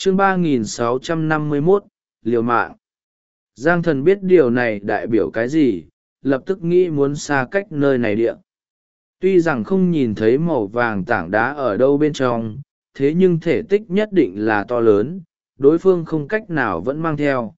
Chương 3651, liều mạng. Giang Thần biết điều này đại biểu cái gì, lập tức nghĩ muốn xa cách nơi này địa. Tuy rằng không nhìn thấy màu vàng tảng đá ở đâu bên trong, thế nhưng thể tích nhất định là to lớn, đối phương không cách nào vẫn mang theo.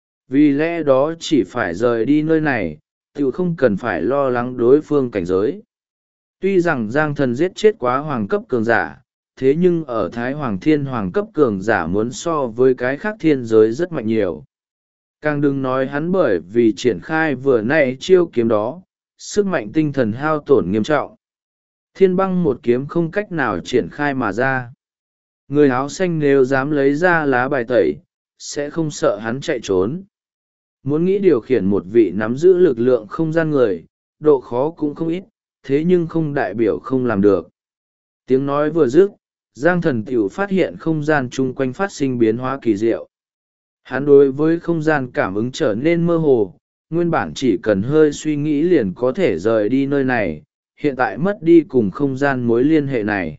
Vì lẽ đó chỉ phải rời đi nơi này, tự không cần phải lo lắng đối phương cảnh giới. Tuy rằng Giang Thần giết chết quá hoàng cấp cường giả, thế nhưng ở Thái Hoàng Thiên hoàng cấp cường giả muốn so với cái khác thiên giới rất mạnh nhiều. Càng đừng nói hắn bởi vì triển khai vừa nãy chiêu kiếm đó, sức mạnh tinh thần hao tổn nghiêm trọng. Thiên băng một kiếm không cách nào triển khai mà ra. Người áo xanh nếu dám lấy ra lá bài tẩy, sẽ không sợ hắn chạy trốn. Muốn nghĩ điều khiển một vị nắm giữ lực lượng không gian người, độ khó cũng không ít, thế nhưng không đại biểu không làm được. Tiếng nói vừa dứt, Giang Thần tiểu phát hiện không gian chung quanh phát sinh biến hóa kỳ diệu. Hắn đối với không gian cảm ứng trở nên mơ hồ, nguyên bản chỉ cần hơi suy nghĩ liền có thể rời đi nơi này, hiện tại mất đi cùng không gian mối liên hệ này.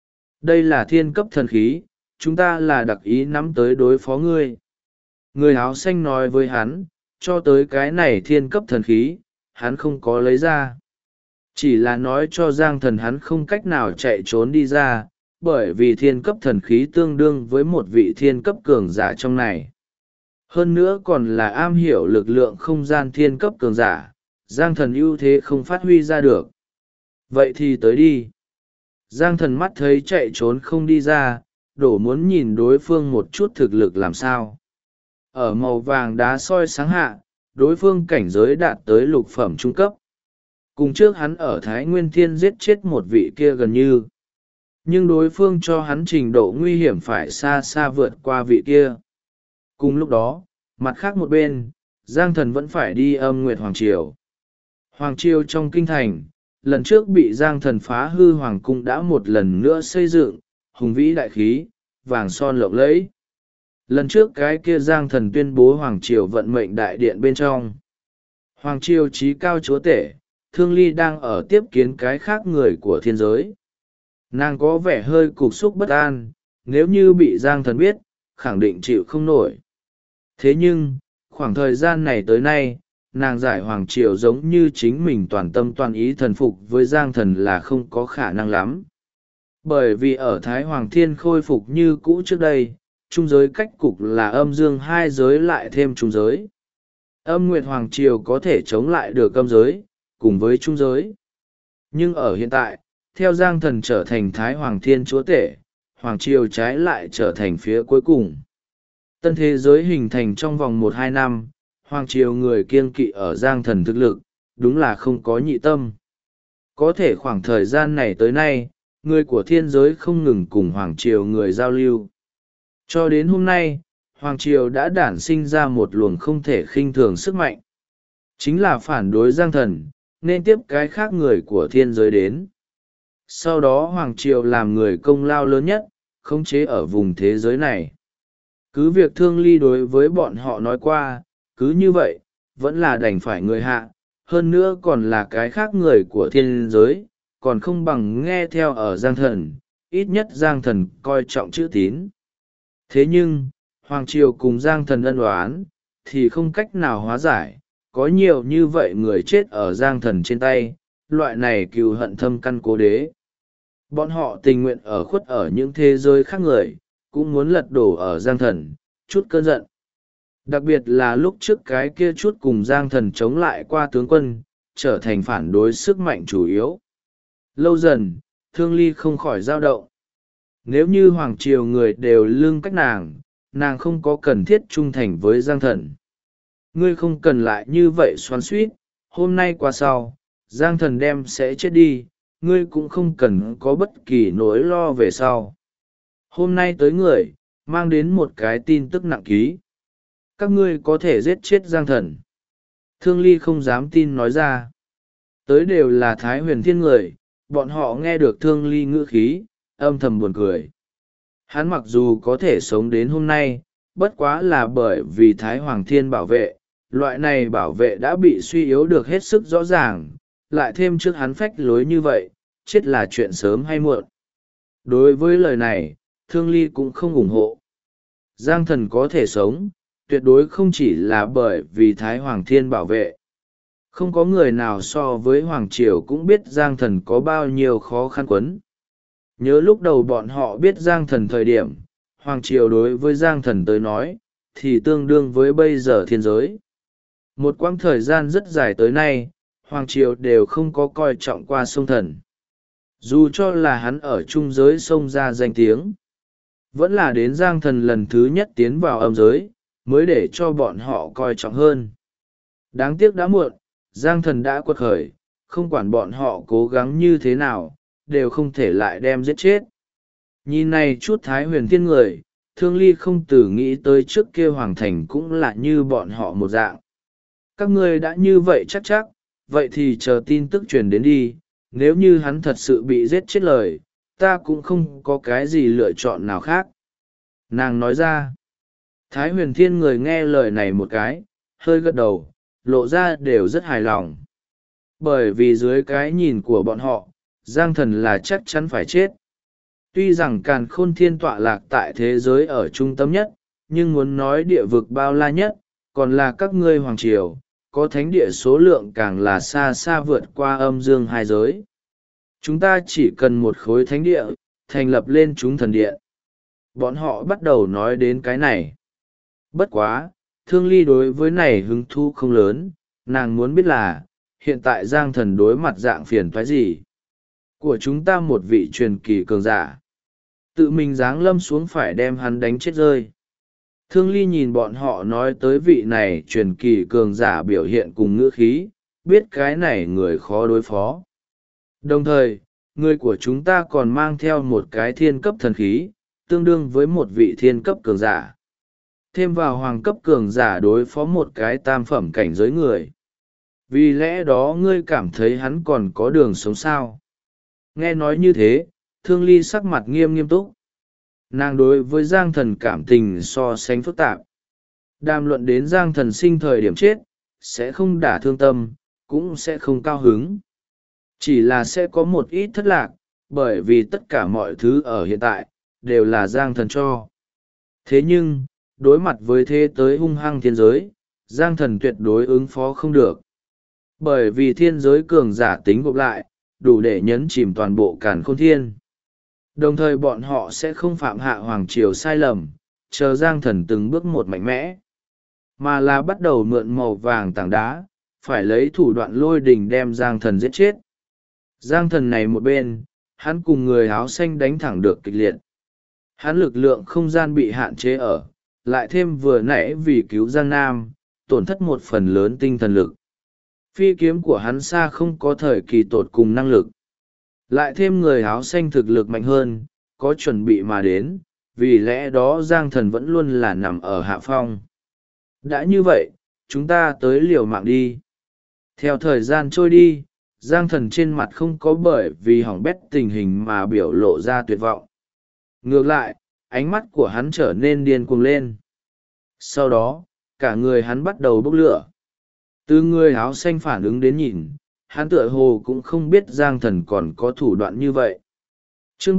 Đây là thiên cấp thần khí, chúng ta là đặc ý nắm tới đối phó ngươi. Người áo xanh nói với hắn, cho tới cái này thiên cấp thần khí, hắn không có lấy ra. Chỉ là nói cho Giang Thần hắn không cách nào chạy trốn đi ra, bởi vì thiên cấp thần khí tương đương với một vị thiên cấp cường giả trong này. Hơn nữa còn là am hiểu lực lượng không gian thiên cấp cường giả, Giang Thần ưu thế không phát huy ra được. Vậy thì tới đi. Giang Thần mắt thấy chạy trốn không đi ra, đổ muốn nhìn đối phương một chút thực lực làm sao. Ở màu vàng đá soi sáng hạ, đối phương cảnh giới đạt tới lục phẩm trung cấp. Cùng trước hắn ở Thái Nguyên Thiên giết chết một vị kia gần như. Nhưng đối phương cho hắn trình độ nguy hiểm phải xa xa vượt qua vị kia. Cùng lúc đó, mặt khác một bên, Giang Thần vẫn phải đi Âm Nguyệt Hoàng Triều. Hoàng Triều trong kinh thành, lần trước bị Giang Thần phá hư Hoàng Cung đã một lần nữa xây dựng, hùng vĩ đại khí, vàng son lộng lẫy. Lần trước cái kia Giang Thần tuyên bố Hoàng Triều vận mệnh đại điện bên trong. Hoàng Triều trí cao chúa tể, Thương Ly đang ở tiếp kiến cái khác người của thiên giới. Nàng có vẻ hơi cục xúc bất an, nếu như bị Giang Thần biết, khẳng định chịu không nổi. Thế nhưng, khoảng thời gian này tới nay, nàng giải Hoàng Triều giống như chính mình toàn tâm toàn ý thần phục với Giang Thần là không có khả năng lắm. Bởi vì ở Thái Hoàng Thiên khôi phục như cũ trước đây, trung giới cách cục là âm dương hai giới lại thêm trung giới. Âm Nguyệt Hoàng Triều có thể chống lại được âm giới, cùng với trung giới. Nhưng ở hiện tại, theo Giang Thần trở thành Thái Hoàng Thiên chúa tể, Hoàng Triều trái lại trở thành phía cuối cùng. Tân thế giới hình thành trong vòng 1-2 năm, Hoàng Triều người kiêng kỵ ở Giang Thần thực lực, đúng là không có nhị tâm. Có thể khoảng thời gian này tới nay, người của thiên giới không ngừng cùng Hoàng Triều người giao lưu. Cho đến hôm nay, Hoàng Triều đã đản sinh ra một luồng không thể khinh thường sức mạnh. Chính là phản đối Giang Thần, nên tiếp cái khác người của thiên giới đến. Sau đó Hoàng Triều làm người công lao lớn nhất, khống chế ở vùng thế giới này. Cứ việc Thương Ly đối với bọn họ nói qua, cứ như vậy, vẫn là đành phải người hạ, hơn nữa còn là cái khác người của thiên giới, còn không bằng nghe theo ở Giang Thần, ít nhất Giang Thần coi trọng chữ tín. Thế nhưng, Hoàng Triều cùng Giang Thần ân oán, thì không cách nào hóa giải, có nhiều như vậy người chết ở Giang Thần trên tay, loại này cừu hận thâm căn cố đế. Bọn họ tình nguyện ở khuất ở những thế giới khác người, cũng muốn lật đổ ở Giang Thần, chút cơn giận. Đặc biệt là lúc trước cái kia chút cùng Giang Thần chống lại qua tướng quân, trở thành phản đối sức mạnh chủ yếu. Lâu dần, Thương Ly không khỏi dao động. Nếu như Hoàng Triều người đều lương cách nàng không có cần thiết trung thành với Giang Thần. Ngươi không cần lại như vậy xoắn suýt, hôm nay qua sau, Giang Thần đem sẽ chết đi, ngươi cũng không cần có bất kỳ nỗi lo về sau. Hôm nay tới người, mang đến một cái tin tức nặng ký. Các ngươi có thể giết chết Giang Thần. Thương Ly không dám tin nói ra. Tới đều là Thái Huyền Thiên người, bọn họ nghe được Thương Ly ngữ khí, âm thầm buồn cười. Hắn mặc dù có thể sống đến hôm nay, bất quá là bởi vì Thái Hoàng Thiên bảo vệ, loại này bảo vệ đã bị suy yếu được hết sức rõ ràng, lại thêm trước hắn phách lối như vậy, chết là chuyện sớm hay muộn. Đối với lời này, Thương Ly cũng không ủng hộ. Giang Thần có thể sống, tuyệt đối không chỉ là bởi vì Thái Hoàng Thiên bảo vệ. Không có người nào so với Hoàng Triều cũng biết Giang Thần có bao nhiêu khó khăn quấn. Nhớ lúc đầu bọn họ biết Giang Thần thời điểm, Hoàng Triều đối với Giang Thần tới nói, thì tương đương với bây giờ thiên giới. Một quãng thời gian rất dài tới nay, Hoàng Triều đều không có coi trọng qua sông Thần. Dù cho là hắn ở trung giới sông ra danh tiếng, vẫn là đến Giang Thần lần thứ nhất tiến vào âm giới, mới để cho bọn họ coi trọng hơn. Đáng tiếc đã muộn, Giang Thần đã quật khởi, không quản bọn họ cố gắng như thế nào, đều không thể lại đem giết chết. Nhìn này chút Thái Huyền Thiên người, Thương Ly không từ nghĩ tới trước kia Hoàng Thành cũng là như bọn họ một dạng. Các ngươi đã như vậy chắc, vậy thì chờ tin tức truyền đến đi, nếu như hắn thật sự bị giết chết lời, ta cũng không có cái gì lựa chọn nào khác. Nàng nói ra, Thái Huyền Thiên người nghe lời này một cái, hơi gật đầu, lộ ra đều rất hài lòng. Bởi vì dưới cái nhìn của bọn họ, Giang Thần là chắc chắn phải chết. Tuy rằng Càn Khôn Thiên tọa lạc tại thế giới ở trung tâm nhất, nhưng muốn nói địa vực bao la nhất, còn là các ngươi Hoàng Triều, có thánh địa số lượng càng là xa xa vượt qua âm dương hai giới. Chúng ta chỉ cần một khối thánh địa, thành lập lên chúng thần điện. Bọn họ bắt đầu nói đến cái này. Bất quá, Thương Ly đối với này hứng thú không lớn, nàng muốn biết là, hiện tại Giang Thần đối mặt dạng phiền toái gì. Của chúng ta một vị truyền kỳ cường giả. Tự mình giáng lâm xuống phải đem hắn đánh chết rơi. Thương Ly nhìn bọn họ nói tới vị này truyền kỳ cường giả biểu hiện cùng ngữ khí, biết cái này người khó đối phó. Đồng thời, người của chúng ta còn mang theo một cái thiên cấp thần khí, tương đương với một vị thiên cấp cường giả. Thêm vào hoàng cấp cường giả đối phó một cái tam phẩm cảnh giới người. Vì lẽ đó ngươi cảm thấy hắn còn có đường sống sao? Nghe nói như thế, Thương Ly sắc mặt nghiêm túc. Nàng đối với Giang Thần cảm tình so sánh phức tạp. Đàm luận đến Giang Thần sinh thời điểm chết, sẽ không đả thương tâm, cũng sẽ không cao hứng. Chỉ là sẽ có một ít thất lạc, bởi vì tất cả mọi thứ ở hiện tại, đều là Giang Thần cho. Thế nhưng, đối mặt với thế tới hung hăng thiên giới, Giang Thần tuyệt đối ứng phó không được. Bởi vì thiên giới cường giả tính gộp lại, đủ để nhấn chìm toàn bộ Càn Khôn Thiên. Đồng thời bọn họ sẽ không phạm hạ Hoàng Triều sai lầm, chờ Giang Thần từng bước một mạnh mẽ. Mà là bắt đầu mượn màu vàng tảng đá, phải lấy thủ đoạn lôi đình đem Giang Thần giết chết. Giang Thần này một bên, hắn cùng người áo xanh đánh thẳng được kịch liệt. Hắn lực lượng không gian bị hạn chế ở, lại thêm vừa nãy vì cứu Giang Nam, tổn thất một phần lớn tinh thần lực. Phi kiếm của hắn xa không có thời kỳ tột cùng năng lực. Lại thêm người áo xanh thực lực mạnh hơn, có chuẩn bị mà đến, vì lẽ đó Giang Thần vẫn luôn là nằm ở hạ phong. Đã như vậy, chúng ta tới liều mạng đi. Theo thời gian trôi đi, Giang Thần trên mặt không có bởi vì hỏng bét tình hình mà biểu lộ ra tuyệt vọng. Ngược lại, ánh mắt của hắn trở nên điên cuồng lên. Sau đó, cả người hắn bắt đầu bốc lửa. Từ người áo xanh phản ứng đến nhìn, hắn tựa hồ cũng không biết Giang Thần còn có thủ đoạn như vậy. Chương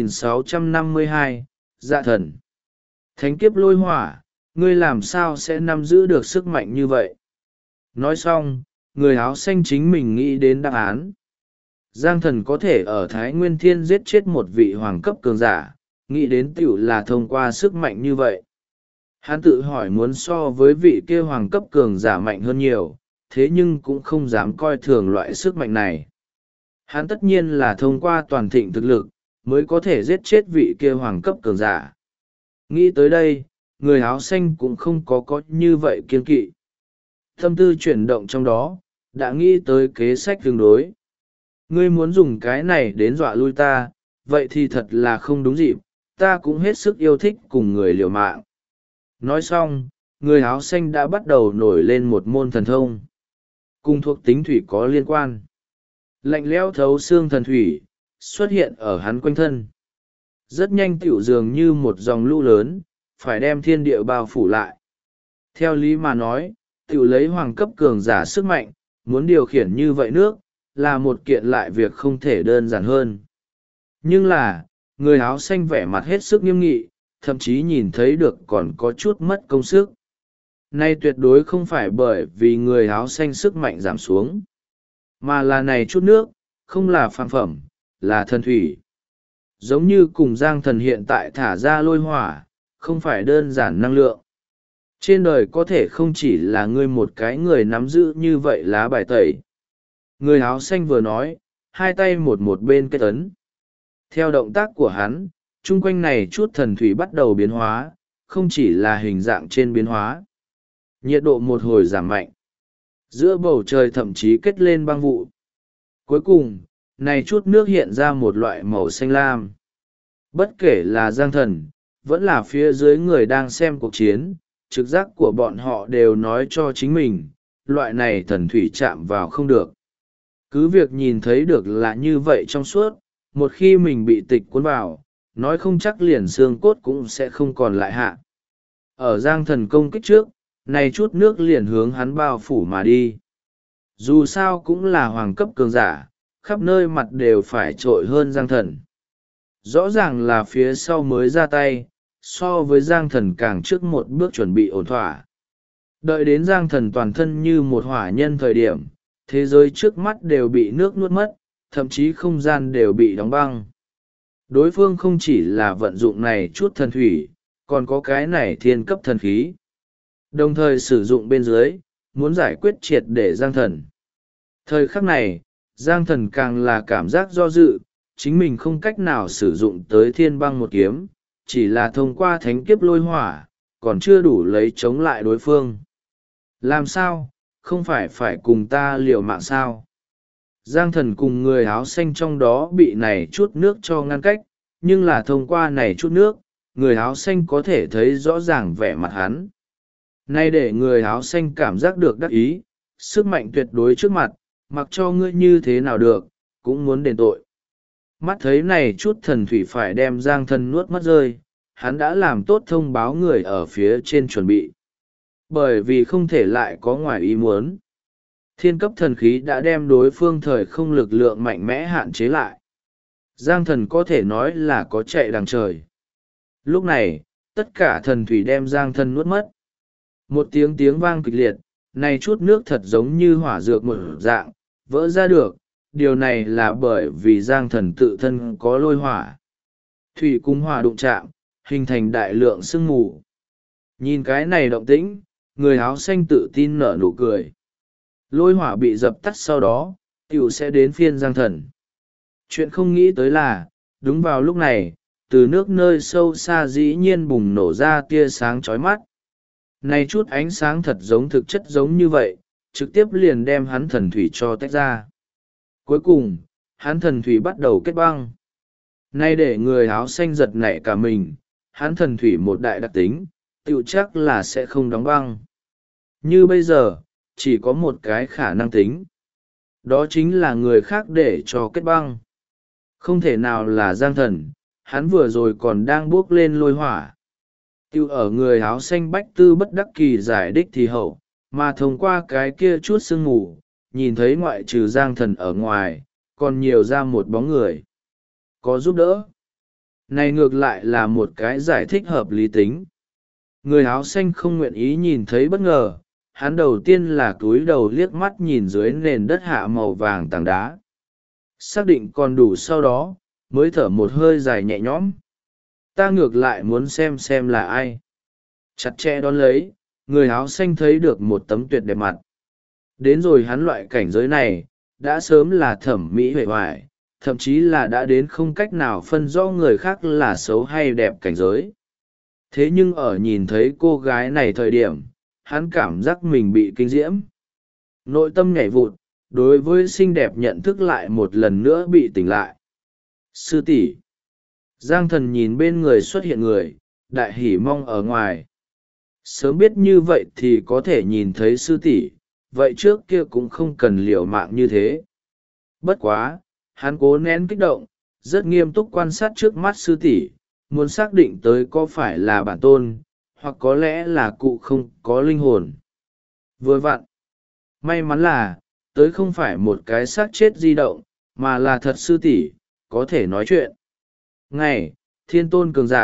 3652, Dạ Thần. Thánh kiếp lôi hỏa, ngươi làm sao sẽ nắm giữ được sức mạnh như vậy? Nói xong, người áo xanh chính mình nghĩ đến đáp án. Giang Thần có thể ở Thái Nguyên Thiên giết chết một vị hoàng cấp cường giả, nghĩ đến tiểu là thông qua sức mạnh như vậy. Hắn tự hỏi muốn so với vị kia hoàng cấp cường giả mạnh hơn nhiều, thế nhưng cũng không dám coi thường loại sức mạnh này. Hắn tất nhiên là thông qua toàn thịnh thực lực, mới có thể giết chết vị kia hoàng cấp cường giả. Nghĩ tới đây, người áo xanh cũng không có như vậy kiên kỵ. Tâm tư chuyển động trong đó, đã nghĩ tới kế sách tương đối. Ngươi muốn dùng cái này đến dọa lui ta, vậy thì thật là không đúng dịp, ta cũng hết sức yêu thích cùng người liều mạng. Nói xong, người áo xanh đã bắt đầu nổi lên một môn thần thông. Cùng thuộc tính thủy có liên quan. Lạnh lẽo thấu xương thần thủy, xuất hiện ở hắn quanh thân. Rất nhanh tiểu dường như một dòng lũ lớn, phải đem thiên địa bao phủ lại. Theo lý mà nói, tiểu lấy hoàng cấp cường giả sức mạnh, muốn điều khiển như vậy nước, là một kiện lại việc không thể đơn giản hơn. Nhưng là, người áo xanh vẻ mặt hết sức nghiêm nghị, thậm chí nhìn thấy được còn có chút mất công sức. Nay tuyệt đối không phải bởi vì người áo xanh sức mạnh giảm xuống, mà là này chút nước, không là phàm phẩm, là thần thủy. Giống như cùng Giang Thần hiện tại thả ra lôi hỏa, không phải đơn giản năng lượng. Trên đời có thể không chỉ là ngươi một cái người nắm giữ như vậy lá bài tẩy. Người áo xanh vừa nói, hai tay một bên kết ấn. Theo động tác của hắn, chung quanh này chút thần thủy bắt đầu biến hóa, không chỉ là hình dạng trên biến hóa. Nhiệt độ một hồi giảm mạnh. Giữa bầu trời thậm chí kết lên băng vụ. Cuối cùng, này chút nước hiện ra một loại màu xanh lam. Bất kể là Giang Thần, vẫn là phía dưới người đang xem cuộc chiến, trực giác của bọn họ đều nói cho chính mình, loại này thần thủy chạm vào không được. Cứ việc nhìn thấy được là như vậy trong suốt, một khi mình bị tịch cuốn vào, nói không chắc liền xương cốt cũng sẽ không còn lại hạ. Ở Giang Thần công kích trước, này chút nước liền hướng hắn bao phủ mà đi. Dù sao cũng là hoàng cấp cường giả, khắp nơi mặt đều phải trội hơn Giang Thần. Rõ ràng là phía sau mới ra tay, so với Giang Thần càng trước một bước chuẩn bị ổn thỏa. Đợi đến Giang Thần toàn thân như một hỏa nhân thời điểm, thế giới trước mắt đều bị nước nuốt mất, thậm chí không gian đều bị đóng băng. Đối phương không chỉ là vận dụng này chút thần thủy, còn có cái này thiên cấp thần khí. Đồng thời sử dụng bên dưới, muốn giải quyết triệt để Giang Thần. Thời khắc này, Giang Thần càng là cảm giác do dự, chính mình không cách nào sử dụng tới thiên băng một kiếm, chỉ là thông qua thánh kiếp lôi hỏa, còn chưa đủ lấy chống lại đối phương. Làm sao, không phải cùng ta liều mạng sao? Giang Thần cùng người áo xanh trong đó bị này chút nước cho ngăn cách, nhưng là thông qua này chút nước, người áo xanh có thể thấy rõ ràng vẻ mặt hắn. Nay để người áo xanh cảm giác được đắc ý, sức mạnh tuyệt đối trước mặt, mặc cho ngươi như thế nào được, cũng muốn đền tội. Mắt thấy này chút thần thủy phải đem Giang Thần nuốt mất rơi, hắn đã làm tốt thông báo người ở phía trên chuẩn bị. Bởi vì không thể lại có ngoài ý muốn. Thiên cấp thần khí đã đem đối phương thời không lực lượng mạnh mẽ hạn chế lại. Giang Thần có thể nói là có chạy đằng trời. Lúc này, tất cả thần thủy đem Giang Thần nuốt mất. Một tiếng vang kịch liệt, này chút nước thật giống như hỏa dược một dạng, vỡ ra được. Điều này là bởi vì Giang Thần tự thân có lôi hỏa. Thủy cùng hỏa đụng chạm, hình thành đại lượng sương mù. Nhìn cái này động tĩnh, người áo xanh tự tin nở nụ cười. Lôi hỏa bị dập tắt sau đó, tiểu sẽ đến phiên Giang Thần. Chuyện không nghĩ tới là, đúng vào lúc này, từ nước nơi sâu xa dĩ nhiên bùng nổ ra tia sáng chói mắt. Này chút ánh sáng thật giống thực chất giống như vậy, trực tiếp liền đem hắn thần thủy cho tách ra. Cuối cùng, hắn thần thủy bắt đầu kết băng. Nay để người áo xanh giật nảy cả mình, hắn thần thủy một đại đặc tính, tiểu chắc là sẽ không đóng băng. Như bây giờ, chỉ có một cái khả năng tính. Đó chính là người khác để cho kết băng. Không thể nào là Giang Thần, hắn vừa rồi còn đang bước lên lôi hỏa. Tiêu ở người áo xanh bách tư bất đắc kỳ giải đích thì hậu, mà thông qua cái kia chút sương mù, nhìn thấy ngoại trừ Giang Thần ở ngoài, còn nhiều ra một bóng người. Có giúp đỡ. Này ngược lại là một cái giải thích hợp lý tính. Người áo xanh không nguyện ý nhìn thấy bất ngờ, hắn đầu tiên là cúi đầu liếc mắt nhìn dưới nền đất hạ màu vàng tảng đá. Xác định còn đủ sau đó, mới thở một hơi dài nhẹ nhõm. Ta ngược lại muốn xem là ai. Chặt chẽ đón lấy, người áo xanh thấy được một tấm tuyệt đẹp mặt. Đến rồi hắn loại cảnh giới này, đã sớm là thẩm mỹ huệ hoài, thậm chí là đã đến không cách nào phân rõ người khác là xấu hay đẹp cảnh giới. Thế nhưng ở nhìn thấy cô gái này thời điểm, hắn cảm giác mình bị kinh diễm. Nội tâm nhảy vụt, đối với xinh đẹp nhận thức lại một lần nữa bị tỉnh lại. Sư tỷ. Giang Thần nhìn bên người xuất hiện người, đại hỉ mong ở ngoài. Sớm biết như vậy thì có thể nhìn thấy sư tỷ, vậy trước kia cũng không cần liều mạng như thế. Bất quá, hắn cố nén kích động, rất nghiêm túc quan sát trước mắt sư tỷ, muốn xác định tới có phải là bản tôn, hoặc có lẽ là cụ không có linh hồn. Vừa vặn, may mắn là, tới không phải một cái xác chết di động, mà là thật sư tỷ, có thể nói chuyện. Ngày, thiên tôn cường giả,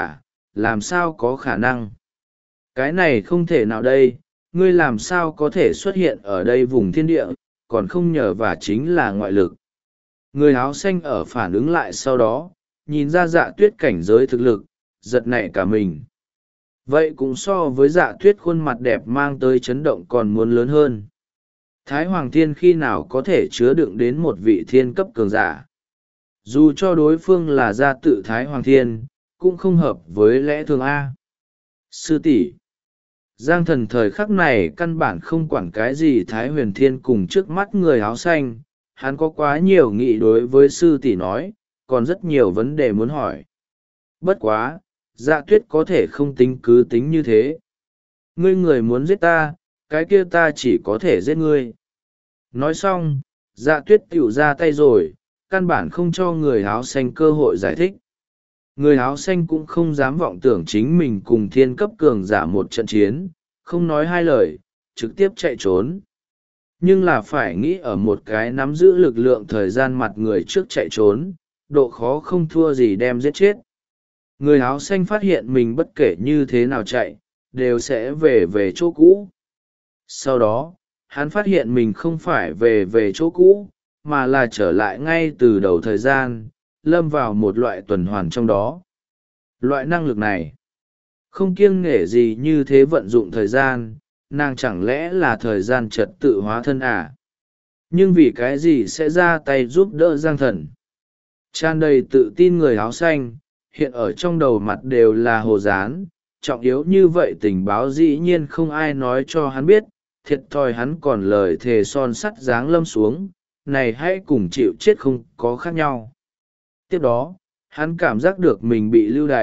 làm sao có khả năng. Cái này không thể nào đây, ngươi làm sao có thể xuất hiện ở đây vùng thiên địa, còn không nhờ và chính là ngoại lực. Người áo xanh ở phản ứng lại sau đó, nhìn ra Dạ Tuyết cảnh giới thực lực, giật nảy cả mình. Vậy cũng so với Dạ Tuyết khuôn mặt đẹp mang tới chấn động còn muốn lớn hơn. Thái Hoàng Thiên khi nào có thể chứa đựng đến một vị thiên cấp cường giả. Dù cho đối phương là gia tự Thái Hoàng Thiên, cũng không hợp với lẽ thường A. Sư tỷ, Giang Thần thời khắc này căn bản không quản cái gì Thái Huyền Thiên cùng trước mắt người áo xanh, hắn có quá nhiều nghị đối với sư tỷ nói, còn rất nhiều vấn đề muốn hỏi. Bất quá, Dạ Tuyết có thể không tính cứ tính như thế. Ngươi người muốn giết ta, cái kia ta chỉ có thể giết ngươi. Nói xong, Dạ Tuyết tiểu ra tay rồi, căn bản không cho người áo xanh cơ hội giải thích. Người áo xanh cũng không dám vọng tưởng chính mình cùng thiên cấp cường giả một trận chiến, không nói hai lời, trực tiếp chạy trốn. Nhưng là phải nghĩ ở một cái nắm giữ lực lượng thời gian mặt người trước chạy trốn, độ khó không thua gì đem giết chết. Người áo xanh phát hiện mình bất kể như thế nào chạy, đều sẽ về chỗ cũ. Sau đó, hắn phát hiện mình không phải về chỗ cũ, mà là trở lại ngay từ đầu thời gian, lâm vào một loại tuần hoàn trong đó. Loại năng lực này, không kiêng nể gì như thế vận dụng thời gian, nàng chẳng lẽ là thời gian trật tự hóa thân à? Nhưng vì cái gì sẽ ra tay giúp đỡ Giang Thần? Tràn đầy tự tin người áo xanh, hiện ở trong đầu mặt đều là hồ dán, trọng yếu như vậy tình báo dĩ nhiên không ai nói cho hắn biết, thiệt thòi hắn còn lời thề son sắt giáng lâm xuống, này hãy cùng chịu chết không có khác nhau. Tiếp đó, hắn cảm giác được mình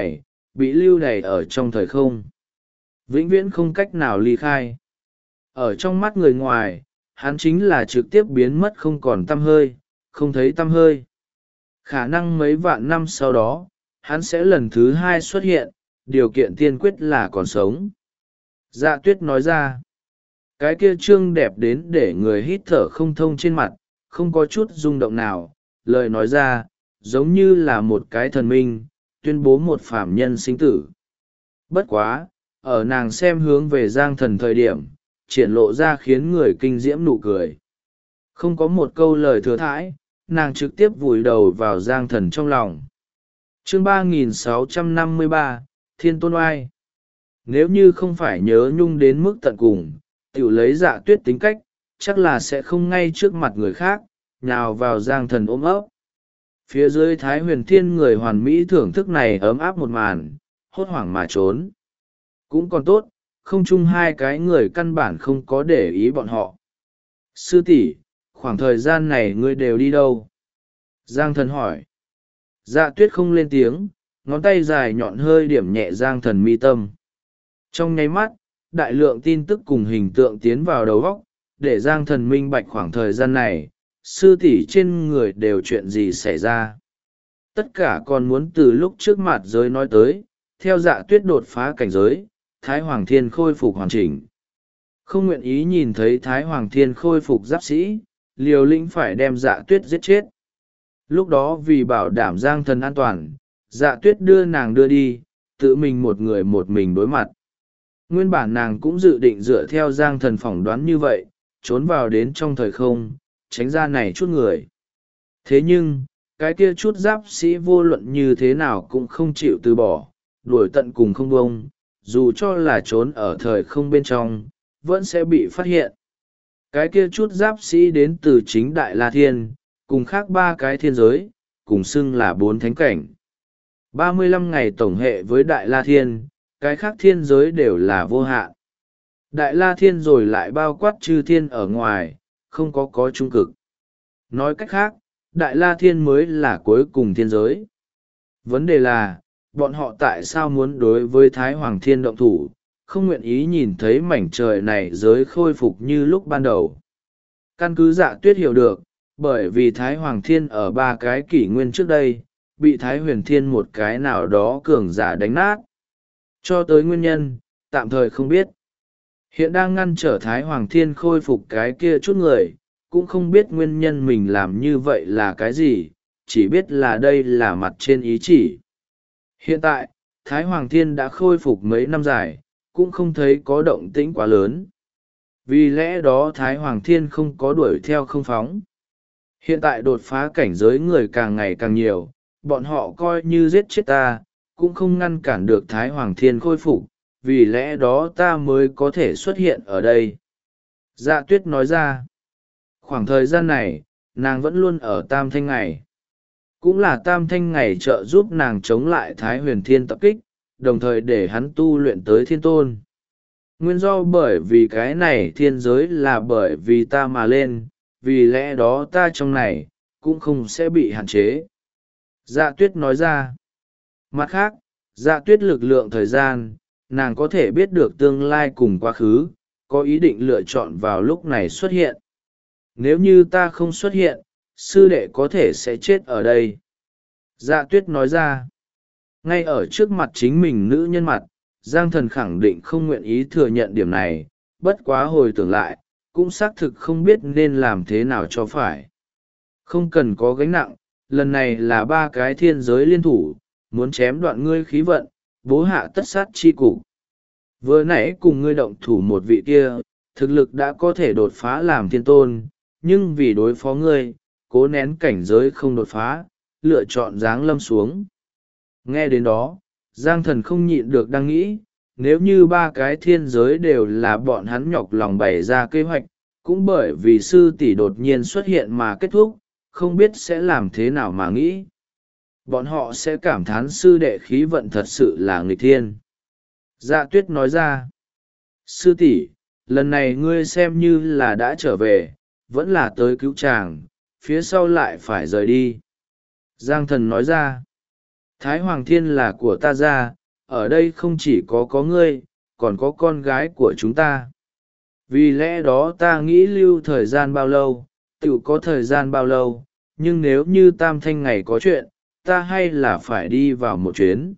bị lưu đày ở trong thời không. Vĩnh viễn không cách nào ly khai. Ở trong mắt người ngoài, hắn chính là trực tiếp biến mất không còn tăm hơi, không thấy tăm hơi. Khả năng mấy vạn năm sau đó, hắn sẽ lần thứ hai xuất hiện, điều kiện tiên quyết là còn sống. Dạ Tuyết nói ra, cái kia trương đẹp đến để người hít thở không thông trên mặt, không có chút rung động nào, lời nói ra, giống như là một cái thần minh, tuyên bố một phàm nhân sinh tử. Bất quá, ở nàng xem hướng về Giang Thần thời điểm, triển lộ ra khiến người kinh diễm nụ cười. Không có một câu lời thừa thãi, nàng trực tiếp vùi đầu vào Giang Thần trong lòng. Chương 3653, Thiên Tôn Oai. Nếu như không phải nhớ nhung đến mức tận cùng, tiểu lấy Dạ Tuyết tính cách, chắc là sẽ không ngay trước mặt người khác, nhào vào Giang Thần ôm ấp. Phía dưới Thái Huyền Thiên người hoàn mỹ thưởng thức này ấm áp một màn, hốt hoảng mà trốn. Cũng còn tốt, không chung hai cái người căn bản không có để ý bọn họ. Sư tỷ, khoảng thời gian này ngươi đều đi đâu? Giang Thần hỏi. Dạ Tuyết không lên tiếng, ngón tay dài nhọn hơi điểm nhẹ Giang Thần mi tâm. Trong nháy mắt, đại lượng tin tức cùng hình tượng tiến vào đầu óc, để Giang Thần minh bạch khoảng thời gian này, sư tỷ trên người đều chuyện gì xảy ra. Tất cả còn muốn từ lúc trước mặt giới nói tới, theo Dạ Tuyết đột phá cảnh giới, Thái Hoàng Thiên khôi phục hoàn chỉnh. Không nguyện ý nhìn thấy Thái Hoàng Thiên khôi phục giáp sĩ, liều lĩnh phải đem Dạ Tuyết giết chết. Lúc đó vì bảo đảm Giang Thần an toàn, Dạ Tuyết đưa nàng đưa đi, tự mình một người một mình đối mặt. Nguyên bản nàng cũng dự định dựa theo Giang Thần phỏng đoán như vậy, trốn vào đến trong thời không, tránh ra này chút người. Thế nhưng, cái kia chút giáp sĩ vô luận như thế nào cũng không chịu từ bỏ, đuổi tận cùng không bông, dù cho là trốn ở thời không bên trong, vẫn sẽ bị phát hiện. Cái kia chút giáp sĩ đến từ chính Đại La Thiên, cùng khác ba cái thiên giới, cùng xưng là 4 thánh cảnh. 35 ngày tổng hệ với Đại La Thiên, cái khác thiên giới đều là vô hạn. Đại La Thiên rồi lại bao quát chư thiên ở ngoài, không có trung cực. Nói cách khác, Đại La Thiên mới là cuối cùng thiên giới. Vấn đề là, bọn họ tại sao muốn đối với Thái Hoàng Thiên động thủ, không nguyện ý nhìn thấy mảnh trời này giới khôi phục như lúc ban đầu. Căn cứ Dạ Tuyết hiểu được, bởi vì Thái Hoàng Thiên ở 3 cái kỷ nguyên trước đây, bị Thái Huyền Thiên một cái nào đó cường giả đánh nát. Cho tới nguyên nhân, tạm thời không biết. Hiện đang ngăn trở Thái Hoàng Thiên khôi phục cái kia chút người, cũng không biết nguyên nhân mình làm như vậy là cái gì, chỉ biết là đây là mặt trên ý chỉ. Hiện tại, Thái Hoàng Thiên đã khôi phục mấy năm dài, cũng không thấy có động tĩnh quá lớn. Vì lẽ đó Thái Hoàng Thiên không có đuổi theo không phóng. Hiện tại đột phá cảnh giới người càng ngày càng nhiều, bọn họ coi như giết chết ta, cũng không ngăn cản được Thái Hoàng Thiên khôi phục, vì lẽ đó ta mới có thể xuất hiện ở đây. Dạ Tuyết nói ra, khoảng thời gian này, nàng vẫn luôn ở Tam Thanh Ngày. Cũng là Tam Thanh Ngày trợ giúp nàng chống lại Thái Huyền Thiên tập kích, đồng thời để hắn tu luyện tới thiên tôn. Nguyên do bởi vì cái này thiên giới là bởi vì ta mà lên, vì lẽ đó ta trong này, cũng không sẽ bị hạn chế. Dạ Tuyết nói ra. Mặt khác, Dạ Tuyết lực lượng thời gian, nàng có thể biết được tương lai cùng quá khứ, có ý định lựa chọn vào lúc này xuất hiện. Nếu như ta không xuất hiện, sư đệ có thể sẽ chết ở đây. Dạ Tuyết nói ra. Ngay ở trước mặt chính mình nữ nhân mặt, Giang Thần khẳng định không nguyện ý thừa nhận điểm này, bất quá hồi tưởng lại, cũng xác thực không biết nên làm thế nào cho phải. Không cần có gánh nặng, lần này là 3 cái thiên giới liên thủ, muốn chém đoạn ngươi khí vận, bố hạ tất sát chi cục. Vừa nãy cùng ngươi động thủ một vị kia, thực lực đã có thể đột phá làm thiên tôn, nhưng vì đối phó ngươi, cố nén cảnh giới không đột phá, lựa chọn giáng lâm xuống. Nghe đến đó, Giang Thần không nhịn được đang nghĩ, nếu như 3 cái thiên giới đều là bọn hắn nhọc lòng bày ra kế hoạch, cũng bởi vì sư tỷ đột nhiên xuất hiện mà kết thúc, không biết sẽ làm thế nào mà nghĩ. Bọn họ sẽ cảm thán sư đệ khí vận thật sự là nghịch thiên. Dạ Tuyết nói ra, sư tỷ, lần này ngươi xem như là đã trở về, vẫn là tới cứu chàng, phía sau lại phải rời đi. Giang Thần nói ra, Thái Hoàng Thiên là của ta ra, ở đây không chỉ có ngươi, còn có con gái của chúng ta. Vì lẽ đó ta nghĩ lưu thời gian bao lâu, tự có thời gian bao lâu, nhưng nếu như Tam Thanh Ngày có chuyện, ta hay là phải đi vào một chuyến.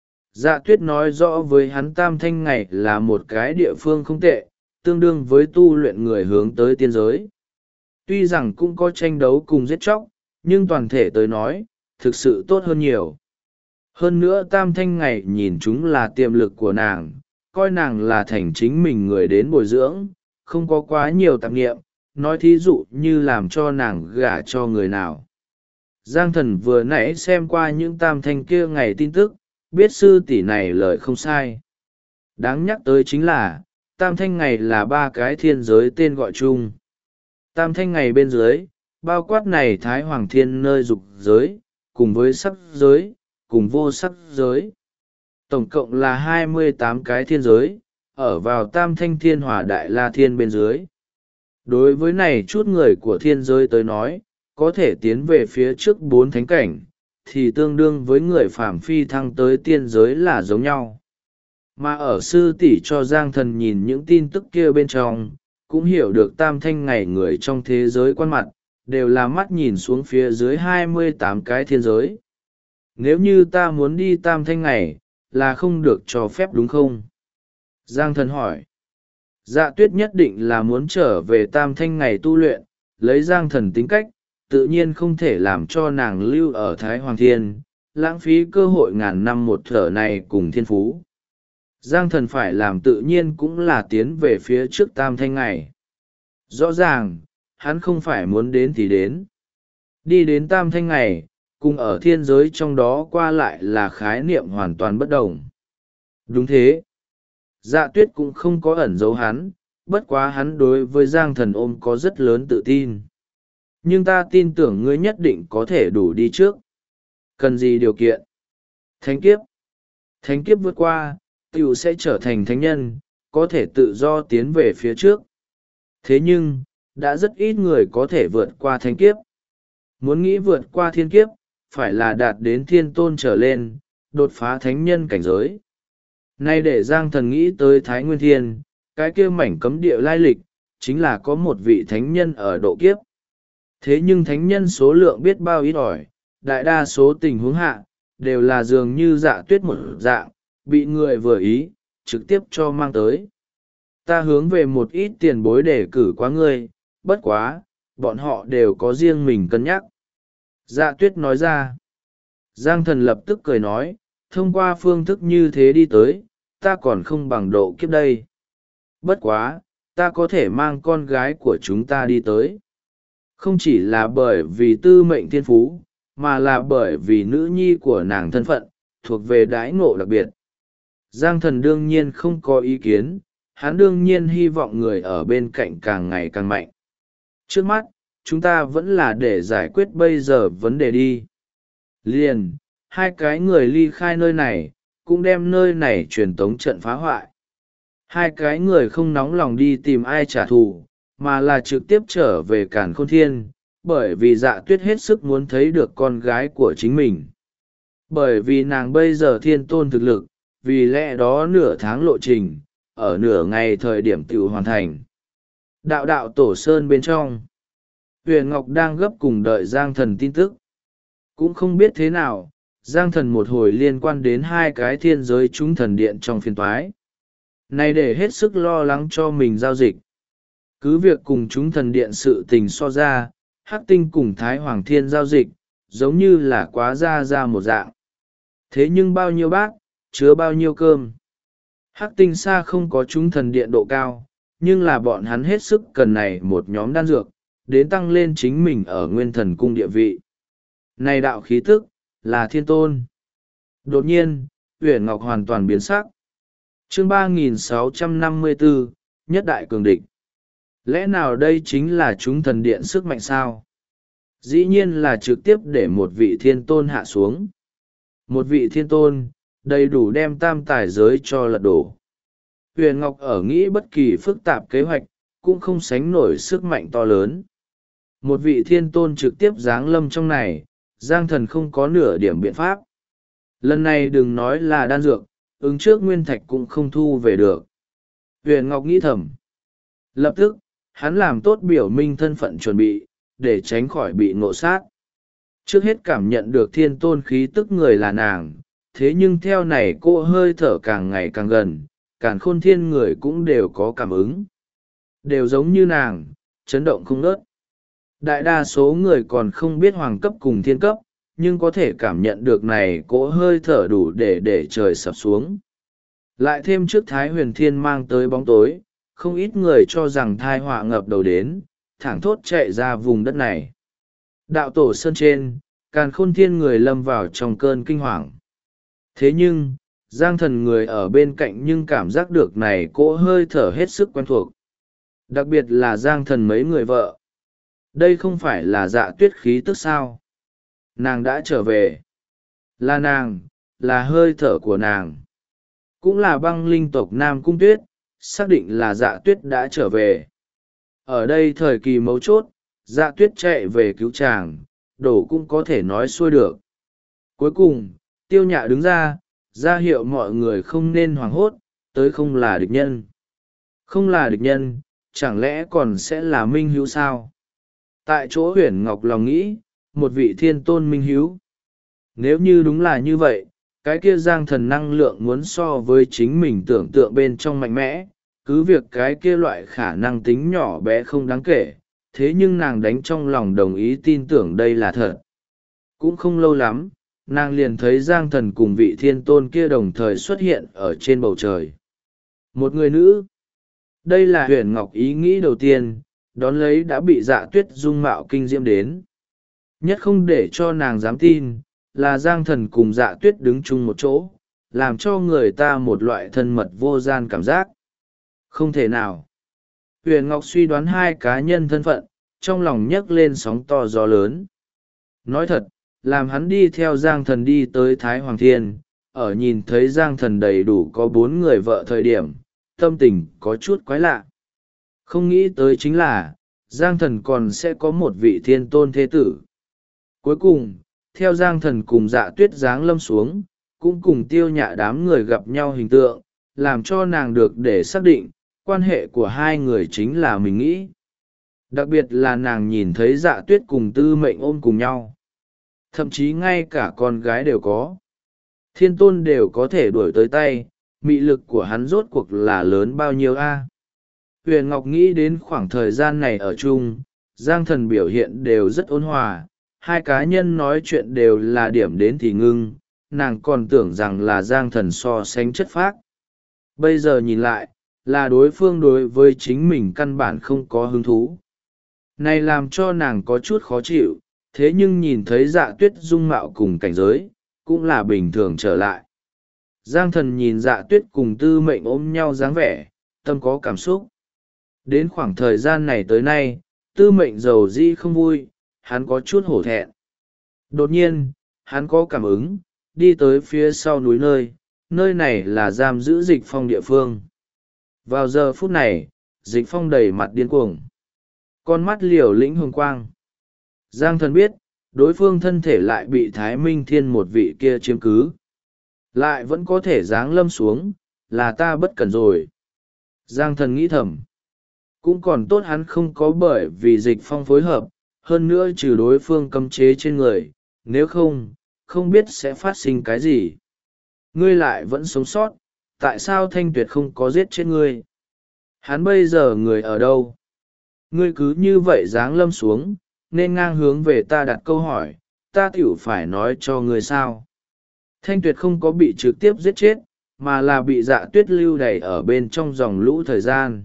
Dạ Tuyết nói rõ với hắn Tam Thanh Ngày là một cái địa phương không tệ, tương đương với tu luyện người hướng tới tiên giới. Tuy rằng cũng có tranh đấu cùng giết chóc, nhưng toàn thể tới nói, thực sự tốt hơn nhiều. Hơn nữa Tam Thanh Ngày nhìn chúng là tiềm lực của nàng, coi nàng là thành chính mình người đến bồi dưỡng, không có quá nhiều tạp nghiệm, nói thí dụ như làm cho nàng gả cho người nào. Giang Thần vừa nãy xem qua những Tam Thanh kia ngày tin tức, biết sư tỷ này lời không sai. Đáng nhắc tới chính là, Tam Thanh Ngày là 3 cái thiên giới tên gọi chung. Tam Thanh Ngày bên dưới, bao quát này Thái Hoàng Thiên nơi dục giới, cùng với sắc giới, cùng vô sắc giới. Tổng cộng là 28 cái thiên giới, ở vào Tam Thanh Thiên Hỏa Đại La Thiên bên dưới. Đối với này chút người của thiên giới tới nói, có thể tiến về phía trước 4 thánh cảnh, thì tương đương với người phàm phi thăng tới tiên giới là giống nhau. Mà ở sư tỷ cho Giang Thần nhìn những tin tức kia bên trong, cũng hiểu được Tam Thanh Ngày người trong thế giới quan mặt, đều là mắt nhìn xuống phía dưới 28 cái thiên giới. Nếu như ta muốn đi Tam Thanh Ngày, là không được cho phép đúng không? Giang Thần hỏi. Dạ Tuyết nhất định là muốn trở về Tam Thanh Ngày tu luyện, lấy Giang Thần tính cách, tự nhiên không thể làm cho nàng lưu ở Thái Hoàng Thiên, lãng phí cơ hội ngàn năm một thở này cùng thiên phú. Giang Thần phải làm tự nhiên cũng là tiến về phía trước Tam Thanh Ngày. Rõ ràng, hắn không phải muốn đến thì đến. Đi đến Tam Thanh Ngày, cùng ở thiên giới trong đó qua lại là khái niệm hoàn toàn bất đồng. Đúng thế. Dạ Tuyết cũng không có ẩn giấu hắn, bất quá hắn đối với Giang Thần ôm có rất lớn tự tin. Nhưng ta tin tưởng ngươi nhất định có thể đủ đi trước. Cần gì điều kiện? Thánh kiếp. Thánh kiếp vượt qua, tiểu sẽ trở thành thánh nhân, có thể tự do tiến về phía trước. Thế nhưng, đã rất ít người có thể vượt qua thánh kiếp. Muốn nghĩ vượt qua thiên kiếp, phải là đạt đến thiên tôn trở lên, đột phá thánh nhân cảnh giới. Nay để Giang Thần nghĩ tới Thái Nguyên Thiên, cái kia mảnh cấm địa lai lịch, chính là có một vị thánh nhân ở độ kiếp. Thế nhưng thánh nhân số lượng biết bao ít ỏi, đại đa số tình huống hạ, đều là dường như Dạ Tuyết một dạng, bị người vừa ý, trực tiếp cho mang tới. Ta hướng về một ít tiền bối để cử qua ngươi, bất quá, bọn họ đều có riêng mình cân nhắc. Dạ Tuyết nói ra. Giang Thần lập tức cười nói, thông qua phương thức như thế đi tới, ta còn không bằng độ kiếp đây. Bất quá, ta có thể mang con gái của chúng ta đi tới. Không chỉ là bởi vì tư mệnh thiên phú, mà là bởi vì nữ nhi của nàng thân phận, thuộc về đãi ngộ đặc biệt. Giang Thần đương nhiên không có ý kiến, hắn đương nhiên hy vọng người ở bên cạnh càng ngày càng mạnh. Trước mắt, chúng ta vẫn là để giải quyết bây giờ vấn đề đi. Liền, hai cái người ly khai nơi này, cũng đem nơi này truyền tống trận phá hoại. Hai cái người không nóng lòng đi tìm ai trả thù, mà là trực tiếp trở về Càn Khôn Thiên, bởi vì Dạ Tuyết hết sức muốn thấy được con gái của chính mình. Bởi vì nàng bây giờ thiên tôn thực lực, vì lẽ đó nửa tháng lộ trình, ở nửa ngày thời điểm tự hoàn thành. Đạo đạo tổ sơn bên trong, Huyền Ngọc đang gấp cùng đợi Giang Thần tin tức. Cũng không biết thế nào, Giang Thần một hồi liên quan đến hai cái thiên giới chúng thần điện trong phiên toái. Này để hết sức lo lắng cho mình giao dịch. Cứ việc cùng chúng thần điện sự tình so ra, Hắc Tinh cùng Thái Hoàng Thiên giao dịch, giống như là quá ra một dạng. Thế nhưng bao nhiêu bát, chứa bao nhiêu cơm. Hắc Tinh xa không có chúng thần điện độ cao, nhưng là bọn hắn hết sức cần này một nhóm đan dược, đến tăng lên chính mình ở nguyên thần cung địa vị. Này đạo khí tức, là thiên tôn. Đột nhiên, Uyển Ngọc hoàn toàn biến sắc. Chương 3654, Nhất Đại Cường Địch. Lẽ nào đây chính là chúng thần điện sức mạnh sao? Dĩ nhiên là trực tiếp để một vị thiên tôn hạ xuống. Một vị thiên tôn, đầy đủ đem tam tài giới cho lật đổ. Huyền Ngọc ở nghĩ bất kỳ phức tạp kế hoạch, cũng không sánh nổi sức mạnh to lớn. Một vị thiên tôn trực tiếp giáng lâm trong này, Giang Thần không có nửa điểm biện pháp. Lần này đừng nói là đan dược, ứng trước nguyên thạch cũng không thu về được. Huyền Ngọc nghĩ thầm. Lập tức, hắn làm tốt biểu minh thân phận chuẩn bị, để tránh khỏi bị ngộ sát. Trước hết cảm nhận được thiên tôn khí tức người là nàng, thế nhưng theo này cô hơi thở càng ngày càng gần, Càn Khôn Thiên người cũng đều có cảm ứng. Đều giống như nàng, chấn động không ngớt. Đại đa số người còn không biết hoàng cấp cùng thiên cấp, nhưng có thể cảm nhận được này cỗ hơi thở đủ để trời sập xuống. Lại thêm trước Thái Huyền Thiên mang tới bóng tối, không ít người cho rằng thai họa ngập đầu đến, thẳng thốt chạy ra vùng đất này. Đạo tổ sơn trên, Càn Khôn Thiên người lâm vào trong cơn kinh hoàng. Thế nhưng, Giang Thần người ở bên cạnh nhưng cảm giác được này cỗ hơi thở hết sức quen thuộc. Đặc biệt là Giang Thần mấy người vợ. Đây không phải là Dạ Tuyết khí tức sao? Nàng đã trở về. Là nàng, là hơi thở của nàng. Cũng là băng linh tộc Nam Cung Tuyết, xác định là Dạ Tuyết đã trở về. Ở đây thời kỳ mấu chốt, Dạ Tuyết chạy về cứu chàng, đổ cũng có thể nói xuôi được. Cuối cùng, Tiêu Nhạ đứng ra hiệu mọi người không nên hoảng hốt, tới không là địch nhân. Không là địch nhân, chẳng lẽ còn sẽ là minh hữu sao? Tại chỗ Huyền Ngọc lòng nghĩ, một vị thiên tôn minh hữu. Nếu như đúng là như vậy, cái kia Giang Thần năng lượng muốn so với chính mình tưởng tượng bên trong mạnh mẽ, cứ việc cái kia loại khả năng tính nhỏ bé không đáng kể, thế nhưng nàng đánh trong lòng đồng ý tin tưởng đây là thật. Cũng không lâu lắm, nàng liền thấy Giang Thần cùng vị thiên tôn kia đồng thời xuất hiện ở trên bầu trời. Một người nữ. Đây là Huyền Ngọc ý nghĩ đầu tiên, đón lấy đã bị Dạ Tuyết dung mạo kinh diễm đến. Nhất không để cho nàng dám tin, là Giang Thần cùng Dạ Tuyết đứng chung một chỗ, làm cho người ta một loại thân mật vô gian cảm giác. Không thể nào. Huyền Ngọc suy đoán hai cá nhân thân phận, trong lòng nhấc lên sóng to gió lớn. Nói thật, làm hắn đi theo Giang Thần đi tới Thái Hoàng Thiên, ở nhìn thấy Giang Thần đầy đủ có 4 người vợ thời điểm, tâm tình có chút quái lạ. Không nghĩ tới chính là, Giang Thần còn sẽ có một vị thiên tôn thế tử. Cuối cùng, theo Giang Thần cùng Dạ Tuyết giáng lâm xuống, cũng cùng Tiêu Nhạ đám người gặp nhau hình tượng, làm cho nàng được để xác định, quan hệ của hai người chính là mình nghĩ. Đặc biệt là nàng nhìn thấy Dạ Tuyết cùng Tư Mệnh ôm cùng nhau. Thậm chí ngay cả con gái đều có. Thiên tôn đều có thể đuổi tới tay, mị lực của hắn rốt cuộc là lớn bao nhiêu a? Huyền Ngọc nghĩ đến khoảng thời gian này ở chung, Giang Thần biểu hiện đều rất ôn hòa, hai cá nhân nói chuyện đều là điểm đến thì ngưng, nàng còn tưởng rằng là Giang Thần so sánh chất phác. Bây giờ nhìn lại, là đối phương đối với chính mình căn bản không có hứng thú. Này làm cho nàng có chút khó chịu, thế nhưng nhìn thấy Dạ Tuyết dung mạo cùng cảnh giới, cũng là bình thường trở lại. Giang Thần nhìn Dạ Tuyết cùng Tư Mệnh ôm nhau dáng vẻ, tâm có cảm xúc. Đến khoảng thời gian này tới nay, Tư Mệnh dầu dĩ không vui, hắn có chút hổ thẹn. Đột nhiên, hắn có cảm ứng, đi tới phía sau núi nơi này là giam giữ Dịch Phong địa phương. Vào giờ phút này, Dịch Phong đầy mặt điên cuồng, con mắt liều lĩnh hồng quang. Giang Thần biết, đối phương thân thể lại bị Thái Minh Thiên một vị kia chiếm cứ. Lại vẫn có thể giáng lâm xuống, là ta bất cẩn rồi. Giang Thần nghĩ thầm. Cũng còn tốt hắn không có bởi vì Dịch Phong phối hợp, hơn nữa trừ đối phương cấm chế trên người, nếu không, không biết sẽ phát sinh cái gì. Ngươi lại vẫn sống sót, tại sao Thanh Tuyệt không có giết chết ngươi? Hắn bây giờ người ở đâu? Ngươi cứ như vậy giáng lâm xuống, nên ngang hướng về ta đặt câu hỏi, ta tiểu phải nói cho ngươi sao? Thanh Tuyệt không có bị trực tiếp giết chết, mà là bị Dạ Tuyết lưu đày ở bên trong dòng lũ thời gian.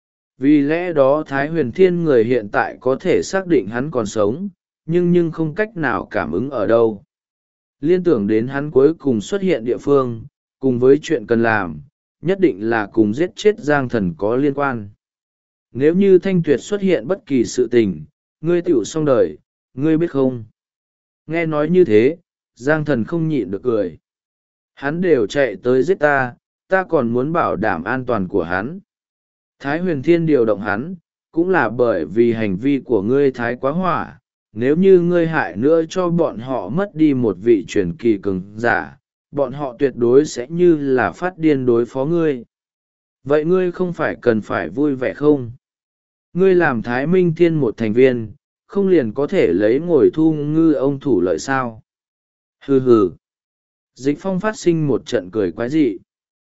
Vì lẽ đó Thái Huyền Thiên người hiện tại có thể xác định hắn còn sống, nhưng không cách nào cảm ứng ở đâu. Liên tưởng đến hắn cuối cùng xuất hiện địa phương, cùng với chuyện cần làm, nhất định là cùng giết chết Giang Thần có liên quan. Nếu như Thanh Tuyệt xuất hiện bất kỳ sự tình, ngươi tiểu xong đời, ngươi biết không? Nghe nói như thế, Giang Thần không nhịn được cười. Hắn đều chạy tới giết ta, ta còn muốn bảo đảm an toàn của hắn. Thái Huyền Thiên điều động hắn, cũng là bởi vì hành vi của ngươi thái quá hỏa. Nếu như ngươi hại nữa cho bọn họ mất đi một vị truyền kỳ cường giả, bọn họ tuyệt đối sẽ như là phát điên đối phó ngươi. Vậy ngươi không phải cần phải vui vẻ không? Ngươi làm Thái Minh Thiên một thành viên, không liền có thể lấy ngồi thu ngư ông thủ lợi sao? Hừ hừ. Dịch Phong phát sinh một trận cười quái dị.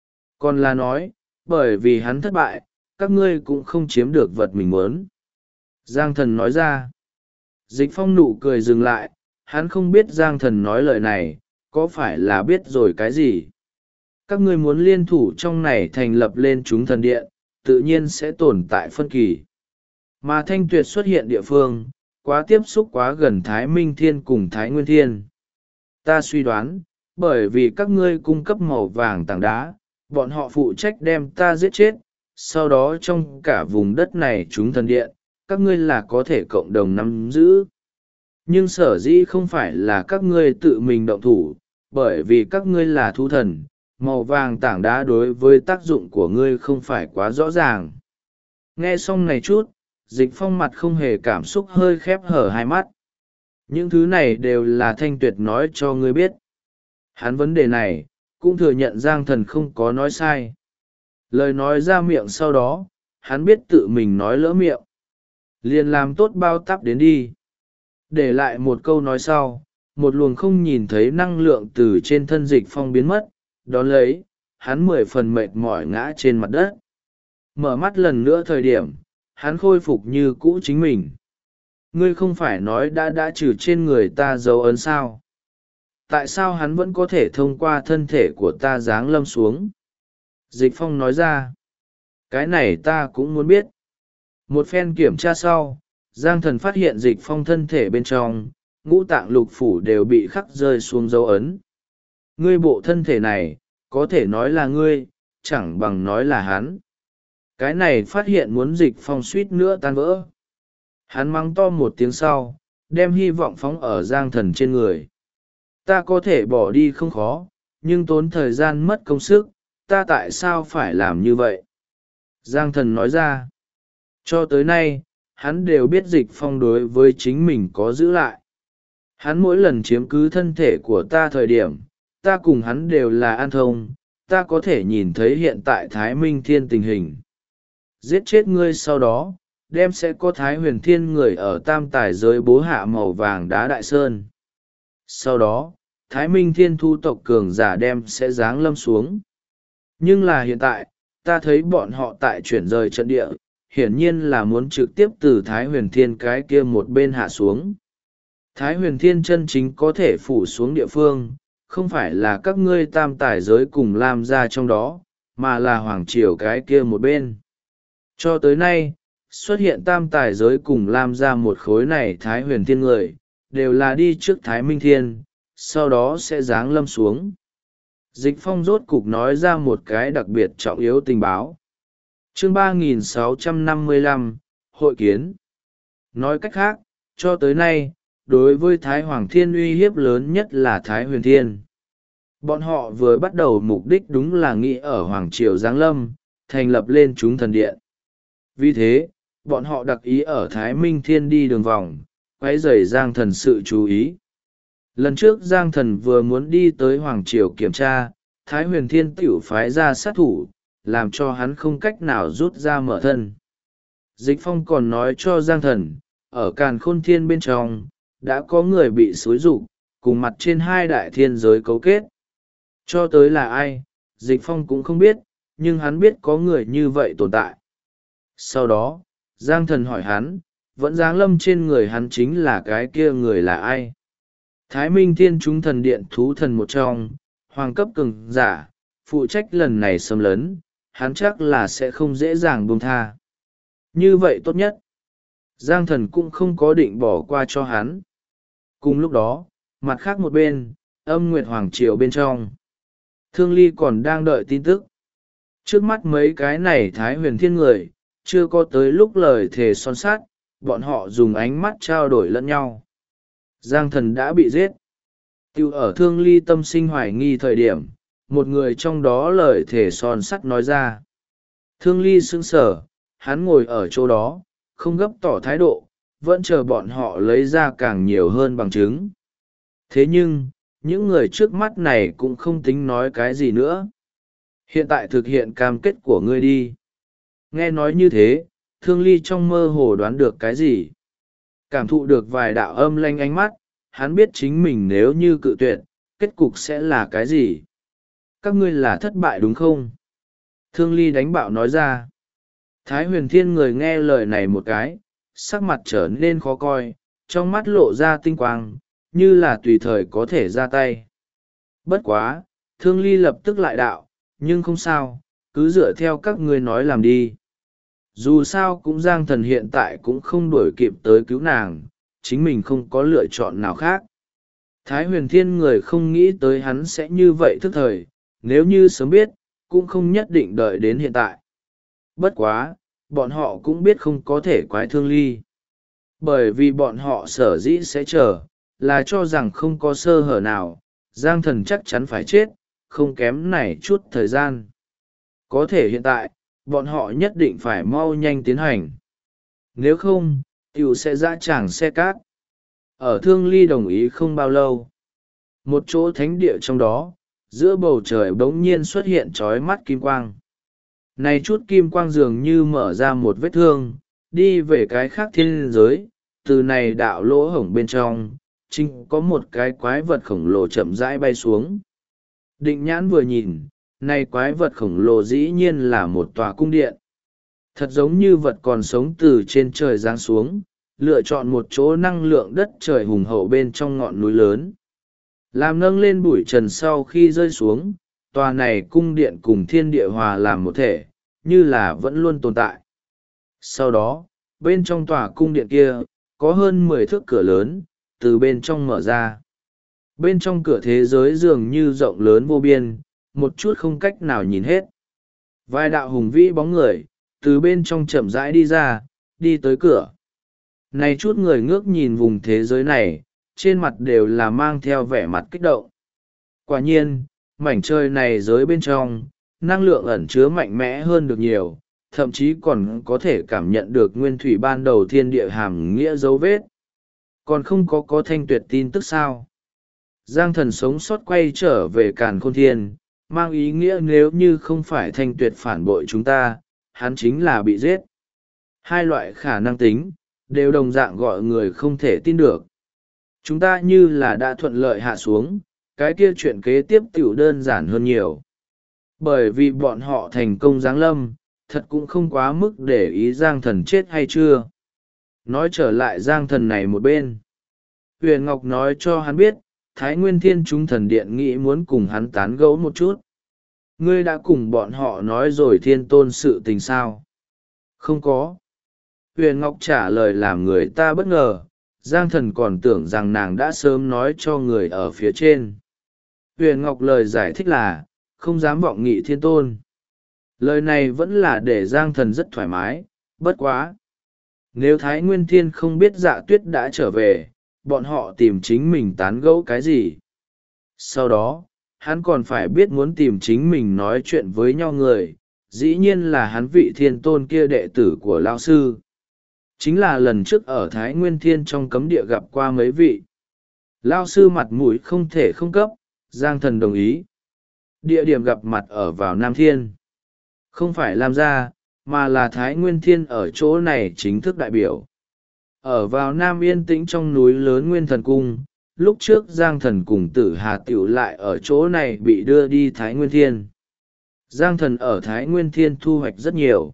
Còn là nói, bởi vì hắn thất bại, các ngươi cũng không chiếm được vật mình muốn. Giang Thần nói ra. Dịch Phong nụ cười dừng lại, hắn không biết Giang Thần nói lời này, có phải là biết rồi cái gì. Các ngươi muốn liên thủ trong này thành lập lên chúng thần điện, tự nhiên sẽ tồn tại phân kỳ. Mà Thanh Tuyệt xuất hiện địa phương, quá tiếp xúc quá gần Thái Minh Thiên cùng Thái Nguyên Thiên. Ta suy đoán, bởi vì các ngươi cung cấp màu vàng tảng đá, bọn họ phụ trách đem ta giết chết, sau đó trong cả vùng đất này chúng thần điện, các ngươi là có thể cộng đồng nắm giữ. Nhưng sở dĩ không phải là các ngươi tự mình động thủ, bởi vì các ngươi là thú thần, màu vàng tảng đá đối với tác dụng của ngươi không phải quá rõ ràng. Nghe xong này chút, Dịch Phong mặt không hề cảm xúc hơi khép hở hai mắt. Những thứ này đều là Thanh Tuyệt nói cho ngươi biết. Hắn vấn đề này, cũng thừa nhận Giang Thần không có nói sai. Lời nói ra miệng sau đó, hắn biết tự mình nói lỡ miệng. Liền làm tốt bao tắp đến đi. Để lại một câu nói sau, một luồng không nhìn thấy năng lượng từ trên thân Dịch Phong biến mất, đón lấy, hắn 10 phần mệt mỏi ngã trên mặt đất. Mở mắt lần nữa thời điểm, hắn khôi phục như cũ chính mình. Ngươi không phải nói đã trừ trên người ta dấu ấn sao? Tại sao hắn vẫn có thể thông qua thân thể của ta giáng lâm xuống? Dịch Phong nói ra. Cái này ta cũng muốn biết. Một phen kiểm tra sau, Giang Thần phát hiện Dịch Phong thân thể bên trong, ngũ tạng lục phủ đều bị khắc rơi xuống dấu ấn. Ngươi bộ thân thể này, có thể nói là ngươi, chẳng bằng nói là hắn. Cái này phát hiện muốn Dịch Phong suýt nữa tan vỡ. Hắn mắng to một tiếng sau, đem hy vọng phóng ở Giang Thần trên người. Ta có thể bỏ đi không khó, nhưng tốn thời gian mất công sức, ta tại sao phải làm như vậy? Giang Thần nói ra. Cho tới nay, hắn đều biết Dịch Phong đối với chính mình có giữ lại. Hắn mỗi lần chiếm cứ thân thể của ta thời điểm, ta cùng hắn đều là an thông, ta có thể nhìn thấy hiện tại Thái Minh Thiên tình hình. Giết chết ngươi sau đó, đem sẽ có Thái Huyền Thiên người ở tam tài giới bố hạ màu vàng đá đại sơn. Sau đó, Thái Minh Thiên thu tộc cường giả đem sẽ giáng lâm xuống. Nhưng là hiện tại, ta thấy bọn họ tại chuyển rời trận địa, hiển nhiên là muốn trực tiếp từ Thái Huyền Thiên cái kia một bên hạ xuống. Thái Huyền Thiên chân chính có thể phủ xuống địa phương, không phải là các ngươi tam tài giới cùng lam gia trong đó, mà là hoàng triều cái kia một bên. Cho tới nay, xuất hiện tam tài giới cùng lam gia một khối này Thái Huyền Thiên người, đều là đi trước Thái Minh Thiên, sau đó sẽ giáng lâm xuống. Dịch Phong rốt cục nói ra một cái đặc biệt trọng yếu tình báo. Chương 3655, Hội kiến. Nói cách khác, cho tới nay, đối với Thái Hoàng Thiên uy hiếp lớn nhất là Thái Huyền Thiên. Bọn họ vừa bắt đầu mục đích đúng là nghĩ ở Hoàng Triều Giáng Lâm, thành lập lên chúng thần điện. Vì thế, bọn họ đặc ý ở Thái Minh Thiên đi đường vòng, quấy rầy Giang Thần sự chú ý. Lần trước Giang Thần vừa muốn đi tới Hoàng Triều kiểm tra, Thái Huyền Thiên tiểu phái ra sát thủ, làm cho hắn không cách nào rút ra mở thân. Dịch Phong còn nói cho Giang Thần, ở Càn Khôn Thiên bên trong, đã có người bị xúi rục, cùng mặt trên hai đại thiên giới cấu kết. Cho tới là ai, Dịch Phong cũng không biết, nhưng hắn biết có người như vậy tồn tại. Sau đó, Giang Thần hỏi hắn, vẫn giáng lâm trên người hắn chính là cái kia người là ai. Thái Minh Thiên chúng thần điện thú thần một trong, hoàng cấp cường giả, phụ trách lần này xâm lấn, hắn chắc là sẽ không dễ dàng buông tha. Như vậy tốt nhất. Giang Thần cũng không có định bỏ qua cho hắn. Cùng lúc đó, mặt khác một bên, Âm Nguyệt Hoàng Triều bên trong. Thương Ly còn đang đợi tin tức. Trước mắt mấy cái này Thái Huyền Thiên người, chưa có tới lúc lời thề son sát, bọn họ dùng ánh mắt trao đổi lẫn nhau. Giang Thần đã bị giết. Tiêu ở Thương Ly tâm sinh hoài nghi thời điểm, một người trong đó lời thề son sắt nói ra. Thương Ly sững sờ, hắn ngồi ở chỗ đó, không gấp tỏ thái độ, vẫn chờ bọn họ lấy ra càng nhiều hơn bằng chứng. Thế nhưng, những người trước mắt này cũng không tính nói cái gì nữa. Hiện tại thực hiện cam kết của ngươi đi. Nghe nói như thế, Thương Ly trong mơ hồ đoán được cái gì. Cảm thụ được vài đạo âm lanh ánh mắt, hắn biết chính mình nếu như cự tuyệt, kết cục sẽ là cái gì. Các ngươi là thất bại đúng không? Thương Ly đánh bạo nói ra. Thái Huyền Thiên người nghe lời này một cái, sắc mặt trở nên khó coi, trong mắt lộ ra tinh quang, như là tùy thời có thể ra tay. Bất quá, Thương Ly lập tức lại đạo, nhưng không sao, cứ dựa theo các ngươi nói làm đi. Dù sao cũng Giang Thần hiện tại cũng không đuổi kịp tới cứu nàng, chính mình không có lựa chọn nào khác. Thái Huyền Thiên người không nghĩ tới hắn sẽ như vậy thức thời, nếu như sớm biết, cũng không nhất định đợi đến hiện tại. Bất quá, bọn họ cũng biết không có thể quái Thương Ly. Bởi vì bọn họ sở dĩ sẽ chờ, là cho rằng không có sơ hở nào, Giang Thần chắc chắn phải chết, không kém này chút thời gian. Có thể hiện tại, bọn họ nhất định phải mau nhanh tiến hành. Nếu không, tiểu sẽ dã tràng xe cát. Ở Thương Ly đồng ý không bao lâu. Một chỗ thánh địa trong đó, giữa bầu trời bỗng nhiên xuất hiện trói mắt kim quang. Này chút kim quang dường như mở ra một vết thương, đi về cái khác thiên giới, từ này đạo lỗ hổng bên trong, chính có một cái quái vật khổng lồ chậm rãi bay xuống. Định nhãn vừa nhìn, này quái vật khổng lồ dĩ nhiên là một tòa cung điện. Thật giống như vật còn sống từ trên trời giáng xuống, lựa chọn một chỗ năng lượng đất trời hùng hậu bên trong ngọn núi lớn. Làm nâng lên bụi trần sau khi rơi xuống, tòa này cung điện cùng thiên địa hòa làm một thể, như là vẫn luôn tồn tại. Sau đó, bên trong tòa cung điện kia, có hơn 10 thước cửa lớn, từ bên trong mở ra. Bên trong cửa thế giới dường như rộng lớn vô biên, một chút không cách nào nhìn hết. Vài đạo hùng vĩ bóng người, từ bên trong chậm rãi đi ra, đi tới cửa. Này chút người ngước nhìn vùng thế giới này, trên mặt đều là mang theo vẻ mặt kích động. Quả nhiên, mảnh trời này giới bên trong, năng lượng ẩn chứa mạnh mẽ hơn được nhiều, thậm chí còn có thể cảm nhận được nguyên thủy ban đầu thiên địa hàm nghĩa dấu vết. Còn không có thanh tuyệt tin tức sao? Giang Thần sống sót quay trở về Càn Khôn Thiên, mang ý nghĩa nếu như không phải thanh tuyệt phản bội chúng ta, hắn chính là bị giết. Hai loại khả năng tính, đều đồng dạng gọi người không thể tin được. Chúng ta như là đã thuận lợi hạ xuống, cái kia chuyện kế tiếp tiểu đơn giản hơn nhiều. Bởi vì bọn họ thành công giáng lâm, thật cũng không quá mức để ý Giang Thần chết hay chưa. Nói trở lại Giang Thần này một bên. Huyền Ngọc nói cho hắn biết, Thái Nguyên Thiên chúng thần điện nghĩ muốn cùng hắn tán gẫu một chút. Ngươi đã cùng bọn họ nói rồi thiên tôn sự tình sao? Không có. Huyền Ngọc trả lời làm người ta bất ngờ, Giang Thần còn tưởng rằng nàng đã sớm nói cho người ở phía trên. Huyền Ngọc lời giải thích là, không dám vọng nghị thiên tôn. Lời này vẫn là để Giang Thần rất thoải mái, bất quá. Nếu Thái Nguyên Thiên không biết Dạ Tuyết đã trở về, bọn họ tìm chính mình tán gẫu cái gì? Sau đó, hắn còn phải biết muốn tìm chính mình nói chuyện với nhau người, dĩ nhiên là hắn vị thiên tôn kia đệ tử của Lao Sư. Chính là lần trước ở Thái Nguyên Thiên trong cấm địa gặp qua mấy vị. Lao Sư mặt mũi không thể không cấp, Giang Thần đồng ý. Địa điểm gặp mặt ở vào Nam Thiên. Không phải Lam Gia, mà là Thái Nguyên Thiên ở chỗ này chính thức đại biểu. Ở vào Nam yên tĩnh trong núi lớn Nguyên Thần Cung, lúc trước Giang Thần cùng Tử Hà Tiểu lại ở chỗ này bị đưa đi Thái Nguyên Thiên. Giang Thần ở Thái Nguyên Thiên thu hoạch rất nhiều.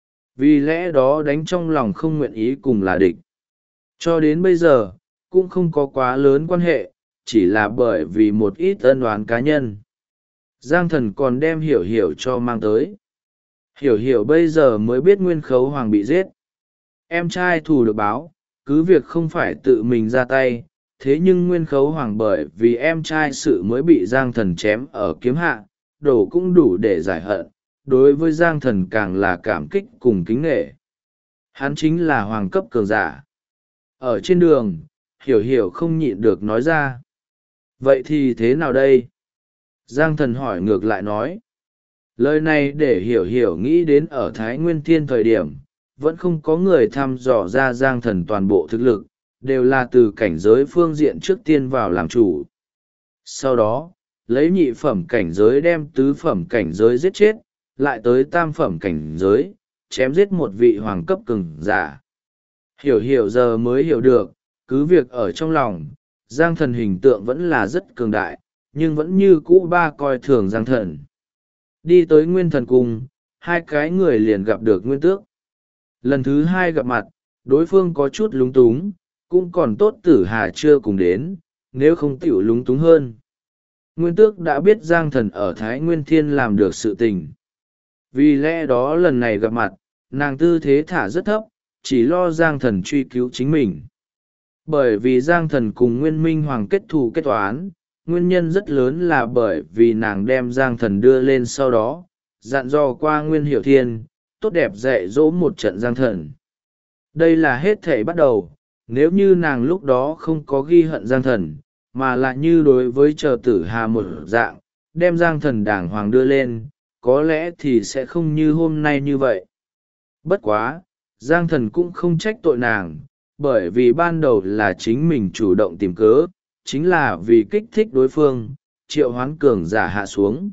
Vì lẽ đó đánh trong lòng không nguyện ý cùng là địch. Cho đến bây giờ, cũng không có quá lớn quan hệ, chỉ là bởi vì một ít ân oán cá nhân. Giang Thần còn đem Hiểu Hiểu cho mang tới. Hiểu Hiểu bây giờ mới biết Nguyên Khấu Hoàng bị giết. Em trai thù được báo, cứ việc không phải tự mình ra tay, thế nhưng Nguyên Khấu Hoàng bởi vì em trai sự mới bị Giang Thần chém ở kiếm hạ, đổ cũng đủ để giải hận, đối với Giang Thần càng là cảm kích cùng kính nghệ. Hắn chính là hoàng cấp cường giả. Ở trên đường, Hiểu Hiểu không nhịn được nói ra. Vậy thì thế nào đây? Giang Thần hỏi ngược lại nói. Lời này để Hiểu Hiểu nghĩ đến ở Thái Nguyên Thiên thời điểm, vẫn không có người thăm dò ra Giang Thần toàn bộ thực lực, đều là từ cảnh giới phương diện trước tiên vào làm chủ. Sau đó, lấy nhị phẩm cảnh giới đem tứ phẩm cảnh giới giết chết, lại tới tam phẩm cảnh giới, chém giết một vị hoàng cấp cường giả. Hiểu Hiểu giờ mới hiểu được, cứ việc ở trong lòng, Giang Thần hình tượng vẫn là rất cường đại, nhưng vẫn như cũ ba coi thường Giang Thần. Đi tới Nguyên Thần Cung, hai cái người liền gặp được Nguyên Tước. Lần thứ hai gặp mặt, đối phương có chút lúng túng, cũng còn tốt Tử Hà chưa cùng đến, nếu không tiểu lúng túng hơn. Nguyên Tước đã biết Giang Thần ở Thái Nguyên Thiên làm được sự tình. Vì lẽ đó lần này gặp mặt, nàng tư thế thả rất thấp, chỉ lo Giang Thần truy cứu chính mình. Bởi vì Giang Thần cùng Nguyên Minh Hoàng kết thù kết toán, nguyên nhân rất lớn là bởi vì nàng đem Giang Thần đưa lên sau đó, dặn dò qua Nguyên Hiểu Thiên, tốt đẹp dạy dỗ một trận Giang Thần. Đây là hết thể bắt đầu, nếu như nàng lúc đó không có ghi hận Giang Thần, mà lại như đối với chờ Tử Hà một dạng, đem Giang Thần đàng hoàng đưa lên, có lẽ thì sẽ không như hôm nay như vậy. Bất quá, Giang Thần cũng không trách tội nàng, bởi vì ban đầu là chính mình chủ động tìm cớ, chính là vì kích thích đối phương, triệu hoán cường giả hạ xuống.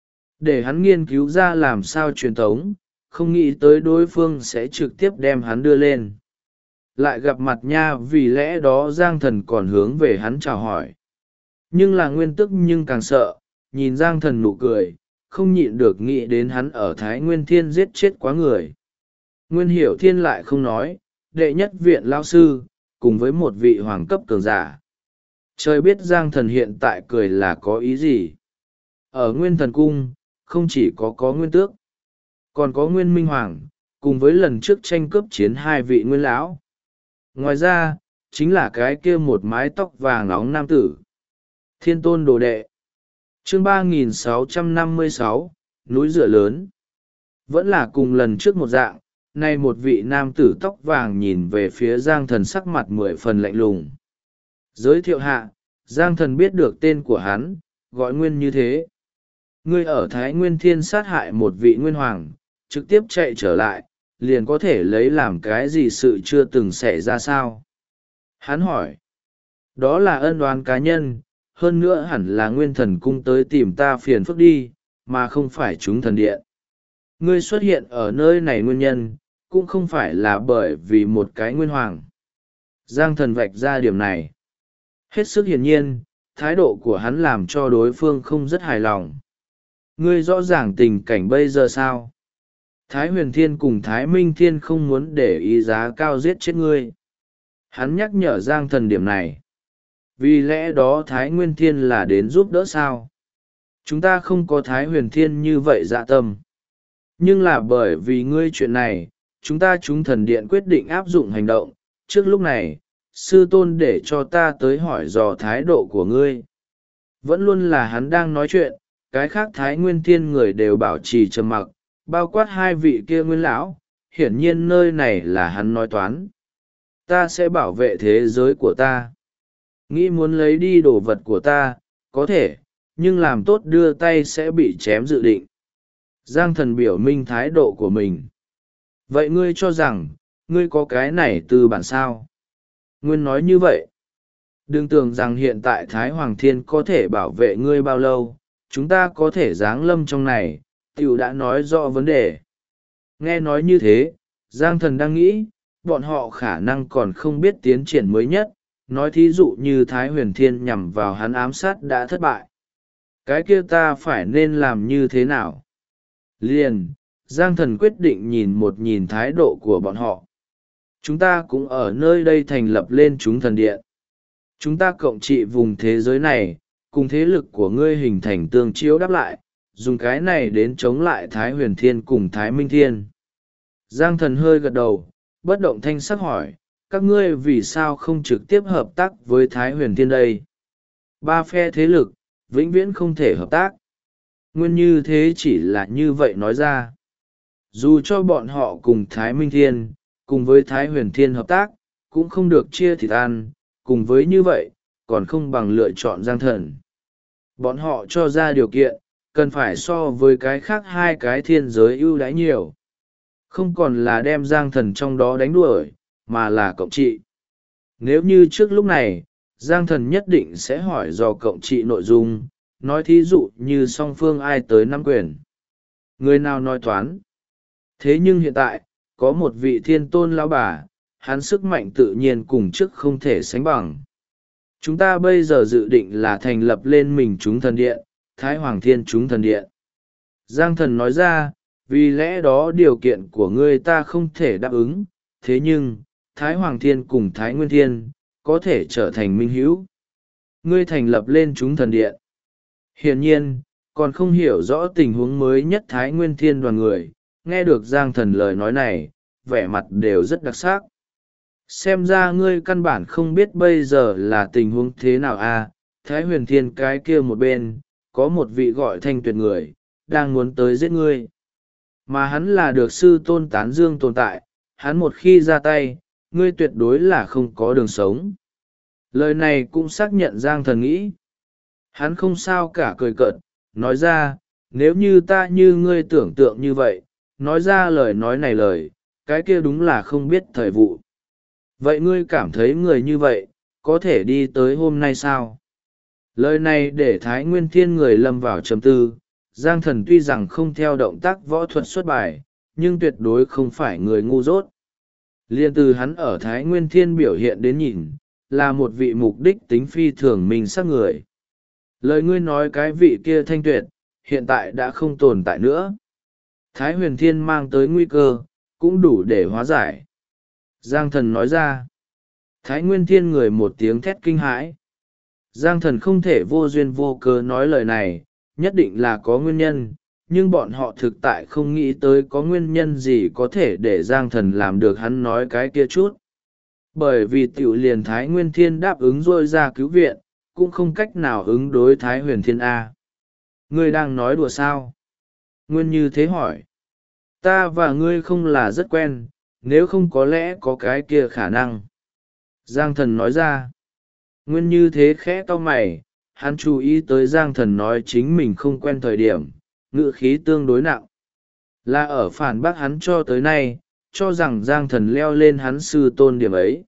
Để hắn nghiên cứu ra làm sao truyền tống, không nghĩ tới đối phương sẽ trực tiếp đem hắn đưa lên. Lại gặp mặt nha, vì lẽ đó Giang Thần còn hướng về hắn chào hỏi. Nhưng là Nguyên Tức nhưng càng sợ, nhìn Giang Thần nụ cười, không nhịn được nghĩ đến hắn ở Thái Nguyên Thiên giết chết quá người. Nguyên Hiểu Thiên lại không nói, đệ nhất viện lao sư, cùng với một vị hoàng cấp cường giả. Trời biết Giang Thần hiện tại cười là có ý gì. Ở Nguyên Thần Cung, không chỉ có Nguyên Tước, còn có Nguyên Minh Hoàng, cùng với lần trước tranh cướp chiến hai vị Nguyên Lão. Ngoài ra, chính là cái kia một mái tóc vàng nóng nam tử. Thiên Tôn đồ đệ. Chương 3656, núi rửa lớn. Vẫn là cùng lần trước một dạng, nay một vị nam tử tóc vàng nhìn về phía Giang Thần sắc mặt 10 phần lạnh lùng. Giới thiệu hạ, Giang Thần biết được tên của hắn, gọi Nguyên như thế. Ngươi ở Thái Nguyên Thiên sát hại một vị Nguyên Hoàng, trực tiếp chạy trở lại, liền có thể lấy làm cái gì sự chưa từng xảy ra sao? Hắn hỏi. Đó là ân oán cá nhân, hơn nữa hẳn là Nguyên Thần Cung tới tìm ta phiền phức đi, mà không phải chúng thần điện. Ngươi xuất hiện ở nơi này nguyên nhân, cũng không phải là bởi vì một cái Nguyên Hoàng. Giang Thần vạch ra điểm này. Hết sức hiển nhiên, thái độ của hắn làm cho đối phương không rất hài lòng. Ngươi rõ ràng tình cảnh bây giờ sao? Thái Huyền Thiên cùng Thái Minh Thiên không muốn để ý giá cao giết chết ngươi. Hắn nhắc nhở Giang Thần điểm này. Vì lẽ đó Thái Nguyên Thiên là đến giúp đỡ sao? Chúng ta không có Thái Huyền Thiên như vậy dạ tâm. Nhưng là bởi vì ngươi chuyện này, chúng thần điện quyết định áp dụng hành động. Trước lúc này, sư tôn để cho ta tới hỏi dò thái độ của ngươi. Vẫn luôn là hắn đang nói chuyện, cái khác Thái Nguyên Thiên người đều bảo trì trầm mặc, bao quát hai vị kia nguyên lão, hiển nhiên nơi này là hắn nói toán. Ta sẽ bảo vệ thế giới của ta. Nghĩ muốn lấy đi đồ vật của ta, có thể, nhưng làm tốt đưa tay sẽ bị chém dự định. Giang Thần biểu minh thái độ của mình. Vậy ngươi cho rằng, ngươi có cái này từ bản sao? Nguyên nói như vậy. Đừng tưởng rằng hiện tại Thái Hoàng Thiên có thể bảo vệ ngươi bao lâu, chúng ta có thể giáng lâm trong này, tiểu đã nói rõ vấn đề. Nghe nói như thế, Giang Thần đang nghĩ, bọn họ khả năng còn không biết tiến triển mới nhất, nói thí dụ như Thái Huyền Thiên nhằm vào hắn ám sát đã thất bại. Cái kia ta phải nên làm như thế nào? Liền, Giang Thần quyết định nhìn thái độ của bọn họ. Chúng ta cũng ở nơi đây thành lập lên chúng thần điện. Chúng ta cộng trị vùng thế giới này, cùng thế lực của ngươi hình thành tương chiếu đáp lại, dùng cái này đến chống lại Thái Huyền Thiên cùng Thái Minh Thiên. Giang Thần hơi gật đầu, bất động thanh sắc hỏi, các ngươi vì sao không trực tiếp hợp tác với Thái Huyền Thiên đây? Ba phe thế lực, vĩnh viễn không thể hợp tác. Nguyên như thế chỉ là như vậy nói ra. Dù cho bọn họ cùng Thái Minh Thiên, cùng với Thái Huyền Thiên hợp tác, cũng không được chia thịt ăn, cùng với như vậy, còn không bằng lựa chọn Giang Thần. Bọn họ cho ra điều kiện, cần phải so với cái khác hai cái thiên giới ưu đãi nhiều. Không còn là đem Giang Thần trong đó đánh đuổi, mà là cộng trị. Nếu như trước lúc này, Giang Thần nhất định sẽ hỏi dò cộng trị nội dung, nói thí dụ như song phương ai tới nắm quyền. Người nào nói toán. Thế nhưng hiện tại, có một vị thiên tôn lão bà, hắn sức mạnh tự nhiên cùng trước không thể sánh bằng. Chúng ta bây giờ dự định là thành lập lên mình chúng thần điện, Thái Hoàng Thiên chúng thần điện. Giang Thần nói ra, vì lẽ đó điều kiện của ngươi ta không thể đáp ứng, thế nhưng, Thái Hoàng Thiên cùng Thái Nguyên Thiên, có thể trở thành minh hữu. Ngươi thành lập lên chúng thần điện. Hiển nhiên, còn không hiểu rõ tình huống mới nhất Thái Nguyên Thiên đoàn người, nghe được Giang Thần lời nói này, vẻ mặt đều rất đặc sắc. Xem ra ngươi căn bản không biết bây giờ là tình huống thế nào à, Thái Huyền Thiên cái kia một bên, có một vị gọi Thanh Tuyệt người, đang muốn tới giết ngươi. Mà hắn là được sư tôn tán dương tồn tại, hắn một khi ra tay, ngươi tuyệt đối là không có đường sống. Lời này cũng xác nhận Giang Thần nghĩ. Hắn không sao cả cười cợt, nói ra, nếu như ta như ngươi tưởng tượng như vậy, nói ra lời nói này lời, cái kia đúng là không biết thời vụ. Vậy ngươi cảm thấy người như vậy, có thể đi tới hôm nay sao? Lời này để Thái Nguyên Thiên người lâm vào trầm tư, Giang Thần tuy rằng không theo động tác võ thuật xuất bài, nhưng tuyệt đối không phải người ngu dốt. Liên từ hắn ở Thái Nguyên Thiên biểu hiện đến nhìn, là một vị mục đích tính phi thường mình sắc người. Lời ngươi nói cái vị kia Thanh Tuyệt, hiện tại đã không tồn tại nữa. Thái Huyền Thiên mang tới nguy cơ, cũng đủ để hóa giải. Giang Thần nói ra. Thái Nguyên Thiên người một tiếng thét kinh hãi. Giang Thần không thể vô duyên vô cớ nói lời này, nhất định là có nguyên nhân, nhưng bọn họ thực tại không nghĩ tới có nguyên nhân gì có thể để Giang Thần làm được hắn nói cái kia chút. Bởi vì tiểu liền Thái Nguyên Thiên đáp ứng rồi ra cứu viện, cũng không cách nào ứng đối Thái Huyền Thiên A. Ngươi đang nói đùa sao? Nguyên như thế hỏi. Ta và ngươi không là rất quen, nếu không có lẽ có cái kia khả năng. Giang Thần nói ra. Nguyên như thế khẽ cau mày, hắn chú ý tới Giang Thần nói chính mình không quen thời điểm, ngữ khí tương đối nặng. Là ở phản bác hắn cho tới nay, cho rằng Giang Thần leo lên hắn sư tôn điểm ấy.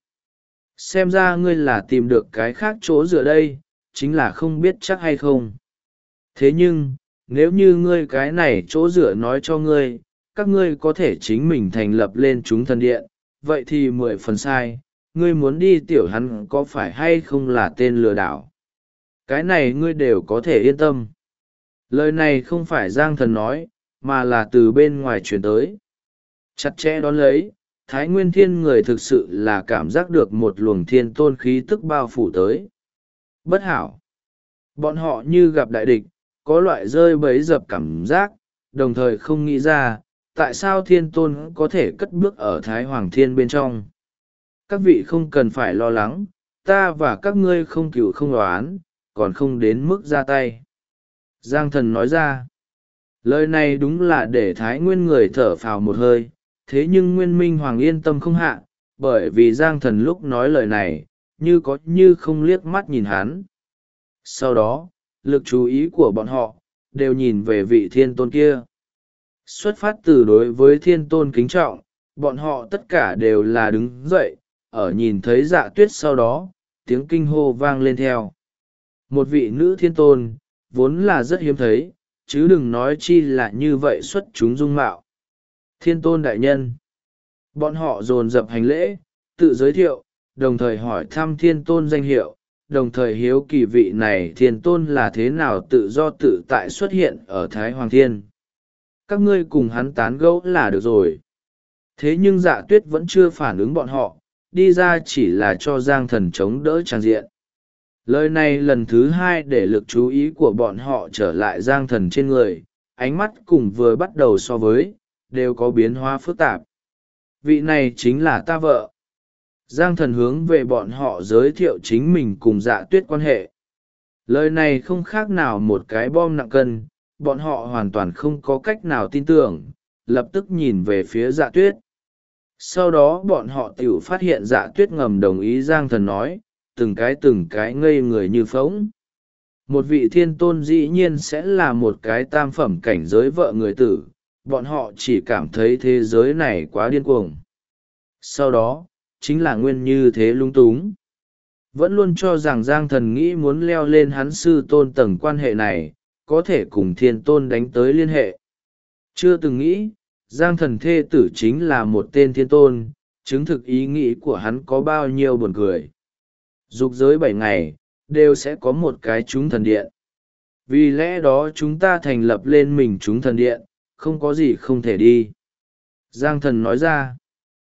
Xem ra ngươi là tìm được cái khác chỗ dựa đây, chính là không biết chắc hay không. Thế nhưng, nếu như ngươi cái này chỗ dựa nói cho ngươi, các ngươi có thể chính mình thành lập lên chúng thần điện, vậy thì 10 phần sai, ngươi muốn đi tiểu hắn có phải hay không là tên lừa đảo. Cái này ngươi đều có thể yên tâm. Lời này không phải Giang Thần nói, mà là từ bên ngoài chuyển tới. Chặt chẽ đón lấy, Thái Nguyên Thiên người thực sự là cảm giác được một luồng thiên tôn khí tức bao phủ tới. Bất hảo. Bọn họ như gặp đại địch, có loại rơi bấy dập cảm giác, đồng thời không nghĩ ra, tại sao thiên tôn có thể cất bước ở Thái Hoàng Thiên bên trong. Các vị không cần phải lo lắng, ta và các ngươi không cừu không oán, còn không đến mức ra tay. Giang thần nói ra. Lời này đúng là để Thái Nguyên người thở phào một hơi, thế nhưng Nguyên Minh Hoàng yên tâm không hạ, bởi vì Giang thần lúc nói lời này, như có như không liếc mắt nhìn hắn. Sau đó, lực chú ý của bọn họ, đều nhìn về vị thiên tôn kia. Xuất phát từ đối với thiên tôn kính trọng, bọn họ tất cả đều là đứng dậy, ở nhìn thấy Dạ Tuyết sau đó, tiếng kinh hô vang lên theo. Một vị nữ thiên tôn, vốn là rất hiếm thấy, chứ đừng nói chi là như vậy xuất chúng dung mạo. Thiên tôn đại nhân. Bọn họ dồn dập hành lễ, tự giới thiệu, đồng thời hỏi thăm thiên tôn danh hiệu, đồng thời hiếu kỳ vị này thiên tôn là thế nào tự do tự tại xuất hiện ở Thái Hoàng Thiên. Các ngươi cùng hắn tán gẫu là được rồi. Thế nhưng Dạ Tuyết vẫn chưa phản ứng bọn họ, đi ra chỉ là cho Giang thần chống đỡ tràn diện. Lời này lần thứ hai để lực chú ý của bọn họ trở lại Giang thần trên người, ánh mắt cùng vừa bắt đầu so với, đều có biến hóa phức tạp. Vị này chính là ta vợ. Giang thần hướng về bọn họ giới thiệu chính mình cùng Dạ Tuyết quan hệ. Lời này không khác nào một cái bom nặng cân, bọn họ hoàn toàn không có cách nào tin tưởng, lập tức nhìn về phía Dạ Tuyết. Sau đó bọn họ tự phát hiện Dạ Tuyết ngầm đồng ý Giang thần nói, từng cái ngây người như phóng. Một vị thiên tôn dĩ nhiên sẽ là một cái tam phẩm cảnh giới vợ người tử, bọn họ chỉ cảm thấy thế giới này quá điên cuồng. Sau đó, chính là nguyên như thế lung túng. Vẫn luôn cho rằng Giang thần nghĩ muốn leo lên hắn sư tôn tầng quan hệ này, có thể cùng thiên tôn đánh tới liên hệ. Chưa từng nghĩ, Giang thần thê tử chính là một tên thiên tôn, chứng thực ý nghĩ của hắn có bao nhiêu buồn cười. Dục giới 7 ngày, đều sẽ có một cái chúng thần điện. Vì lẽ đó chúng ta thành lập lên mình chúng thần điện, không có gì không thể đi. Giang thần nói ra,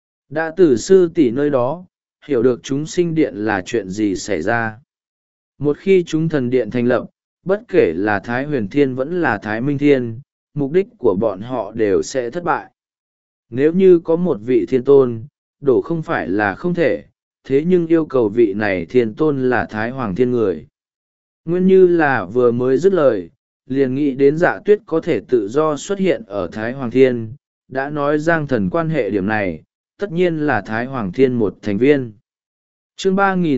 đã từ sư tỷ nơi đó, hiểu được chúng sinh điện là chuyện gì xảy ra. Một khi chúng thần điện thành lập, bất kể là Thái Huyền Thiên vẫn là Thái Minh Thiên, mục đích của bọn họ đều sẽ thất bại. Nếu như có một vị thiên tôn, đổ không phải là không thể, thế nhưng yêu cầu vị này thiên tôn là Thái Hoàng Thiên người. Nguyên như là vừa mới dứt lời, liền nghĩ đến Dạ Tuyết có thể tự do xuất hiện ở Thái Hoàng Thiên, đã nói Giang thần quan hệ điểm này, tất nhiên là Thái Hoàng Thiên một thành viên. Chương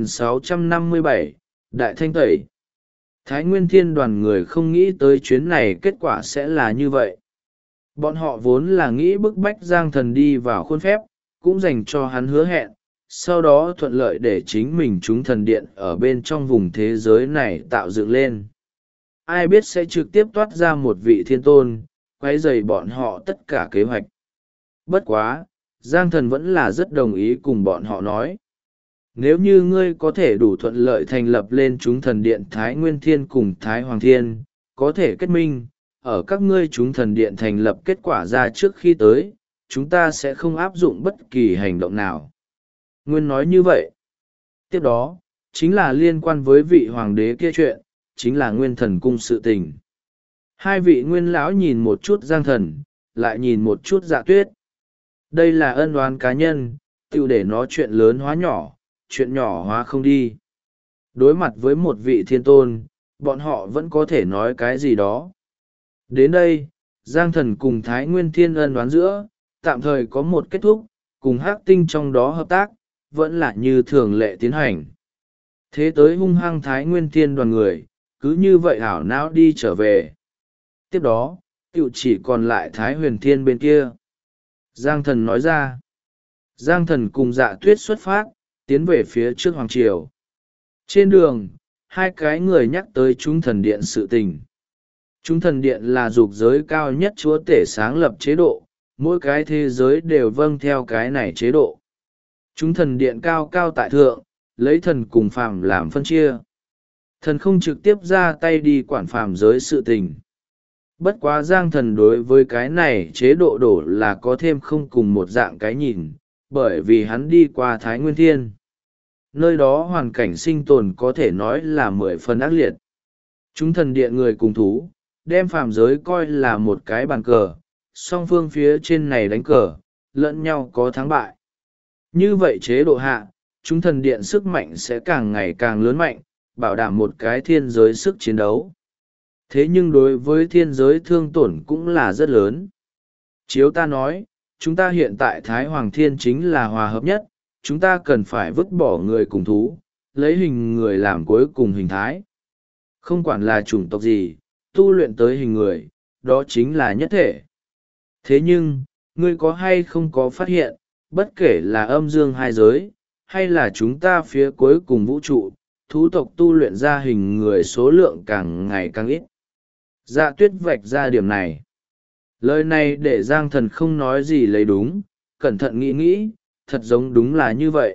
3657, Đại Thanh Tẩy. Thái Nguyên Thiên đoàn người không nghĩ tới chuyến này kết quả sẽ là như vậy. Bọn họ vốn là nghĩ bức bách Giang thần đi vào khuôn phép, cũng dành cho hắn hứa hẹn, sau đó thuận lợi để chính mình chúng thần điện ở bên trong vùng thế giới này tạo dựng lên. Ai biết sẽ trực tiếp toát ra một vị thiên tôn, quấy rầy bọn họ tất cả kế hoạch. Bất quá, Giang thần vẫn là rất đồng ý cùng bọn họ nói. Nếu như ngươi có thể đủ thuận lợi thành lập lên chúng thần điện Thái Nguyên Thiên cùng Thái Hoàng Thiên, có thể kết minh, ở các ngươi chúng thần điện thành lập kết quả ra trước khi tới, chúng ta sẽ không áp dụng bất kỳ hành động nào. Nguyên nói như vậy. Tiếp đó, chính là liên quan với vị hoàng đế kia chuyện, chính là Nguyên thần cung sự tình. Hai vị Nguyên lão nhìn một chút Giang thần, lại nhìn một chút Dạ Tuyết. Đây là ân oán cá nhân, tự để nó chuyện lớn hóa nhỏ, chuyện nhỏ hóa không đi. Đối mặt với một vị thiên tôn, bọn họ vẫn có thể nói cái gì đó. Đến đây, Giang thần cùng Thái Nguyên Thiên ân oán giữa, tạm thời có một kết thúc, cùng Hắc Tinh trong đó hợp tác, vẫn là như thường lệ tiến hành. Thế tới hung hăng Thái Nguyên Thiên đoàn người, cứ như vậy hảo não đi trở về. Tiếp đó, tiểu chỉ còn lại Thái Huyền Thiên bên kia. Giang thần nói ra. Giang thần cùng Dạ Tuyết xuất phát, tiến về phía trước Hoàng Triều. Trên đường, hai cái người nhắc tới chúng thần điện sự tình. Chúng thần điện là dục giới cao nhất chúa tể sáng lập chế độ, mỗi cái thế giới đều vâng theo cái này chế độ. Chúng thần điện cao cao tại thượng, lấy thần cùng phàm làm phân chia. Thần không trực tiếp ra tay đi quản phàm giới sự tình. Bất quá Giang thần đối với cái này chế độ đổ là có thêm không cùng một dạng cái nhìn, bởi vì hắn đi qua Thái Nguyên Thiên. nơi đó hoàn cảnh sinh tồn có thể nói là 10 phần ác liệt. Chúng thần điện người cùng thú, đem phàm giới coi là một cái bàn cờ, song phương phía trên này đánh cờ, lẫn nhau có thắng bại. Như vậy chế độ hạ, chúng thần điện sức mạnh sẽ càng ngày càng lớn mạnh, bảo đảm một cái thiên giới sức chiến đấu. Thế nhưng đối với thiên giới thương tổn cũng là rất lớn. Chiếu ta nói, chúng ta hiện tại Thái Hoàng Thiên chính là hòa hợp nhất, chúng ta cần phải vứt bỏ người cùng thú, lấy hình người làm cuối cùng hình thái. Không quản là chủng tộc gì, tu luyện tới hình người, đó chính là nhất thể. Thế nhưng, ngươi có hay không có phát hiện, bất kể là âm dương hai giới, hay là chúng ta phía cuối cùng vũ trụ, thú tộc tu luyện ra hình người số lượng càng ngày càng ít. Dạ tuyết vạch ra điểm này. Lời này để Giang Thần không nói gì lấy đúng, cẩn thận nghĩ nghĩ, thật giống đúng là như vậy.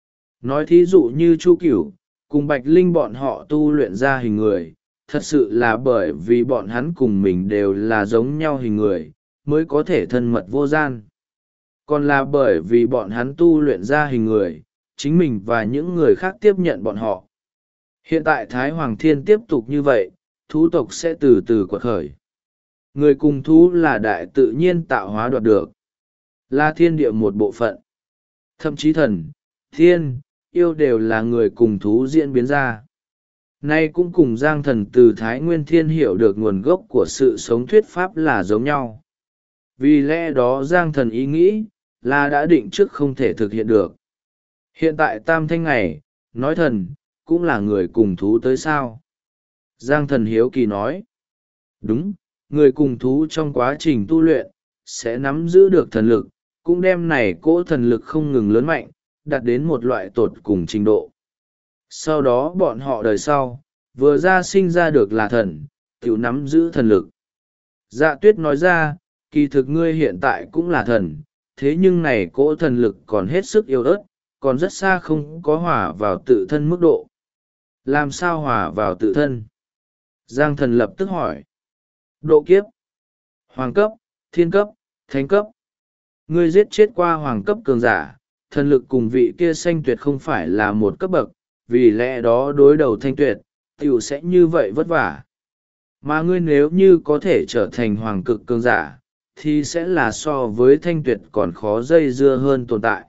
Nói thí dụ như Chu Cửu, cùng Bạch Linh bọn họ tu luyện ra hình người, thật sự là bởi vì bọn hắn cùng mình đều là giống nhau hình người, mới có thể thân mật vô gian. Còn là bởi vì bọn hắn tu luyện ra hình người, chính mình và những người khác tiếp nhận bọn họ. Hiện tại Thái Hoàng Thiên tiếp tục như vậy, thú tộc sẽ từ từ quật khởi. Người cùng thú là đại tự nhiên tạo hóa đoạt được, là thiên địa một bộ phận. Thậm chí thần, thiên, yêu đều là người cùng thú diễn biến ra. Nay cũng cùng Giang Thần từ Thái Nguyên Thiên hiểu được nguồn gốc của sự sống thuyết pháp là giống nhau. Vì lẽ đó Giang Thần ý nghĩ là đã định trước không thể thực hiện được. Hiện tại Tam Thanh Ngày, nói thần, cũng là người cùng thú tới sao? Giang Thần hiếu kỳ nói. Đúng, người cùng thú trong quá trình tu luyện, sẽ nắm giữ được thần lực, cũng đem này cỗ thần lực không ngừng lớn mạnh, đạt đến một loại tột cùng trình độ. Sau đó bọn họ đời sau, vừa ra sinh ra được là thần, tiểu nắm giữ thần lực. Dạ tuyết nói ra, kỳ thực ngươi hiện tại cũng là thần, thế nhưng này cỗ thần lực còn hết sức yếu ớt, còn rất xa không có hòa vào tự thân mức độ. Làm sao hòa vào tự thân? Giang Thần lập tức hỏi. Độ kiếp, hoàng cấp, thiên cấp, thánh cấp. Ngươi giết chết qua hoàng cấp cường giả, thần lực cùng vị kia Thanh Tuyệt không phải là một cấp bậc, vì lẽ đó đối đầu Thanh Tuyệt, tiểu sẽ như vậy vất vả. Mà ngươi nếu như có thể trở thành hoàng cực cường giả, thì sẽ là so với Thanh Tuyệt còn khó dây dưa hơn tồn tại.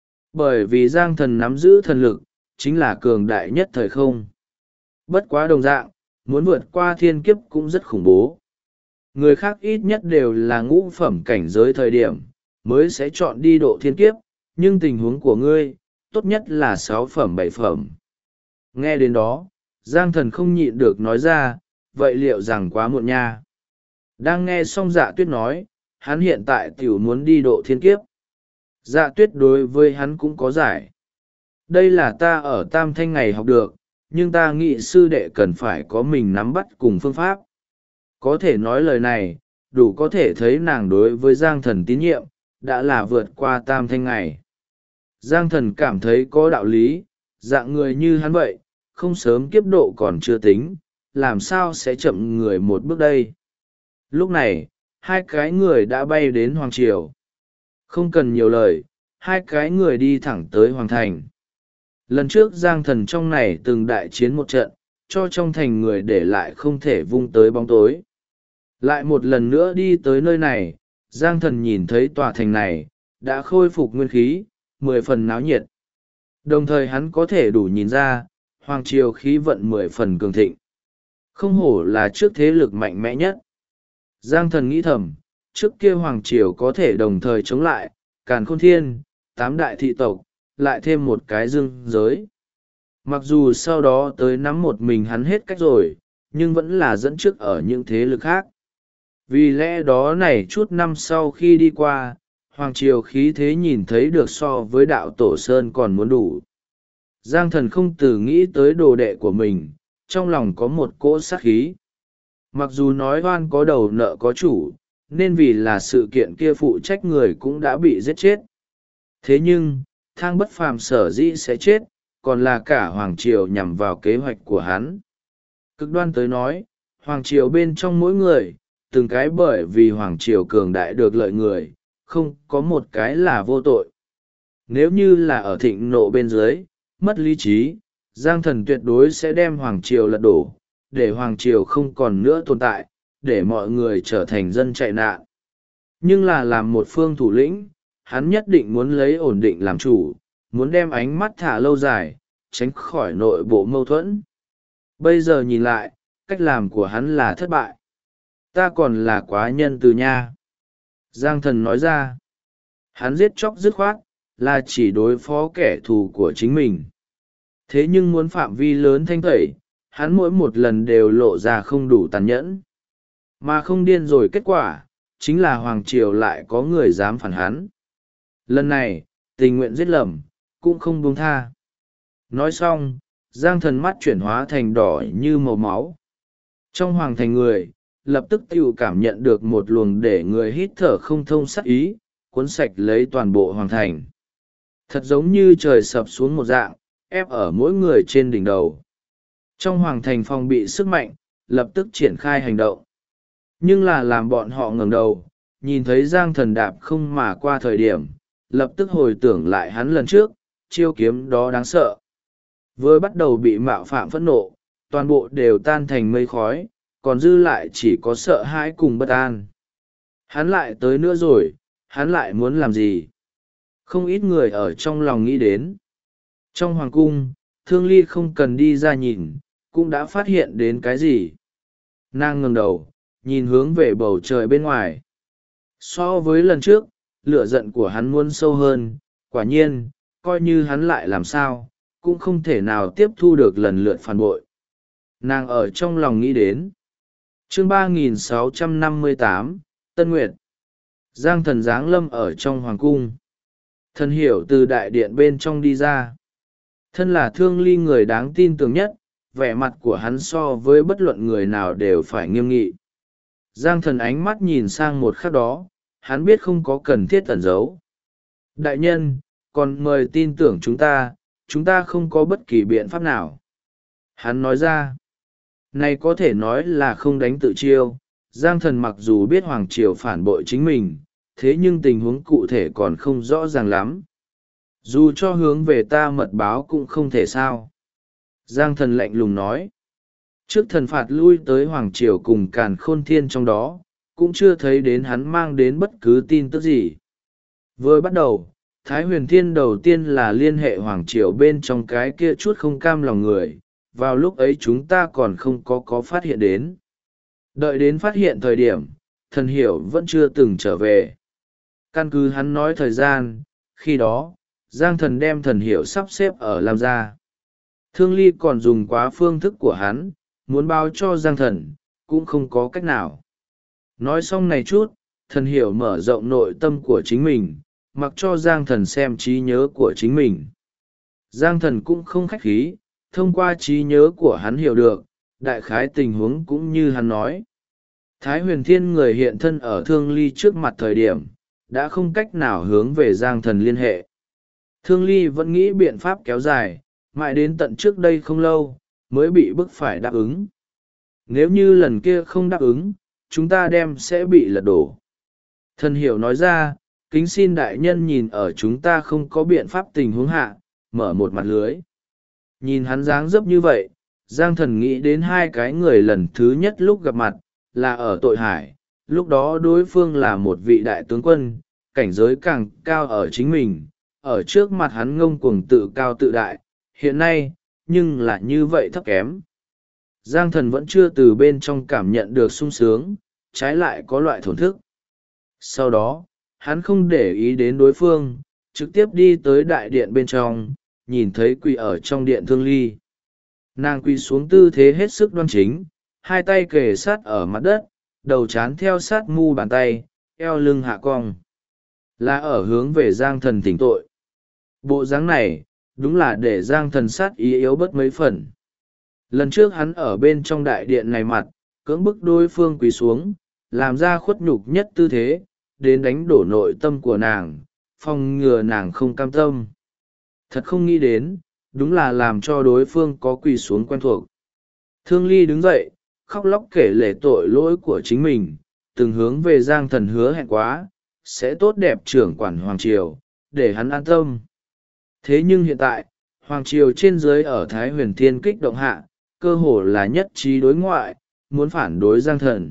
Bởi vì Giang Thần nắm giữ thần lực, chính là cường đại nhất thời không. Bất quá đồng dạng, muốn vượt qua thiên kiếp cũng rất khủng bố. Người khác ít nhất đều là ngũ phẩm cảnh giới thời điểm, mới sẽ chọn đi độ thiên kiếp, nhưng tình huống của ngươi, tốt nhất là 6 phẩm 7 phẩm. Nghe đến đó, Giang Thần không nhịn được nói ra, vậy liệu rằng quá muộn nha. Đang nghe xong Dạ tuyết nói, hắn hiện tại tiểu muốn đi độ thiên kiếp. Dạ tuyết đối với hắn cũng có giải. Đây là ta ở Tam Thanh Ngày học được, nhưng ta nghĩ sư đệ cần phải có mình nắm bắt cùng phương pháp. Có thể nói lời này, đủ có thể thấy nàng đối với Giang Thần tín nhiệm, đã là vượt qua Tam Thanh Ngày. Giang Thần cảm thấy có đạo lý, dạng người như hắn vậy, không sớm kiếp độ còn chưa tính, làm sao sẽ chậm người một bước đây. Lúc này, hai cái người đã bay đến Hoàng Triều. Không cần nhiều lời, hai cái người đi thẳng tới Hoàng Thành. Lần trước Giang Thần trong này từng đại chiến một trận, cho trong thành người để lại không thể vung tới bóng tối. Lại một lần nữa đi tới nơi này, Giang Thần nhìn thấy tòa thành này, đã khôi phục nguyên khí, 10 phần náo nhiệt. Đồng thời hắn có thể đủ nhìn ra, Hoàng Triều khí vận 10 phần cường thịnh. Không hổ là trước thế lực mạnh mẽ nhất. Giang Thần nghĩ thầm, trước kia Hoàng Triều có thể đồng thời chống lại, Càn Khôn Thiên, 8 đại thị tộc, lại thêm một cái dương giới. Mặc dù sau đó tới nắm một mình hắn hết cách rồi, nhưng vẫn là dẫn trước ở những thế lực khác. Vì lẽ đó này chút năm sau khi đi qua, Hoàng Triều khí thế nhìn thấy được so với đạo Tổ Sơn còn muốn đủ. Giang Thần không từ nghĩ tới đồ đệ của mình, trong lòng có một cỗ sát khí. Mặc dù nói oan có đầu nợ có chủ, nên vì là sự kiện kia phụ trách người cũng đã bị giết chết. Thế nhưng, Thang Bất Phàm sở dĩ sẽ chết, còn là cả Hoàng Triều nhằm vào kế hoạch của hắn. Cực đoan tới nói, Hoàng Triều bên trong mỗi người, từng cái bởi vì Hoàng Triều cường đại được lợi người, không có một cái là vô tội. Nếu như là ở thịnh nộ bên dưới, mất lý trí, Giang Thần tuyệt đối sẽ đem Hoàng Triều lật đổ, để Hoàng Triều không còn nữa tồn tại, để mọi người trở thành dân chạy nạn. Nhưng là làm một phương thủ lĩnh, hắn nhất định muốn lấy ổn định làm chủ, muốn đem ánh mắt thả lâu dài, tránh khỏi nội bộ mâu thuẫn. Bây giờ nhìn lại, cách làm của hắn là thất bại. Ta còn là quá nhân từ nha. Giang Thần nói ra. Hắn giết chóc dứt khoát, là chỉ đối phó kẻ thù của chính mình. Thế nhưng muốn phạm vi lớn thanh tẩy, hắn mỗi một lần đều lộ ra không đủ tàn nhẫn. Mà không điên rồi kết quả, chính là Hoàng Triều lại có người dám phản hắn. Lần này, tình nguyện giết lầm, cũng không buông tha. Nói xong, Giang Thần mắt chuyển hóa thành đỏ như màu máu. Trong hoàng thành người, lập tức tiêu cảm nhận được một luồng để người hít thở không thông sát ý, cuốn sạch lấy toàn bộ hoàng thành. Thật giống như trời sập xuống một dạng, ép ở mỗi người trên đỉnh đầu. Trong hoàng thành phòng bị sức mạnh, lập tức triển khai hành động. Nhưng là làm bọn họ ngẩng đầu, nhìn thấy Giang Thần đạp không mà qua thời điểm, lập tức hồi tưởng lại hắn lần trước, chiêu kiếm đó đáng sợ. Vừa bắt đầu bị mạo phạm phẫn nộ, toàn bộ đều tan thành mây khói, còn dư lại chỉ có sợ hãi cùng bất an. Hắn lại tới nữa rồi, hắn lại muốn làm gì? Không ít người ở trong lòng nghĩ đến. Trong hoàng cung, Thương Ly không cần đi ra nhìn, cũng đã phát hiện đến cái gì. Nàng ngẩng đầu, nhìn hướng về bầu trời bên ngoài. So với lần trước, lửa giận của hắn muốn sâu hơn, quả nhiên, coi như hắn lại làm sao, cũng không thể nào tiếp thu được lần lượt phản bội. Nàng ở trong lòng nghĩ đến. Chương 3658, Tân Nguyệt. Giang Thần giáng lâm ở trong hoàng cung. Thần hiểu từ đại điện bên trong đi ra. Thân là Thương Ly người đáng tin tưởng nhất, vẻ mặt của hắn so với bất luận người nào đều phải nghiêm nghị. Giang Thần ánh mắt nhìn sang một khắc đó, hắn biết không có cần thiết ẩn giấu. Đại nhân, còn mời tin tưởng chúng ta không có bất kỳ biện pháp nào. Hắn nói ra, này có thể nói là không đánh tự chiêu. Giang Thần mặc dù biết Hoàng Triều phản bội chính mình, thế nhưng tình huống cụ thể còn không rõ ràng lắm. Dù cho hướng về ta mật báo cũng không thể sao. Giang Thần lạnh lùng nói. Trước thần phạt lui tới Hoàng Triều cùng Càn Khôn Thiên trong đó, cũng chưa thấy đến hắn mang đến bất cứ tin tức gì. Vừa bắt đầu, Thái Huyền Thiên đầu tiên là liên hệ Hoàng Triều bên trong cái kia chút không cam lòng người, vào lúc ấy chúng ta còn không có phát hiện đến. Đợi đến phát hiện thời điểm, thần hiểu vẫn chưa từng trở về. Căn cứ hắn nói thời gian, khi đó, Giang Thần đem thần hiểu sắp xếp ở Lam Gia. Thương Ly còn dùng quá phương thức của hắn, muốn báo cho Giang Thần, cũng không có cách nào. Nói xong này chút, thần hiểu mở rộng nội tâm của chính mình, mặc cho Giang Thần xem trí nhớ của chính mình. Giang Thần cũng không khách khí, thông qua trí nhớ của hắn hiểu được, đại khái tình huống cũng như hắn nói. Thái Huyền Thiên người hiện thân ở Thương Ly trước mặt thời điểm, đã không cách nào hướng về Giang Thần liên hệ. Thương Ly vẫn nghĩ biện pháp kéo dài, mãi đến tận trước đây không lâu, mới bị bức phải đáp ứng. Nếu như lần kia không đáp ứng, chúng ta đem sẽ bị lật đổ. Thần hiểu nói ra, kính xin đại nhân nhìn ở chúng ta không có biện pháp tình huống hạ, mở một mặt lưới. Nhìn hắn dáng dấp như vậy, Giang Thần nghĩ đến hai cái người lần thứ nhất lúc gặp mặt, là ở Tội Hải. Lúc đó đối phương là một vị đại tướng quân, cảnh giới càng cao ở chính mình, ở trước mặt hắn ngông cuồng tự cao tự đại, hiện nay, nhưng lại như vậy thấp kém. Giang Thần vẫn chưa từ bên trong cảm nhận được sung sướng, trái lại có loại thổn thức. Sau đó, hắn không để ý đến đối phương, trực tiếp đi tới đại điện bên trong, nhìn thấy quỳ ở trong điện Thương Ly. Nàng quỳ xuống tư thế hết sức đoan chính, hai tay kề sát ở mặt đất, đầu chán theo sát mu bàn tay, eo lưng hạ cong. Là ở hướng về Giang Thần thỉnh tội. Bộ dáng này, đúng là để Giang Thần sát ý yếu bất mấy phần. Lần trước hắn ở bên trong đại điện này mặt, cưỡng bức đối phương quỳ xuống, làm ra khuất nhục nhất tư thế, đến đánh đổ nội tâm của nàng, phòng ngừa nàng không cam tâm. Thật không nghĩ đến, đúng là làm cho đối phương có quỳ xuống quen thuộc. Thương Ly đứng dậy, khóc lóc kể lể tội lỗi của chính mình, từng hướng về Giang Thần hứa hẹn quá, sẽ tốt đẹp trưởng quản Hoàng Triều, để hắn an tâm. Thế nhưng hiện tại, Hoàng triều trên dưới ở Thái Huyền Thiên kích động hạ, cơ hồ là nhất trí đối ngoại, muốn phản đối Giang Thần.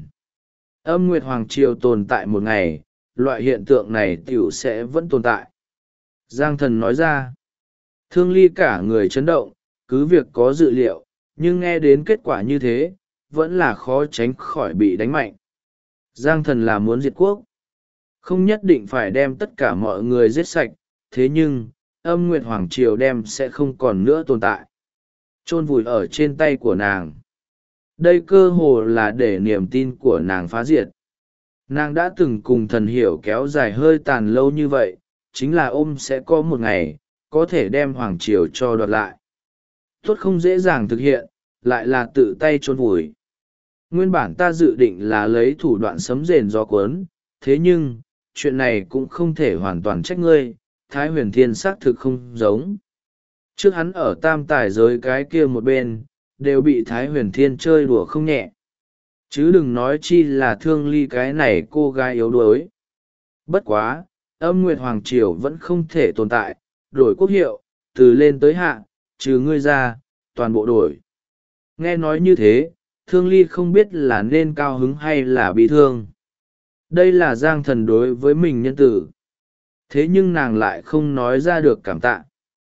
Âm Nguyệt Hoàng triều tồn tại một ngày, loại hiện tượng này tiểu sẽ vẫn tồn tại. Giang Thần nói ra, Thương Ly cả người chấn động, cứ việc có dự liệu, nhưng nghe đến kết quả như thế, vẫn là khó tránh khỏi bị đánh mạnh. Giang Thần là muốn diệt quốc. Không nhất định phải đem tất cả mọi người giết sạch, thế nhưng, Âm Nguyệt Hoàng triều đem sẽ không còn nữa tồn tại. Chôn vùi ở trên tay của nàng. Đây cơ hồ là để niềm tin của nàng phá diệt. Nàng đã từng cùng Thần Hiểu kéo dài hơi tàn lâu như vậy, chính là sẽ có một ngày, có thể đem Hoàng triều cho đoạt lại. Tốt không dễ dàng thực hiện, lại là tự tay chôn vùi. Nguyên bản ta dự định là lấy thủ đoạn sấm rền gió cuốn, thế nhưng, chuyện này cũng không thể hoàn toàn trách ngươi, Thái Huyền Thiên xác thực không giống. Trước hắn ở tam tài giới cái kia một bên, đều bị Thái Huyền Thiên chơi đùa không nhẹ. Chứ đừng nói chi là Thương Ly cái này cô gái yếu đuối. Bất quá, Âm Nguyệt Hoàng triều vẫn không thể tồn tại, đổi quốc hiệu, từ lên tới hạ, trừ ngươi ra, toàn bộ đổi. Nghe nói như thế, Thương Ly không biết là nên cao hứng hay là bị thương. Đây là Giang Thần đối với mình nhân tử. Thế nhưng nàng lại không nói ra được cảm tạ.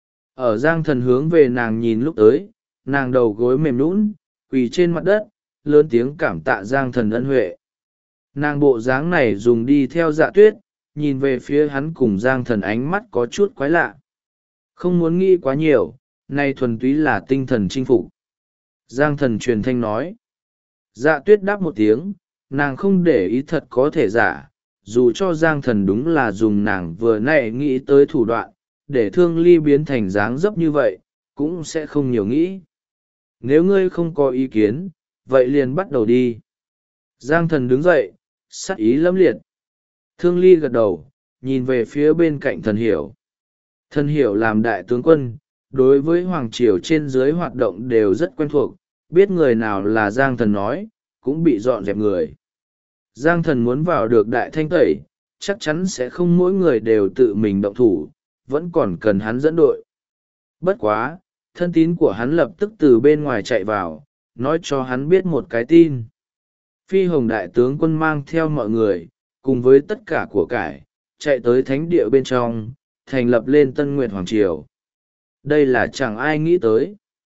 Ở Giang Thần hướng về nàng nhìn lúc tới, nàng đầu gối mềm nhũn, quỳ trên mặt đất, lớn tiếng cảm tạ Giang Thần ân huệ. Nàng bộ dáng này dùng đi theo Dạ Tuyết, nhìn về phía hắn cùng Giang Thần ánh mắt có chút quái lạ. Không muốn nghĩ quá nhiều, nay thuần túy là tinh thần chinh phục. Giang Thần truyền thanh nói. Dạ Tuyết đáp một tiếng, nàng không để ý thật có thể giả, dù cho Giang Thần đúng là dùng nàng vừa nãy nghĩ tới thủ đoạn, để Thương Ly biến thành dáng dấp như vậy, cũng sẽ không nhiều nghĩ. Nếu ngươi không có ý kiến, vậy liền bắt đầu đi. Giang Thần đứng dậy, sắc ý lâm liệt. Thương Ly gật đầu, nhìn về phía bên cạnh Thần Hiểu. Thần Hiểu làm đại tướng quân, đối với Hoàng triều trên dưới hoạt động đều rất quen thuộc, biết người nào là Giang Thần nói, cũng bị dọn dẹp người. Giang Thần muốn vào được đại thanh tẩy, chắc chắn sẽ không mỗi người đều tự mình động thủ, vẫn còn cần hắn dẫn đội. Bất quá, thân tín của hắn lập tức từ bên ngoài chạy vào, nói cho hắn biết một cái tin. Phi Hồng đại tướng quân mang theo mọi người, cùng với tất cả của cải, chạy tới thánh địa bên trong, thành lập lên Tân Nguyệt Hoàng triều. Đây là chẳng ai nghĩ tới.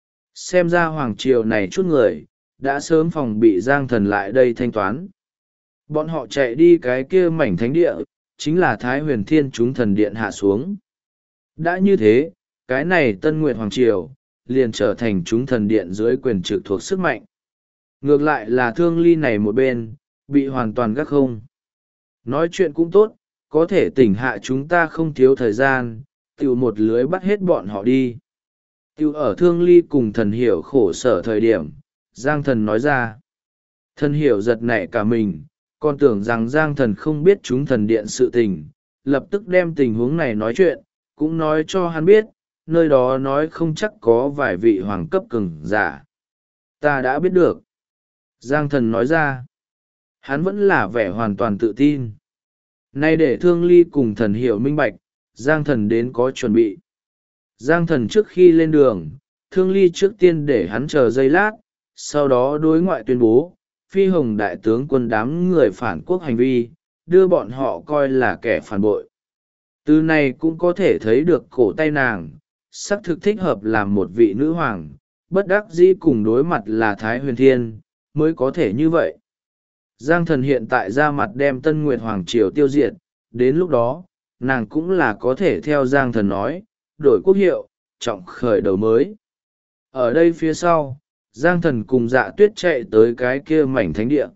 Xem ra Hoàng triều này chút người, đã sớm phòng bị Giang Thần lại đây thanh toán. Bọn họ chạy đi cái kia mảnh thánh địa, chính là Thái Huyền Thiên chúng thần điện hạ xuống. Đã như thế, cái này Tân Nguyệt Hoàng triều, liền trở thành chúng thần điện dưới quyền trực thuộc sức mạnh. Ngược lại là Thương Ly này một bên, bị hoàn toàn gác không. Nói chuyện cũng tốt, có thể tỉnh hạ chúng ta không thiếu thời gian, tiểu một lưới bắt hết bọn họ đi. Tiểu ở Thương Ly cùng Thần Hiểu khổ sở thời điểm, Giang Thần nói ra. Thần Hiểu giật nảy cả mình, còn tưởng rằng Giang Thần không biết chúng thần điện sự tình, lập tức đem tình huống này nói chuyện, cũng nói cho hắn biết, nơi đó nói không chắc có vài vị hoàng cấp cường giả. Ta đã biết được. Giang Thần nói ra. Hắn vẫn là vẻ hoàn toàn tự tin. Nay để Thương Ly cùng Thần Hiểu minh bạch, Giang Thần đến có chuẩn bị. Giang Thần trước khi lên đường, Thương Ly trước tiên để hắn chờ giây lát, sau đó đối ngoại tuyên bố, Phi Hồng đại tướng quân đám người phản quốc hành vi, đưa bọn họ coi là kẻ phản bội. Từ này cũng có thể thấy được cổ tay nàng, xác thực thích hợp làm một vị nữ hoàng, bất đắc dĩ cùng đối mặt là Thái Huyền Thiên, mới có thể như vậy. Giang Thần hiện tại ra mặt đem Tân Nguyệt Hoàng triều tiêu diệt, đến lúc đó, nàng cũng là có thể theo Giang Thần nói, đổi quốc hiệu, trọng khởi đầu mới. Ở đây phía sau, Giang Thần cùng Dạ Tuyết chạy tới cái kia mảnh thánh địa.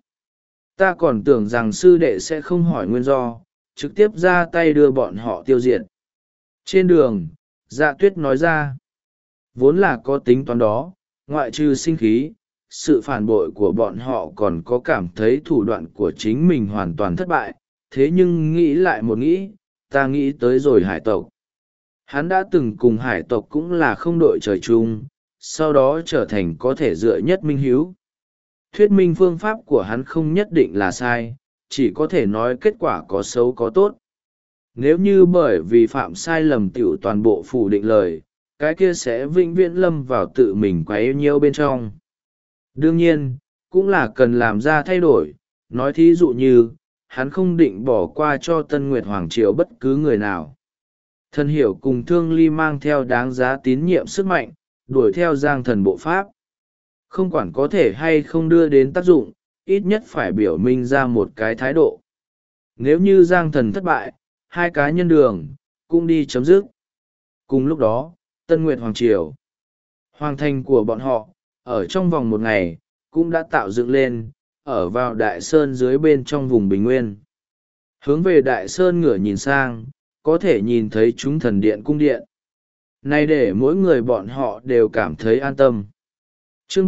Ta còn tưởng rằng sư đệ sẽ không hỏi nguyên do, trực tiếp ra tay đưa bọn họ tiêu diệt. Trên đường, Dạ Tuyết nói ra, vốn là có tính toán đó, ngoại trừ sinh khí, sự phản bội của bọn họ còn có cảm thấy thủ đoạn của chính mình hoàn toàn thất bại, thế nhưng nghĩ lại một nghĩ, ta nghĩ tới rồi hải tộc. Hắn đã từng cùng hải tộc cũng là không đội trời chung, sau đó trở thành có thể dựa nhất minh hiếu. Thuyết minh phương pháp của hắn không nhất định là sai, chỉ có thể nói kết quả có xấu có tốt. Nếu như bởi vì phạm sai lầm tiểu toàn bộ phủ định lời, cái kia sẽ vĩnh viễn lâm vào tự mình quấy nhiễu bên trong. Đương nhiên cũng là cần làm ra thay đổi, nói thí dụ như hắn không định bỏ qua cho Tân Nguyệt Hoàng Triều bất cứ người nào. Thần hiểu cùng Thương Ly mang theo đáng giá tín nhiệm sức mạnh, đuổi theo Giang Thần bộ pháp. Không quản có thể hay không đưa đến tác dụng, ít nhất phải biểu minh ra một cái thái độ. Nếu như Giang Thần thất bại, hai cá nhân đường cũng đi chấm dứt. Cùng lúc đó, Tân Nguyệt Hoàng Triều, hoàng thành của bọn họ, ở trong vòng một ngày, cũng đã tạo dựng lên, ở vào Đại Sơn dưới bên trong vùng Bình Nguyên. Hướng về Đại Sơn ngửa nhìn sang, có thể nhìn thấy chúng thần điện cung điện. Này để mỗi người bọn họ đều cảm thấy an tâm. Chương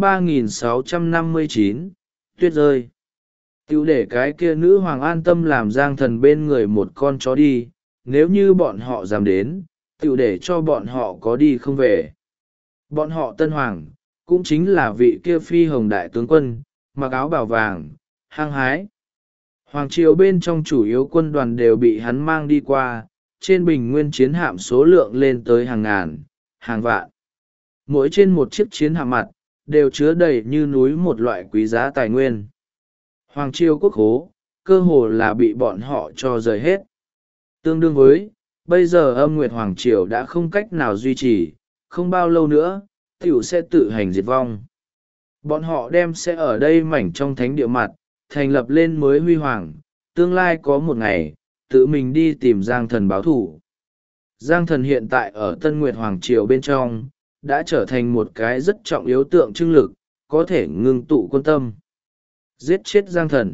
3659, Tuyết rơi. Tiểu để cái kia nữ hoàng an tâm làm Giang Thần bên người một con chó đi, nếu như bọn họ dám đến, tiểu để cho bọn họ có đi không về. Bọn họ Tân Hoàng, cũng chính là vị kia phi hồng đại tướng quân, mặc áo bào vàng, hăng hái. Hoàng triều bên trong chủ yếu quân đoàn đều bị hắn mang đi qua, trên bình nguyên chiến hạm số lượng lên tới hàng ngàn, hàng vạn. Mỗi trên một chiếc chiến hạm mặt, đều chứa đầy như núi một loại quý giá tài nguyên. Hoàng triều quốc khố, cơ hồ là bị bọn họ cho rời hết. Tương đương với, bây giờ Âm Nguyệt Hoàng triều đã không cách nào duy trì, không bao lâu nữa, tiểu sẽ tự hành diệt vong. Bọn họ đem sẽ ở đây mảnh trong thánh địa mặt, thành lập lên mới huy hoàng, tương lai có một ngày, tự mình đi tìm Giang Thần báo thủ. Giang Thần hiện tại ở Tân Nguyệt Hoàng triều bên trong, đã trở thành một cái rất trọng yếu tượng trưng lực, có thể ngưng tụ quân tâm. Giết chết Giang Thần.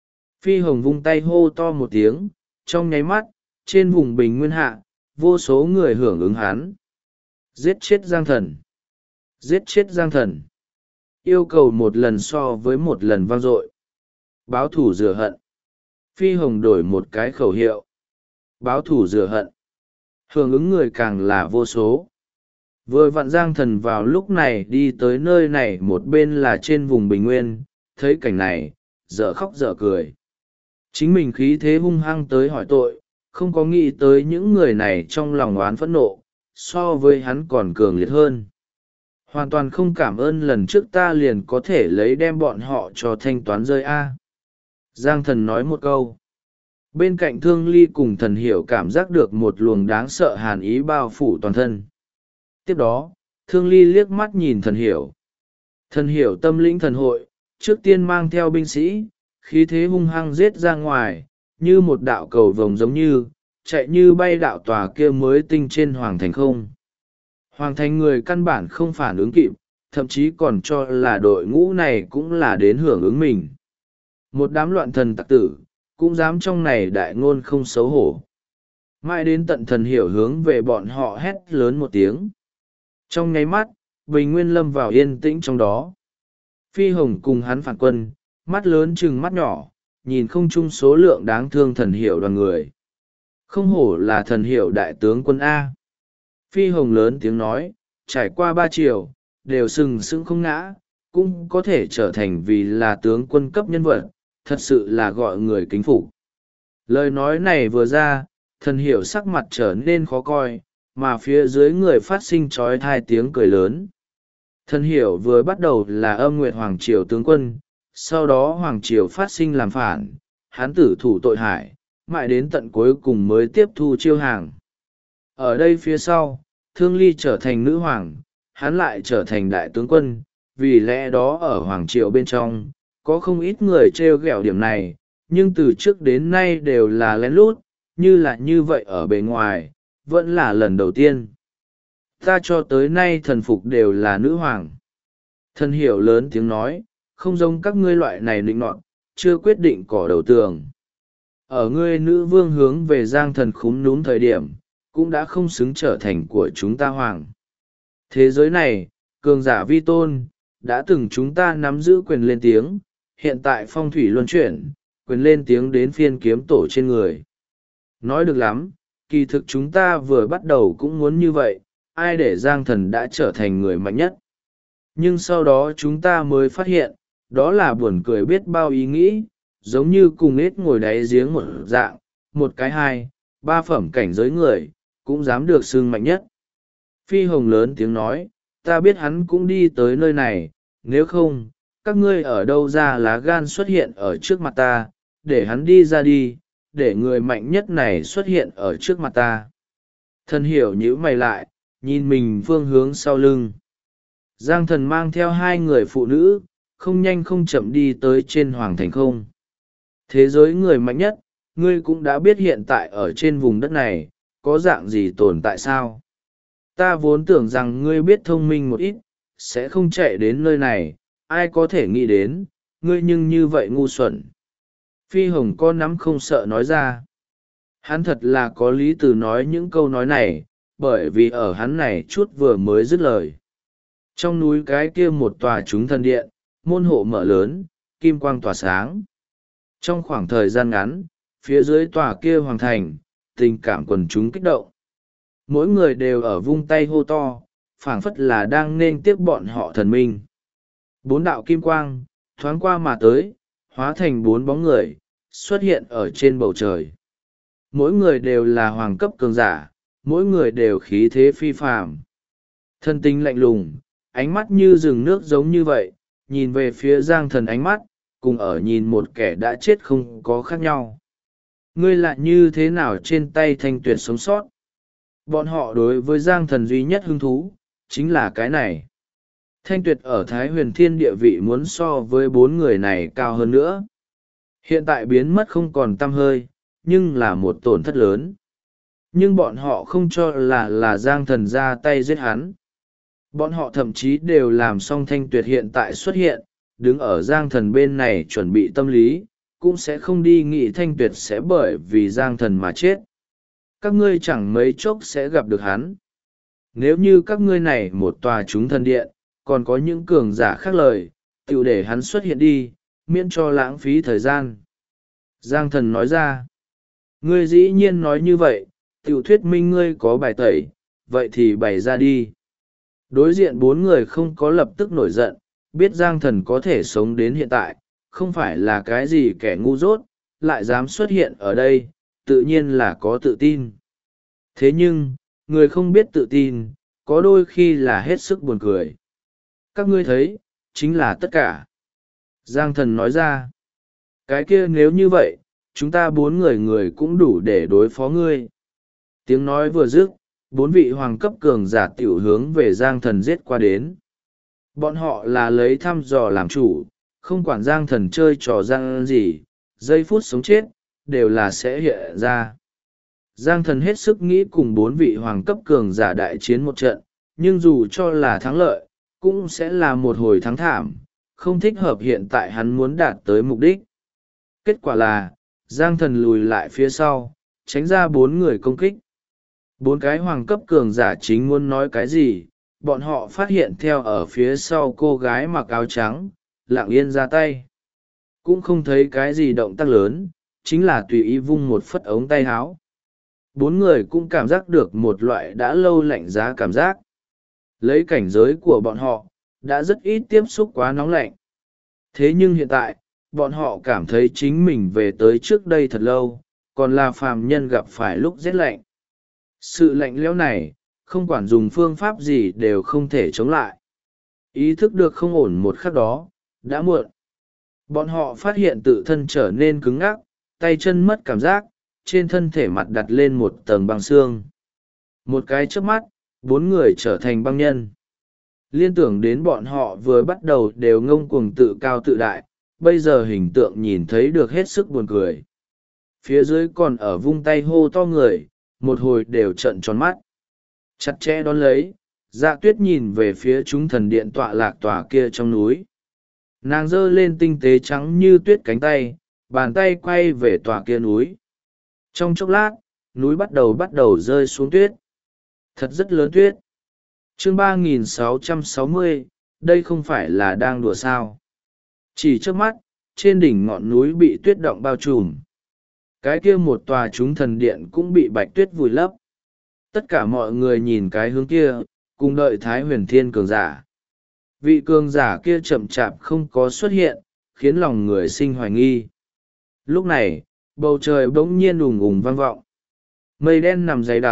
Phi Hồng vung tay hô to một tiếng, trong nháy mắt, trên vùng bình nguyên hạ, vô số người hưởng ứng hắn. Giết chết Giang Thần. Giết chết Giang Thần. Yêu cầu một lần so với một lần vang dội. Báo thủ rửa hận. Phi Hồng đổi một cái khẩu hiệu. Báo thủ rửa hận. Hưởng ứng người càng là vô số. Vừa vặn Giang Thần vào lúc này đi tới nơi này, một bên là trên vùng bình nguyên, thấy cảnh này, dở khóc dở cười. Chính mình khí thế hung hăng tới hỏi tội, không có nghĩ tới những người này trong lòng oán phẫn nộ, so với hắn còn cường liệt hơn. Hoàn toàn không cảm ơn lần trước ta liền có thể lấy đem bọn họ cho thanh toán rơi a. Giang Thần nói một câu. Bên cạnh Thương Ly cùng Thần Hiểu cảm giác được một luồng đáng sợ hàn ý bao phủ toàn thân. Tiếp đó, Thương Ly liếc mắt nhìn Thần Hiểu. Thần Hiểu tâm lĩnh thần hội, trước tiên mang theo binh sĩ, khí thế hung hăng giết ra ngoài, như một đạo cầu vồng giống như, chạy như bay đạo tòa kia mới tinh trên hoàng thành không. Hoàng thành người căn bản không phản ứng kịp, thậm chí còn cho là đội ngũ này cũng là đến hưởng ứng mình. Một đám loạn thần tặc tử, cũng dám trong này đại ngôn không xấu hổ. Mãi đến tận Thần Hiểu hướng về bọn họ hét lớn một tiếng. Trong nháy mắt, bình nguyên lâm vào yên tĩnh trong đó. Phi Hồng cùng hắn phản quân, mắt lớn chừng mắt nhỏ, nhìn không chung số lượng đáng thương Thần Hiểu đoàn người. Không hổ là Thần Hiểu đại tướng quân A. Phi Hồng lớn tiếng nói, trải qua 3 triều, đều sừng sững không ngã, cũng có thể trở thành vì là tướng quân cấp nhân vật, thật sự là gọi người kính phục. Lời nói này vừa ra, Thần Hiểu sắc mặt trở nên khó coi, mà phía dưới người phát sinh trói thai tiếng cười lớn. Thần Hiểu vừa bắt đầu là Âm Nguyệt Hoàng triều tướng quân, sau đó Hoàng triều phát sinh làm phản, hắn tử thủ tội hải, mãi đến tận cuối cùng mới tiếp thu chiêu hàng. Ở đây phía sau, Thương Ly trở thành nữ hoàng, hắn lại trở thành đại tướng quân, vì lẽ đó ở Hoàng triều bên trong, có không ít người trêu ghẹo điểm này, nhưng từ trước đến nay đều là lén lút, như vậy ở bề ngoài, vẫn là lần đầu tiên. Ta cho tới nay thần phục đều là nữ hoàng. Thần Hiểu lớn tiếng nói, không giống các ngươi loại này định nọt, chưa quyết định cỏ đầu tường. Ở ngươi nữ vương hướng về Giang Thần khúm núm thời điểm, cũng đã không xứng trở thành của chúng ta hoàng. Thế giới này, cường giả vi tôn, đã từng chúng ta nắm giữ quyền lên tiếng, hiện tại phong thủy luân chuyển, quyền lên tiếng đến phiên kiếm tổ trên người. Nói được lắm, kỳ thực chúng ta vừa bắt đầu cũng muốn như vậy, ai để Giang Thần đã trở thành người mạnh nhất. Nhưng sau đó chúng ta mới phát hiện, đó là buồn cười biết bao ý nghĩ, giống như cùng ếch ngồi đáy giếng một dạng, một cái 2, 3 phẩm cảnh giới người, cũng dám được xưng mạnh nhất. Phi Hồng lớn tiếng nói, ta biết hắn cũng đi tới nơi này, nếu không, các ngươi ở đâu ra lá gan xuất hiện ở trước mặt ta, để hắn đi ra đi, để người mạnh nhất này xuất hiện ở trước mặt ta. Thần hiểu nhíu mày lại, nhìn mình phương hướng sau lưng. Giang Thần mang theo hai người phụ nữ, không nhanh không chậm đi tới trên hoàng thành không. Thế giới người mạnh nhất, ngươi cũng đã biết hiện tại ở trên vùng đất này, có dạng gì tồn tại sao? Ta vốn tưởng rằng ngươi biết thông minh một ít, sẽ không chạy đến nơi này, ai có thể nghĩ đến, ngươi nhưng như vậy ngu xuẩn. Phi Hồng có nắm không sợ nói ra. Hắn thật là có lý từ nói những câu nói này, bởi vì ở hắn này chút vừa mới dứt lời. Trong núi cái kia một tòa chúng thần điện, môn hộ mở lớn, kim quang tỏa sáng. Trong khoảng thời gian ngắn, phía dưới tòa kia hoàng thành, tình cảm quần chúng kích động. Mỗi người đều ở vung tay hô to, phảng phất là đang nên tiếp bọn họ thần minh. Bốn đạo kim quang, thoáng qua mà tới, hóa thành bốn bóng người, xuất hiện ở trên bầu trời. Mỗi người đều là hoàng cấp cường giả, mỗi người đều khí thế phi phàm. Thân tinh lạnh lùng, ánh mắt như rừng nước giống như vậy, nhìn về phía Giang Thần ánh mắt, cùng ở nhìn một kẻ đã chết không có khác nhau. Ngươi lại như thế nào trên tay Thanh Tuyệt sống sót? Bọn họ đối với Giang Thần duy nhất hứng thú, chính là cái này. Thanh Tuyệt ở Thái Huyền Thiên địa vị muốn so với bốn người này cao hơn nữa. Hiện tại biến mất không còn tăm hơi, nhưng là một tổn thất lớn. Nhưng bọn họ không cho là Giang Thần ra tay giết hắn. Bọn họ thậm chí đều làm xong Thanh Tuyệt hiện tại xuất hiện, đứng ở Giang Thần bên này chuẩn bị tâm lý, cũng sẽ không đi nghĩ Thanh Tuyệt sẽ bởi vì Giang Thần mà chết. Các ngươi chẳng mấy chốc sẽ gặp được hắn. Nếu như các ngươi này một tòa chúng thần điện, còn có những cường giả khác lời, tiểu để hắn xuất hiện đi, miễn cho lãng phí thời gian. Giang Thần nói ra, ngươi dĩ nhiên nói như vậy, tiểu thuyết minh ngươi có bài tẩy, vậy thì bày ra đi. Đối diện bốn người không có lập tức nổi giận, biết Giang Thần có thể sống đến hiện tại, không phải là cái gì kẻ ngu dốt, lại dám xuất hiện ở đây, tự nhiên là có tự tin. Thế nhưng, người không biết tự tin, có đôi khi là hết sức buồn cười. Các ngươi thấy, chính là tất cả. Giang Thần nói ra, cái kia nếu như vậy, chúng ta bốn người cũng đủ để đối phó ngươi. Tiếng nói vừa dứt, bốn vị hoàng cấp cường giả tiểu hướng về Giang Thần giết qua đến. Bọn họ là lấy thăm dò làm chủ, không quản Giang Thần chơi trò gian gì, giây phút sống chết, đều là sẽ hiện ra. Giang Thần hết sức nghĩ cùng bốn vị hoàng cấp cường giả đại chiến một trận, nhưng dù cho là thắng lợi, cũng sẽ là một hồi thắng thảm, không thích hợp hiện tại hắn muốn đạt tới mục đích. Kết quả là, Giang Thần lùi lại phía sau, tránh ra bốn người công kích. Bốn cái hoàng cấp cường giả chính muốn nói cái gì, bọn họ phát hiện theo ở phía sau cô gái mặc áo trắng, lặng yên ra tay. Cũng không thấy cái gì động tác lớn, chính là tùy ý vung một phất ống tay áo. Bốn người cũng cảm giác được một loại đã lâu lạnh giá cảm giác. Lấy cảnh giới của bọn họ, đã rất ít tiếp xúc quá nóng lạnh. Thế nhưng hiện tại, bọn họ cảm thấy chính mình về tới trước đây thật lâu, còn là phàm nhân gặp phải lúc rét lạnh. Sự lạnh lẽo này, không quản dùng phương pháp gì đều không thể chống lại. Ý thức được không ổn một khắc đó, đã muộn. Bọn họ phát hiện tự thân trở nên cứng ngắc, tay chân mất cảm giác, trên thân thể mặt đặt lên một tầng băng xương. Một cái chớp mắt, bốn người trở thành băng nhân. Liên tưởng đến bọn họ vừa bắt đầu đều ngông cuồng tự cao tự đại, bây giờ hình tượng nhìn thấy được hết sức buồn cười. Phía dưới còn ở vung tay hô to người, một hồi đều trợn tròn mắt. Chặt chẽ đón lấy, Dạ Tuyết nhìn về phía chúng thần điện tọa lạc tòa kia trong núi. Nàng giơ lên tinh tế trắng như tuyết cánh tay, bàn tay quay về tòa kia núi. Trong chốc lát, núi bắt đầu rơi xuống tuyết. Thật rất lớn tuyết. Chương 3660, đây không phải là đang đùa sao. Chỉ trước mắt, trên đỉnh ngọn núi bị tuyết động bao trùm. Cái kia một tòa chúng thần điện cũng bị bạch tuyết vùi lấp. Tất cả mọi người nhìn cái hướng kia, cùng đợi Thái Huyền Thiên cường giả. Vị cường giả kia chậm chạp không có xuất hiện, khiến lòng người sinh hoài nghi. Lúc này, bầu trời bỗng nhiên ùng ùng vang vọng. Mây đen nằm dày đặc,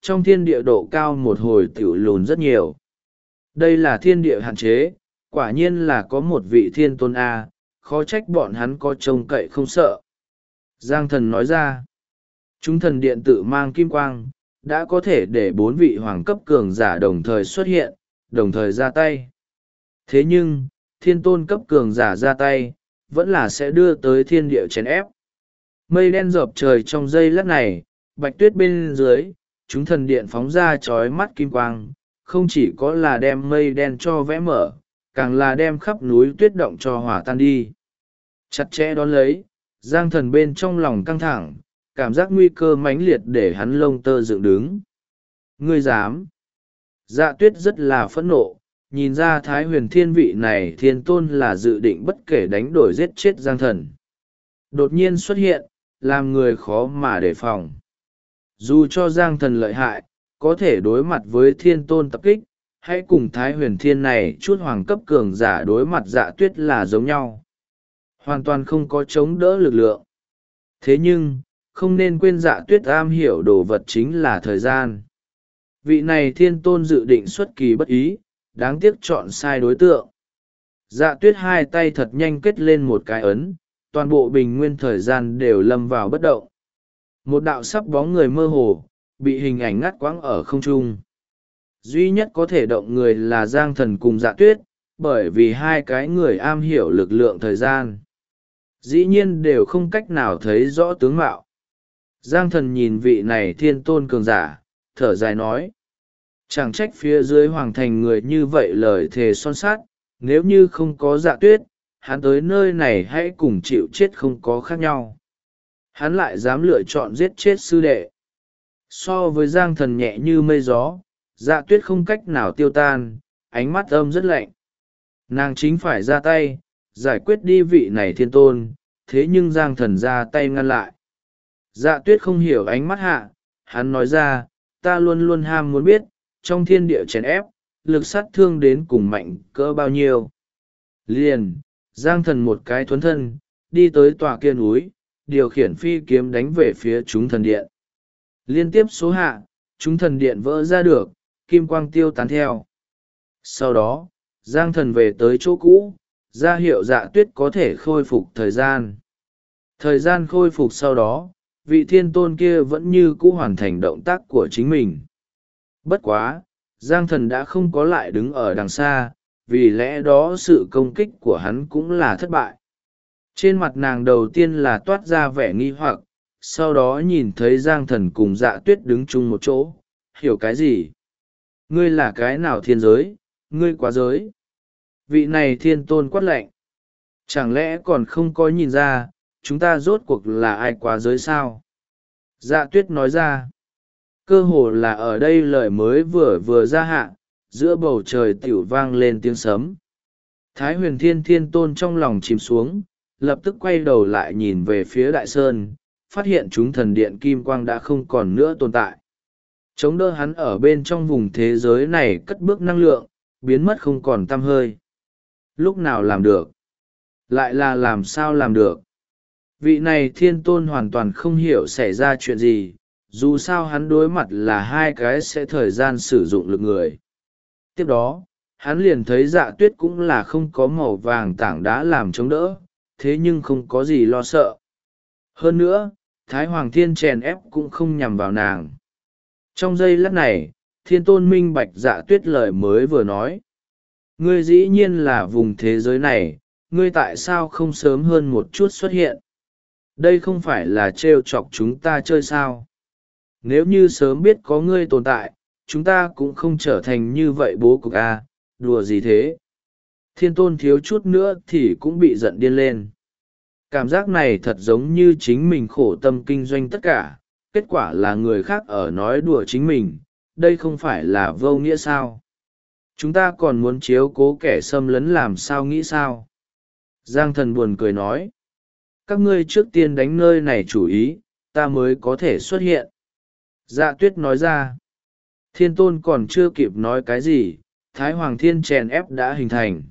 trong thiên địa độ cao một hồi tiểu lùn rất nhiều. Đây là thiên địa hạn chế, quả nhiên là có một vị thiên tôn A, khó trách bọn hắn có trông cậy không sợ. Giang thần nói ra, chúng thần điện tự mang kim quang, đã có thể để 4 vị hoàng cấp cường giả đồng thời xuất hiện, đồng thời ra tay. Thế nhưng, thiên tôn cấp cường giả ra tay, vẫn là sẽ đưa tới thiên địa chèn ép. Mây đen dợp trời trong giây lát này, bạch tuyết bên dưới, chúng thần điện phóng ra chói mắt kim quang, không chỉ có là đem mây đen cho vẽ mở, càng là đem khắp núi tuyết động cho hòa tan đi. Chặt chẽ đón lấy, Giang thần bên trong lòng căng thẳng, cảm giác nguy cơ mãnh liệt để hắn lông tơ dựng đứng. Ngươi dám? Dạ tuyết rất là phẫn nộ, nhìn ra Thái Huyền Thiên vị này thiên tôn là dự định bất kể đánh đổi giết chết Giang thần. Đột nhiên xuất hiện, làm người khó mà đề phòng. Dù cho Giang thần lợi hại, có thể đối mặt với thiên tôn tập kích, hãy cùng Thái Huyền Thiên này chút hoàng cấp cường giả đối mặt Dạ tuyết là giống nhau. Hoàn toàn không có chống đỡ lực lượng. Thế nhưng, không nên quên Dạ tuyết am hiểu đồ vật chính là thời gian. Vị này thiên tôn dự định xuất kỳ bất ý, đáng tiếc chọn sai đối tượng. Dạ tuyết hai tay thật nhanh kết lên một cái ấn, toàn bộ bình nguyên thời gian đều lâm vào bất động. Một đạo sắc bóng người mơ hồ, bị hình ảnh ngắt quãng ở không trung. Duy nhất có thể động người là Giang thần cùng Dạ tuyết, bởi vì hai cái người am hiểu lực lượng thời gian. Dĩ nhiên đều không cách nào thấy rõ tướng mạo. Giang thần nhìn vị này thiên tôn cường giả, thở dài nói. Chẳng trách phía dưới hoàng thành người như vậy lời thề son sát, nếu như không có Dạ tuyết, hắn tới nơi này hãy cùng chịu chết không có khác nhau. Hắn lại dám lựa chọn giết chết sư đệ. So với Giang thần nhẹ như mây gió, Dạ tuyết không cách nào tiêu tan, ánh mắt âm rất lạnh. Nàng chính phải ra tay, giải quyết đi vị này thiên tôn, thế nhưng Giang thần ra tay ngăn lại. Dạ tuyết không hiểu ánh mắt hạ, hắn nói ra, ta luôn luôn ham muốn biết, trong thiên địa chèn ép, lực sát thương đến cùng mạnh cỡ bao nhiêu. Liền, Giang thần một cái thuấn thân, đi tới tòa kia núi, điều khiển phi kiếm đánh về phía chúng thần điện. Liên tiếp số hạ, chúng thần điện vỡ ra được, kim quang tiêu tán theo. Sau đó, Giang thần về tới chỗ cũ, ra hiệu Dạ tuyết có thể khôi phục thời gian. Thời gian khôi phục sau đó, vị thiên tôn kia vẫn như cũ hoàn thành động tác của chính mình. Bất quá, Giang thần đã không có lại đứng ở đằng xa, vì lẽ đó sự công kích của hắn cũng là thất bại. Trên mặt nàng đầu tiên là toát ra vẻ nghi hoặc, sau đó nhìn thấy Giang thần cùng Dạ tuyết đứng chung một chỗ, hiểu cái gì? Ngươi là cái nào thiên giới, ngươi quá giới. Vị này thiên tôn quát lạnh. Chẳng lẽ còn không có nhìn ra, chúng ta rốt cuộc là ai quá giới sao? Dạ tuyết nói ra. Cơ hồ là ở đây lời mới vừa ra hạ, giữa bầu trời tiểu vang lên tiếng sấm. Thái Huyền Thiên thiên tôn trong lòng chìm xuống, lập tức quay đầu lại nhìn về phía đại sơn, phát hiện chúng thần điện kim quang đã không còn nữa tồn tại. Chống đỡ hắn ở bên trong vùng thế giới này cất bước năng lượng, biến mất không còn tăm hơi. Lúc nào làm được? Lại là làm sao làm được? Vị này thiên tôn hoàn toàn không hiểu xảy ra chuyện gì, dù sao hắn đối mặt là hai cái sẽ thời gian sử dụng lực người. Tiếp đó, hắn liền thấy Dạ tuyết cũng là không có màu vàng tảng đá làm chống đỡ, thế nhưng không có gì lo sợ. Hơn nữa, Thái Hoàng Thiên chèn ép cũng không nhằm vào nàng. Trong giây lát này, thiên tôn minh bạch Dạ tuyết lời mới vừa nói. Ngươi dĩ nhiên là vùng thế giới này, ngươi tại sao không sớm hơn một chút xuất hiện? Đây không phải là trêu chọc chúng ta chơi sao? Nếu như sớm biết có ngươi tồn tại, chúng ta cũng không trở thành như vậy bố cục a, đùa gì thế? Thiên tôn thiếu chút nữa thì cũng bị giận điên lên. Cảm giác này thật giống như chính mình khổ tâm kinh doanh tất cả, kết quả là người khác ở nói đùa chính mình, đây không phải là vô nghĩa sao? Chúng ta còn muốn chiếu cố kẻ xâm lấn làm sao nghĩ sao? Giang thần buồn cười nói. Các ngươi trước tiên đánh nơi này chủ ý, ta mới có thể xuất hiện. Dạ tuyết nói ra. Thiên tôn còn chưa kịp nói cái gì, Thái Hoàng Thiên chèn ép đã hình thành.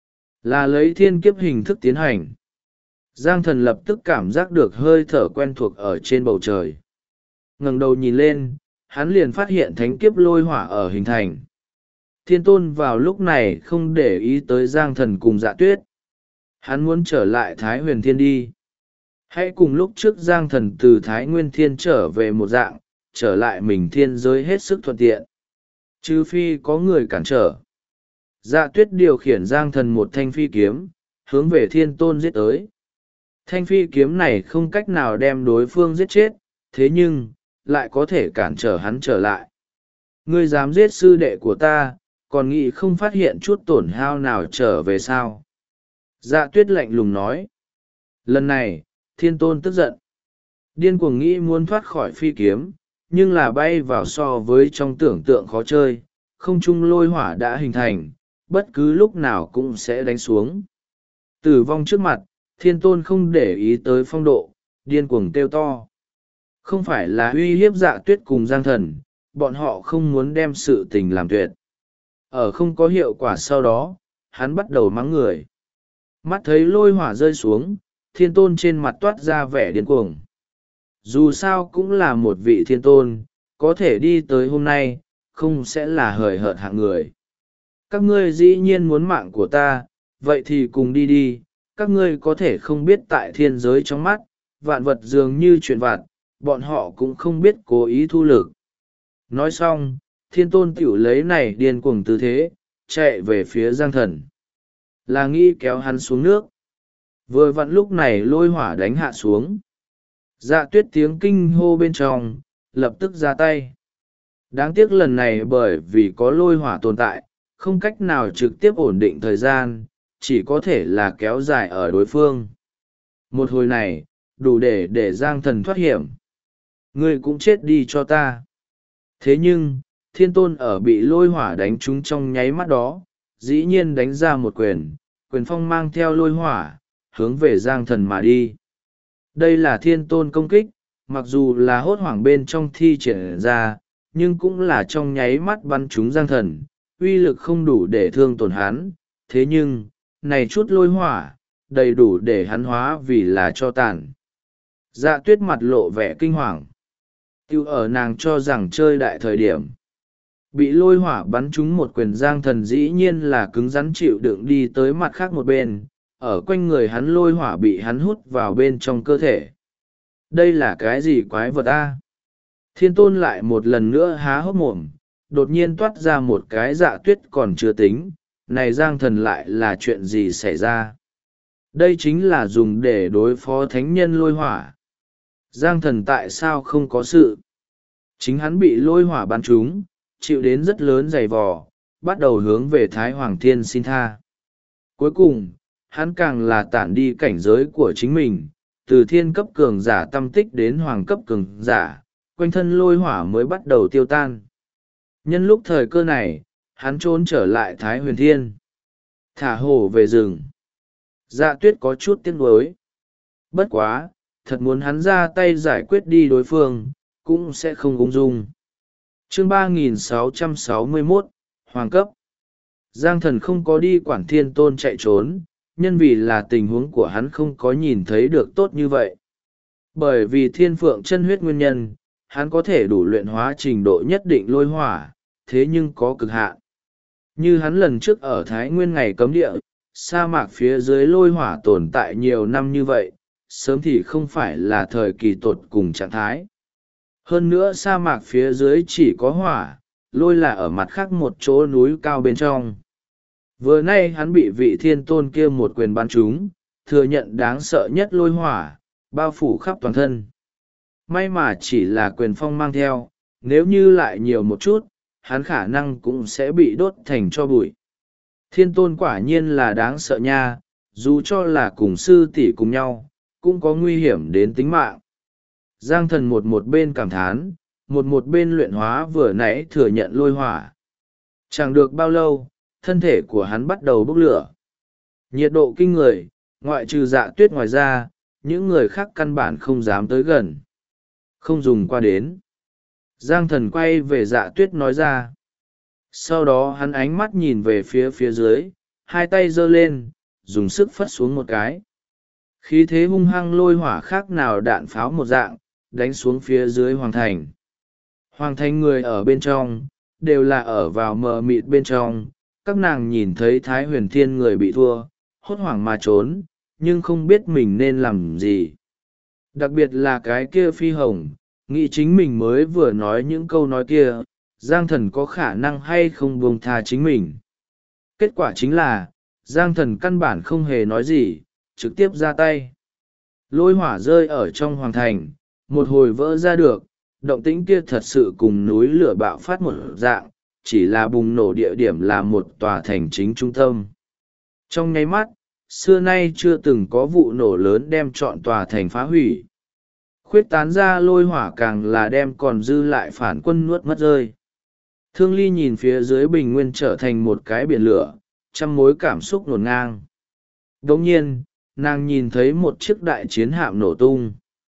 Là lấy thiên kiếp hình thức tiến hành. Giang thần lập tức cảm giác được hơi thở quen thuộc ở trên bầu trời. Ngẩng đầu nhìn lên, hắn liền phát hiện thánh kiếp lôi hỏa ở hình thành. Thiên tôn vào lúc này không để ý tới Giang Thần cùng Dạ Tuyết. Hắn muốn trở lại Thái Huyền Thiên đi. Hãy cùng lúc trước Giang Thần từ Thái Nguyên Thiên trở về một dạng, trở lại mình thiên giới hết sức thuận tiện. Trừ phi có người cản trở. Dạ Tuyết điều khiển Giang Thần một thanh phi kiếm, hướng về Thiên tôn giết tới. Thanh phi kiếm này không cách nào đem đối phương giết chết, thế nhưng, lại có thể cản trở hắn trở lại. Ngươi dám giết sư đệ của ta, còn nghĩ không phát hiện chút tổn hao nào trở về sao? Dạ Tuyết lạnh lùng nói. Lần này, Thiên tôn tức giận. Điên cuồng nghĩ muốn thoát khỏi phi kiếm, nhưng là bay vào so với trong tưởng tượng khó chơi, không trung lôi hỏa đã hình thành, bất cứ lúc nào cũng sẽ đánh xuống. Tử vong trước mặt, Thiên tôn không để ý tới phong độ, điên cuồng kêu to. Không phải là uy hiếp Dạ Tuyết cùng Giang Thần, bọn họ không muốn đem sự tình làm tuyệt. Ở không có hiệu quả sau đó, hắn bắt đầu mắng người. Mắt thấy lôi hỏa rơi xuống, Thiên tôn trên mặt toát ra vẻ điên cuồng. Dù sao cũng là một vị thiên tôn, có thể đi tới hôm nay, không sẽ là hời hợt hạng người. Các ngươi dĩ nhiên muốn mạng của ta, vậy thì cùng đi đi. Các ngươi có thể không biết tại thiên giới trong mắt, vạn vật dường như chuyện vặt, bọn họ cũng không biết cố ý thu lực. Nói xong, Thiên tôn tiểu lấy này điên cuồng tư thế, chạy về phía Giang Thần. Là nghĩ kéo hắn xuống nước. Vừa vặn lúc này lôi hỏa đánh hạ xuống. Dạ Tuyết tiếng kinh hô bên trong, lập tức ra tay. Đáng tiếc lần này bởi vì có lôi hỏa tồn tại, không cách nào trực tiếp ổn định thời gian, chỉ có thể là kéo dài ở đối phương. Một hồi này, đủ để Giang Thần thoát hiểm. Ngươi cũng chết đi cho ta. Thế nhưng, Thiên tôn ở bị lôi hỏa đánh trúng trong nháy mắt đó, dĩ nhiên đánh ra một quyền phong mang theo lôi hỏa, hướng về Giang Thần mà đi. Đây là Thiên tôn công kích, mặc dù là hốt hoảng bên trong thi triển ra, nhưng cũng là trong nháy mắt bắn trúng Giang Thần, uy lực không đủ để thương tổn hắn. Thế nhưng, này chút lôi hỏa, đầy đủ để hắn hóa vì là cho tàn. Dạ Tuyết mặt lộ vẻ kinh hoàng. Tiêu ở nàng cho rằng chơi đại thời điểm. Bị lôi hỏa bắn trúng một quyền Giang Thần dĩ nhiên là cứng rắn chịu đựng đi tới mặt khác một bên, ở quanh người hắn lôi hỏa bị hắn hút vào bên trong cơ thể. Đây là cái gì quái vật a? Thiên tôn lại một lần nữa há hốc mồm, đột nhiên toát ra một cái Dạ Tuyết còn chưa tính, này Giang Thần lại là chuyện gì xảy ra? Đây chính là dùng để đối phó thánh nhân lôi hỏa. Giang Thần tại sao không có sự? Chính hắn bị lôi hỏa bắn trúng, chịu đến rất lớn dày vò, bắt đầu hướng về Thái Hoàng Thiên xin tha. Cuối cùng, hắn càng là tản đi cảnh giới của chính mình, từ thiên cấp cường giả tâm tích đến hoàng cấp cường giả, quanh thân lôi hỏa mới bắt đầu tiêu tan. Nhân lúc thời cơ này, hắn trốn trở lại Thái Huyền Thiên. Thả hổ về rừng. Dạ Tuyết có chút tiếc nuối. Bất quá, thật muốn hắn ra tay giải quyết đi đối phương, cũng sẽ không ung dung. Chương 3661, Hoàng cấp. Giang Thần không có đi quản Thiên tôn chạy trốn, nhân vì là tình huống của hắn không có nhìn thấy được tốt như vậy. Bởi vì thiên phượng chân huyết nguyên nhân, hắn có thể đủ luyện hóa trình độ nhất định lôi hỏa, thế nhưng có cực hạn. Như hắn lần trước ở Thái Nguyên ngày cấm địa, sa mạc phía dưới lôi hỏa tồn tại nhiều năm như vậy, sớm thì không phải là thời kỳ tột cùng trạng thái. Hơn nữa sa mạc phía dưới chỉ có hỏa, lôi là ở mặt khác một chỗ núi cao bên trong. Vừa nay hắn bị vị thiên tôn kia một quyền bắn trúng, thừa nhận đáng sợ nhất lôi hỏa, bao phủ khắp toàn thân. May mà chỉ là quyền phong mang theo, nếu như lại nhiều một chút, hắn khả năng cũng sẽ bị đốt thành cho bụi. Thiên tôn quả nhiên là đáng sợ nha, dù cho là cùng sư tỷ cùng nhau, cũng có nguy hiểm đến tính mạng. Giang Thần một bên cảm thán, một bên luyện hóa vừa nãy thừa nhận lôi hỏa. Chẳng được bao lâu, thân thể của hắn bắt đầu bốc lửa. Nhiệt độ kinh người, ngoại trừ Dạ Tuyết ngoài ra, những người khác căn bản không dám tới gần. Không dùng qua đến. Giang Thần quay về Dạ Tuyết nói ra. Sau đó hắn ánh mắt nhìn về phía dưới, hai tay giơ lên, dùng sức phất xuống một cái. Khí thế hung hăng lôi hỏa khác nào đạn pháo một dạng, đánh xuống phía dưới hoàng thành. Hoàng thành người ở bên trong đều là ở vào mờ mịt bên trong. Các nàng nhìn thấy Thái Huyền Thiên người bị thua, hốt hoảng mà trốn, nhưng không biết mình nên làm gì. Đặc biệt là cái kia Phi Hồng, nghĩ chính mình mới vừa nói những câu nói kia, Giang Thần có khả năng hay không buông tha chính mình. Kết quả chính là, Giang Thần căn bản không hề nói gì, trực tiếp ra tay. Lôi hỏa rơi ở trong hoàng thành, một hồi vỡ ra được, động tĩnh kia thật sự cùng núi lửa bạo phát một dạng, chỉ là bùng nổ địa điểm là một tòa thành chính trung tâm. Trong nháy mắt, xưa nay chưa từng có vụ nổ lớn đem trọn tòa thành phá hủy. Khuyết tán ra lôi hỏa càng là đem còn dư lại phản quân nuốt mất rơi. Thương Ly nhìn phía dưới bình nguyên trở thành một cái biển lửa, trăm mối cảm xúc ngổn ngang. Đồng nhiên, nàng nhìn thấy một chiếc đại chiến hạm nổ tung.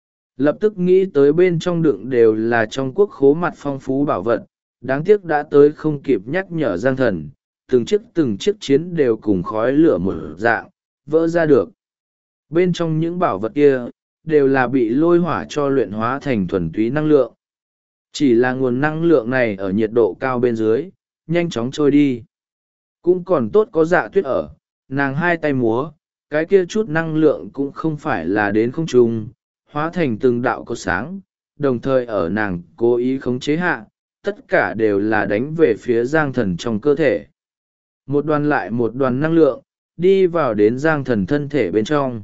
Lập tức nghĩ tới bên trong đựng đều là trong quốc khố mặt phong phú bảo vật, đáng tiếc đã tới không kịp nhắc nhở Giang Thần, từng chiếc chiến đều cùng khói lửa một dạng, vỡ ra được. Bên trong những bảo vật kia, đều là bị lôi hỏa cho luyện hóa thành thuần túy năng lượng. Chỉ là nguồn năng lượng này ở nhiệt độ cao bên dưới, nhanh chóng trôi đi. Cũng còn tốt có Dạ Tuyết ở, nàng hai tay múa, cái kia chút năng lượng cũng không phải là đến không trung, hóa thành từng đạo có sáng, đồng thời ở nàng cố ý khống chế hạ, tất cả đều là đánh về phía Giang Thần trong cơ thể. Một đoàn lại một đoàn năng lượng, đi vào đến Giang Thần thân thể bên trong.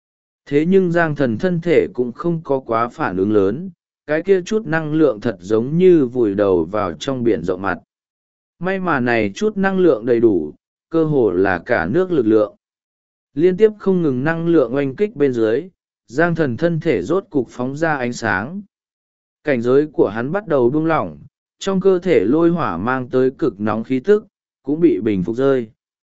Thế nhưng Giang Thần thân thể cũng không có quá phản ứng lớn, cái kia chút năng lượng thật giống như vùi đầu vào trong biển rộng mặt. May mà này chút năng lượng đầy đủ, cơ hồ là cả nước lực lượng. Liên tiếp không ngừng năng lượng oanh kích bên dưới, Giang Thần thân thể rốt cục phóng ra ánh sáng. Cảnh giới của hắn bắt đầu buông lỏng, trong cơ thể lôi hỏa mang tới cực nóng khí tức, cũng bị bình phục rơi.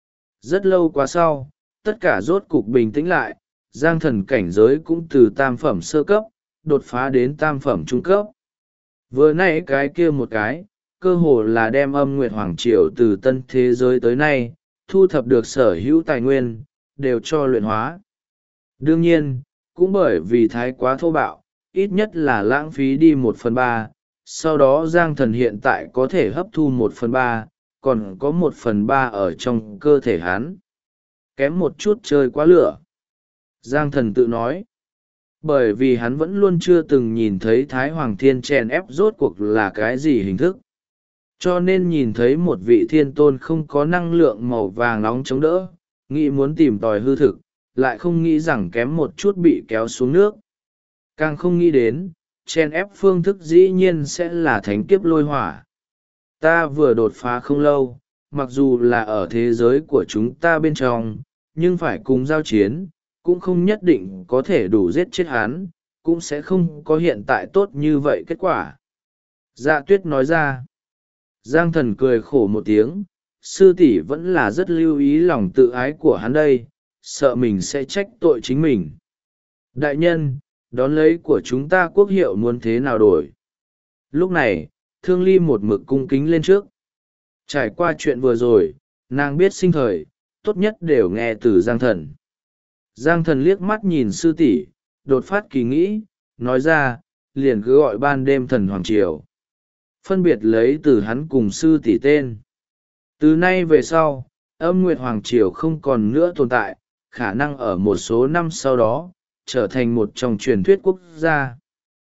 Rất lâu qua sau, tất cả rốt cục bình tĩnh lại, Giang Thần cảnh giới cũng từ tam phẩm sơ cấp, đột phá đến tam phẩm trung cấp. Vừa nãy cái kia một cái, cơ hồ là đem Âm Nguyệt Hoàng Triều từ tân thế giới tới nay, thu thập được sở hữu tài nguyên, đều cho luyện hóa. Đương nhiên, cũng bởi vì thái quá thô bạo, ít nhất là lãng phí đi 1/3, sau đó Giang Thần hiện tại có thể hấp thu 1/3, còn có 1/3 ở trong cơ thể hắn. Kém một chút chơi quá lửa. Giang Thần tự nói. Bởi vì hắn vẫn luôn chưa từng nhìn thấy Thái Hoàng Thiên chèn ép rốt cuộc là cái gì hình thức. Cho nên nhìn thấy một vị thiên tôn không có năng lượng màu vàng nóng chống đỡ, nghĩ muốn tìm tòi hư thực, lại không nghĩ rằng kém một chút bị kéo xuống nước. Càng không nghĩ đến, chèn ép phương thức dĩ nhiên sẽ là thánh kiếp lôi hỏa. Ta vừa đột phá không lâu, mặc dù là ở thế giới của chúng ta bên trong, nhưng phải cùng giao chiến, cũng không nhất định có thể đủ giết chết hắn, cũng sẽ không có hiện tại tốt như vậy kết quả. Dạ Tuyết nói ra. Giang Thần cười khổ một tiếng, sư tỷ vẫn là rất lưu ý lòng tự ái của hắn đây, sợ mình sẽ trách tội chính mình. Đại nhân, đón lấy của chúng ta quốc hiệu muốn thế nào đổi? Lúc này, Thương Ly một mực cung kính lên trước. Trải qua chuyện vừa rồi, nàng biết sinh thời, tốt nhất đều nghe từ Giang Thần. Giang Thần liếc mắt nhìn sư tỷ, đột phát kỳ nghĩ, nói ra, liền cứ gọi ban đêm thần Hoàng Triều. Phân biệt lấy từ hắn cùng sư tỷ tên. Từ nay về sau, Âm Nguyệt Hoàng Triều không còn nữa tồn tại, khả năng ở một số năm sau đó, trở thành một trong truyền thuyết quốc gia.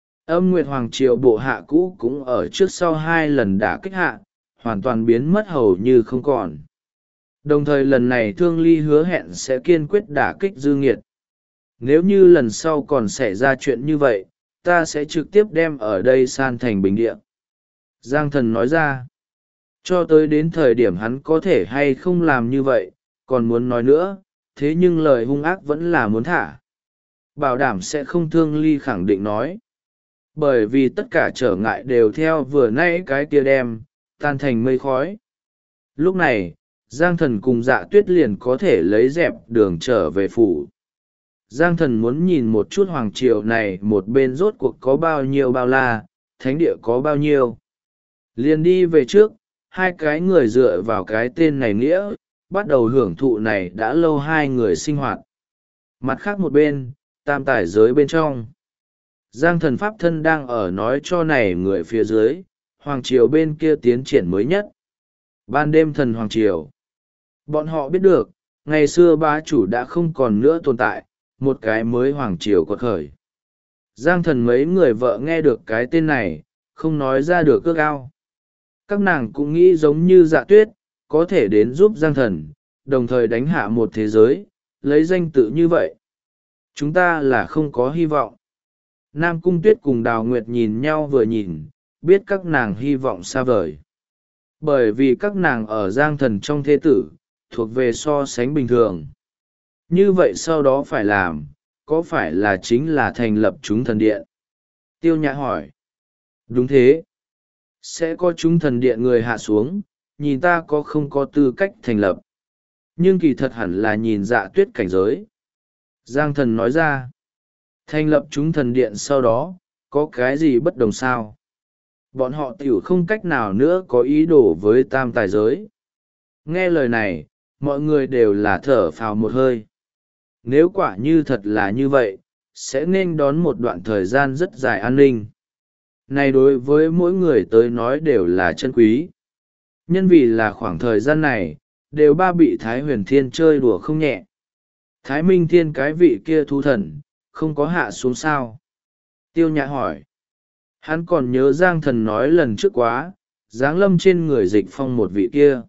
Âm Nguyệt Hoàng Triều bộ hạ cũ cũng ở trước sau 2 lần đả kích hạ, hoàn toàn biến mất hầu như không còn. Đồng thời lần này Thương Ly hứa hẹn sẽ kiên quyết đả kích dư nghiệt. Nếu như lần sau còn xảy ra chuyện như vậy, ta sẽ trực tiếp đem ở đây san thành bình địa. Giang Thần nói ra, cho tới đến thời điểm hắn có thể hay không làm như vậy, còn muốn nói nữa, thế nhưng lời hung ác vẫn là muốn thả. Bảo đảm sẽ không. Thương Ly khẳng định nói. Bởi vì tất cả trở ngại đều theo vừa nãy cái kia đem, tan thành mây khói. Lúc này, Giang Thần cùng Dạ Tuyết liền có thể lấy dẹp đường trở về phủ. Giang Thần muốn nhìn một chút hoàng triều này một bên rốt cuộc có bao nhiêu bao la, thánh địa có bao nhiêu. Liền đi về trước, hai cái người dựa vào cái tên này nghĩa, bắt đầu hưởng thụ này đã lâu hai người sinh hoạt. Mặt khác một bên, tam tải giới bên trong. Giang Thần pháp thân đang ở nói cho này người phía dưới, hoàng triều bên kia tiến triển mới nhất. Ban đêm thần hoàng triều. Bọn họ biết được, ngày xưa bá chủ đã không còn nữa tồn tại, một cái mới hoàng triều quật khởi. Giang thần mấy người vợ nghe được cái tên này, không nói ra được ước ao. Các nàng cũng nghĩ giống như Dạ Tuyết, có thể đến giúp Giang thần, đồng thời đánh hạ một thế giới, lấy danh tự như vậy. Chúng ta là không có hy vọng. Nam Cung Tuyết cùng Đào Nguyệt nhìn nhau vừa nhìn, biết các nàng hy vọng xa vời. Bởi vì các nàng ở Giang thần trong thế tử, thuộc về so sánh bình thường. Như vậy sau đó phải làm, có phải là chính là thành lập chúng thần điện? Tiêu Nhã hỏi. Đúng thế. Sẽ có chúng thần điện người hạ xuống, nhìn ta có không có tư cách thành lập. Nhưng kỳ thật hẳn là nhìn Dạ Tuyết cảnh giới. Giang thần nói ra. Thành lập chúng thần điện sau đó, có cái gì bất đồng sao? Bọn họ tiểu không cách nào nữa có ý đồ với tam tài giới. Nghe lời này, mọi người đều là thở phào một hơi. Nếu quả như thật là như vậy, sẽ nên đón một đoạn thời gian rất dài an ninh. Này đối với mỗi người tới nói đều là chân quý. Nhân vì là khoảng thời gian này, đều bị Thái Huyền Thiên chơi đùa không nhẹ. Thái Minh Thiên cái vị kia thú thần, không có hạ xuống sao? Tiêu Nhã hỏi. Hắn còn nhớ Giang thần nói lần trước quá, giáng lâm trên người Dịch Phong một vị kia.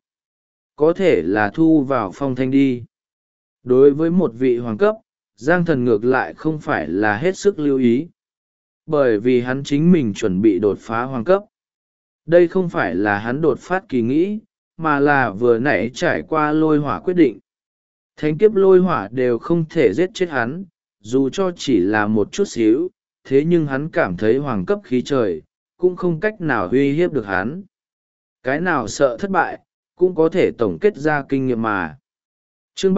Có thể là thu vào phong thanh đi. Đối với một vị hoàng cấp, Giang thần ngược lại không phải là hết sức lưu ý. Bởi vì hắn chính mình chuẩn bị đột phá hoàng cấp. Đây không phải là hắn đột phát kỳ nghĩ, mà là vừa nãy trải qua lôi hỏa quyết định. Thánh kiếp lôi hỏa đều không thể giết chết hắn, dù cho chỉ là một chút xíu, thế nhưng hắn cảm thấy hoàng cấp khí trời, cũng không cách nào uy hiếp được hắn. Cái nào sợ thất bại, cũng có thể tổng kết ra kinh nghiệm mà. Chương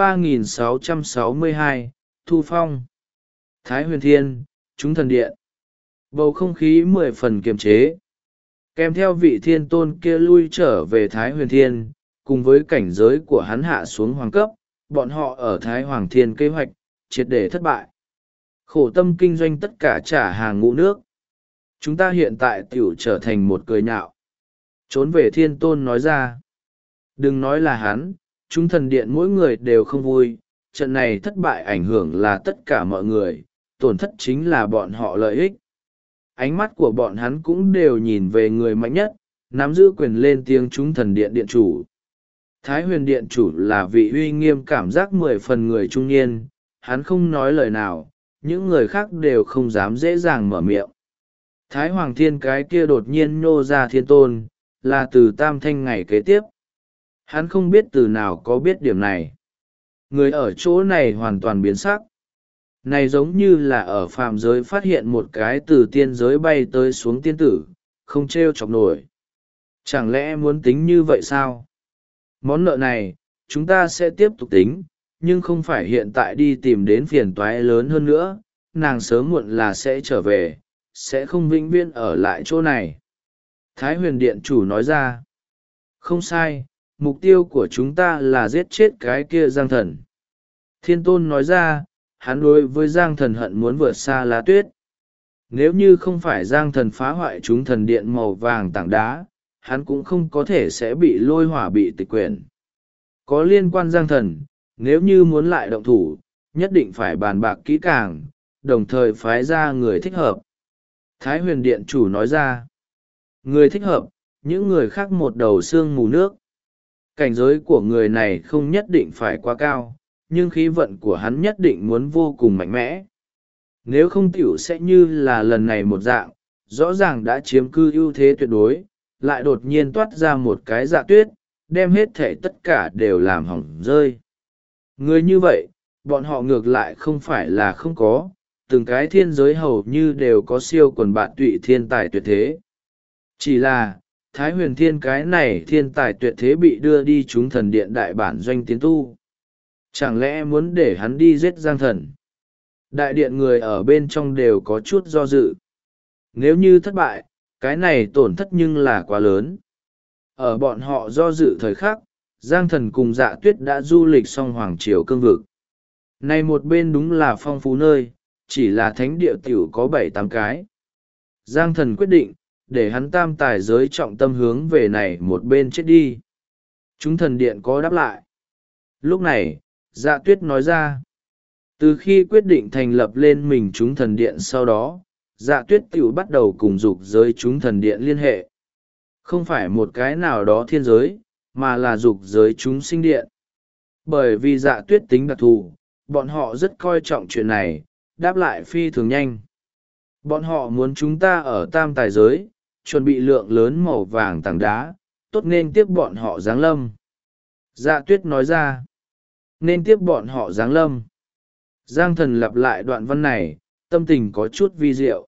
3662, Thu Phong. Thái Huyền Thiên, chúng thần điện. Bầu không khí 10 phần kiềm chế. Kèm theo vị thiên tôn kia lui trở về Thái Huyền Thiên, cùng với cảnh giới của hắn hạ xuống hoàng cấp, bọn họ ở Thái Hoàng Thiên kế hoạch, triệt để thất bại. Khổ tâm kinh doanh tất cả trả hàng ngũ nước. Chúng ta hiện tại tiểu trở thành một cười nhạo. Trốn về thiên tôn nói ra. Đừng nói là hắn, chúng thần điện mỗi người đều không vui, trận này thất bại ảnh hưởng là tất cả mọi người, tổn thất chính là bọn họ lợi ích. Ánh mắt của bọn hắn cũng đều nhìn về người mạnh nhất, nắm giữ quyền lên tiếng chúng thần điện điện chủ. Thái Huyền điện chủ là vị uy nghiêm cảm giác 10 phần người trung niên, hắn không nói lời nào, những người khác đều không dám dễ dàng mở miệng. Thái Hoàng Thiên cái kia đột nhiên nhô ra thiên tôn, là từ tam thanh ngày kế tiếp. Hắn không biết từ nào có biết điểm này. Người ở chỗ này hoàn toàn biến sắc. Này giống như là ở phàm giới phát hiện một cái từ tiên giới bay tới xuống tiên tử, không trêu chọc nổi. Chẳng lẽ muốn tính như vậy sao? Món nợ này, chúng ta sẽ tiếp tục tính, nhưng không phải hiện tại đi tìm đến phiền toái lớn hơn nữa, nàng sớm muộn là sẽ trở về, sẽ không vĩnh viễn ở lại chỗ này. Thái Huyền điện chủ nói ra. Không sai, mục tiêu của chúng ta là giết chết cái kia Giang thần. Thiên tôn nói ra, hắn đối với Giang thần hận muốn vượt xa lá tuyết. Nếu như không phải Giang thần phá hoại chúng thần điện màu vàng tảng đá, hắn cũng không có thể sẽ bị lôi hỏa bị tịch quyển. Có liên quan Giang thần, nếu như muốn lại động thủ, nhất định phải bàn bạc kỹ càng, đồng thời phái ra người thích hợp. Thái Huyền điện chủ nói ra, người thích hợp, những người khác một đầu xương mù nước. Cảnh giới của người này không nhất định phải quá cao, nhưng khí vận của hắn nhất định muốn vô cùng mạnh mẽ. Nếu không tiểu sẽ như là lần này một dạng, rõ ràng đã chiếm cư ưu thế tuyệt đối, lại đột nhiên toát ra một cái Dạ Tuyết, đem hết thể tất cả đều làm hỏng rơi. Người như vậy, bọn họ ngược lại không phải là không có, từng cái thiên giới hầu như đều có siêu quần bạn tụy thiên tài tuyệt thế. Chỉ là, Thái Huyền Thiên cái này thiên tài tuyệt thế bị đưa đi chúng thần điện đại bản doanh tiến tu. Chẳng lẽ muốn để hắn đi giết Giang thần? Đại điện người ở bên trong đều có chút do dự. Nếu như thất bại, cái này tổn thất nhưng là quá lớn. Ở bọn họ do dự thời khắc, Giang thần cùng Dạ Tuyết đã du lịch xong hoàng triều cương vực. Này một bên đúng là phong phú nơi, chỉ là thánh địa tiểu có 7-8 cái. Giang thần quyết định, để hắn tam tài giới trọng tâm hướng về này một bên chết đi. Chúng thần điện có đáp lại. Lúc này, Dạ Tuyết nói ra. Từ khi quyết định thành lập lên mình chúng thần điện sau đó, Dạ Tuyết tiểu bắt đầu cùng dục giới chúng thần điện liên hệ. Không phải một cái nào đó thiên giới, mà là dục giới chúng sinh điện. Bởi vì Dạ Tuyết tính đặc thù, bọn họ rất coi trọng chuyện này, đáp lại phi thường nhanh. Bọn họ muốn chúng ta ở tam tài giới, chuẩn bị lượng lớn màu vàng tảng đá, tốt nên tiếp bọn họ giáng lâm. Dạ Tuyết nói ra. Nên tiếp bọn họ giáng lâm. Giang Thần lặp lại đoạn văn này, tâm tình có chút vi diệu.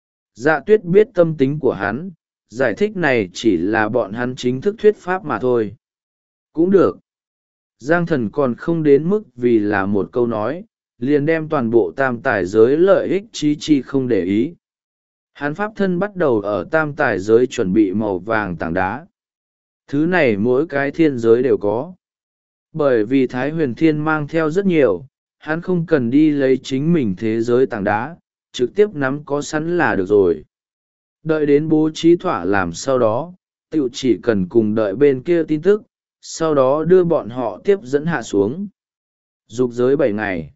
Dạ Tuyết biết tâm tính của hắn, giải thích này chỉ là bọn hắn chính thức thuyết pháp mà thôi. Cũng được. Giang Thần còn không đến mức vì là một câu nói, liền đem toàn bộ tam tài giới lợi ích chí chi không để ý. Hắn pháp thân bắt đầu ở tam tài giới chuẩn bị màu vàng tảng đá. Thứ này mỗi cái thiên giới đều có. Bởi vì Thái Huyền Thiên mang theo rất nhiều, hắn không cần đi lấy chính mình thế giới tảng đá, trực tiếp nắm có sẵn là được rồi. Đợi đến bố trí thỏa làm sau đó, tiểu chỉ cần cùng đợi bên kia tin tức, sau đó đưa bọn họ tiếp dẫn hạ xuống. Dục giới 7 ngày.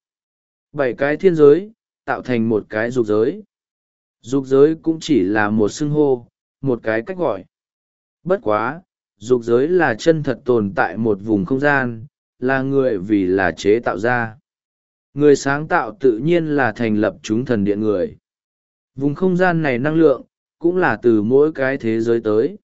7 cái thiên giới, tạo thành một cái dục giới. Dục giới cũng chỉ là một xưng hô, một cái cách gọi. Bất quá, dục giới là chân thật tồn tại một vùng không gian, là người vì là chế tạo ra. Người sáng tạo tự nhiên là thành lập chúng thần điện người. Vùng không gian này năng lượng, cũng là từ mỗi cái thế giới tới.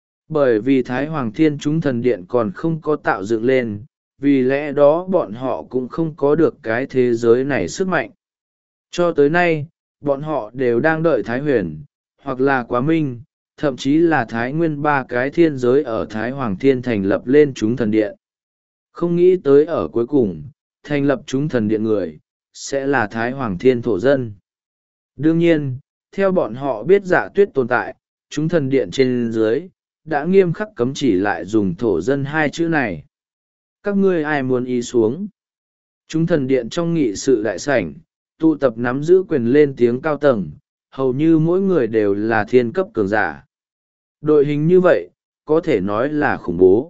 Bởi vì Thái Hoàng Thiên chúng thần điện còn không có tạo dựng lên, vì lẽ đó bọn họ cũng không có được cái thế giới này sức mạnh. Cho tới nay, bọn họ đều đang đợi Thái Huyền, hoặc là Quá Minh, thậm chí là Thái Nguyên ba cái thiên giới ở Thái Hoàng Thiên thành lập lên chúng thần điện. Không nghĩ tới ở cuối cùng, thành lập chúng thần điện người, sẽ là Thái Hoàng Thiên thổ dân. Đương nhiên, theo bọn họ biết Dạ Tuyết tồn tại, chúng thần điện trên dưới, đã nghiêm khắc cấm chỉ lại dùng thổ dân hai chữ này. Các ngươi ai muốn ý xuống? Chúng thần điện trong nghị sự đại sảnh, tụ tập nắm giữ quyền lên tiếng cao tầng, hầu như mỗi người đều là thiên cấp cường giả. Đội hình như vậy, có thể nói là khủng bố.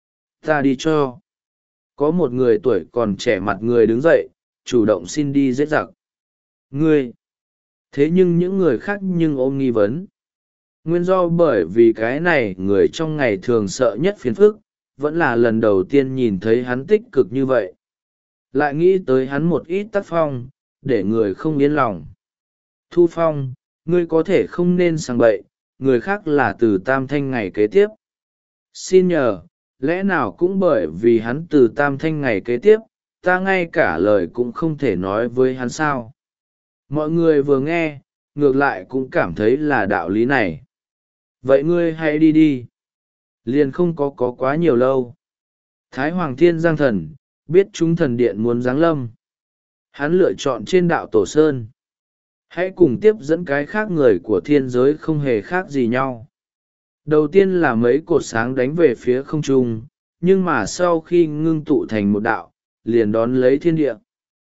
Ta đi cho. Có một người tuổi còn trẻ mặt người đứng dậy, chủ động xin đi giết giặc. Ngươi! Thế nhưng những người khác nhưng ôm nghi vấn. Nguyên do bởi vì cái này người trong ngày thường sợ nhất phiền phức, vẫn là lần đầu tiên nhìn thấy hắn tích cực như vậy. Lại nghĩ tới hắn một ít tác phong, để người không yên lòng. Thu Phong, ngươi có thể không nên sang bậy, người khác là từ tam thanh ngày kế tiếp. Xin nhờ, lẽ nào cũng bởi vì hắn từ tam thanh ngày kế tiếp, ta ngay cả lời cũng không thể nói với hắn sao. Mọi người vừa nghe, ngược lại cũng cảm thấy là đạo lý này. Vậy ngươi hãy đi đi. Liền không có quá nhiều lâu. Thái Hoàng Thiên Giang Thần, biết chúng thần điện muốn giáng lâm. Hắn lựa chọn trên đạo Tổ Sơn. Hãy cùng tiếp dẫn cái khác người của thiên giới không hề khác gì nhau. Đầu tiên là mấy cột sáng đánh về phía không trung, nhưng mà sau khi ngưng tụ thành một đạo, liền đón lấy thiên địa.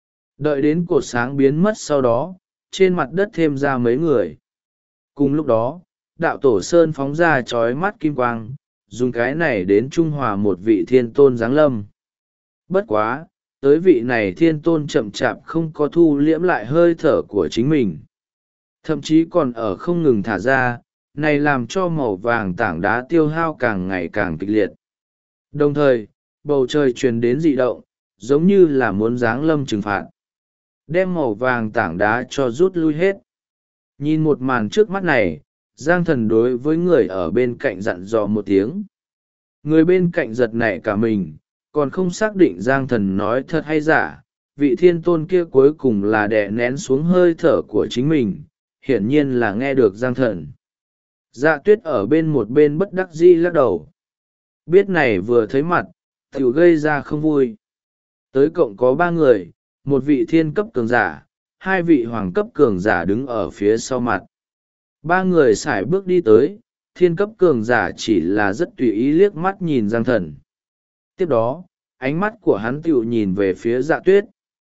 Đợi đến cột sáng biến mất sau đó, trên mặt đất thêm ra mấy người. Cùng lúc đó, đạo Tổ Sơn phóng ra chói mắt kim quang, dùng cái này đến trung hòa một vị thiên tôn giáng lâm. Bất quá, tới vị này thiên tôn chậm chạp không có thu liễm lại hơi thở của chính mình. Thậm chí còn ở không ngừng thả ra, này làm cho màu vàng tảng đá tiêu hao càng ngày càng kịch liệt. Đồng thời, bầu trời truyền đến dị động, giống như là muốn giáng lâm trừng phạt. Đem màu vàng tảng đá cho rút lui hết. Nhìn một màn trước mắt này, Giang Thần đối với người ở bên cạnh dặn dò một tiếng. Người bên cạnh giật nảy cả mình, còn không xác định Giang Thần nói thật hay giả. Vị thiên tôn kia cuối cùng là đè nén xuống hơi thở của chính mình, hiển nhiên là nghe được Giang Thần. Dạ Tuyết ở một bên bất đắc dĩ lắc đầu. Biết này vừa thấy mặt, tiểu gây ra không vui. Tới cộng có 3 người, một vị thiên cấp cường giả, 2 vị hoàng cấp cường giả đứng ở phía sau mặt. 3 người sải bước đi tới, thiên cấp cường giả chỉ là rất tùy ý liếc mắt nhìn Giang Thần. Tiếp đó, ánh mắt của hắn tiểu nhìn về phía Dạ Tuyết.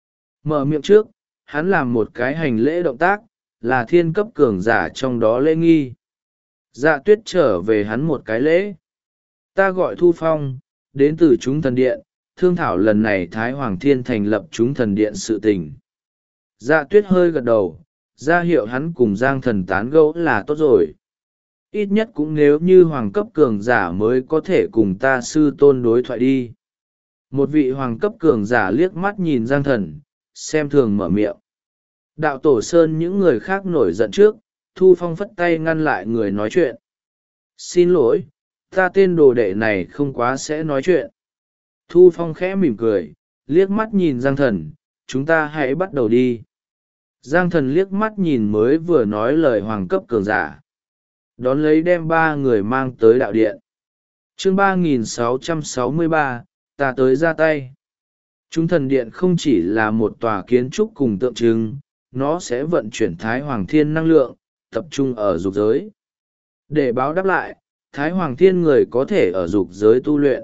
Mở miệng trước, hắn làm một cái hành lễ động tác, là thiên cấp cường giả trong đó lễ nghi. Dạ tuyết trở về hắn một cái lễ. Ta gọi Thu Phong, đến từ chúng thần điện, thương thảo lần này Thái Hoàng Thiên thành lập chúng thần điện sự tình. Dạ tuyết hơi gật đầu, ra hiệu hắn cùng Giang Thần tán gẫu là tốt rồi. Ít nhất cũng nếu như hoàng cấp cường giả mới có thể cùng ta sư tôn đối thoại đi. Một vị hoàng cấp cường giả liếc mắt nhìn Giang Thần, xem thường mở miệng. Đạo Tổ Sơn những người khác nổi giận trước, Thu Phong phất tay ngăn lại người nói chuyện. Xin lỗi, ta tên đồ đệ này không quá sẽ nói chuyện. Thu Phong khẽ mỉm cười, liếc mắt nhìn Giang Thần, chúng ta hãy bắt đầu đi. Giang Thần liếc mắt nhìn mới vừa nói lời hoàng cấp cường giả. Đón lấy đem ba người mang tới đạo điện. Chương 3663, ta tới ra tay. Chúng thần điện không chỉ là một tòa kiến trúc cùng tượng trưng, nó sẽ vận chuyển Thái Hoàng Thiên năng lượng, tập trung ở dục giới. Để báo đáp lại, Thái Hoàng Thiên người có thể ở dục giới tu luyện.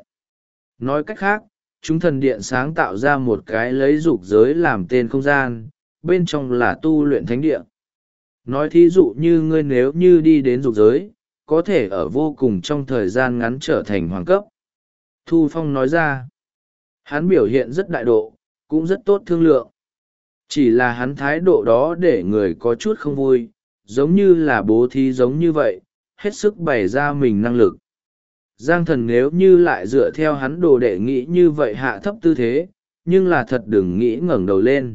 Nói cách khác, chúng thần điện sáng tạo ra một cái lấy dục giới làm tên không gian, bên trong là tu luyện thánh địa. Nói thí dụ như ngươi nếu như đi đến dục giới, có thể ở vô cùng trong thời gian ngắn trở thành hoàng cấp. Thu Phong nói ra, hắn biểu hiện rất đại độ, cũng rất tốt thương lượng. Chỉ là hắn thái độ đó để người có chút không vui, giống như là bố thí giống như vậy, hết sức bày ra mình năng lực. Giang Thần nếu như lại dựa theo hắn đồ đệ nghĩ như vậy hạ thấp tư thế, nhưng là thật đừng nghĩ ngẩng đầu lên.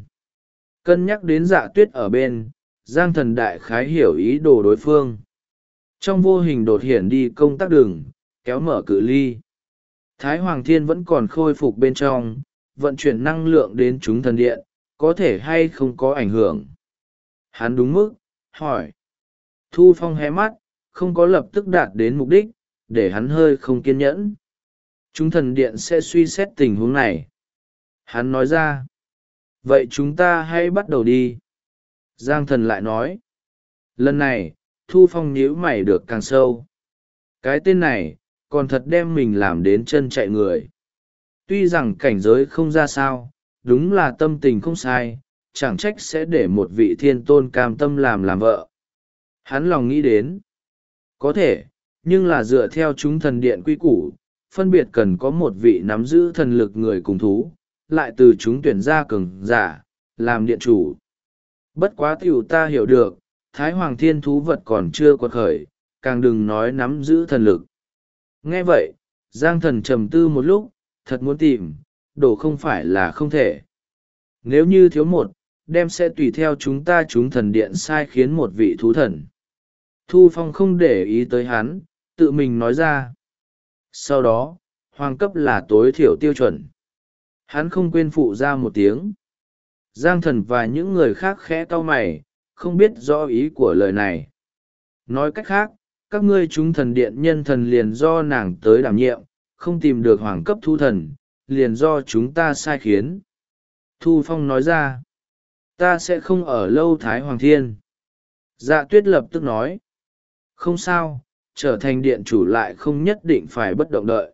Cân nhắc đến Dạ tuyết ở bên, Giang Thần đại khái hiểu ý đồ đối phương. Trong vô hình đột hiển đi công tác đường, kéo mở cự ly. Thái Hoàng Thiên vẫn còn khôi phục bên trong, vận chuyển năng lượng đến chúng thần điện, có thể hay không có ảnh hưởng. Hắn đúng mức, hỏi. Thu Phong hé mắt, không có lập tức đạt đến mục đích, để hắn hơi không kiên nhẫn. Chúng thần điện sẽ suy xét tình huống này. Hắn nói ra. Vậy chúng ta hãy bắt đầu đi. Giang Thần lại nói. Lần này, Thu Phong nhíu mày được càng sâu. Cái tên này, còn thật đem mình làm đến chân chạy người. Tuy rằng cảnh giới không ra sao, đúng là tâm tình không sai, chẳng trách sẽ để một vị thiên tôn cam tâm làm vợ. Hắn lòng nghĩ đến. Có thể, nhưng là dựa theo chúng thần điện quy củ, phân biệt cần có một vị nắm giữ thần lực người cùng thú, lại từ chúng tuyển ra cường giả, làm điện chủ. Bất quá tiểu ta hiểu được, Thái Hoàng Thiên thú vật còn chưa quật khởi, càng đừng nói nắm giữ thần lực. Nghe vậy, Giang Thần trầm tư một lúc, thật muốn tìm, đồ không phải là không thể. Nếu như thiếu một, đem sẽ tùy theo chúng ta chúng thần điện sai khiến một vị thú thần. Thu Phong không để ý tới hắn, tự mình nói ra. Sau đó, hoàng cấp là tối thiểu tiêu chuẩn. Hắn không quên phụ ra một tiếng. Giang Thần và những người khác khẽ cau mày, không biết rõ ý của lời này. Nói cách khác, các ngươi chúng thần điện nhân thần liền do nàng tới đảm nhiệm, không tìm được hoàng cấp thu thần, liền do chúng ta sai khiến. Thu Phong nói ra, ta sẽ không ở lâu Thái Hoàng Thiên. Dạ tuyết lập tức nói, không sao, trở thành điện chủ lại không nhất định phải bất động đợi.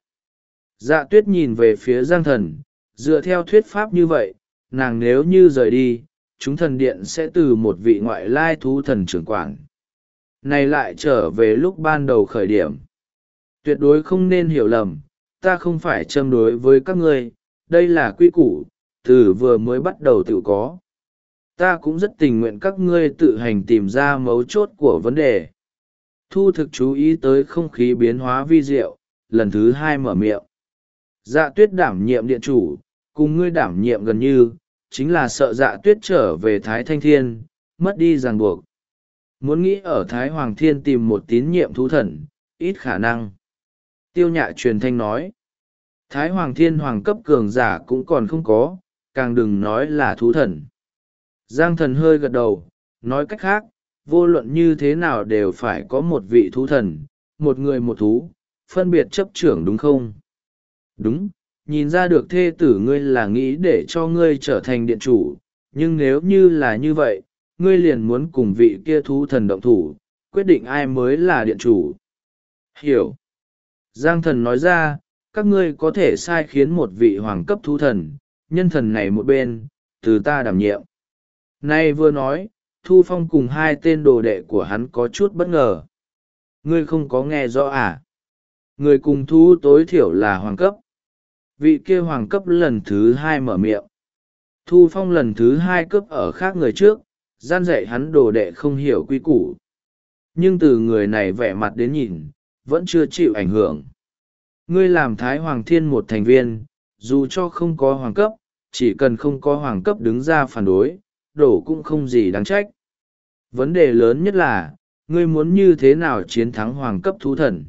Dạ tuyết nhìn về phía Giang Thần, dựa theo thuyết pháp như vậy, nàng nếu như rời đi, chúng thần điện sẽ từ một vị ngoại lai thú thần trưởng quản. Này lại trở về lúc ban đầu khởi điểm. Tuyệt đối không nên hiểu lầm, ta không phải châm đối với các ngươi, đây là quy củ, từ vừa mới bắt đầu tự có. Ta cũng rất tình nguyện các ngươi tự hành tìm ra mấu chốt của vấn đề. Thu thực chú ý tới không khí biến hóa vi diệu, lần thứ hai mở miệng. Dạ tuyết đảm nhiệm điện chủ, cùng ngươi đảm nhiệm gần như, chính là sợ Dạ tuyết trở về Thái Thanh Thiên, mất đi ràng buộc. Muốn nghĩ ở Thái Hoàng Thiên tìm một tín nhiệm thú thần, ít khả năng. Tiêu Nhạ truyền thanh nói. Thái Hoàng Thiên hoàng cấp cường giả cũng còn không có, càng đừng nói là thú thần. Giang Thần hơi gật đầu, nói cách khác, vô luận như thế nào đều phải có một vị thú thần, một người một thú, phân biệt chấp trưởng đúng không? Đúng, nhìn ra được thê tử ngươi là nghĩ để cho ngươi trở thành điện chủ, nhưng nếu như là như vậy, ngươi liền muốn cùng vị kia thú thần động thủ, quyết định ai mới là điện chủ. Hiểu. Giang Thần nói ra, các ngươi có thể sai khiến một vị hoàng cấp thú thần, nhân thần này một bên, từ ta đảm nhiệm. Nay vừa nói, Thu Phong cùng hai tên đồ đệ của hắn có chút bất ngờ. Ngươi không có nghe rõ à? Người cùng thú tối thiểu là hoàng cấp. Vị kia hoàng cấp lần thứ hai mở miệng. Thu Phong lần thứ hai cướp ở khác người trước, gian dạy hắn đồ đệ không hiểu quy củ. Nhưng từ người này vẻ mặt đến nhìn, vẫn chưa chịu ảnh hưởng. Ngươi làm Thái Hoàng Thiên một thành viên, dù cho không có hoàng cấp, chỉ cần không có hoàng cấp đứng ra phản đối, đổ cũng không gì đáng trách. Vấn đề lớn nhất là, ngươi muốn như thế nào chiến thắng hoàng cấp thú thần?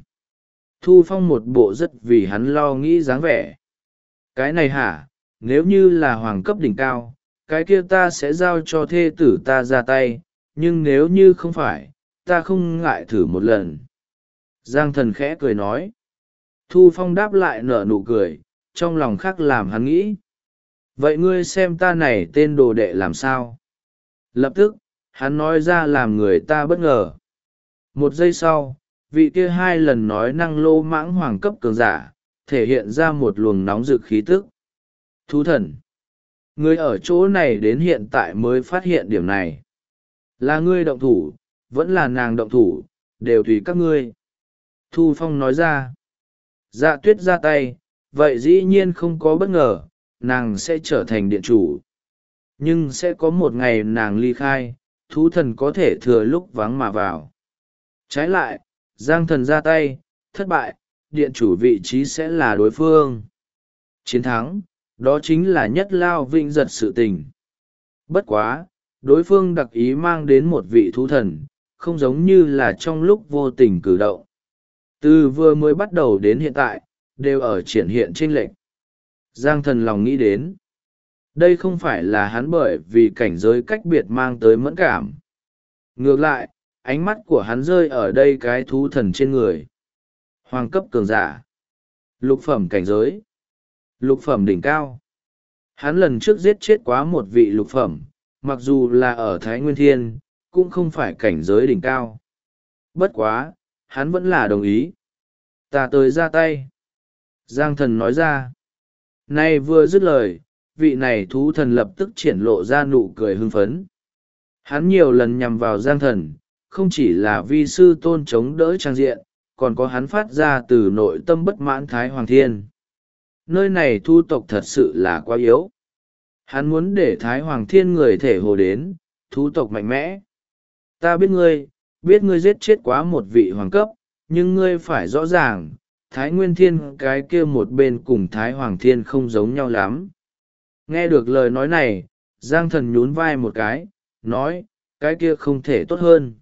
Thu Phong một bộ rất vì hắn lo nghĩ dáng vẻ. Cái này hả, nếu như là hoàng cấp đỉnh cao, cái kia ta sẽ giao cho thê tử ta ra tay, nhưng nếu như không phải, ta không ngại thử một lần. Giang Thần khẽ cười nói. Thu Phong đáp lại nở nụ cười, trong lòng khác làm hắn nghĩ. Vậy ngươi xem ta này tên đồ đệ làm sao? Lập tức, hắn nói ra làm người ta bất ngờ. Một giây sau, vị kia hai lần nói năng lô mãng hoàng cấp cường giả, thể hiện ra một luồng nóng rực khí tức. Thú thần. Ngươi ở chỗ này đến hiện tại mới phát hiện điểm này. Là ngươi động thủ, vẫn là nàng động thủ, đều tùy các ngươi. Thu Phong nói ra. Dạ Tuyết ra tay, vậy dĩ nhiên không có bất ngờ, nàng sẽ trở thành điện chủ. Nhưng sẽ có một ngày nàng ly khai, thú thần có thể thừa lúc vắng mà vào. Trái lại, Giang Thần ra tay, thất bại, điện chủ vị trí sẽ là đối phương. Chiến thắng, đó chính là nhất lao vinh giật sự tình. Bất quá, đối phương đặc ý mang đến một vị thú thần, không giống như là trong lúc vô tình cử động. Từ vừa mới bắt đầu đến hiện tại, đều ở triển hiện chênh lệch. Giang Thần lòng nghĩ đến. Đây không phải là hắn bởi vì cảnh giới cách biệt mang tới mẫn cảm. Ngược lại, ánh mắt của hắn rơi ở đây cái thú thần trên người. Hoàng cấp cường giả. Lục phẩm cảnh giới. Lục phẩm đỉnh cao. Hắn lần trước giết chết quá một vị lục phẩm, mặc dù là ở Thái Nguyên Thiên, cũng không phải cảnh giới đỉnh cao. Bất quá, hắn vẫn là đồng ý. Ta tới ra tay. Giang Thần nói ra. Nay vừa dứt lời, vị này thú thần lập tức triển lộ ra nụ cười hưng phấn. Hắn nhiều lần nhằm vào Giang Thần, không chỉ là vi sư tôn chống đỡ trang diện, còn có hắn phát ra từ nội tâm bất mãn Thái Hoàng Thiên. Nơi này thu tộc thật sự là quá yếu. Hắn muốn để Thái Hoàng Thiên người thể hồ đến, thú tộc mạnh mẽ. Ta biết ngươi giết chết quá một vị hoàng cấp, nhưng ngươi phải rõ ràng, Thái Nguyên Thiên cái kia một bên cùng Thái Hoàng Thiên không giống nhau lắm. Nghe được lời nói này, Giang Thần nhún vai một cái, nói, cái kia không thể tốt hơn.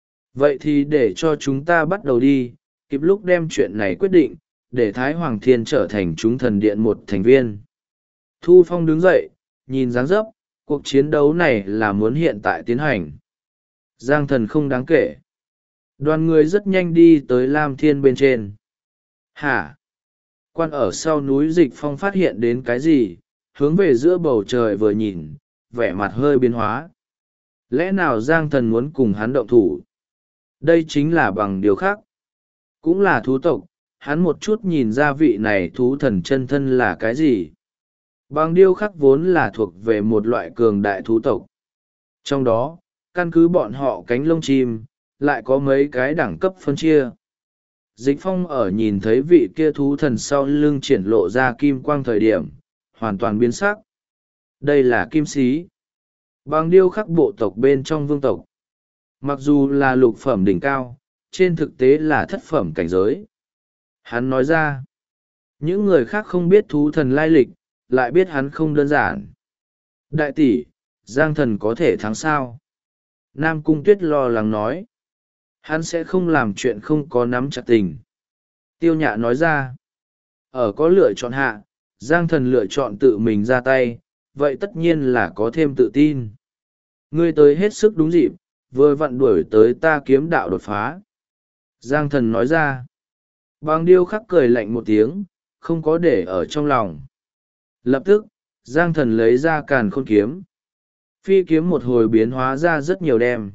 Vậy thì để cho chúng ta bắt đầu đi, kịp lúc đem chuyện này quyết định, để Thái Hoàng Thiên trở thành chúng thần điện một thành viên. Thu Phong đứng dậy, nhìn dáng dấp, cuộc chiến đấu này là muốn hiện tại tiến hành. Giang Thần không đáng kể. Đoàn người rất nhanh đi tới Lam Thiên bên trên. Hả? Quan ở sau núi Dịch Phong phát hiện đến cái gì, hướng về giữa bầu trời vừa nhìn, vẻ mặt hơi biến hóa. Lẽ nào Giang Thần muốn cùng hắn động thủ? Đây chính là bằng điều khác. Cũng là thú tộc, hắn một chút nhìn ra vị này thú thần chân thân là cái gì. Bằng điêu khắc vốn là thuộc về một loại cường đại thú tộc. Trong đó, căn cứ bọn họ cánh lông chim, lại có mấy cái đẳng cấp phân chia. Dịch Phong ở nhìn thấy vị kia thú thần sau lưng triển lộ ra kim quang thời điểm, hoàn toàn biến sắc. Đây là kim sĩ. Bằng điêu khắc bộ tộc bên trong vương tộc. Mặc dù là lục phẩm đỉnh cao, trên thực tế là thất phẩm cảnh giới. Hắn nói ra, những người khác không biết thú thần lai lịch, lại biết hắn không đơn giản. Đại tỷ, Giang Thần có thể thắng sao? Nam Cung Tuyết lo lắng nói. Hắn sẽ không làm chuyện không có nắm chặt tình. Tiêu Nhạ nói ra. Ở có lựa chọn hạ, Giang Thần lựa chọn tự mình ra tay, vậy tất nhiên là có thêm tự tin. Ngươi tới hết sức đúng dịp, vừa vặn đuổi tới ta kiếm đạo đột phá. Giang Thần nói ra. Bằng điêu khắc cười lạnh một tiếng, không có để ở trong lòng. Lập tức, Giang Thần lấy ra càn khôn kiếm. Phi kiếm một hồi biến hóa ra rất nhiều đem.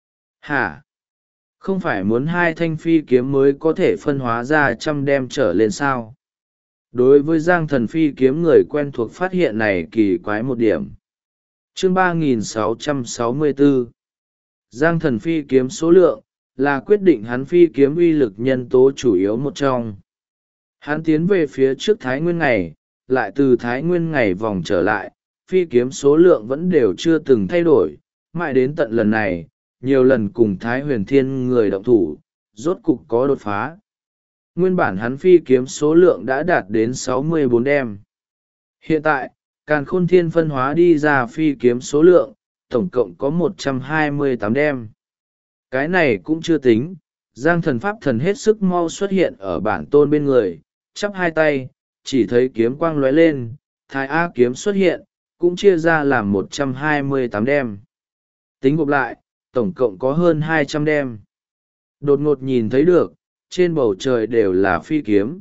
Hả? Không phải muốn hai thanh phi kiếm mới có thể phân hóa ra trăm đem trở lên sao? Đối với Giang Thần phi kiếm người quen thuộc phát hiện này kỳ quái một điểm. Chương 3664. Giang Thần phi kiếm số lượng, là quyết định hắn phi kiếm uy lực nhân tố chủ yếu một trong. Hắn tiến về phía trước Thái Nguyên Ngày, lại từ Thái Nguyên Ngày vòng trở lại, phi kiếm số lượng vẫn đều chưa từng thay đổi, mãi đến tận lần này, nhiều lần cùng Thái Huyền Thiên người động thủ, rốt cục có đột phá. Nguyên bản hắn phi kiếm số lượng đã đạt đến 64 đem. Hiện tại, Càn Khôn Thiên phân hóa đi ra phi kiếm số lượng, tổng cộng có 128 đem. Cái này cũng chưa tính, Giang Thần Pháp Thần hết sức mau xuất hiện ở bản tôn bên người, chắp hai tay, chỉ thấy kiếm quang lóe lên, Thái A kiếm xuất hiện, cũng chia ra làm 128 đem. Tính gộp lại, tổng cộng có hơn 200 đem. Đột ngột nhìn thấy được, trên bầu trời đều là phi kiếm.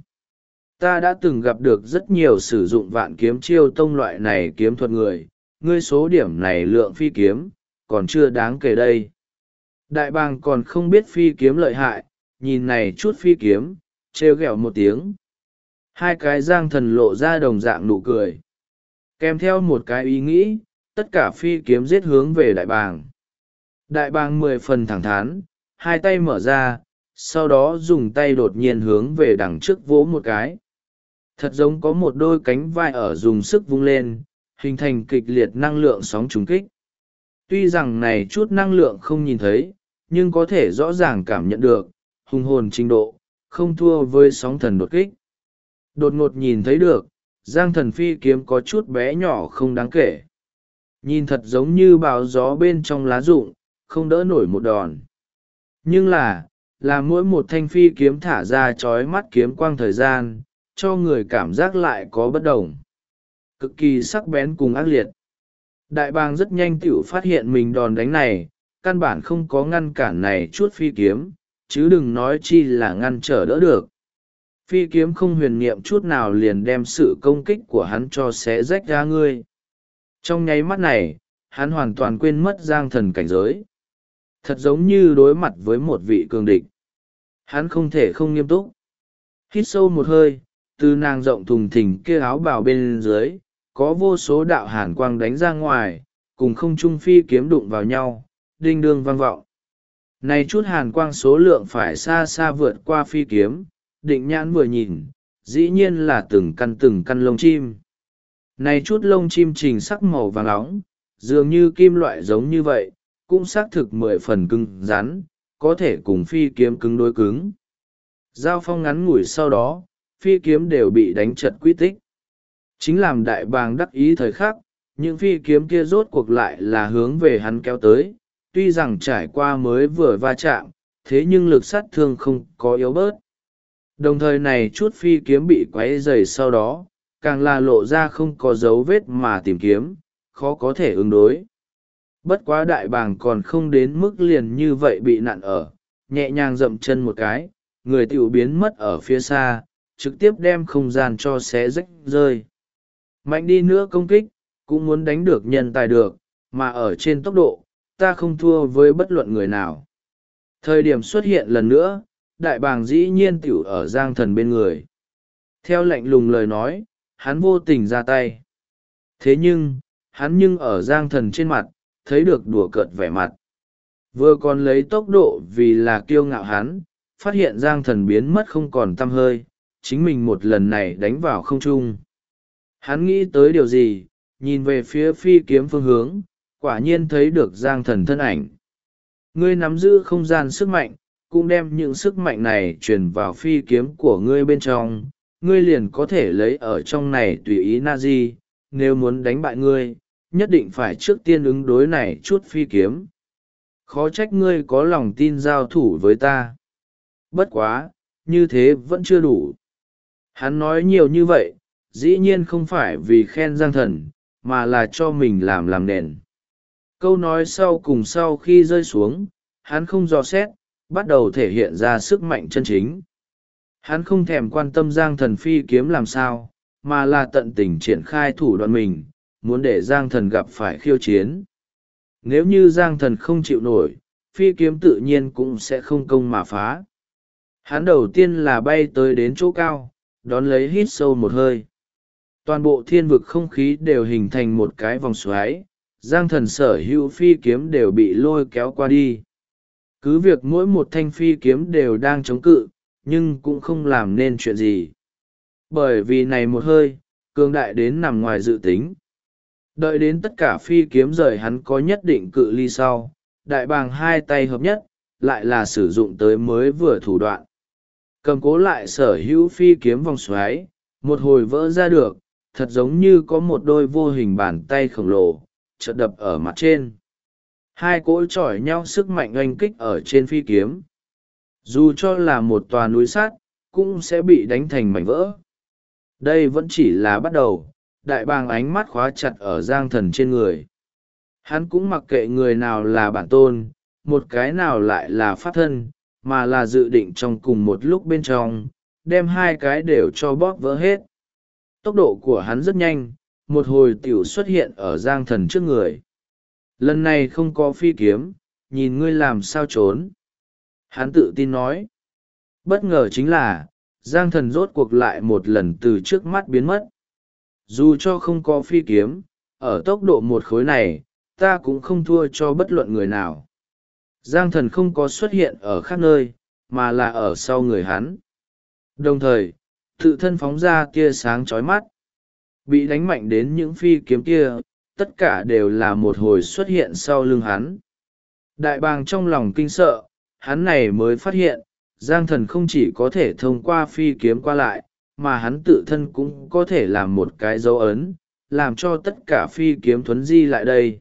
Ta đã từng gặp được rất nhiều sử dụng vạn kiếm chiêu tông loại này kiếm thuật người, ngươi số điểm này lượng phi kiếm, còn chưa đáng kể đây. Đại bàng còn không biết phi kiếm lợi hại, nhìn này chút phi kiếm, trêu ghẹo một tiếng. Hai cái Giang Thần lộ ra đồng dạng nụ cười. Kèm theo một cái ý nghĩ, tất cả phi kiếm giết hướng về đại bàng. Đại bàng 10 phần thẳng thắn, hai tay mở ra, sau đó dùng tay đột nhiên hướng về đằng trước vỗ một cái. Thật giống có một đôi cánh vai ở dùng sức vung lên, hình thành kịch liệt năng lượng sóng trùng kích. Tuy rằng này chút năng lượng không nhìn thấy, nhưng có thể rõ ràng cảm nhận được, hùng hồn trình độ, không thua với sóng thần đột kích. Đột ngột nhìn thấy được, Giang Thần phi kiếm có chút bé nhỏ không đáng kể. Nhìn thật giống như bào gió bên trong lá rụng, không đỡ nổi một đòn. Nhưng là mỗi một thanh phi kiếm thả ra chói mắt kiếm quang thời gian, cho người cảm giác lại có bất đồng. Cực kỳ sắc bén cùng ác liệt. Đại bàng rất nhanh tựu phát hiện mình đòn đánh này, căn bản không có ngăn cản này chút phi kiếm, chứ đừng nói chi là ngăn trở đỡ được. Phi kiếm không huyền niệm chút nào liền đem sự công kích của hắn cho xé rách ra ngươi. Trong nháy mắt này, hắn hoàn toàn quên mất Giang Thần cảnh giới. Thật giống như đối mặt với một vị cường địch. Hắn không thể không nghiêm túc. Hít sâu một hơi, từ nàng rộng thùng thình kia áo bào bên dưới, có vô số đạo hàn quang đánh ra ngoài, cùng không trung phi kiếm đụng vào nhau, đinh đương vang vọng. Này chút hàn quang số lượng phải xa xa vượt qua phi kiếm, định nhãn vừa nhìn, dĩ nhiên là từng căn lông chim. Này chút lông chim trình sắc màu vàng nóng, dường như kim loại giống như vậy, cũng xác thực 10 phần cứng rắn, có thể cùng phi kiếm cứng đối cứng. Giao phong ngắn ngủi sau đó, phi kiếm đều bị đánh chật quy tích. Chính làm đại bàng đắc ý thời khắc, những phi kiếm kia rốt cuộc lại là hướng về hắn kéo tới, tuy rằng trải qua mới vừa va chạm, thế nhưng lực sát thương không có yếu bớt. Đồng thời này chút phi kiếm bị quấy dày sau đó, càng là lộ ra không có dấu vết mà tìm kiếm, khó có thể ứng đối. Bất quá đại bàng còn không đến mức liền như vậy bị nặn ở, nhẹ nhàng dậm chân một cái, người tiểu biến mất ở phía xa, trực tiếp đem không gian cho xé rách rơi. Mạnh đi nữa công kích, cũng muốn đánh được nhân tài được, mà ở trên tốc độ, ta không thua với bất luận người nào. Thời điểm xuất hiện lần nữa, đại bàng dĩ nhiên tiểu ở Giang Thần bên người. Theo lạnh lùng lời nói, hắn vô tình ra tay. Thế nhưng ở Giang Thần trên mặt, thấy được đùa cợt vẻ mặt. Vừa còn lấy tốc độ vì là kiêu ngạo hắn, phát hiện Giang Thần biến mất không còn tăm hơi, chính mình một lần này đánh vào không trung. Hắn nghĩ tới điều gì, nhìn về phía phi kiếm phương hướng, quả nhiên thấy được Giang Thần thân ảnh. Ngươi nắm giữ không gian sức mạnh, cũng đem những sức mạnh này truyền vào phi kiếm của ngươi bên trong, ngươi liền có thể lấy ở trong này tùy ý na-di, nếu muốn đánh bại ngươi, nhất định phải trước tiên ứng đối này chút phi kiếm. Khó trách ngươi có lòng tin giao thủ với ta. Bất quá, như thế vẫn chưa đủ. Hắn nói nhiều như vậy, dĩ nhiên không phải vì khen Giang Thần, mà là cho mình làm nền. Câu nói sau cùng sau khi rơi xuống, hắn không dò xét, bắt đầu thể hiện ra sức mạnh chân chính. Hắn không thèm quan tâm Giang Thần phi kiếm làm sao, mà là tận tình triển khai thủ đoạn mình, muốn để Giang Thần gặp phải khiêu chiến. Nếu như Giang Thần không chịu nổi, phi kiếm tự nhiên cũng sẽ không công mà phá. Hắn đầu tiên là bay tới đến chỗ cao, đón lấy hít sâu một hơi. Toàn bộ thiên vực không khí đều hình thành một cái vòng xoáy, Giang Thần sở hữu phi kiếm đều bị lôi kéo qua đi. cứ việc mỗi một thanh phi kiếm đều đang chống cự nhưng cũng không làm nên chuyện gì, bởi vì này một hơi cường đại đến nằm ngoài dự tính. Đợi đến tất cả phi kiếm rời hắn có nhất định cự ly sau, đại bàng hai tay hợp nhất lại là sử dụng tới mới vừa thủ đoạn, cầm cố lại sở hữu phi kiếm vòng xoáy, một hồi vỡ ra được, thật giống như có một đôi vô hình bàn tay khổng lồ chợt đập ở mặt trên. Hai cỗ chỏi nhau sức mạnh oanh kích ở trên phi kiếm, dù cho là một tòa núi sắt cũng sẽ bị đánh thành mảnh vỡ. Đây vẫn chỉ là bắt đầu. Đại bàng ánh mắt khóa chặt ở Giang Thần trên người. Hắn cũng mặc kệ người nào là bản tôn, một cái nào lại là pháp thân, mà là dự định trong cùng một lúc bên trong, đem hai cái đều cho bóp vỡ hết. Tốc độ của hắn rất nhanh, một hồi tiểu xuất hiện ở Giang Thần trước người. Lần này không có phi kiếm, nhìn ngươi làm sao trốn. Hắn tự tin nói. Bất ngờ chính là, Giang Thần rốt cuộc lại một lần từ trước mắt biến mất. Dù cho không có phi kiếm, ở tốc độ một khối này, ta cũng không thua cho bất luận người nào. Giang Thần không có xuất hiện ở khác nơi, mà là ở sau người hắn. Đồng thời, tự thân phóng ra tia sáng chói mắt. Bị đánh mạnh đến những phi kiếm kia, tất cả đều là một hồi xuất hiện sau lưng hắn. Đại bàng trong lòng kinh sợ, hắn này mới phát hiện, Giang Thần không chỉ có thể thông qua phi kiếm qua lại, mà hắn tự thân cũng có thể làm một cái dấu ấn, làm cho tất cả phi kiếm thuấn di lại đây.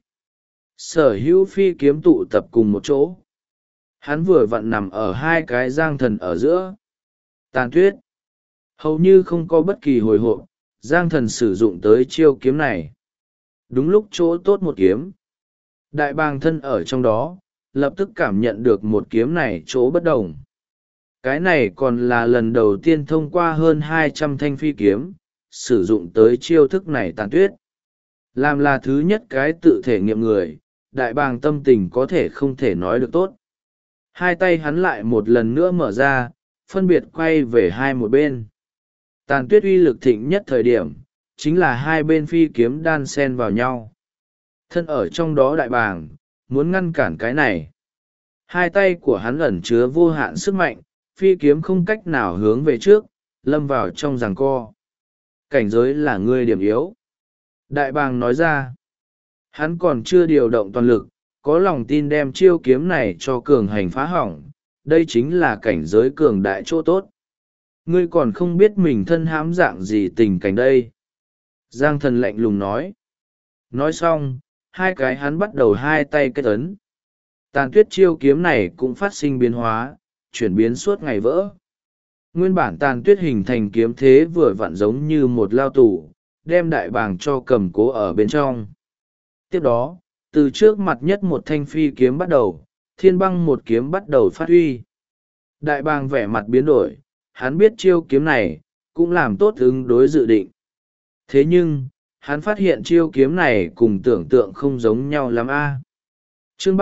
Sở hữu phi kiếm tụ tập cùng một chỗ. Hắn vừa vặn nằm ở hai cái Giang Thần ở giữa. Tàn tuyết. Hầu như không có bất kỳ hồi hộp, Giang Thần sử dụng tới chiêu kiếm này. Đúng lúc chỗ tốt một kiếm. Đại bàng thân ở trong đó, lập tức cảm nhận được một kiếm này chỗ bất đồng. Cái này còn là lần đầu tiên thông qua hơn 200 thanh phi kiếm, sử dụng tới chiêu thức này tàn tuyết. Làm là thứ nhất cái tự thể nghiệm người, đại bàng tâm tình có thể không thể nói được tốt. Hai tay hắn lại một lần nữa mở ra, phân biệt quay về hai một bên. Tàn tuyết uy lực thịnh nhất thời điểm, chính là hai bên phi kiếm đan xen vào nhau. Thân ở trong đó đại bàng, muốn ngăn cản cái này. Hai tay của hắn ẩn chứa vô hạn sức mạnh, phi kiếm không cách nào hướng về trước, lâm vào trong giằng co. Cảnh giới là ngươi điểm yếu. Đại bàng nói ra, hắn còn chưa điều động toàn lực, có lòng tin đem chiêu kiếm này cho cường hành phá hỏng, đây chính là cảnh giới cường đại chỗ tốt. Ngươi còn không biết mình thân hãm dạng gì tình cảnh đây. Giang Thần lạnh lùng nói. Nói xong, hai cái hắn bắt đầu hai tay kết ấn. Tàn tuyết chiêu kiếm này cũng phát sinh biến hóa, chuyển biến suốt ngày vỡ. Nguyên bản tàn tuyết hình thành kiếm thế vừa vặn giống như một lao tù, đem đại bàng cho cầm cố ở bên trong. Tiếp đó, từ trước mặt nhất một thanh phi kiếm bắt đầu, thiên băng một kiếm bắt đầu phát huy. Đại bàng vẻ mặt biến đổi, hắn biết chiêu kiếm này, cũng làm tốt ứng đối dự định. Thế nhưng, hắn phát hiện chiêu kiếm này cùng tưởng tượng không giống nhau lắm a. Chương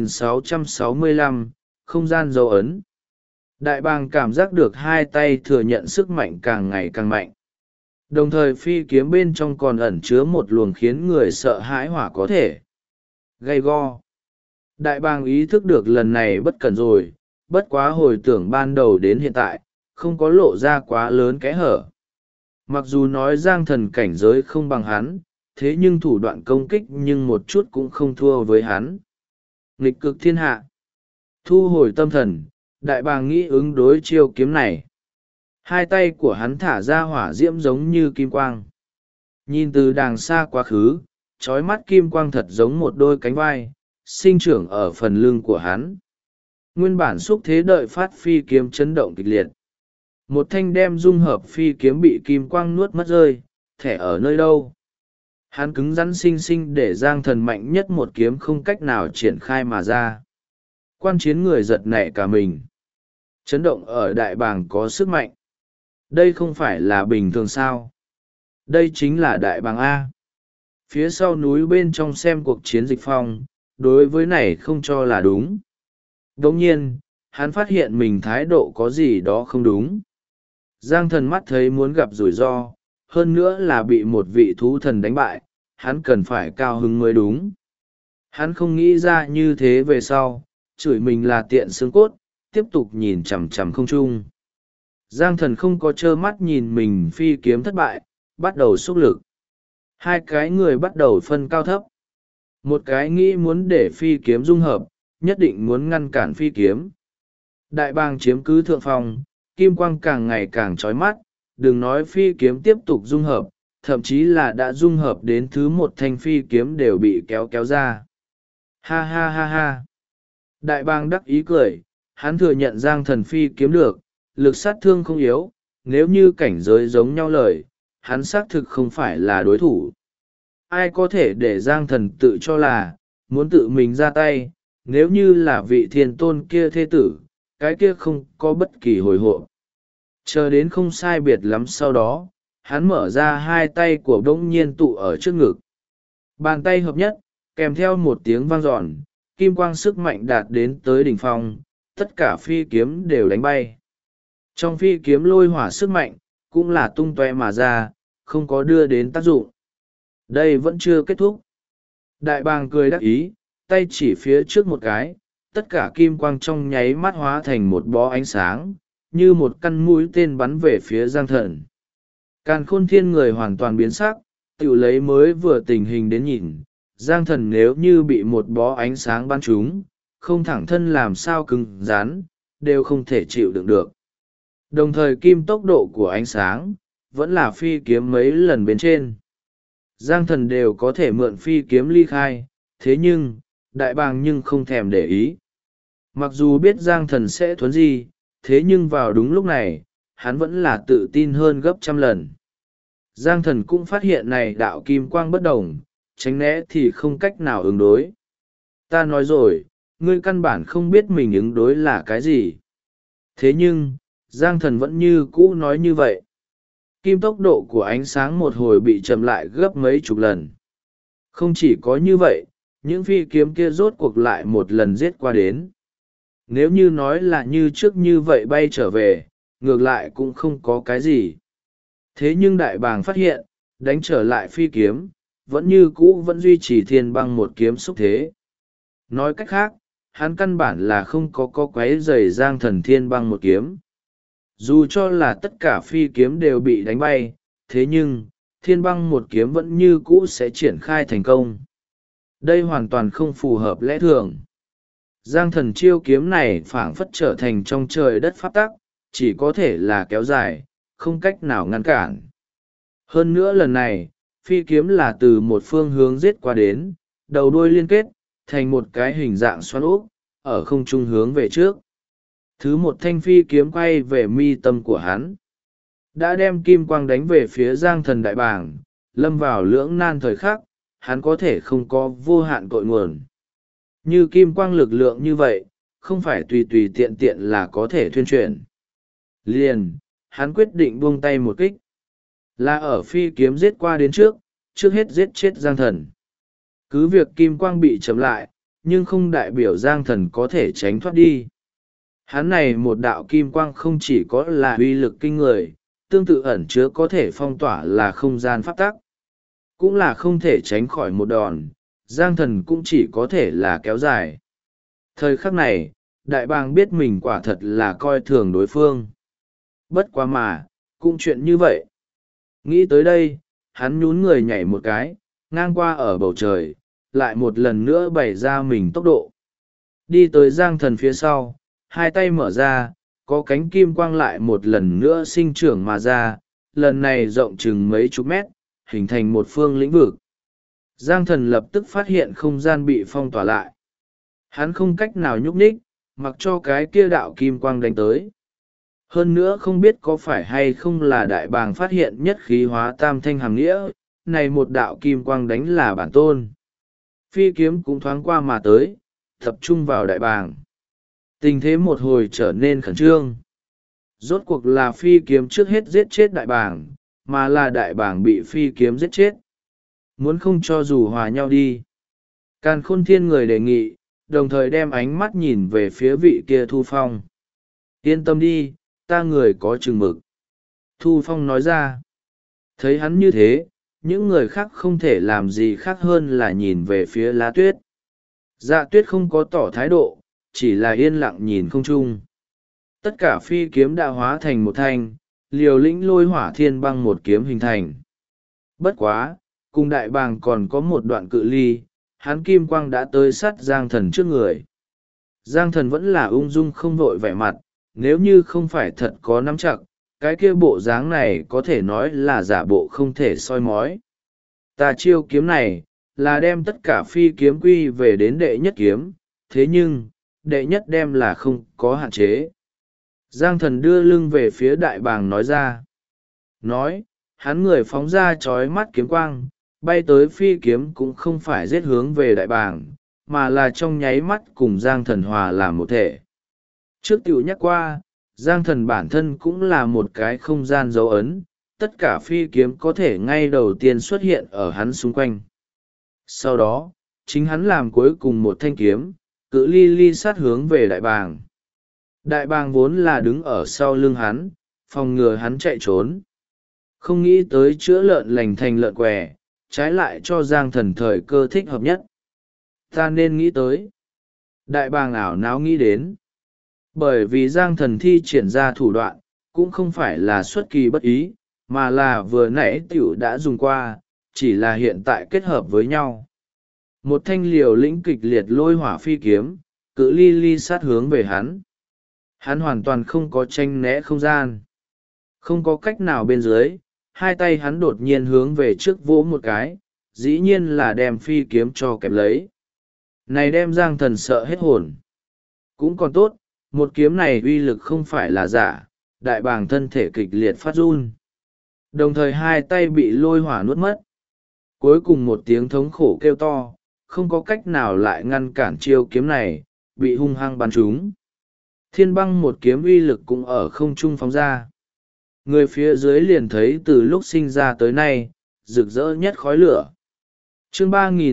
3665, không gian dấu ấn. Đại bàng cảm giác được hai tay thừa nhận sức mạnh càng ngày càng mạnh. Đồng thời phi kiếm bên trong còn ẩn chứa một luồng khiến người sợ hãi hỏa có thể. Gay go. Đại bàng ý thức được lần này bất cẩn rồi, bất quá hồi tưởng ban đầu đến hiện tại, không có lộ ra quá lớn kẽ hở. Mặc dù nói Giang Thần cảnh giới không bằng hắn, thế nhưng thủ đoạn công kích nhưng một chút cũng không thua với hắn. Nghịch cực thiên hạ. Thu hồi tâm thần, đại bàng nghĩ ứng đối chiêu kiếm này. Hai tay của hắn thả ra hỏa diễm giống như kim quang. Nhìn từ đàng xa quá khứ, trói mắt kim quang thật giống một đôi cánh vai, sinh trưởng ở phần lưng của hắn. Nguyên bản xúc thế đợi phát phi kiếm chấn động kịch liệt. Một thanh đem dung hợp phi kiếm bị kim quang nuốt mất rơi, thẻ ở nơi đâu. Hắn cứng rắn xinh xinh để Giang Thần mạnh nhất một kiếm không cách nào triển khai mà ra. Quan chiến người giật nảy cả mình. Chấn động ở đại bàng có sức mạnh. Đây không phải là bình thường sao. Đây chính là đại bàng A. Phía sau núi bên trong xem cuộc chiến dịch phong, đối với này không cho là đúng. Đồng nhiên, hắn phát hiện mình thái độ có gì đó không đúng. Giang Thần mắt thấy muốn gặp rủi ro, hơn nữa là bị một vị thú thần đánh bại, hắn cần phải cao hứng mới đúng. Hắn không nghĩ ra như thế về sau, chửi mình là tiện xương cốt, tiếp tục nhìn chằm chằm không trung. Giang thần không có trơ mắt nhìn mình phi kiếm thất bại, bắt đầu xúc lực. Hai cái người bắt đầu phân cao thấp. Một cái nghĩ muốn để phi kiếm dung hợp, nhất định muốn ngăn cản phi kiếm. Đại bàng chiếm cứ thượng phong, kim quang càng ngày càng chói mắt, đừng nói phi kiếm tiếp tục dung hợp, thậm chí là đã dung hợp đến thứ một thanh phi kiếm đều bị kéo kéo ra. Ha ha ha ha. Đại bàng đắc ý cười, hắn thừa nhận Giang thần phi kiếm được, lực sát thương không yếu, nếu như cảnh giới giống nhau lời, hắn xác thực không phải là đối thủ. Ai có thể để Giang thần tự cho là, muốn tự mình ra tay, nếu như là vị thiên tôn kia thê tử, cái kia không có bất kỳ hồi hộp. Chờ đến không sai biệt lắm sau đó, hắn mở ra hai tay của bỗng nhiên tụ ở trước ngực. Bàn tay hợp nhất, kèm theo một tiếng vang dọn, kim quang sức mạnh đạt đến tới đỉnh phong, tất cả phi kiếm đều đánh bay. Trong phi kiếm lôi hỏa sức mạnh, cũng là tung toe mà ra, không có đưa đến tác dụng. Đây vẫn chưa kết thúc. Đại bàng cười đắc ý, tay chỉ phía trước một cái, tất cả kim quang trong nháy mắt hóa thành một bó ánh sáng, như một căn mũi tên bắn về phía Giang thần. Càn khôn thiên người hoàn toàn biến sắc, tự lấy mới vừa tình hình đến nhìn, Giang thần nếu như bị một bó ánh sáng bắn trúng, không thẳng thân làm sao cứng rắn, đều không thể chịu đựng được. Đồng thời kim tốc độ của ánh sáng, vẫn là phi kiếm mấy lần bên trên. Giang thần đều có thể mượn phi kiếm ly khai, thế nhưng, đại bàng nhưng không thèm để ý. Mặc dù biết Giang thần sẽ thuấn di, thế nhưng vào đúng lúc này, hắn vẫn là tự tin hơn gấp trăm lần. Giang thần cũng phát hiện này đạo kim quang bất đồng, tránh né thì không cách nào ứng đối. Ta nói rồi, ngươi căn bản không biết mình ứng đối là cái gì. Thế nhưng, Giang thần vẫn như cũ nói như vậy. Kim tốc độ của ánh sáng một hồi bị chậm lại gấp mấy chục lần. Không chỉ có như vậy, những phi kiếm kia rốt cuộc lại một lần giết qua đến. Nếu như nói là như trước như vậy bay trở về, ngược lại cũng không có cái gì. Thế nhưng đại bàng phát hiện, đánh trở lại phi kiếm, vẫn như cũ vẫn duy trì thiên băng một kiếm xúc thế. Nói cách khác, hắn căn bản là không có quấy rầy Giang thần thiên băng một kiếm. Dù cho là tất cả phi kiếm đều bị đánh bay, thế nhưng, thiên băng một kiếm vẫn như cũ sẽ triển khai thành công. Đây hoàn toàn không phù hợp lẽ thường. Giang thần chiêu kiếm này phảng phất trở thành trong trời đất pháp tắc, chỉ có thể là kéo dài, không cách nào ngăn cản. Hơn nữa lần này, phi kiếm là từ một phương hướng giết qua đến, đầu đuôi liên kết, thành một cái hình dạng xoắn úp, ở không trung hướng về trước. Thứ một thanh phi kiếm quay về mi tâm của hắn. Đã đem kim quang đánh về phía Giang thần đại bàng, lâm vào lưỡng nan thời khắc, hắn có thể không có vô hạn cội nguồn. Như kim quang lực lượng như vậy, không phải tùy tùy tiện tiện là có thể thuyên chuyển. Liền, hắn quyết định buông tay một kích. Là ở phi kiếm giết qua đến trước hết giết chết Giang thần. Cứ việc kim quang bị chậm lại, nhưng không đại biểu Giang thần có thể tránh thoát đi. Hắn này một đạo kim quang không chỉ có là uy lực kinh người, tương tự ẩn chứa có thể phong tỏa là không gian pháp tắc. Cũng là không thể tránh khỏi một đòn, Giang thần cũng chỉ có thể là kéo dài. Thời khắc này, đại bàng biết mình quả thật là coi thường đối phương. Bất quá mà, cũng chuyện như vậy. Nghĩ tới đây, hắn nhún người nhảy một cái, ngang qua ở bầu trời, lại một lần nữa bày ra mình tốc độ. Đi tới Giang thần phía sau, hai tay mở ra, có cánh kim quang lại một lần nữa sinh trưởng mà ra, lần này rộng chừng mấy chục mét, hình thành một phương lĩnh vực. Giang thần lập tức phát hiện không gian bị phong tỏa lại. Hắn không cách nào nhúc nhích, mặc cho cái kia đạo kim quang đánh tới. Hơn nữa không biết có phải hay không là đại bàng phát hiện nhất khí hóa tam thanh hàm nghĩa, này một đạo kim quang đánh là bản tôn. Phi kiếm cũng thoáng qua mà tới, tập trung vào đại bàng. Tình thế một hồi trở nên khẩn trương. Rốt cuộc là phi kiếm trước hết giết chết đại bàng, mà là đại bàng bị phi kiếm giết chết. Muốn không cho dù hòa nhau đi. Càn khôn thiên người đề nghị, đồng thời đem ánh mắt nhìn về phía vị kia Thu Phong. Yên tâm đi, ta người có chừng mực. Thu Phong nói ra. Thấy hắn như thế, những người khác không thể làm gì khác hơn là nhìn về phía Lá Tuyết. Dạ Tuyết không có tỏ thái độ, chỉ là yên lặng nhìn không trung. Tất cả phi kiếm đã hóa thành một thanh, liều lĩnh lôi hỏa thiên băng một kiếm hình thành. Bất quá, cùng đại bàng còn có một đoạn cự ly, hắn kim quang đã tới sát Giang Thần trước người. Giang Thần vẫn là ung dung không vội vẻ mặt, nếu như không phải thật có nắm chặt, cái kia bộ dáng này có thể nói là giả bộ không thể soi mói. Ta chiêu kiếm này, là đem tất cả phi kiếm quy về đến đệ nhất kiếm, thế nhưng, đệ nhất đem là không có hạn chế. Giang Thần đưa lưng về phía đại bàng nói ra. Nói, hắn người phóng ra chói mắt kiếm quang, bay tới phi kiếm cũng không phải giết hướng về đại bàng, mà là trong nháy mắt cùng Giang Thần hòa làm một thể. Trước tiểu nhắc qua, Giang Thần bản thân cũng là một cái không gian dấu ấn, tất cả phi kiếm có thể ngay đầu tiên xuất hiện ở hắn xung quanh. Sau đó, chính hắn làm cuối cùng một thanh kiếm, cự ly ly sát hướng về đại bàng. Đại bàng vốn là đứng ở sau lưng hắn, phòng ngừa hắn chạy trốn. Không nghĩ tới chữa lợn lành thành lợn què, trái lại cho Giang Thần thời cơ thích hợp nhất. Ta nên nghĩ tới. Đại bàng ảo não nghĩ đến. Bởi vì Giang Thần thi triển ra thủ đoạn, cũng không phải là xuất kỳ bất ý, mà là vừa nãy tiểu đã dùng qua, chỉ là hiện tại kết hợp với nhau. Một thanh liều lĩnh kịch liệt lôi hỏa phi kiếm, cự ly ly sát hướng về hắn. Hắn hoàn toàn không có tranh né không gian. Không có cách nào bên dưới, hai tay hắn đột nhiên hướng về trước vỗ một cái, dĩ nhiên là đem phi kiếm cho kẹp lấy. Này đem Giang Thần sợ hết hồn. Cũng còn tốt, một kiếm này uy lực không phải là giả, đại bàng thân thể kịch liệt phát run. Đồng thời hai tay bị lôi hỏa nuốt mất. Cuối cùng một tiếng thống khổ kêu to, không có cách nào lại ngăn cản chiêu kiếm này, bị hung hăng bắn trúng. Thiên băng một kiếm uy lực cũng ở không trung phóng ra. Người phía dưới liền thấy từ lúc sinh ra tới nay, rực rỡ nhất khói lửa. Chương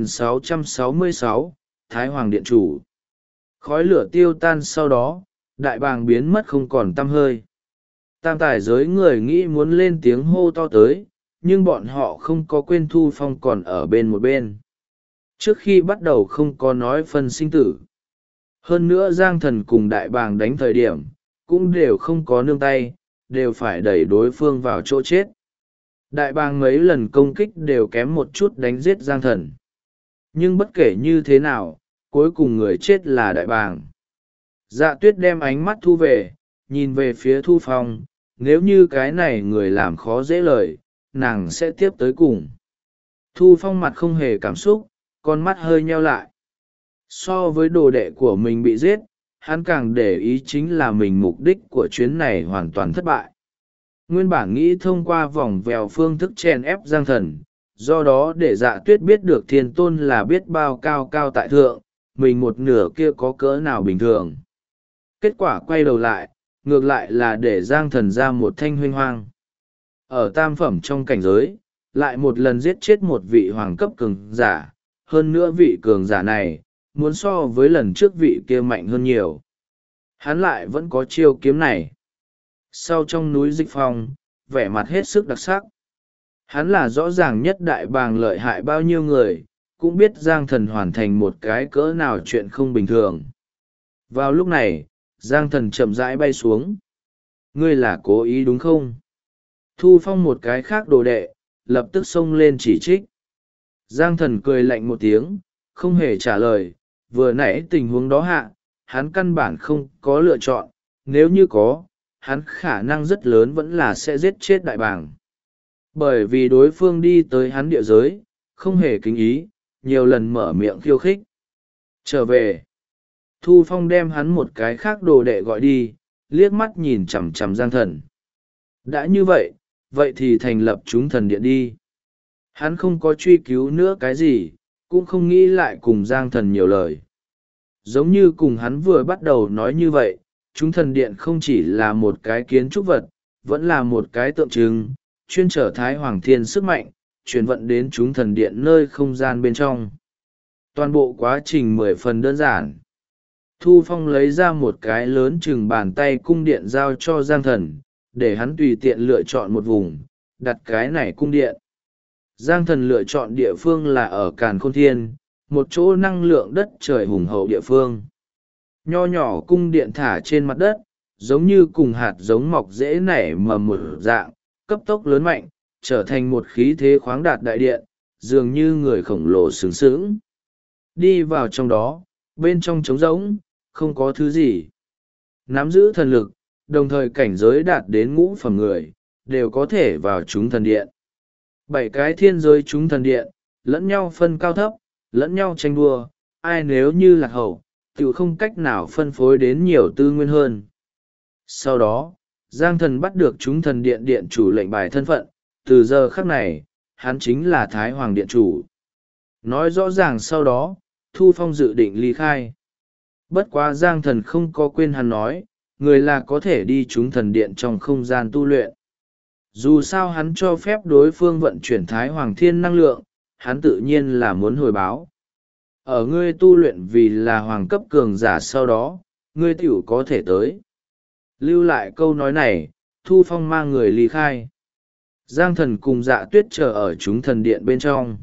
3666, Thái Hoàng Điện Chủ. Khói lửa tiêu tan sau đó, đại bàng biến mất không còn tăm hơi. Tam tài giới người nghĩ muốn lên tiếng hô to tới, nhưng bọn họ không có quên Thu Phong còn ở bên một bên. Trước khi bắt đầu không có nói phân sinh tử. Hơn nữa Giang Thần cùng đại bàng đánh thời điểm, cũng đều không có nương tay, đều phải đẩy đối phương vào chỗ chết. Đại bàng mấy lần công kích đều kém một chút đánh giết Giang Thần. Nhưng bất kể như thế nào, cuối cùng người chết là đại bàng. Dạ Tuyết đem ánh mắt thu về, nhìn về phía Thu Phong, nếu như cái này người làm khó dễ lời, nàng sẽ tiếp tới cùng. Thu Phong mặt không hề cảm xúc, con mắt hơi nheo lại. So với đồ đệ của mình bị giết, hắn càng để ý chính là mình mục đích của chuyến này hoàn toàn thất bại. Nguyên bản nghĩ thông qua vòng vèo phương thức chèn ép Giang Thần, do đó để Dạ Tuyết biết được Thiên Tôn là biết bao cao cao tại thượng, mình một nửa kia có cỡ nào bình thường. Kết quả quay đầu lại, ngược lại là để Giang Thần ra một thanh huênh hoang. Ở tam phẩm trong cảnh giới, lại một lần giết chết một vị hoàng cấp cường giả, hơn nữa vị cường giả này, muốn so với lần trước vị kia mạnh hơn nhiều. Hắn lại vẫn có chiêu kiếm này. Sau trong núi Dịch Phong, vẻ mặt hết sức đặc sắc. Hắn là rõ ràng nhất đại bàng lợi hại bao nhiêu người, cũng biết Giang Thần hoàn thành một cái cỡ nào chuyện không bình thường. Vào lúc này, Giang Thần chậm rãi bay xuống. Ngươi là cố ý đúng không? Thu Phong một cái khác đồ đệ, lập tức xông lên chỉ trích. Giang Thần cười lạnh một tiếng, không hề trả lời, vừa nãy tình huống đó hạ, hắn căn bản không có lựa chọn, nếu như có, hắn khả năng rất lớn vẫn là sẽ giết chết đại bàng. Bởi vì đối phương đi tới hắn địa giới, không hề kính ý, nhiều lần mở miệng khiêu khích. Trở về, Thu Phong đem hắn một cái khác đồ đệ gọi đi, liếc mắt nhìn chằm chằm Giang Thần. Đã như vậy, vậy thì thành lập chúng thần điện đi. Hắn không có truy cứu nữa cái gì, cũng không nghĩ lại cùng Giang Thần nhiều lời. Giống như cùng hắn vừa bắt đầu nói như vậy, chúng thần điện không chỉ là một cái kiến trúc vật, vẫn là một cái tượng trưng, chuyên trở Thái Hoàng Thiên sức mạnh, truyền vận đến chúng thần điện nơi không gian bên trong. Toàn bộ quá trình 10 phần đơn giản. Thu Phong lấy ra một cái lớn chừng bàn tay cung điện giao cho Giang Thần, để hắn tùy tiện lựa chọn một vùng, đặt cái này cung điện. Giang Thần lựa chọn địa phương là ở Càn Khôn Thiên, một chỗ năng lượng đất trời hùng hậu địa phương. nho nhỏ cung điện thả trên mặt đất, giống như cùng hạt giống mọc dễ nảy mầm một dạng, cấp tốc lớn mạnh, trở thành một khí thế khoáng đạt đại điện, dường như người khổng lồ sướng sướng. Đi vào trong đó, bên trong trống rỗng, không có thứ gì. Nắm giữ thần lực, đồng thời cảnh giới đạt đến ngũ phẩm người, đều có thể vào chúng thần điện. 7 cái thiên giới chúng thần điện, lẫn nhau phân cao thấp, lẫn nhau tranh đua, ai nếu như lạc hậu, tự không cách nào phân phối đến nhiều tư nguyên hơn. Sau đó, Giang Thần bắt được chúng thần điện điện chủ lệnh bài thân phận, từ giờ khắc này, hắn chính là Thái Hoàng điện chủ. Nói rõ ràng sau đó, Thu Phong dự định ly khai. Bất quá Giang Thần không có quên hắn nói, người là có thể đi chúng thần điện trong không gian tu luyện. Dù sao hắn cho phép đối phương vận chuyển Thái Hoàng Thiên năng lượng, hắn tự nhiên là muốn hồi báo. Ở ngươi tu luyện vì là hoàng cấp cường giả sau đó, ngươi tiểu có thể tới. Lưu lại câu nói này, Thu Phong mang người ly khai. Giang Thần cùng Dạ Tuyết chờ ở chúng thần điện bên trong.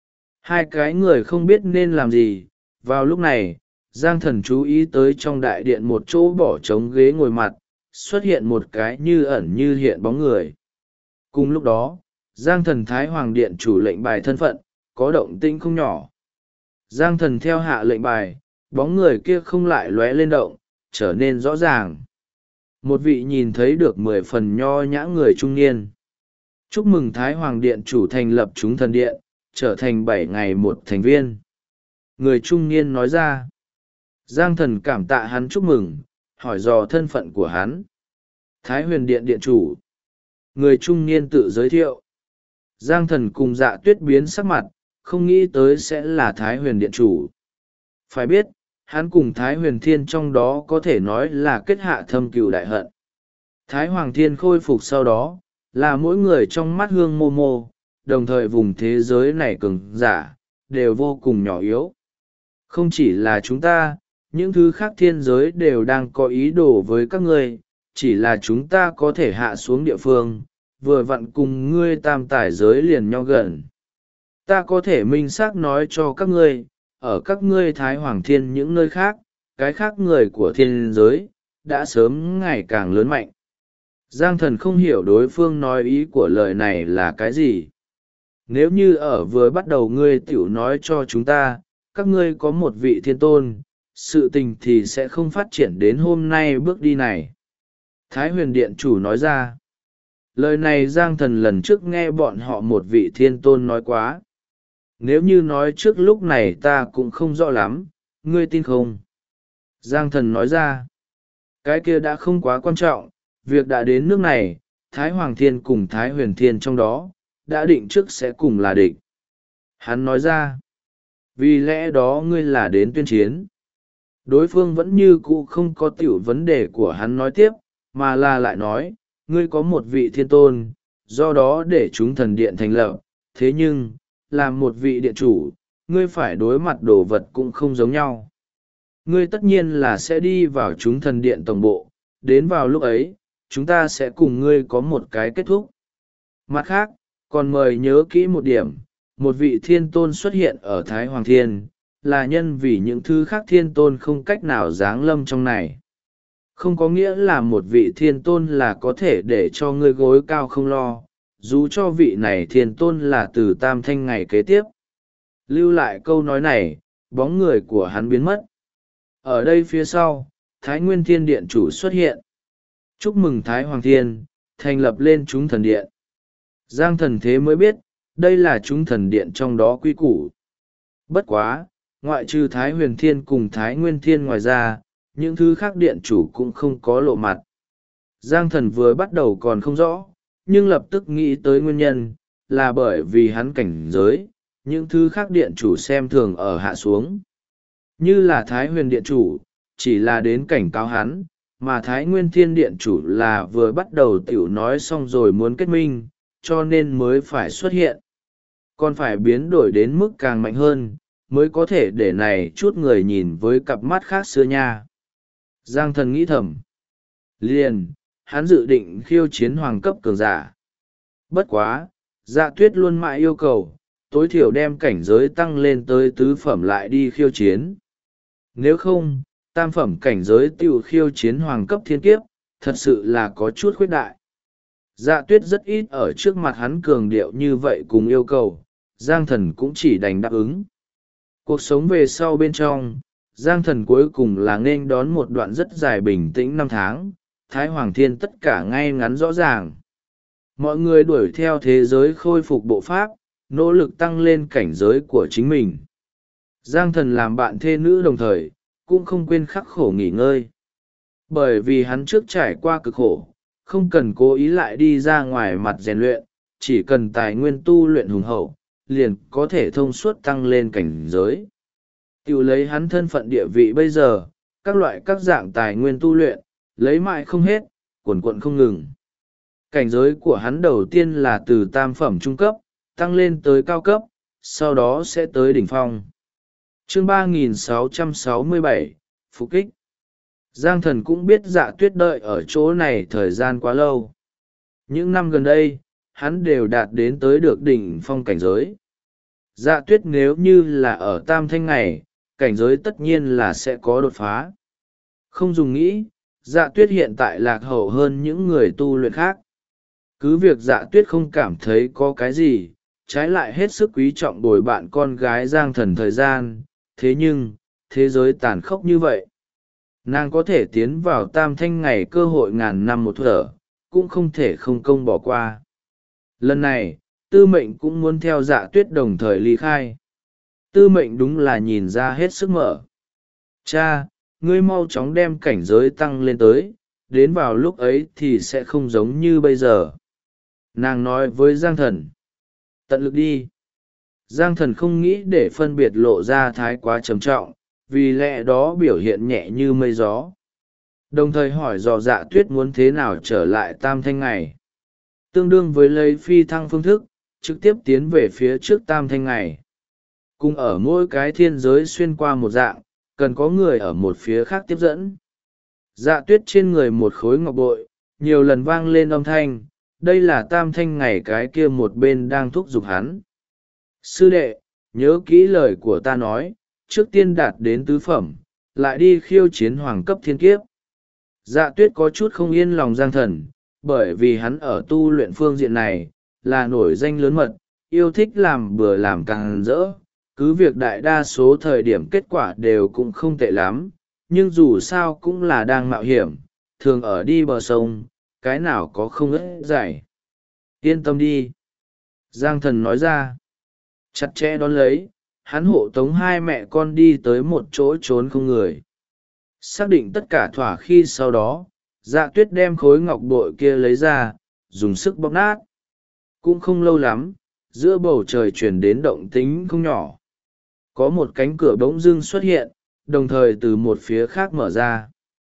Hai cái người không biết nên làm gì. Vào lúc này, Giang Thần chú ý tới trong đại điện một chỗ bỏ trống ghế ngồi mặt, xuất hiện một cái như ẩn như hiện bóng người. Cùng lúc đó, Giang Thần Thái Hoàng điện chủ lệnh bài thân phận, có động tĩnh không nhỏ. Giang Thần theo hạ lệnh bài, bóng người kia không lại lóe lên động, trở nên rõ ràng. Một vị nhìn thấy được 10 phần nho nhã người trung niên. Chúc mừng Thái Hoàng điện chủ thành lập chúng thần điện, trở thành 7 ngày một thành viên. Người trung niên nói ra. Giang Thần cảm tạ hắn chúc mừng, hỏi dò thân phận của hắn. Thái Huyền điện điện chủ. Người trung niên tự giới thiệu. Giang Thần cùng Dạ Tuyết biến sắc mặt, không nghĩ tới sẽ là Thái Huyền điện chủ. Phải biết, hắn cùng Thái Huyền Thiên trong đó có thể nói là kết hạ thâm cừu đại hận. Thái Hoàng Thiên khôi phục sau đó, là mỗi người trong mắt hương mô mô, đồng thời vùng thế giới này cường giả, đều vô cùng nhỏ yếu. Không chỉ là chúng ta, những thứ khác thiên giới đều đang có ý đồ với các ngươi, chỉ là chúng ta có thể hạ xuống địa phương, vừa vặn cùng ngươi tam tải giới liền nhau gần. Ta có thể minh xác nói cho các ngươi, ở các ngươi Thái Hoàng Thiên những nơi khác, cái khác người của thiên giới, đã sớm ngày càng lớn mạnh. Giang Thần không hiểu đối phương nói ý của lời này là cái gì. Nếu như ở vừa bắt đầu ngươi tiểu nói cho chúng ta, các ngươi có một vị thiên tôn, sự tình thì sẽ không phát triển đến hôm nay bước đi này. Thái Huyền điện chủ nói ra. Lời này Giang Thần lần trước nghe bọn họ một vị thiên tôn nói quá. Nếu như nói trước lúc này ta cũng không rõ lắm, ngươi tin không? Giang Thần nói ra. Cái kia đã không quá quan trọng, việc đã đến nước này, Thái Hoàng Thiên cùng Thái Huyền Thiên trong đó, đã định trước sẽ cùng là địch. Hắn nói ra. Vì lẽ đó ngươi là đến tuyên chiến. Đối phương vẫn như cũ không có tiểu vấn đề của hắn nói tiếp, mà là lại nói, ngươi có một vị thiên tôn, do đó để chúng thần điện thành lập, thế nhưng, làm một vị điện chủ, ngươi phải đối mặt đồ vật cũng không giống nhau. Ngươi tất nhiên là sẽ đi vào chúng thần điện tổng bộ, đến vào lúc ấy, chúng ta sẽ cùng ngươi có một cái kết thúc. Mặt khác, còn mời nhớ kỹ một điểm, một vị thiên tôn xuất hiện ở Thái Hoàng Thiên, là nhân vì những thứ khác thiên tôn không cách nào giáng lâm trong này. Không có nghĩa là một vị thiên tôn là có thể để cho ngươi gối cao không lo, dù cho vị này thiên tôn là từ tam thanh ngày kế tiếp. Lưu lại câu nói này, bóng người của hắn biến mất. Ở đây phía sau, Thái Nguyên Thiên Điện chủ xuất hiện. Chúc mừng Thái Hoàng Thiên, thành lập lên chúng thần điện. Giang Thần thế mới biết, đây là chúng thần điện trong đó quy củ. Bất quá, ngoại trừ Thái Huyền Thiên cùng Thái Nguyên Thiên ngoài ra, những thứ khác điện chủ cũng không có lộ mặt. Giang Thần vừa bắt đầu còn không rõ, nhưng lập tức nghĩ tới nguyên nhân, là bởi vì hắn cảnh giới, những thứ khác điện chủ xem thường ở hạ xuống. Như là Thái Huyền điện chủ, chỉ là đến cảnh cáo hắn, mà Thái Nguyên Thiên điện chủ là vừa bắt đầu tiểu nói xong rồi muốn kết minh, cho nên mới phải xuất hiện. Còn phải biến đổi đến mức càng mạnh hơn, mới có thể để này chút người nhìn với cặp mắt khác xưa nha. Giang Thần nghĩ thầm. Liền, hắn dự định khiêu chiến hoàng cấp cường giả. Bất quá, Dạ Tuyết luôn mãi yêu cầu, tối thiểu đem cảnh giới tăng lên tới tứ phẩm lại đi khiêu chiến. Nếu không, tam phẩm cảnh giới tiểu khiêu chiến hoàng cấp thiên kiếp, thật sự là có chút khuyết đại. Dạ tuyết rất ít ở trước mặt hắn cường điệu như vậy cùng yêu cầu, Giang Thần cũng chỉ đành đáp ứng. Cuộc sống về sau bên trong, Giang Thần cuối cùng là nên đón một đoạn rất dài bình tĩnh 5 tháng, Thái Hoàng Thiên tất cả ngay ngắn rõ ràng. Mọi người đuổi theo thế giới khôi phục bộ pháp, nỗ lực tăng lên cảnh giới của chính mình. Giang Thần làm bạn thê nữ đồng thời, cũng không quên khắc khổ nghỉ ngơi. Bởi vì hắn trước trải qua cực khổ, không cần cố ý lại đi ra ngoài mặt rèn luyện, chỉ cần tài nguyên tu luyện hùng hậu, liền có thể thông suốt tăng lên cảnh giới. Tiểu lấy hắn thân phận địa vị bây giờ, các dạng tài nguyên tu luyện, lấy mãi không hết, quần quận không ngừng. Cảnh giới của hắn đầu tiên là từ tam phẩm trung cấp, tăng lên tới cao cấp, sau đó sẽ tới đỉnh phong. Chương 3667, Phục kích. Giang Thần cũng biết Dạ Tuyết đợi ở chỗ này thời gian quá lâu. Những năm gần đây, hắn đều đạt đến tới được đỉnh phong cảnh giới. Dạ Tuyết nếu như là ở tam thanh ngày, cảnh giới tất nhiên là sẽ có đột phá. Không dùng nghĩ, Dạ Tuyết hiện tại lạc hậu hơn những người tu luyện khác. Cứ việc Dạ Tuyết không cảm thấy có cái gì, trái lại hết sức quý trọng bồi bạn con gái Giang Thần thời gian, thế nhưng, thế giới tàn khốc như vậy. Nàng có thể tiến vào tam thanh ngày cơ hội ngàn năm một thở, cũng không thể không công bỏ qua. Lần này, Tư Mệnh cũng muốn theo Dạ Tuyết đồng thời ly khai. Tư Mệnh đúng là nhìn ra hết sức mở. Cha, ngươi mau chóng đem cảnh giới tăng lên tới, đến vào lúc ấy thì sẽ không giống như bây giờ. Nàng nói với Giang Thần. Tận lực đi. Giang Thần không nghĩ để phân biệt lộ ra thái quá trầm trọng, vì lẽ đó biểu hiện nhẹ như mây gió. Đồng thời hỏi dò Dạ Tuyết muốn thế nào trở lại tam thanh ngày. Tương đương với lấy phi thăng phương thức, trực tiếp tiến về phía trước tam thanh ngày. Cùng ở mỗi cái thiên giới xuyên qua một dạng, cần có người ở một phía khác tiếp dẫn. Dạ Tuyết trên người một khối ngọc bội, nhiều lần vang lên âm thanh, đây là tam thanh ngày cái kia một bên đang thúc giục hắn. Sư đệ, nhớ kỹ lời của ta nói, trước tiên đạt đến tứ phẩm, lại đi khiêu chiến hoàng cấp thiên kiếp. Dạ Tuyết có chút không yên lòng Giang Thần, bởi vì hắn ở tu luyện phương diện này, là nổi danh lớn mật, yêu thích làm bừa làm càng rỡ. Cứ việc đại đa số thời điểm kết quả đều cũng không tệ lắm, nhưng dù sao cũng là đang mạo hiểm, thường ở đi bờ sông, cái nào có không ích giải. Yên tâm đi. Giang Thần nói ra. Chặt chẽ đón lấy, hắn hộ tống hai mẹ con đi tới một chỗ trốn không người. Xác định tất cả thỏa khi sau đó, Dạ Tuyết đem khối ngọc bội kia lấy ra, dùng sức bóp nát. Cũng không lâu lắm, giữa bầu trời chuyển đến động tĩnh không nhỏ. Có một cánh cửa bỗng dưng xuất hiện, đồng thời từ một phía khác mở ra.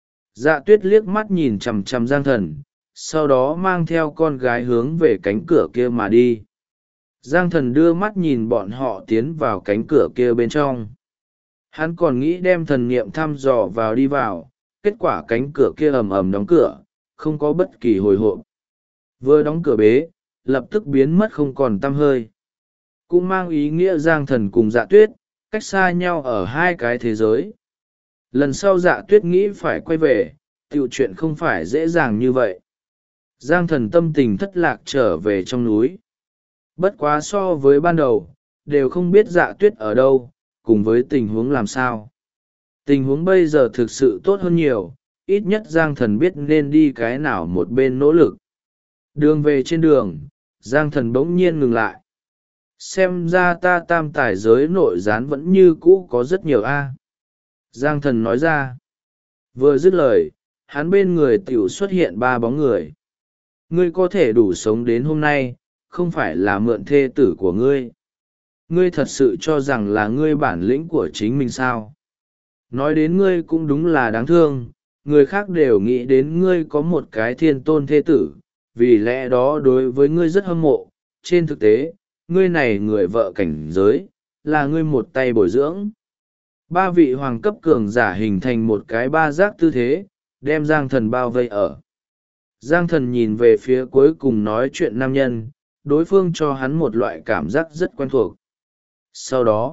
Dạ Tuyết liếc mắt nhìn chằm chằm Giang Thần, sau đó mang theo con gái hướng về cánh cửa kia mà đi. Giang Thần đưa mắt nhìn bọn họ tiến vào cánh cửa kia bên trong. Hắn còn nghĩ đem thần niệm thăm dò vào đi vào, kết quả cánh cửa kia ầm ầm đóng cửa, không có bất kỳ hồi hộp. Vừa đóng cửa bế, lập tức biến mất không còn tăm hơi. Cũng mang ý nghĩa Giang Thần cùng Dạ Tuyết, cách xa nhau ở hai cái thế giới. Lần sau Dạ Tuyết nghĩ phải quay về, tiểu chuyện không phải dễ dàng như vậy. Giang Thần tâm tình thất lạc trở về trong núi. Bất quá so với ban đầu, đều không biết Dạ Tuyết ở đâu, cùng với tình huống làm sao. Tình huống bây giờ thực sự tốt hơn nhiều, ít nhất Giang Thần biết nên đi cái nào một bên nỗ lực. Đường về trên đường, Giang Thần bỗng nhiên ngừng lại. Xem ra ta tam tài giới nội gián vẫn như cũ có rất nhiều a. Giang Thần nói ra. Vừa dứt lời, hắn bên người tiểu xuất hiện 3 bóng người. Ngươi có thể đủ sống đến hôm nay, không phải là mượn thê tử của ngươi. Ngươi thật sự cho rằng là ngươi bản lĩnh của chính mình sao? Nói đến ngươi cũng đúng là đáng thương, người khác đều nghĩ đến ngươi có một cái thiên tôn thê tử, vì lẽ đó đối với ngươi rất hâm mộ. Trên thực tế, ngươi này người vợ cảnh giới, là ngươi một tay bồi dưỡng. 3 vị hoàng cấp cường giả hình thành một cái ba giác tư thế, đem Giang Thần bao vây ở. Giang Thần nhìn về phía cuối cùng nói chuyện nam nhân, đối phương cho hắn một loại cảm giác rất quen thuộc. Sau đó,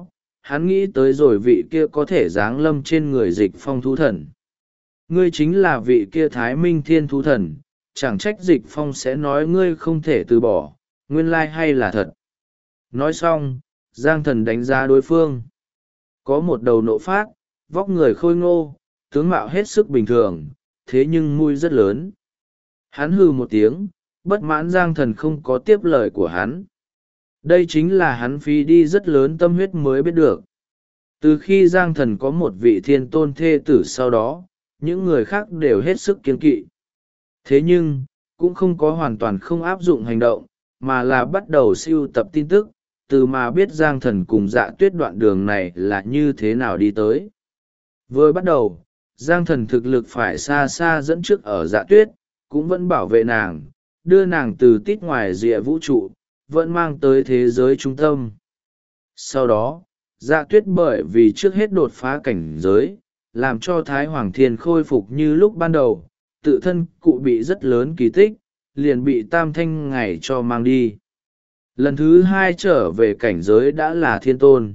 hắn nghĩ tới rồi vị kia có thể giáng lâm trên người Dịch Phong thú thần. Ngươi chính là vị kia Thái Minh Thiên thú thần, chẳng trách Dịch Phong sẽ nói ngươi không thể từ bỏ, nguyên lai hay là thật. Nói xong, Giang Thần đánh giá đối phương. Có một đầu nộ phát, vóc người khôi ngô, tướng mạo hết sức bình thường, thế nhưng mùi rất lớn. Hắn hừ một tiếng, bất mãn Giang Thần không có tiếp lời của hắn. Đây chính là hắn phí đi rất lớn tâm huyết mới biết được. Từ khi Giang Thần có một vị thiên tôn thê tử sau đó, những người khác đều hết sức kiêng kỵ. Thế nhưng, cũng không có hoàn toàn không áp dụng hành động, mà là bắt đầu sưu tập tin tức, từ mà biết Giang Thần cùng Dạ Tuyết đoạn đường này là như thế nào đi tới. Vừa bắt đầu, Giang Thần thực lực phải xa xa dẫn trước ở Dạ Tuyết, cũng vẫn bảo vệ nàng, đưa nàng từ tít ngoài rìa vũ trụ, vẫn mang tới thế giới trung tâm. Sau đó, Dạ Tuyết bởi vì trước hết đột phá cảnh giới, làm cho Thái Hoàng Thiên khôi phục như lúc ban đầu, tự thân cụ bị rất lớn kỳ tích, liền bị Tam Thanh Ngày cho mang đi. Lần thứ hai trở về cảnh giới đã là thiên tôn.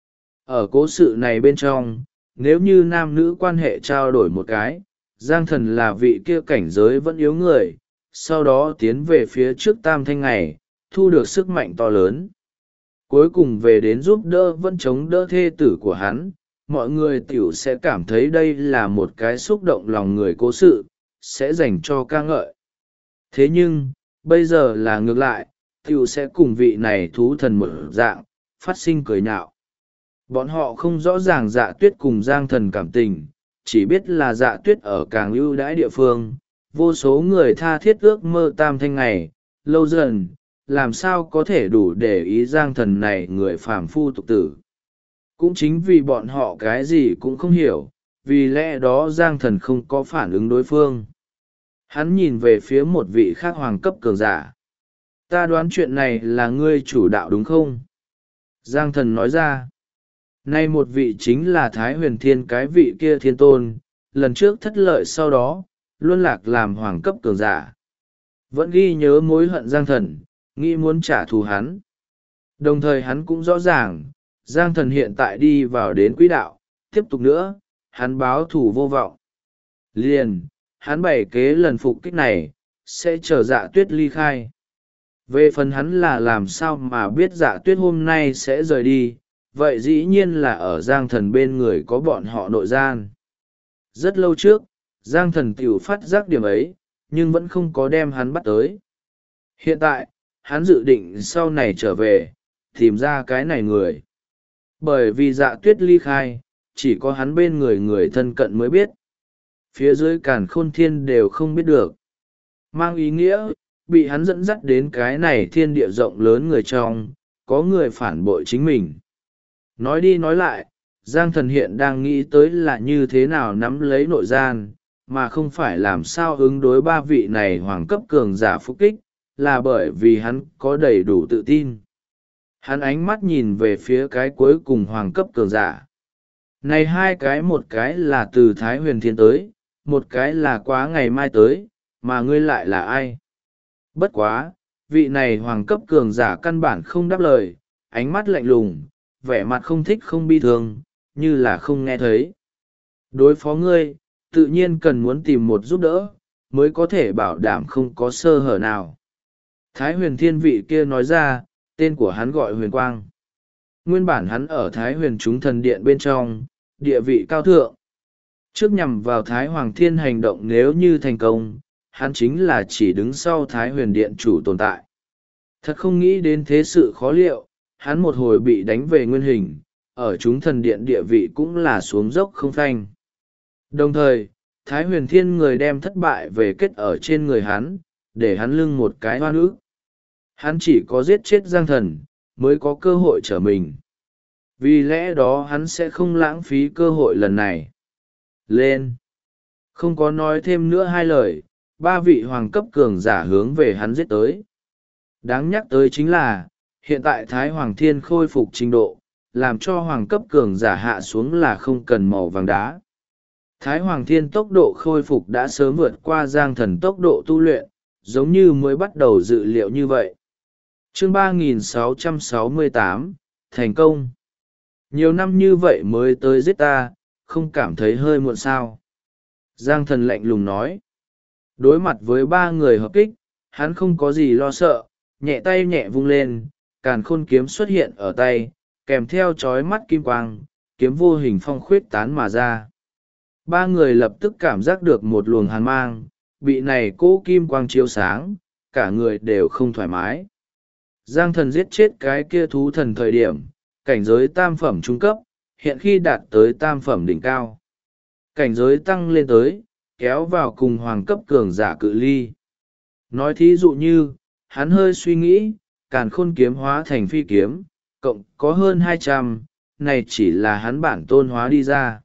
Ở cố sự này bên trong, nếu như nam nữ quan hệ trao đổi một cái, Giang Thần là vị kia cảnh giới vẫn yếu người, sau đó tiến về phía trước Tam Thanh Ngày, thu được sức mạnh to lớn. Cuối cùng về đến giúp đỡ vẫn chống đỡ thê tử của hắn, mọi người tiểu sẽ cảm thấy đây là một cái xúc động lòng người cố sự, sẽ dành cho ca ngợi. Thế nhưng, bây giờ là ngược lại, tiểu sẽ cùng vị này thú thần mở dạng, phát sinh cười nhạo. Bọn họ không rõ ràng Dạ Tuyết cùng Giang Thần cảm tình, chỉ biết là Dạ Tuyết ở càng ưu đãi địa phương, vô số người tha thiết ước mơ Tam Thanh Ngày, lâu dần, làm sao có thể đủ để ý Giang Thần này người phàm phu tục tử. Cũng chính vì bọn họ cái gì cũng không hiểu, vì lẽ đó Giang Thần không có phản ứng đối phương. Hắn nhìn về phía một vị khác hoàng cấp cường giả. Ta đoán chuyện này là ngươi chủ đạo đúng không? Giang Thần nói ra. Nay một vị chính là Thái Huyền Thiên, cái vị kia thiên tôn, lần trước thất lợi sau đó, luôn lạc làm hoàng cấp cường giả. Vẫn ghi nhớ mối hận Giang Thần, nghĩ muốn trả thù hắn. Đồng thời hắn cũng rõ ràng, Giang Thần hiện tại đi vào đến quỹ đạo, tiếp tục nữa, hắn báo thù vô vọng. Liền, hắn bày kế lần phục kích này, sẽ chờ Dạ Tuyết ly khai. Về phần hắn là làm sao mà biết Dạ Tuyết hôm nay sẽ rời đi, vậy dĩ nhiên là ở Giang Thần bên người có bọn họ nội gian. Rất lâu trước, Giang Thần tiểu phát giác điểm ấy, nhưng vẫn không có đem hắn bắt tới. Hiện tại, hắn dự định sau này trở về, tìm ra cái này người. Bởi vì Dạ Tuyết ly khai, chỉ có hắn bên người người thân cận mới biết. Phía dưới Càn Khôn Thiên đều không biết được. Mang ý nghĩa, bị hắn dẫn dắt đến cái này thiên địa rộng lớn người trong, có người phản bội chính mình. Nói đi nói lại, Giang Thần hiện đang nghĩ tới là như thế nào nắm lấy nội gian, mà không phải làm sao ứng đối ba vị này hoàng cấp cường giả phục kích, là bởi vì hắn có đầy đủ tự tin. Hắn ánh mắt nhìn về phía cái cuối cùng hoàng cấp cường giả. Này hai cái, một cái là từ Thái Huyền Thiên tới, một cái là quá ngày mai tới, mà ngươi lại là ai? Bất quá, vị này hoàng cấp cường giả căn bản không đáp lời, ánh mắt lạnh lùng, vẻ mặt không thích không bi thương, như là không nghe thấy. Đối phó ngươi, tự nhiên cần muốn tìm một giúp đỡ, mới có thể bảo đảm không có sơ hở nào. Thái Huyền Thiên vị kia nói ra, tên của hắn gọi Huyền Quang. Nguyên bản hắn ở Thái Huyền Chúng Thần Điện bên trong, địa vị cao thượng. Trước nhằm vào Thái Hoàng Thiên hành động nếu như thành công, hắn chính là chỉ đứng sau Thái Huyền Điện chủ tồn tại. Thật không nghĩ đến thế sự khó liệu, hắn một hồi bị đánh về nguyên hình, ở Chúng Thần Điện địa vị cũng là xuống dốc không phanh. Đồng thời, Thái Huyền Thiên người đem thất bại về kết ở trên người hắn, để hắn lưng một cái oan ức. Hắn chỉ có giết chết Giang Thần, mới có cơ hội trở mình. Vì lẽ đó hắn sẽ không lãng phí cơ hội lần này. Lên! Không có nói thêm nữa hai lời, ba vị hoàng cấp cường giả hướng về hắn giết tới. Đáng nhắc tới chính là, hiện tại Thái Hoàng Thiên khôi phục trình độ, làm cho hoàng cấp cường giả hạ xuống là không cần màu vàng đá. Thái Hoàng Thiên tốc độ khôi phục đã sớm vượt qua Giang Thần tốc độ tu luyện, giống như mới bắt đầu dự liệu như vậy. Chương 3668, thành công. Nhiều năm như vậy mới tới giết ta, không cảm thấy hơi muộn sao? Giang thần lạnh lùng nói. Đối mặt với ba người hợp kích, hắn không có gì lo sợ, nhẹ tay nhẹ vung lên, càn khôn kiếm xuất hiện ở tay, kèm theo chói mắt kim quang, kiếm vô hình phong khuyết tán mà ra. Ba người lập tức cảm giác được một luồng hàn mang, bị này cỗ kim quang chiếu sáng, cả người đều không thoải mái. Giang thần giết chết cái kia thú thần thời điểm, cảnh giới tam phẩm trung cấp, hiện khi đạt tới tam phẩm đỉnh cao. Cảnh giới tăng lên tới, kéo vào cùng hoàng cấp cường giả cự ly. Nói thí dụ như, hắn hơi suy nghĩ, càn khôn kiếm hóa thành phi kiếm, cộng có hơn 200, này chỉ là hắn bản tôn hóa đi ra.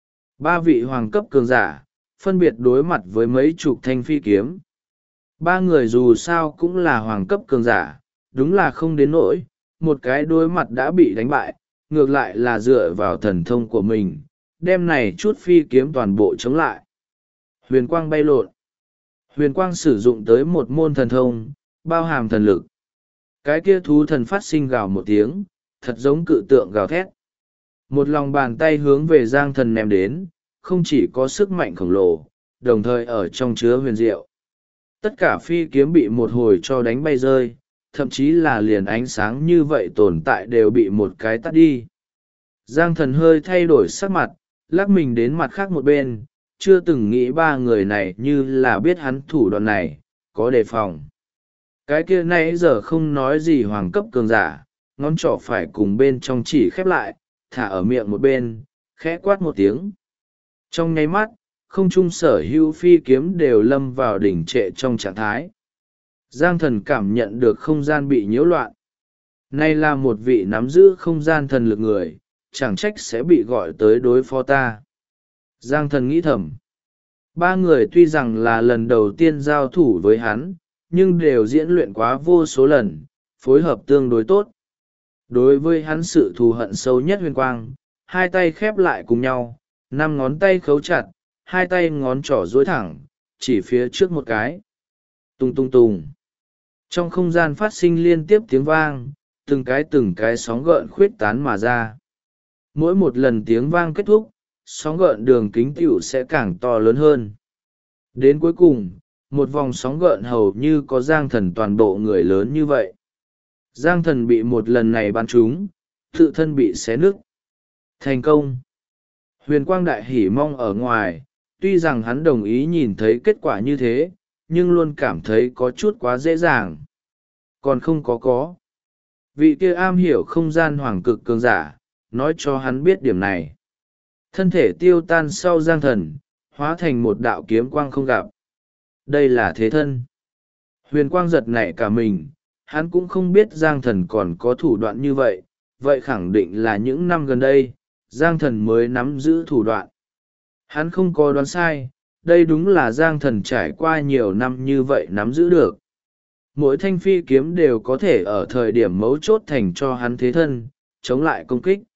Ba vị hoàng cấp cường giả, phân biệt đối mặt với mấy chục thanh phi kiếm. Ba người dù sao cũng là hoàng cấp cường giả, đúng là không đến nỗi, một cái đối mặt đã bị đánh bại, ngược lại là dựa vào thần thông của mình, đem này chút phi kiếm toàn bộ chống lại. Huyền quang bay lộn. Huyền quang sử dụng tới một môn thần thông, bao hàm thần lực. Cái kia thú thần phát sinh gào một tiếng, thật giống cự tượng gào thét. Một lòng bàn tay hướng về Giang thần ném đến, không chỉ có sức mạnh khổng lồ, đồng thời ở trong chứa huyền diệu. Tất cả phi kiếm bị một hồi cho đánh bay rơi, thậm chí là liền ánh sáng như vậy tồn tại đều bị một cái tắt đi. Giang thần hơi thay đổi sắc mặt, lắc mình đến mặt khác một bên, chưa từng nghĩ ba người này như là biết hắn thủ đoạn này, có đề phòng. Cái kia nãy giờ không nói gì hoàng cấp cường giả, ngón trỏ phải cùng bên trong chỉ khép lại, thả ở miệng một bên, khẽ quát một tiếng. Trong nháy mắt, không trung sở hữu phi kiếm đều lâm vào đỉnh trệ trong trạng thái. Giang thần cảm nhận được không gian bị nhiễu loạn. Nay là một vị nắm giữ không gian thần lực người, chẳng trách sẽ bị gọi tới đối phó ta. Giang thần nghĩ thầm. Ba người tuy rằng là lần đầu tiên giao thủ với hắn, nhưng đều diễn luyện quá vô số lần, phối hợp tương đối tốt. Đối với hắn sự thù hận sâu nhất huyền quang, hai tay khép lại cùng nhau, 5 ngón tay khấu chặt, hai tay ngón trỏ duỗi thẳng, chỉ phía trước một cái. Tung tung tung. Trong không gian phát sinh liên tiếp tiếng vang, từng cái sóng gợn khuyết tán mà ra. Mỗi một lần tiếng vang kết thúc, sóng gợn đường kính tiểu sẽ càng to lớn hơn. Đến cuối cùng, một vòng sóng gợn hầu như có Giang thần toàn bộ người lớn như vậy. Giang thần bị một lần này bắn trúng, tự thân bị xé nứt. Thành công. Huyền quang đại hỉ mong ở ngoài, tuy rằng hắn đồng ý nhìn thấy kết quả như thế, nhưng luôn cảm thấy có chút quá dễ dàng. Còn không có. Vị kia am hiểu không gian hoàng cực cường giả, nói cho hắn biết điểm này. Thân thể tiêu tan sau Giang thần, hóa thành một đạo kiếm quang không gặp. Đây là thế thân. Huyền quang giật nảy cả mình, hắn cũng không biết Giang thần còn có thủ đoạn như vậy, vậy khẳng định là những năm gần đây, Giang thần mới nắm giữ thủ đoạn. Hắn không có đoán sai, đây đúng là Giang thần trải qua nhiều năm như vậy nắm giữ được. Mỗi thanh phi kiếm đều có thể ở thời điểm mấu chốt thành cho hắn thế thân, chống lại công kích.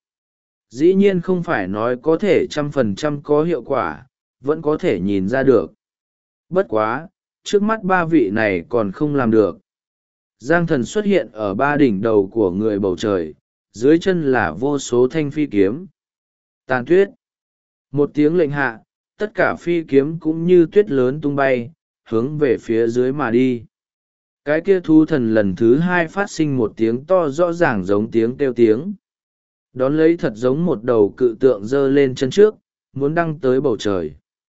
Dĩ nhiên không phải nói có thể 100% có hiệu quả, vẫn có thể nhìn ra được. Bất quá, trước mắt ba vị này còn không làm được. Giang thần xuất hiện ở ba đỉnh đầu của người bầu trời, dưới chân là vô số thanh phi kiếm. Tàn tuyết. Một tiếng lệnh hạ, tất cả phi kiếm cũng như tuyết lớn tung bay, hướng về phía dưới mà đi. Cái kia thú thần lần thứ hai phát sinh một tiếng to rõ ràng giống tiếng kêu tiếng. Đón lấy thật giống một đầu cự tượng giơ lên chân trước, muốn đăng tới bầu trời.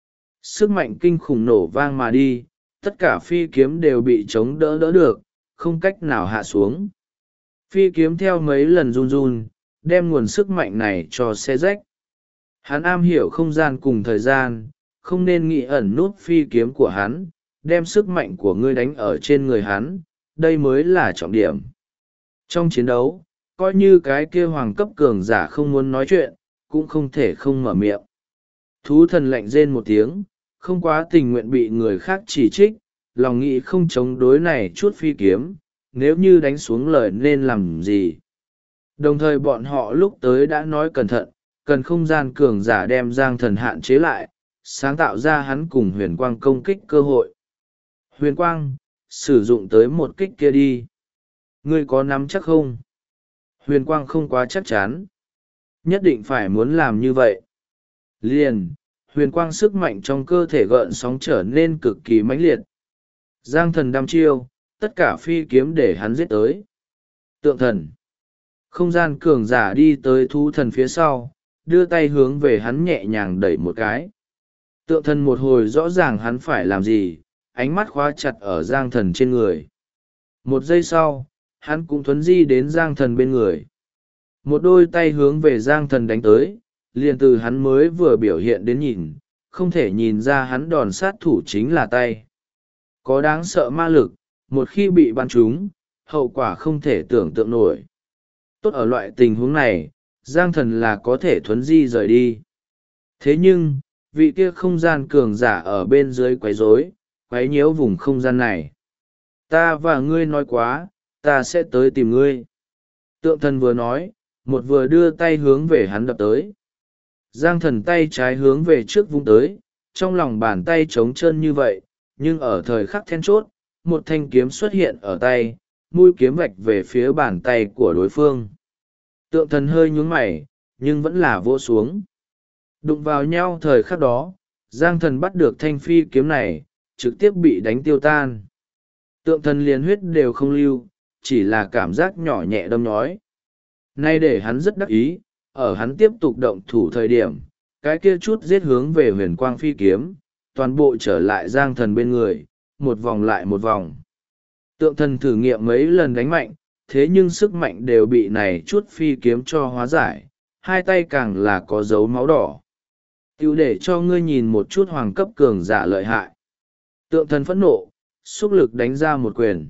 Sức mạnh kinh khủng nổ vang mà đi, tất cả phi kiếm đều bị chống đỡ được, không cách nào hạ xuống. Phi kiếm theo mấy lần run run, đem nguồn sức mạnh này cho xé rách. Hắn am hiểu không gian cùng thời gian, không nên nghĩ ẩn nút phi kiếm của hắn, đem sức mạnh của ngươi đánh ở trên người hắn, đây mới là trọng điểm. Trong chiến đấu, coi như cái kia hoàng cấp cường giả không muốn nói chuyện, cũng không thể không mở miệng. Thú thần lạnh rên một tiếng, không quá tình nguyện bị người khác chỉ trích, lòng nghĩ không chống đối này chút phi kiếm, nếu như đánh xuống lời nên làm gì. Đồng thời bọn họ lúc tới đã nói cẩn thận, cần không gian cường giả đem Giang thần hạn chế lại, sáng tạo ra hắn cùng huyền quang công kích cơ hội. Huyền quang, sử dụng tới một kích kia đi. Ngươi có nắm chắc không? Huyền quang không quá chắc chắn. nhất định phải muốn làm như vậy. Liền, huyền quang sức mạnh trong cơ thể gợn sóng trở nên cực kỳ mãnh liệt. Giang thần đăm chiêu, tất cả phi kiếm để hắn giết tới. Tượng thần. Không gian cường giả đi tới thú thần phía sau, đưa tay hướng về hắn nhẹ nhàng đẩy một cái. Tượng thần một hồi rõ ràng hắn phải làm gì, ánh mắt khóa chặt ở giang thần trên người. Một giây sau, hắn cũng thuấn di đến giang thần bên người. Một đôi tay hướng về giang thần đánh tới, liền từ hắn mới vừa biểu hiện đến nhìn, không thể nhìn ra hắn đòn sát thủ chính là tay. Có đáng sợ ma lực, một khi bị bắn trúng, hậu quả không thể tưởng tượng nổi. Tốt ở loại tình huống này, giang thần là có thể thuấn di rời đi. Thế nhưng, vị kia không gian cường giả ở bên dưới quấy rối, quấy nhiễu vùng không gian này. Ta và ngươi nói quá, ta sẽ tới tìm ngươi. Tượng thần vừa nói, một vừa đưa tay hướng về hắn đập tới. Giang thần tay trái hướng về trước vung tới, trong lòng bàn tay trống trơn như vậy, nhưng ở thời khắc then chốt, một thanh kiếm xuất hiện ở tay, mũi kiếm vạch về phía bàn tay của đối phương. Tượng thần hơi nhún mày, nhưng vẫn là vỗ xuống. Đụng vào nhau thời khắc đó, Giang thần bắt được thanh phi kiếm này, trực tiếp bị đánh tiêu tan. Tượng thần liền huyết đều không lưu, chỉ là cảm giác nhỏ nhẹ đâm nhói. Nay để hắn rất đắc ý, ở hắn tiếp tục động thủ thời điểm, cái kia chút giết hướng về huyền quang phi kiếm, toàn bộ trở lại giang thần bên người, một vòng lại một vòng. Tượng thần thử nghiệm mấy lần đánh mạnh, thế nhưng sức mạnh đều bị này chút phi kiếm cho hóa giải, hai tay càng là có dấu máu đỏ. Tiêu để cho ngươi nhìn một chút hoàng cấp cường giả lợi hại. Tượng thần phẫn nộ, xúc lực đánh ra một quyền.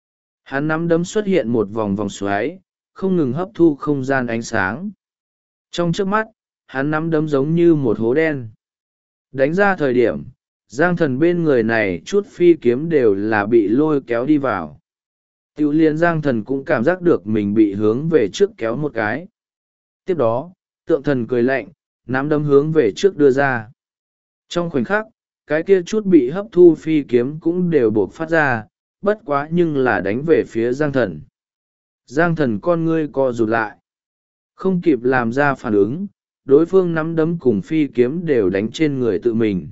Hắn nắm đấm xuất hiện một vòng vòng xoáy, không ngừng hấp thu không gian ánh sáng. Trong trước mắt, hắn nắm đấm giống như một hố đen. Đánh ra thời điểm, giang thần bên người này chút phi kiếm đều là bị lôi kéo đi vào. Tiểu liên giang thần cũng cảm giác được mình bị hướng về trước kéo một cái. Tiếp đó, tượng thần cười lạnh, nắm đấm hướng về trước đưa ra. Trong khoảnh khắc, cái kia chút bị hấp thu phi kiếm cũng đều buộc phát ra, bất quá nhưng là đánh về phía giang thần. Giang thần con ngươi co rụt lại. Không kịp làm ra phản ứng, đối phương nắm đấm cùng phi kiếm đều đánh trên người tự mình.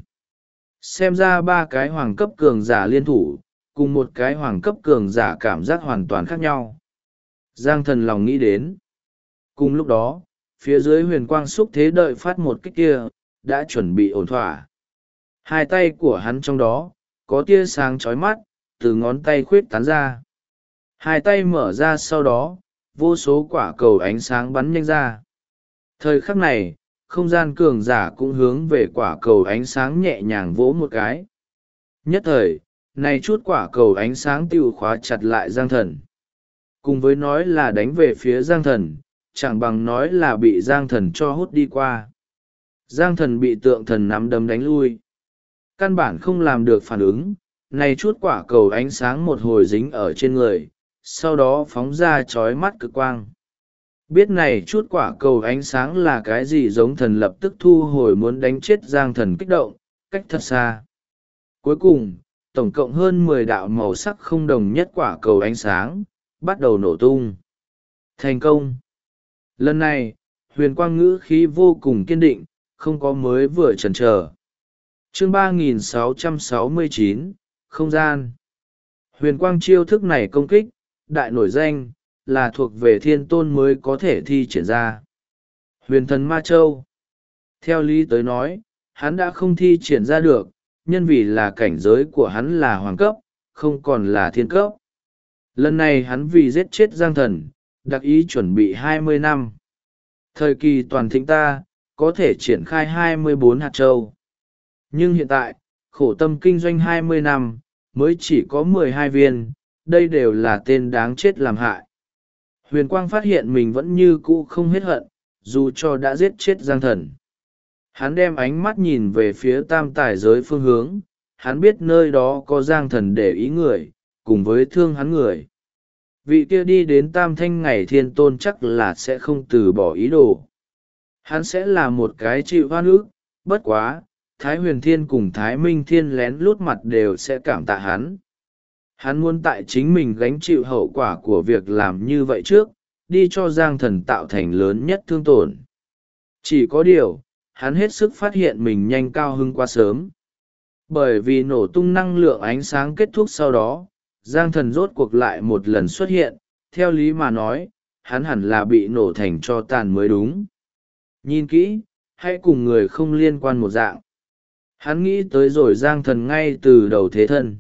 Xem ra ba cái hoàng cấp cường giả liên thủ, cùng một cái hoàng cấp cường giả cảm giác hoàn toàn khác nhau. Giang thần lòng nghĩ đến. Cùng lúc đó, phía dưới huyền quang xúc thế đợi phát một kích kia, đã chuẩn bị ổn thỏa. Hai tay của hắn trong đó, có tia sáng chói mắt, từ ngón tay khuyết tán ra. Hai tay mở ra sau đó, vô số quả cầu ánh sáng bắn nhanh ra. Thời khắc này, không gian cường giả cũng hướng về quả cầu ánh sáng nhẹ nhàng vỗ một cái. Nhất thời, này chút quả cầu ánh sáng tiêu khóa chặt lại giang thần. Cùng với nói là đánh về phía giang thần, chẳng bằng nói là bị giang thần cho hút đi qua. Giang thần bị tượng thần nắm đấm đánh lui. Căn bản không làm được phản ứng, này chút quả cầu ánh sáng một hồi dính ở trên người, sau đó phóng ra chói mắt cực quang. Biết này chút quả cầu ánh sáng là cái gì giống thần lập tức thu hồi muốn đánh chết giang thần kích động, cách thật xa. Cuối cùng, tổng cộng hơn 10 đạo màu sắc không đồng nhất quả cầu ánh sáng, bắt đầu nổ tung. Thành công! Lần này, huyền quang ngữ khí vô cùng kiên định, không có mới vừa chần chờ. Chương 3669, Không gian. Huyền quang chiêu thức này công kích, đại nổi danh, là thuộc về thiên tôn mới có thể thi triển ra. Huyền thần ma châu. Theo lý tới nói, hắn đã không thi triển ra được, nhân vì là cảnh giới của hắn là hoàng cấp, không còn là thiên cấp. Lần này hắn vì giết chết giang thần, đặc ý chuẩn bị 20 năm. Thời kỳ toàn thịnh ta, có thể triển khai 24 hạt châu. Nhưng hiện tại, khổ tâm kinh doanh 20 năm, mới chỉ có 12 viên, đây đều là tên đáng chết làm hại. Huyền Quang phát hiện mình vẫn như cũ không hết hận, dù cho đã giết chết giang thần. Hắn đem ánh mắt nhìn về phía tam tài giới phương hướng, hắn biết nơi đó có giang thần để ý người, cùng với thương hắn người. Vị kia đi đến tam thanh ngày thiên tôn chắc là sẽ không từ bỏ ý đồ. Hắn sẽ là một cái chịu hoan ức, bất quá, Thái Huyền Thiên cùng Thái Minh Thiên lén lút mặt đều sẽ cảm tạ hắn. Hắn muốn tại chính mình gánh chịu hậu quả của việc làm như vậy trước, đi cho giang thần tạo thành lớn nhất thương tổn. Chỉ có điều hắn hết sức phát hiện mình nhanh cao hứng quá sớm, bởi vì nổ tung năng lượng ánh sáng kết thúc sau đó Giang Thần rốt cuộc lại một lần xuất hiện. Theo lý mà nói hắn hẳn là bị nổ thành tro tàn mới đúng. Nhìn kỹ, hãy cùng người không liên quan một dạng. Hắn nghĩ tới rồi Giang Thần ngay từ đầu thế thân.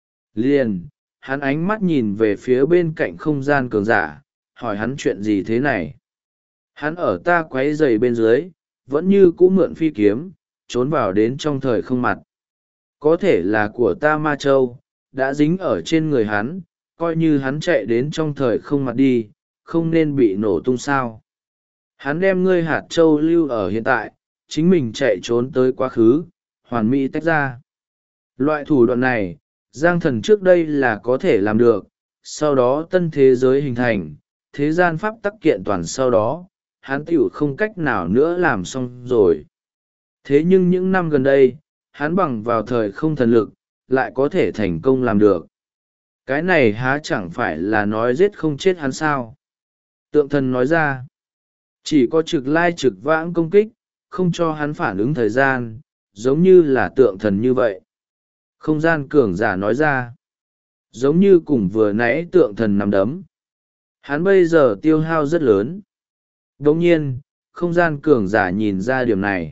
Liền, hắn ánh mắt nhìn về phía bên cạnh không gian cường giả, hỏi hắn chuyện gì thế này. Hắn ở ta quấy rầy bên dưới, vẫn như cũ mượn phi kiếm, trốn vào đến trong thời không mặt. Có thể là của ta Ma Châu, đã dính ở trên người hắn, coi như hắn chạy đến trong thời không mặt đi, không nên bị nổ tung sao. Hắn đem ngươi hạt châu lưu ở hiện tại, chính mình chạy trốn tới quá khứ, hoàn mỹ tách ra. Loại thủ đoạn này, Giang Thần trước đây là có thể làm được, sau đó tân thế giới hình thành, thế gian pháp tắc kiện toàn sau đó, hắn tiểu không cách nào nữa làm xong rồi. Thế nhưng những năm gần đây, hắn bằng vào thời không thần lực, lại có thể thành công làm được. Cái này há chẳng phải là nói giết không chết hắn sao? Tượng thần nói ra, chỉ có trực lai trực vãng công kích, không cho hắn phản ứng thời gian, giống như là tượng thần như vậy. Không gian cường giả nói ra, giống như cùng vừa nãy tượng thần nằm đấm. Hắn bây giờ tiêu hao rất lớn. Đồng nhiên, không gian cường giả nhìn ra điểm này.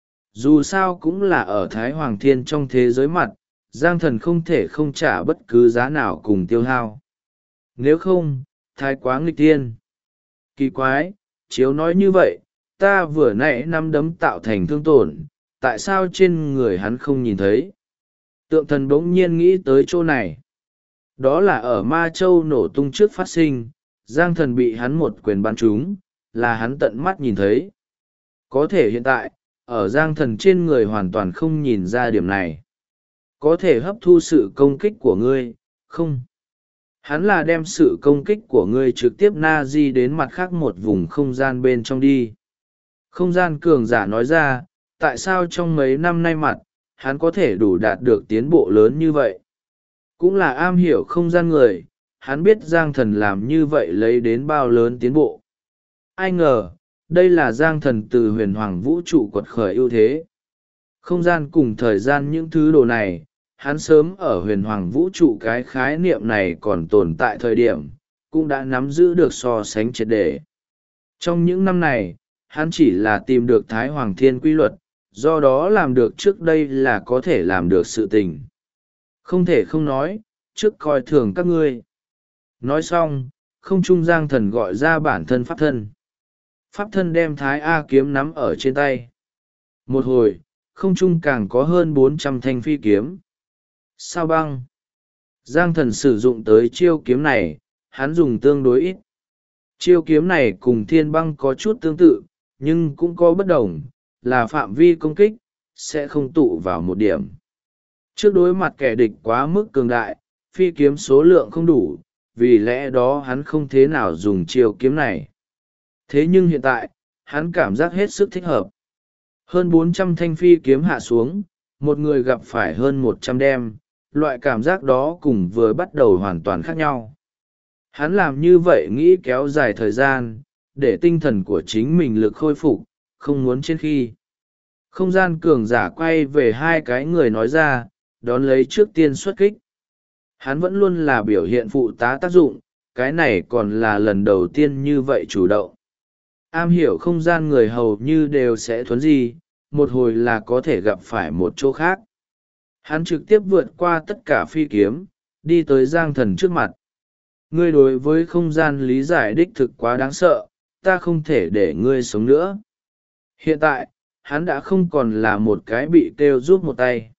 Dù sao cũng là ở Thái Hoàng Thiên trong thế giới mặt, Giang Thần không thể không trả bất cứ giá nào cùng tiêu hao. Nếu không, thái quá nghịch thiên. Kỳ quái, chiếu nói như vậy, ta vừa nãy nắm đấm tạo thành thương tổn, tại sao trên người hắn không nhìn thấy? Tượng thần bỗng nhiên nghĩ tới chỗ này. Đó là ở Ma Châu nổ tung trước phát sinh, Giang Thần bị hắn một quyền bắn trúng, là hắn tận mắt nhìn thấy. Có thể hiện tại, ở Giang Thần trên người hoàn toàn không nhìn ra điểm này. Có thể hấp thu sự công kích của ngươi, không? Hắn là đem sự công kích của ngươi trực tiếp na di đến mặt khác một vùng không gian bên trong đi. Không gian cường giả nói ra, tại sao trong mấy năm nay mặt, hắn có thể đủ đạt được tiến bộ lớn như vậy? Cũng là am hiểu không gian người, hắn biết Giang Thần làm như vậy lấy đến bao lớn tiến bộ. Ai ngờ, đây là Giang Thần từ huyền hoàng vũ trụ quật khởi ưu thế. Không gian cùng thời gian những thứ đồ này, hắn sớm ở huyền hoàng vũ trụ cái khái niệm này còn tồn tại thời điểm, cũng đã nắm giữ được so sánh triệt để. Trong những năm này, hắn chỉ là tìm được Thái Hoàng Thiên quy luật, do đó làm được trước đây là có thể làm được sự tình. Không thể không nói, trước coi thường các ngươi. Nói xong, không trung Giang Thần gọi ra bản thân pháp thân. Pháp thân đem Thái A kiếm nắm ở trên tay. Một hồi, không trung càng có hơn 400 thanh phi kiếm. Sao băng? Giang Thần sử dụng tới chiêu kiếm này, hắn dùng tương đối ít. Chiêu kiếm này cùng thiên băng có chút tương tự, nhưng cũng có bất đồng, là phạm vi công kích, sẽ không tụ vào một điểm. Trước đối mặt kẻ địch quá mức cường đại, phi kiếm số lượng không đủ, vì lẽ đó hắn không thế nào dùng chiêu kiếm này. Thế nhưng hiện tại, hắn cảm giác hết sức thích hợp. Hơn 400 thanh phi kiếm hạ xuống, một người gặp phải hơn 100 đem, loại cảm giác đó cùng vừa bắt đầu hoàn toàn khác nhau. Hắn làm như vậy nghĩ kéo dài thời gian, để tinh thần của chính mình lực khôi phục, không muốn trên khi. Không gian cường giả quay về hai cái người nói ra, đón lấy trước tiên xuất kích. Hắn vẫn luôn là biểu hiện phụ tá tác dụng, cái này còn là lần đầu tiên như vậy chủ động. Am hiểu không gian người hầu như đều sẽ thuấn di, một hồi là có thể gặp phải một chỗ khác. Hắn trực tiếp vượt qua tất cả phi kiếm, đi tới Giang Thần trước mặt. Ngươi đối với không gian lý giải đích thực quá đáng sợ, ta không thể để ngươi sống nữa. Hiện tại, hắn đã không còn là một cái bị kêu giúp một tay.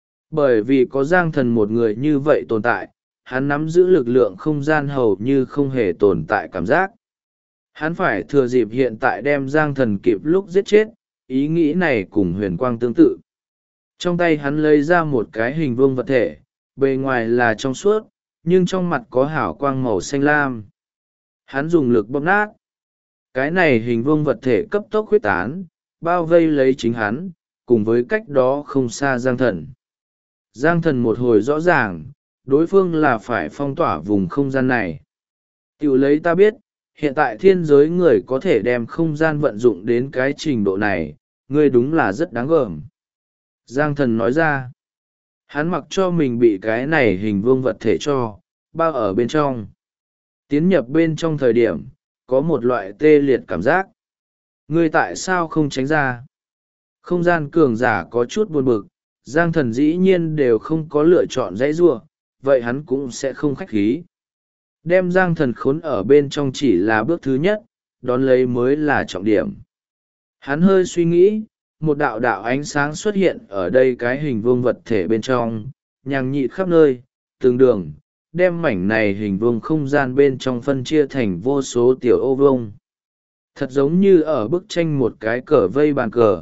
Bởi vì có Giang Thần một người như vậy tồn tại, hắn nắm giữ lực lượng không gian hầu như không hề tồn tại cảm giác. Hắn phải thừa dịp hiện tại đem Giang Thần kịp lúc giết chết, ý nghĩ này cùng huyền quang tương tự. Trong tay hắn lấy ra một cái hình vuông vật thể, bề ngoài là trong suốt, nhưng trong mặt có hào quang màu xanh lam. Hắn dùng lực bóp nát. Cái này hình vuông vật thể cấp tốc huyết tán, bao vây lấy chính hắn, cùng với cách đó không xa Giang Thần. Giang Thần một hồi rõ ràng, đối phương là phải phong tỏa vùng không gian này. Tiểu lấy ta biết, hiện tại thiên giới người có thể đem không gian vận dụng đến cái trình độ này, ngươi đúng là rất đáng gờm. Giang thần nói ra. Hắn mặc cho mình bị cái này hình vuông vật thể cho bao ở bên trong. Tiến nhập bên trong thời điểm, có một loại tê liệt cảm giác. Ngươi tại sao không tránh ra? Không gian cường giả có chút buồn bực, Giang thần dĩ nhiên đều không có lựa chọn dãy giụa, vậy hắn cũng sẽ không khách khí. Đem Giang thần khốn ở bên trong chỉ là bước thứ nhất, đón lấy mới là trọng điểm. Hắn hơi suy nghĩ, một đạo đạo ánh sáng xuất hiện ở đây cái hình vuông vật thể bên trong, nhằng nhịt khắp nơi, từng đường, đem mảnh này hình vuông không gian bên trong phân chia thành vô số tiểu ô vuông. Thật giống như ở bức tranh một cái cờ vây bàn cờ.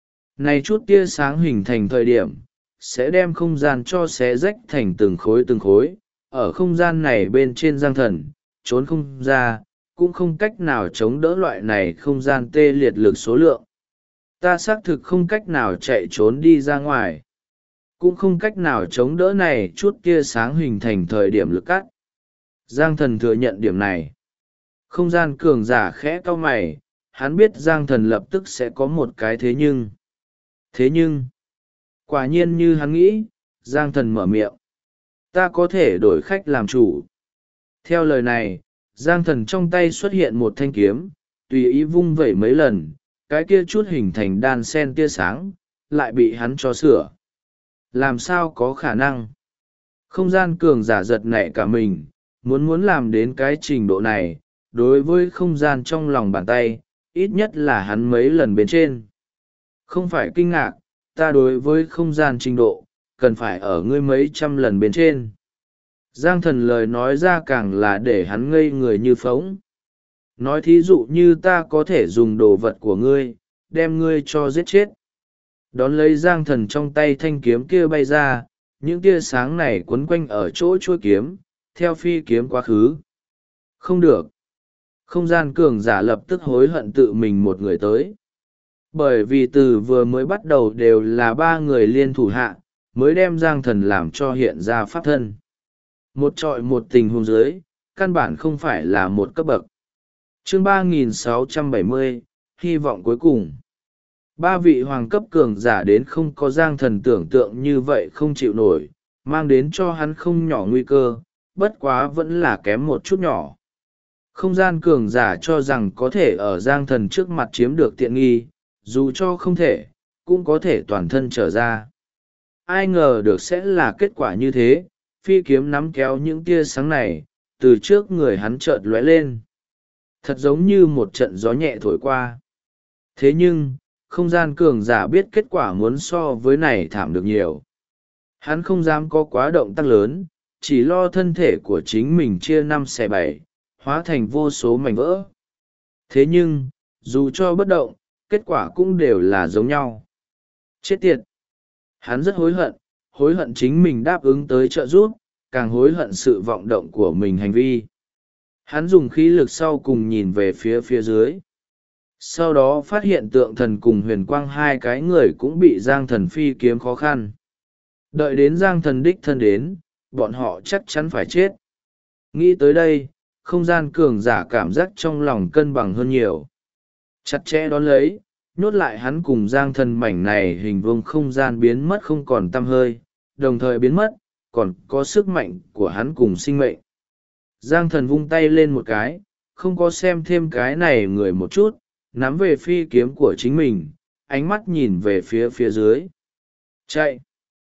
Này chút tia sáng hình thành thời điểm, sẽ đem không gian cho xé rách thành từng khối, ở không gian này bên trên Giang thần, trốn không ra, cũng không cách nào chống đỡ loại này không gian tê liệt lực số lượng. Ta xác thực không cách nào chạy trốn đi ra ngoài, cũng không cách nào chống đỡ này chút tia sáng hình thành thời điểm lực cắt. Giang thần thừa nhận điểm này. Không gian cường giả khẽ cau mày, hắn biết Giang thần lập tức sẽ có một cái thế nhưng. Thế nhưng, quả nhiên như hắn nghĩ, Giang thần mở miệng. Ta có thể đổi khách làm chủ. Theo lời này, Giang thần trong tay xuất hiện một thanh kiếm, tùy ý vung vẩy mấy lần, cái kia chút hình thành đan sen tia sáng, lại bị hắn cho sửa. Làm sao có khả năng? Không gian cường giả giật nảy cả mình, muốn làm đến cái trình độ này, đối với không gian trong lòng bàn tay, ít nhất là hắn mấy lần bên trên. Không phải kinh ngạc, ta đối với không gian trình độ, cần phải ở ngươi mấy trăm lần bên trên. Giang thần lời nói ra càng là để hắn ngây người như phóng. Nói thí dụ như ta có thể dùng đồ vật của ngươi, đem ngươi cho giết chết. Đón lấy Giang thần trong tay thanh kiếm kia bay ra, những tia sáng này quấn quanh ở chỗ chuôi kiếm, theo phi kiếm quá khứ. Không được. Không gian cường giả lập tức hối hận tự mình một người tới. Bởi vì từ vừa mới bắt đầu đều là ba người liên thủ hạ, mới đem Giang thần làm cho hiện ra pháp thân. Một trọi một tình huống dưới, căn bản không phải là một cấp bậc. Chương 3670, hy vọng cuối cùng. Ba vị hoàng cấp cường giả đến không có Giang thần tưởng tượng như vậy không chịu nổi, mang đến cho hắn không nhỏ nguy cơ, bất quá vẫn là kém một chút nhỏ. Không gian cường giả cho rằng có thể ở Giang thần trước mặt chiếm được tiện nghi, dù cho không thể, cũng có thể toàn thân trở ra. Ai ngờ được sẽ là kết quả như thế, phi kiếm nắm kéo những tia sáng này, từ trước người hắn chợt lóe lên. Thật giống như một trận gió nhẹ thổi qua. Thế nhưng, không gian cường giả biết kết quả muốn so với này thảm được nhiều. Hắn không dám có quá động tác lớn, chỉ lo thân thể của chính mình chia 5/7, hóa thành vô số mảnh vỡ. Thế nhưng, dù cho bất động, kết quả cũng đều là giống nhau. Chết tiệt! Hắn rất hối hận chính mình đáp ứng tới trợ giúp, càng hối hận sự vọng động của mình hành vi. Hắn dùng khí lực sau cùng nhìn về phía dưới. Sau đó phát hiện tượng thần cùng huyền quang hai cái người cũng bị Giang thần phi kiếm khó khăn. Đợi đến Giang thần đích thân đến, bọn họ chắc chắn phải chết. Nghĩ tới đây, không gian cường giả cảm giác trong lòng cân bằng hơn nhiều. Chặt chẽ đón lấy, nhốt lại hắn cùng Giang thần mảnh này hình vuông không gian biến mất không còn tăm hơi, đồng thời biến mất, còn có sức mạnh của hắn cùng sinh mệnh. Giang thần vung tay lên một cái, không có xem thêm cái này người một chút, nắm về phi kiếm của chính mình, ánh mắt nhìn về phía dưới. Chạy!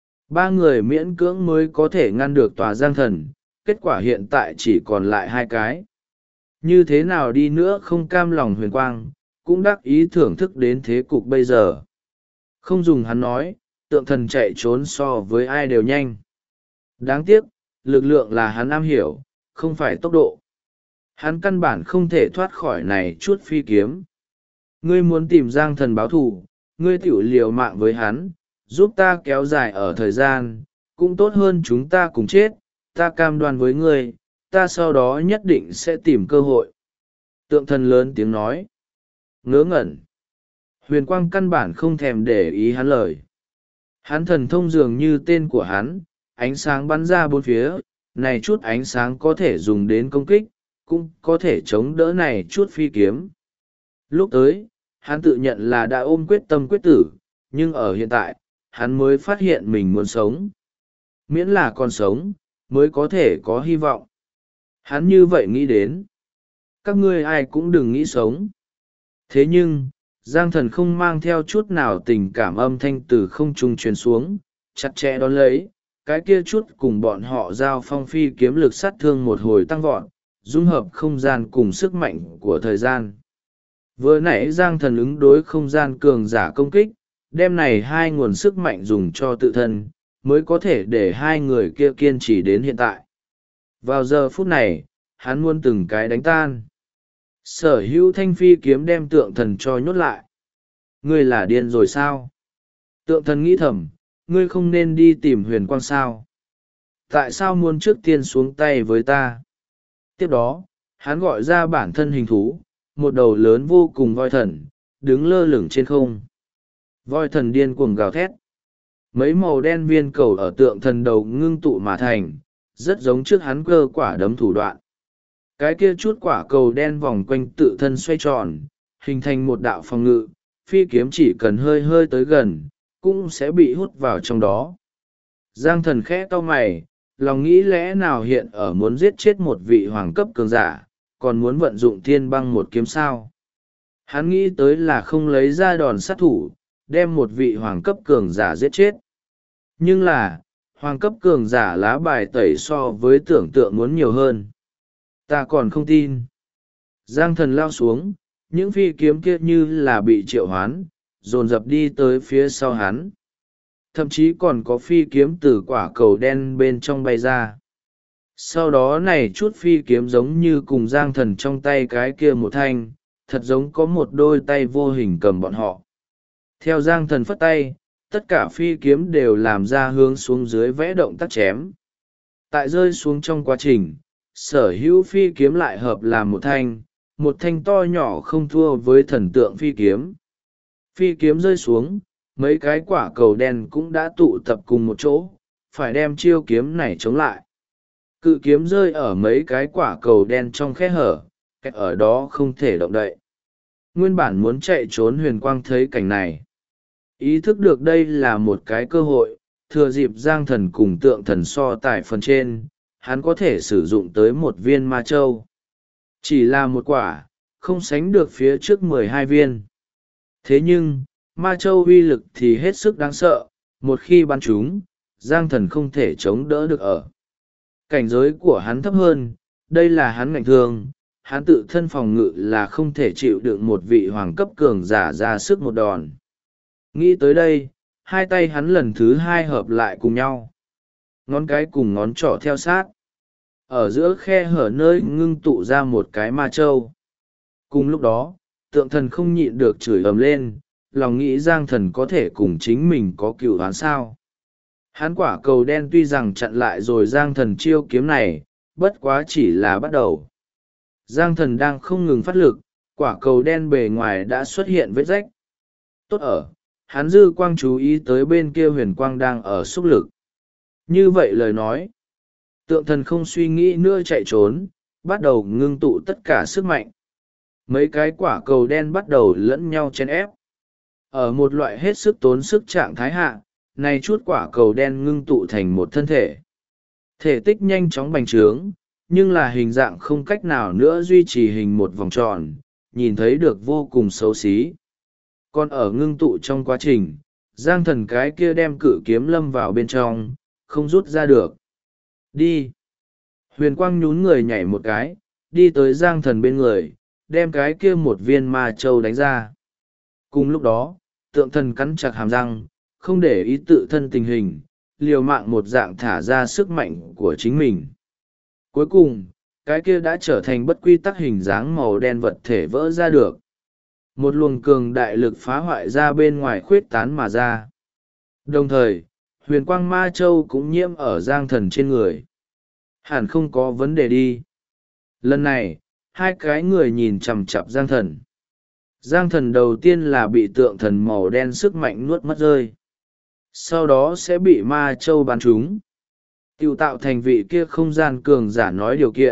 Ba người miễn cưỡng mới có thể ngăn được tòa Giang thần, kết quả hiện tại chỉ còn lại hai cái. Như thế nào đi nữa không cam lòng huyền quang, cũng đắc ý thưởng thức đến thế cục bây giờ. Không dùng hắn nói, tượng thần chạy trốn so với ai đều nhanh. Đáng tiếc, lực lượng là hắn am hiểu, không phải tốc độ. Hắn căn bản không thể thoát khỏi này chút phi kiếm. Ngươi muốn tìm Giang thần báo thù, ngươi tiểu liều mạng với hắn, giúp ta kéo dài ở thời gian, cũng tốt hơn chúng ta cùng chết, ta cam đoan với ngươi, ta sau đó nhất định sẽ tìm cơ hội. Tượng thần lớn tiếng nói. Ngớ ngẩn. Huyền quang căn bản không thèm để ý hắn lời. Hắn thần thông dường như tên của hắn, ánh sáng bắn ra bốn phía, này chút ánh sáng có thể dùng đến công kích, cũng có thể chống đỡ này chút phi kiếm. Lúc tới, hắn tự nhận là đã ôm quyết tâm quyết tử, nhưng ở hiện tại, hắn mới phát hiện mình muốn sống. Miễn là còn sống, mới có thể có hy vọng. Hắn như vậy nghĩ đến. Các ngươi ai cũng đừng nghĩ sống. Thế nhưng, Giang Thần không mang theo chút nào tình cảm, âm thanh từ không trung truyền xuống, chặt chẽ đón lấy, cái kia chút cùng bọn họ giao phong phi kiếm lực sát thương một hồi tăng vọt, dung hợp không gian cùng sức mạnh của thời gian. Vừa nãy Giang Thần ứng đối không gian cường giả công kích, đem này hai nguồn sức mạnh dùng cho tự thân, mới có thể để hai người kia kiên trì đến hiện tại. Vào giờ phút này, hắn muốn từng cái đánh tan. Sở hữu thanh phi kiếm đem tượng thần cho nhốt lại. Ngươi là điên rồi sao? Tượng thần nghĩ thầm, ngươi không nên đi tìm huyền quang sao? Tại sao muốn trước tiên xuống tay với ta? Tiếp đó, hắn gọi ra bản thân hình thú, một đầu lớn vô cùng voi thần, đứng lơ lửng trên không. Voi thần điên cuồng gào thét. Mấy màu đen viên cầu ở tượng thần đầu ngưng tụ mà thành, rất giống trước hắn cơ quả đấm thủ đoạn. Cái kia chút quả cầu đen vòng quanh tự thân xoay tròn, hình thành một đạo phòng ngự, phi kiếm chỉ cần hơi hơi tới gần, cũng sẽ bị hút vào trong đó. Giang Thần khẽ cau mày, lòng nghĩ lẽ nào hiện ở muốn giết chết một vị hoàng cấp cường giả, còn muốn vận dụng thiên băng một kiếm sao. Hắn nghĩ tới là không lấy ra đòn sát thủ, đem một vị hoàng cấp cường giả giết chết. Nhưng là, hoàng cấp cường giả lá bài tẩy so với tưởng tượng muốn nhiều hơn. Ta còn không tin. Giang Thần lao xuống, những phi kiếm kia như là bị triệu hoán, dồn dập đi tới phía sau hắn. Thậm chí còn có phi kiếm từ quả cầu đen bên trong bay ra. Sau đó này chút phi kiếm giống như cùng Giang Thần trong tay cái kia một thanh, thật giống có một đôi tay vô hình cầm bọn họ. Theo Giang Thần phất tay, tất cả phi kiếm đều làm ra hướng xuống dưới vẽ động tác chém. Tại rơi xuống trong quá trình, sở hữu phi kiếm lại hợp làm một thanh to nhỏ không thua với thần tượng phi kiếm. Phi kiếm rơi xuống, mấy cái quả cầu đen cũng đã tụ tập cùng một chỗ, phải đem chiêu kiếm này chống lại. Cự kiếm rơi ở mấy cái quả cầu đen trong khe hở, kẹt ở đó không thể động đậy. Nguyên bản muốn chạy trốn huyền quang thấy cảnh này. Ý thức được đây là một cái cơ hội, thừa dịp Giang Thần cùng tượng thần so tài phần trên, hắn có thể sử dụng tới một viên ma châu. Chỉ là một quả, không sánh được phía trước 12 viên. Thế nhưng, ma châu uy lực thì hết sức đáng sợ, một khi bắn chúng, Giang Thần không thể chống đỡ được ở. Cảnh giới của hắn thấp hơn, đây là hắn ngạnh thương, hắn tự thân phòng ngự là không thể chịu đựng một vị hoàng cấp cường giả ra sức một đòn. Nghĩ tới đây, hai tay hắn lần thứ hai hợp lại cùng nhau. Ngón cái cùng ngón trỏ theo sát. Ở giữa khe hở nơi ngưng tụ ra một cái ma châu. Cùng lúc đó, tượng thần không nhịn được chửi ầm lên, lòng nghĩ Giang Thần có thể cùng chính mình có cựu oán sao. Hắn quả cầu đen tuy rằng chặn lại rồi Giang Thần chiêu kiếm này, bất quá chỉ là bắt đầu. Giang Thần đang không ngừng phát lực, quả cầu đen bề ngoài đã xuất hiện vết rách. Tốt ở, hắn dư quang chú ý tới bên kia huyền quang đang ở xúc lực. Như vậy lời nói, tượng thần không suy nghĩ nữa chạy trốn, bắt đầu ngưng tụ tất cả sức mạnh. Mấy cái quả cầu đen bắt đầu lẫn nhau chèn ép. Ở một loại hết sức tốn sức trạng thái hạ, này chút quả cầu đen ngưng tụ thành một thân thể. Thể tích nhanh chóng bành trướng, nhưng là hình dạng không cách nào nữa duy trì hình một vòng tròn, nhìn thấy được vô cùng xấu xí. Còn ở ngưng tụ trong quá trình, Giang Thần cái kia đem cự kiếm lâm vào bên trong, không rút ra được. Đi! Huyền Quang nhún người nhảy một cái, đi tới Giang Thần bên người, đem cái kia một viên ma châu đánh ra. Cùng lúc đó, tượng thần cắn chặt hàm răng, không để ý tự thân tình hình, liều mạng một dạng thả ra sức mạnh của chính mình. Cuối cùng, cái kia đã trở thành bất quy tắc hình dáng màu đen vật thể vỡ ra được. Một luồng cường đại lực phá hoại ra bên ngoài khuyết tán mà ra. Đồng thời, huyền quang ma châu cũng nhiễm ở Giang Thần trên người. Hẳn không có vấn đề đi. Lần này, hai cái người nhìn chằm chặp Giang Thần. Giang Thần đầu tiên là bị tượng thần màu đen sức mạnh nuốt mất rơi. Sau đó sẽ bị ma châu bắn trúng. Tiêu tạo thành vị kia không gian cường giả nói điều kiện,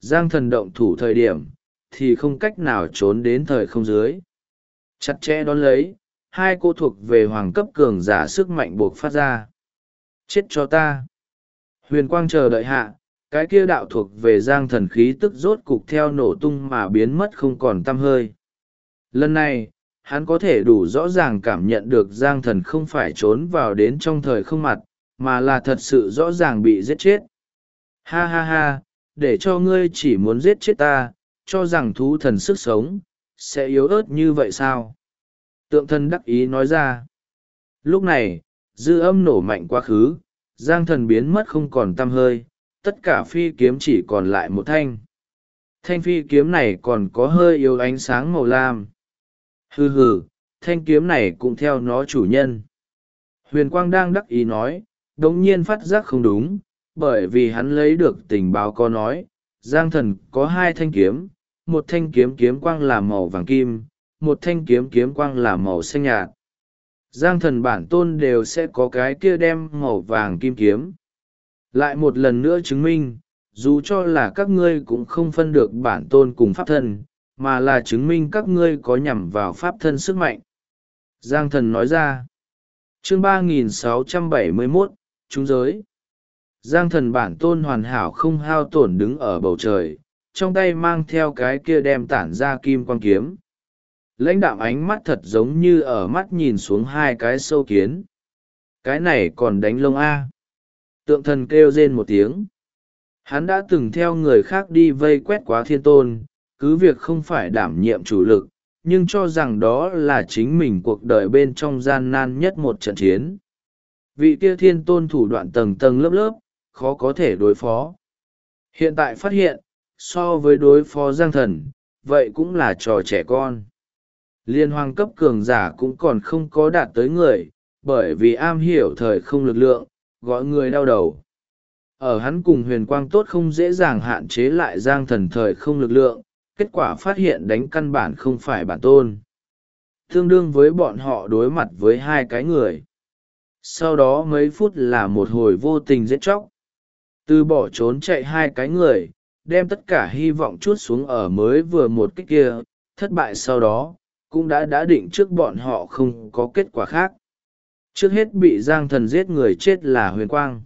Giang Thần động thủ thời điểm thì không cách nào trốn đến thời không dưới. Chặt chẽ đón lấy, hai cô thuộc về hoàng cấp cường giả sức mạnh buộc phát ra. Chết cho ta! Huyền quang chờ đợi hạ, cái kia đạo thuộc về Giang Thần khí tức rốt cục theo nổ tung mà biến mất không còn tăm hơi. Lần này, hắn có thể đủ rõ ràng cảm nhận được Giang Thần không phải trốn vào đến trong thời không mặt, mà là thật sự rõ ràng bị giết chết. Ha ha ha, để cho ngươi chỉ muốn giết chết ta, cho rằng thú thần sức sống sẽ yếu ớt như vậy sao? Tượng thần đắc ý nói ra. Lúc này, dư âm nổ mạnh quá khứ, Giang Thần biến mất không còn tăm hơi, tất cả phi kiếm chỉ còn lại một thanh. Thanh phi kiếm này còn có hơi yếu ánh sáng màu lam. Hừ hừ, thanh kiếm này cũng theo nó chủ nhân. Huyền Quang đang đắc ý nói, đống nhiên phát giác không đúng, bởi vì hắn lấy được tình báo có nói, Giang Thần có hai thanh kiếm, một thanh kiếm kiếm quang là màu vàng kim, một thanh kiếm kiếm quang là màu xanh nhạt. Giang Thần bản tôn đều sẽ có cái kia đem màu vàng kim kiếm. Lại một lần nữa chứng minh, dù cho là các ngươi cũng không phân được bản tôn cùng pháp thân, mà là chứng minh các ngươi có nhằm vào pháp thân sức mạnh. Giang Thần nói ra. Chương 3671, Trung giới. Giang Thần bản tôn hoàn hảo không hao tổn đứng ở bầu trời, trong tay mang theo cái kia đem tản ra kim quang kiếm. Lãnh đạm ánh mắt thật giống như ở mắt nhìn xuống hai cái sâu kiến. Cái này còn đánh lông A. Tượng thần kêu rên một tiếng. Hắn đã từng theo người khác đi vây quét quá thiên tôn, cứ việc không phải đảm nhiệm chủ lực, nhưng cho rằng đó là chính mình cuộc đời bên trong gian nan nhất một trận chiến. Vị kia thiên tôn thủ đoạn tầng tầng lớp lớp, khó có thể đối phó. Hiện tại phát hiện, so với đối phó Giang Thần, vậy cũng là trò trẻ con. Liên hoàng cấp cường giả cũng còn không có đạt tới người, bởi vì am hiểu thời không lực lượng, gọi người đau đầu. Ở hắn cùng huyền quang tốt không dễ dàng hạn chế lại Giang Thần thời không lực lượng, kết quả phát hiện đánh căn bản không phải bản tôn. Tương đương với bọn họ đối mặt với hai cái người. Sau đó mấy phút là một hồi vô tình giết chóc. Từ bỏ trốn chạy hai cái người, đem tất cả hy vọng trút xuống ở mới vừa một cái kia, thất bại sau đó, cũng đã định trước bọn họ không có kết quả khác. Trước hết bị Giang Thần giết người chết là huyền quang.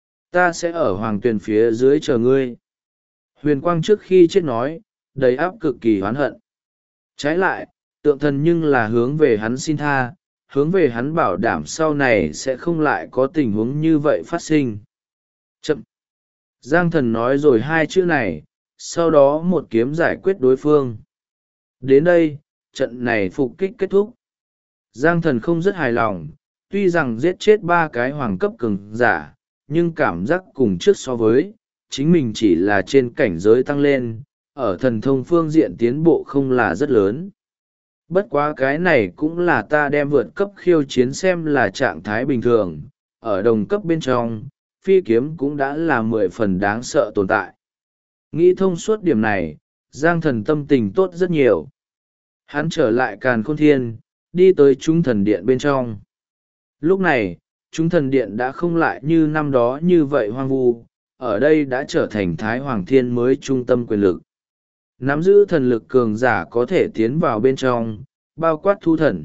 Ta sẽ ở hoàng tuyền phía dưới chờ ngươi. Huyền quang trước khi chết nói, đầy áp cực kỳ oán hận. Trái lại, tượng thần nhưng là hướng về hắn xin tha, hướng về hắn bảo đảm sau này sẽ không lại có tình huống như vậy phát sinh. Chậm. Giang Thần nói rồi hai chữ này, sau đó một kiếm giải quyết đối phương. Đến đây, trận này phục kích kết thúc. Giang Thần không rất hài lòng, tuy rằng giết chết ba cái hoàng cấp cường giả, nhưng cảm giác cùng trước so với, chính mình chỉ là trên cảnh giới tăng lên, ở thần thông phương diện tiến bộ không là rất lớn. Bất quá cái này cũng là ta đem vượt cấp khiêu chiến xem là trạng thái bình thường, ở đồng cấp bên trong, phi kiếm cũng đã là 10 phần đáng sợ tồn tại. Nghĩ thông suốt điểm này, Giang Thần tâm tình tốt rất nhiều. Hắn trở lại Càn Khôn Thiên, đi tới Trung Thần Điện bên trong. Lúc này, Trung Thần Điện đã không lại như năm đó như vậy hoang vu, ở đây đã trở thành Thái Hoàng Thiên mới trung tâm quyền lực. Nắm giữ thần lực cường giả có thể tiến vào bên trong, bao quát thu thần.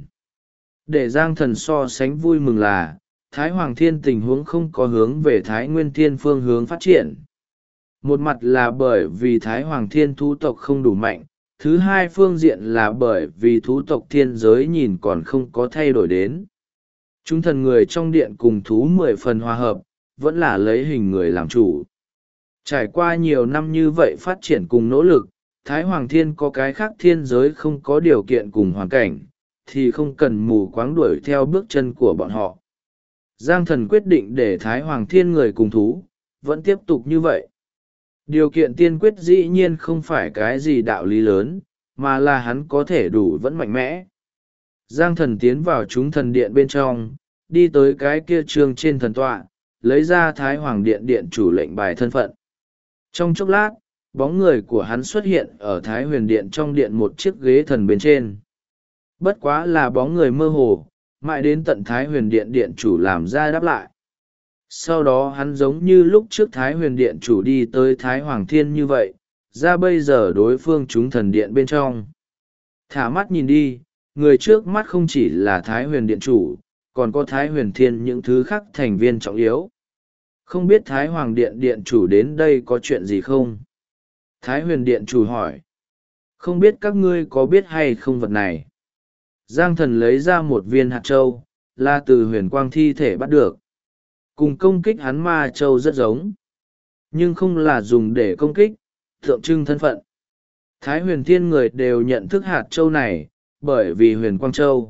Để Giang Thần so sánh vui mừng là, Thái Hoàng Thiên tình huống không có hướng về Thái Nguyên Thiên phương hướng phát triển. Một mặt là bởi vì Thái Hoàng Thiên thú tộc không đủ mạnh, thứ hai phương diện là bởi vì thú tộc thiên giới nhìn còn không có thay đổi đến. Chúng thần người trong điện cùng thú 10 phần hòa hợp, vẫn là lấy hình người làm chủ. Trải qua nhiều năm như vậy phát triển cùng nỗ lực, Thái Hoàng Thiên có cái khác thiên giới không có điều kiện cùng hoàn cảnh, thì không cần mù quáng đuổi theo bước chân của bọn họ. Giang Thần quyết định để Thái Hoàng Thiên người cùng thú, vẫn tiếp tục như vậy. Điều kiện tiên quyết dĩ nhiên không phải cái gì đạo lý lớn, mà là hắn có thể đủ vẫn mạnh mẽ. Giang Thần tiến vào chúng thần điện bên trong, đi tới cái kia trường trên thần tọa, lấy ra Thái Hoàng Điện điện chủ lệnh bài thân phận. Trong chốc lát, bóng người của hắn xuất hiện ở Thái Huyền Điện trong điện một chiếc ghế thần bên trên. Bất quá là bóng người mơ hồ, mãi đến tận Thái Huyền Điện điện chủ làm ra đáp lại. Sau đó hắn giống như lúc trước Thái Huyền Điện chủ đi tới Thái Hoàng Thiên như vậy, ra bây giờ đối phương trúng thần điện bên trong. Thả mắt nhìn đi, người trước mắt không chỉ là Thái Huyền Điện Chủ, còn có Thái Huyền Thiên những thứ khác thành viên trọng yếu. Không biết Thái Hoàng Điện Điện Chủ đến đây có chuyện gì không? Thái Huyền Điện Chủ hỏi. Không biết các ngươi có biết hay không vật này? Giang Thần lấy ra một viên hạt châu, là từ huyền quang thi thể bắt được. Cùng công kích hắn ma châu rất giống, nhưng không là dùng để công kích, tượng trưng thân phận. Thái Huyền Thiên người đều nhận thức hạt châu này, bởi vì huyền quang châu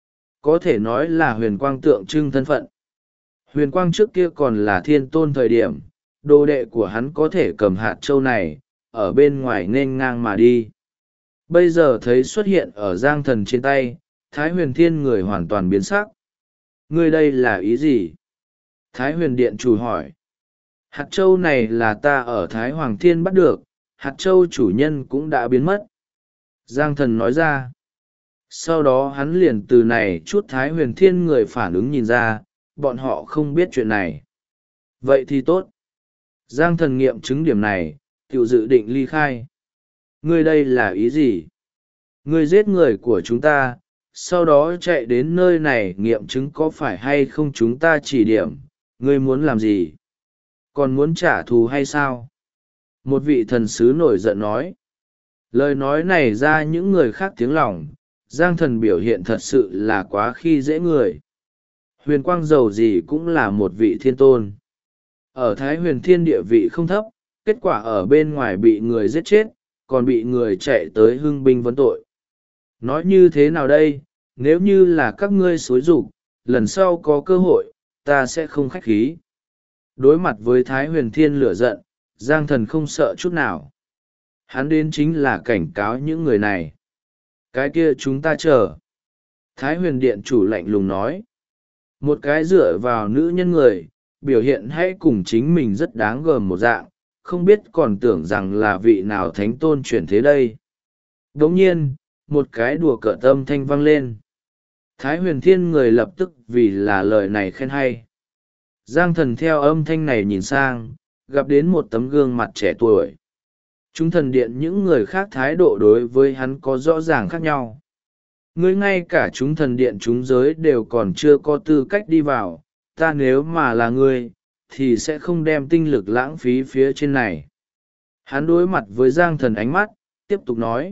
có thể nói là huyền quang tượng trưng thân phận. Huyền quang trước kia còn là thiên tôn thời điểm, đồ đệ của hắn có thể cầm hạt châu này, ở bên ngoài nên ngang mà đi. Bây giờ thấy xuất hiện ở Giang Thần trên tay, Thái Huyền Thiên người hoàn toàn biến sắc. Ngươi đây là ý gì? Thái Huyền Điện Chủ hỏi. Hạt châu này là ta ở Thái Hoàng Thiên bắt được, hạt châu chủ nhân cũng đã biến mất. Giang Thần nói ra. Sau đó hắn liền từ này chút Thái Huyền Thiên người phản ứng nhìn ra, bọn họ không biết chuyện này. Vậy thì tốt. Giang Thần nghiệm chứng điểm này, tự dự định ly khai. Ngươi đây là ý gì? Ngươi giết người của chúng ta, sau đó chạy đến nơi này nghiệm chứng có phải hay không chúng ta chỉ điểm, ngươi muốn làm gì? Còn muốn trả thù hay sao? Một vị thần sứ nổi giận nói. Lời nói này ra những người khác tiếng lòng, Giang Thần biểu hiện thật sự là quá khi dễ người. Huyền quang dầu gì cũng là một vị thiên tôn. Ở Thái Huyền Thiên địa vị không thấp, kết quả ở bên ngoài bị người giết chết, còn bị người chạy tới hưng binh vấn tội. Nói như thế nào đây, nếu như là các ngươi xúi rục, lần sau có cơ hội, ta sẽ không khách khí. Đối mặt với Thái Huyền Thiên lửa giận, Giang Thần không sợ chút nào. Hắn đến chính là cảnh cáo những người này. Cái kia chúng ta chờ. Thái Huyền Điện Chủ lạnh lùng nói. Một cái dựa vào nữ nhân người, biểu hiện hay cùng chính mình rất đáng gờm một dạng, không biết còn tưởng rằng là vị nào thánh tôn chuyển thế đây. Đồng nhiên, một cái đùa cợt âm thanh vang lên. Thái Huyền Thiên người lập tức vì là lời này khen hay. Giang Thần theo âm thanh này nhìn sang, gặp đến một tấm gương mặt trẻ tuổi. Chúng thần điện những người khác thái độ đối với hắn có rõ ràng khác nhau. Ngươi ngay cả chúng thần điện chúng giới đều còn chưa có tư cách đi vào, ta nếu mà là ngươi, thì sẽ không đem tinh lực lãng phí phía trên này. Hắn đối mặt với Giang Thần ánh mắt, tiếp tục nói.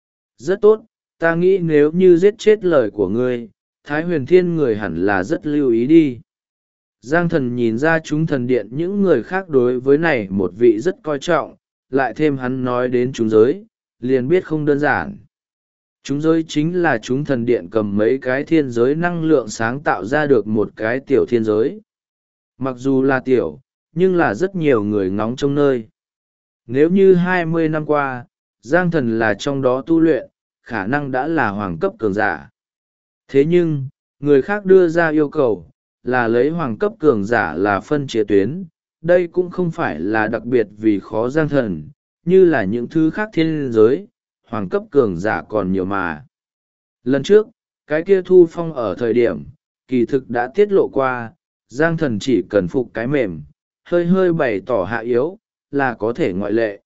Rất tốt, ta nghĩ nếu như giết chết lời của ngươi, Thái Huyền Thiên người hẳn là rất lưu ý đi. Giang Thần nhìn ra chúng thần điện những người khác đối với này một vị rất coi trọng, lại thêm hắn nói đến chúng giới, liền biết không đơn giản. Chúng giới chính là chúng thần điện cầm mấy cái thiên giới năng lượng sáng tạo ra được một cái tiểu thiên giới. Mặc dù là tiểu, nhưng là rất nhiều người ngóng trông nơi. Nếu như 20 năm qua, Giang Thần là trong đó tu luyện, khả năng đã là hoàng cấp cường giả. Thế nhưng, người khác đưa ra yêu cầu, là lấy hoàng cấp cường giả là phân chia tuyến, đây cũng không phải là đặc biệt vì khó Giang Thần, như là những thứ khác thiên giới, hoàng cấp cường giả còn nhiều mà. Lần trước, cái kia thu phong ở thời điểm, kỳ thực đã tiết lộ qua, Giang Thần chỉ cần phục cái mềm, hơi hơi bày tỏ hạ yếu, là có thể ngoại lệ.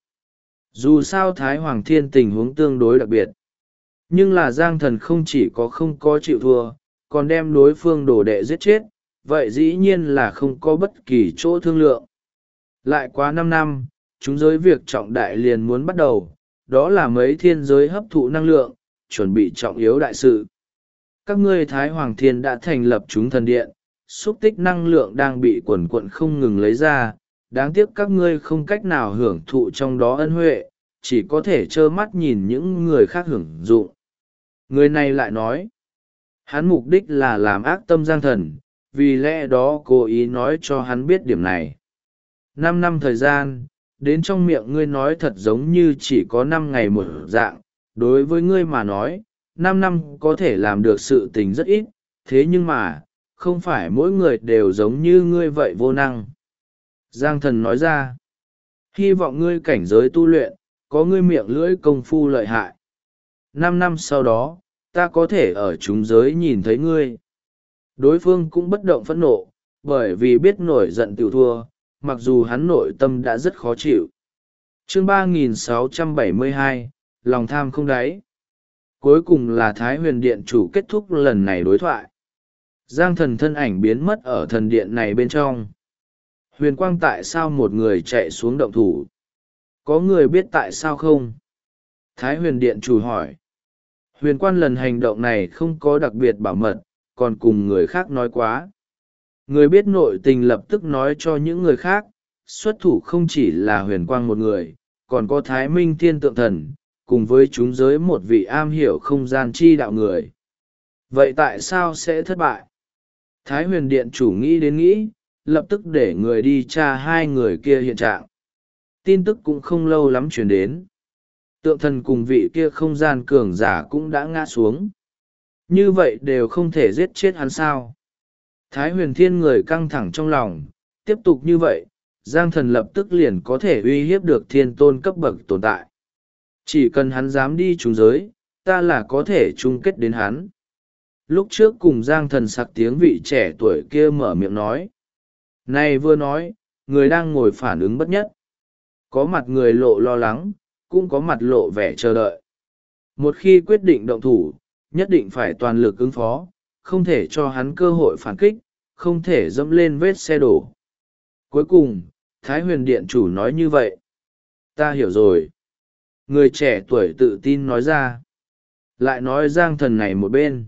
Dù sao Thái Hoàng Thiên tình huống tương đối đặc biệt. Nhưng là Giang Thần không chỉ không có chịu thua, còn đem đối phương đồ đệ giết chết, vậy dĩ nhiên là không có bất kỳ chỗ thương lượng. Lại quá 5 năm, chúng giới việc trọng đại liền muốn bắt đầu, đó là mấy thiên giới hấp thụ năng lượng, chuẩn bị trọng yếu đại sự. Các ngươi Thái Hoàng Thiên đã thành lập chúng thần điện, xúc tích năng lượng đang bị quần quận không ngừng lấy ra, đáng tiếc các ngươi không cách nào hưởng thụ trong đó ân huệ, chỉ có thể trơ mắt nhìn những người khác hưởng dụng. Người này lại nói, hắn mục đích là làm ác tâm Giang Thần, vì lẽ đó cố ý nói cho hắn biết điểm này. 5 năm thời gian, đến trong miệng ngươi nói thật giống như chỉ có 5 ngày một dạng, đối với ngươi mà nói, 5 năm có thể làm được sự tình rất ít, thế nhưng mà, không phải mỗi người đều giống như ngươi vậy vô năng. Giang Thần nói ra, hy vọng ngươi cảnh giới tu luyện, có ngươi miệng lưỡi công phu lợi hại. 5 năm sau đó, ta có thể ở chúng giới nhìn thấy ngươi. Đối phương cũng bất động phẫn nộ, bởi vì biết nổi giận tiểu thua, mặc dù hắn nội tâm đã rất khó chịu. Chương 3672, lòng tham không đáy. Cuối cùng là Thái Huyền Điện chủ kết thúc lần này đối thoại. Giang Thần thân ảnh biến mất ở thần điện này bên trong. Huyền Quang, tại sao một người chạy xuống động thủ? Có người biết tại sao không? Thái Huyền Điện chủ hỏi. Huyền Quan lần hành động này không có đặc biệt bảo mật, còn cùng người khác nói quá. Người biết nội tình lập tức nói cho những người khác, xuất thủ không chỉ là Huyền Quang một người, còn có Thái Minh Thiên Tượng Thần, cùng với chúng giới một vị am hiểu không gian chi đạo người. Vậy tại sao sẽ thất bại? Thái Huyền Điện chủ nghĩ đến nghĩ, lập tức để người đi tra hai người kia hiện trạng. Tin tức cũng không lâu lắm truyền đến. Tượng Thần cùng vị kia không gian cường giả cũng đã ngã xuống. Như vậy đều không thể giết chết hắn sao? Thái Huyền Thiên người căng thẳng trong lòng, tiếp tục như vậy, Giang Thần lập tức liền có thể uy hiếp được thiên tôn cấp bậc tồn tại. Chỉ cần hắn dám đi trùng giới, ta là có thể chung kết đến hắn. Lúc trước cùng Giang Thần sặc tiếng vị trẻ tuổi kia mở miệng nói. Này vừa nói, người đang ngồi phản ứng bất nhất. Có mặt người lộ lo lắng, cũng có mặt lộ vẻ chờ đợi. Một khi quyết định động thủ, nhất định phải toàn lực ứng phó, không thể cho hắn cơ hội phản kích, không thể dẫm lên vết xe đổ. Cuối cùng, Thái Huyền Điện chủ nói như vậy. Ta hiểu rồi. Người trẻ tuổi tự tin nói ra. Lại nói Giang Thần này một bên.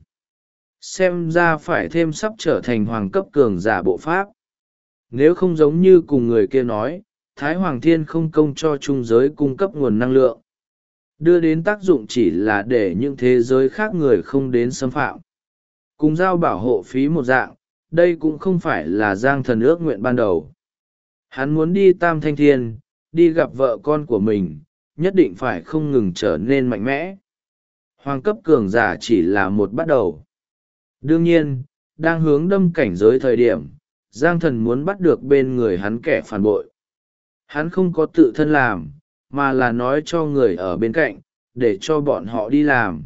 Xem ra phải thêm sắp trở thành hoàng cấp cường giả bộ pháp. Nếu không giống như cùng người kia nói, Thái Hoàng Thiên không công cho trung giới cung cấp nguồn năng lượng. Đưa đến tác dụng chỉ là để những thế giới khác người không đến xâm phạm. Cùng giao bảo hộ phí một dạng, đây cũng không phải là Giang Thần ước nguyện ban đầu. Hắn muốn đi Tam Thanh Thiên, đi gặp vợ con của mình, nhất định phải không ngừng trở nên mạnh mẽ. Hoàng cấp cường giả chỉ là một bắt đầu. Đương nhiên, đang hướng đâm cảnh giới thời điểm, Giang Thần muốn bắt được bên người hắn kẻ phản bội. Hắn không có tự thân làm, mà là nói cho người ở bên cạnh, để cho bọn họ đi làm.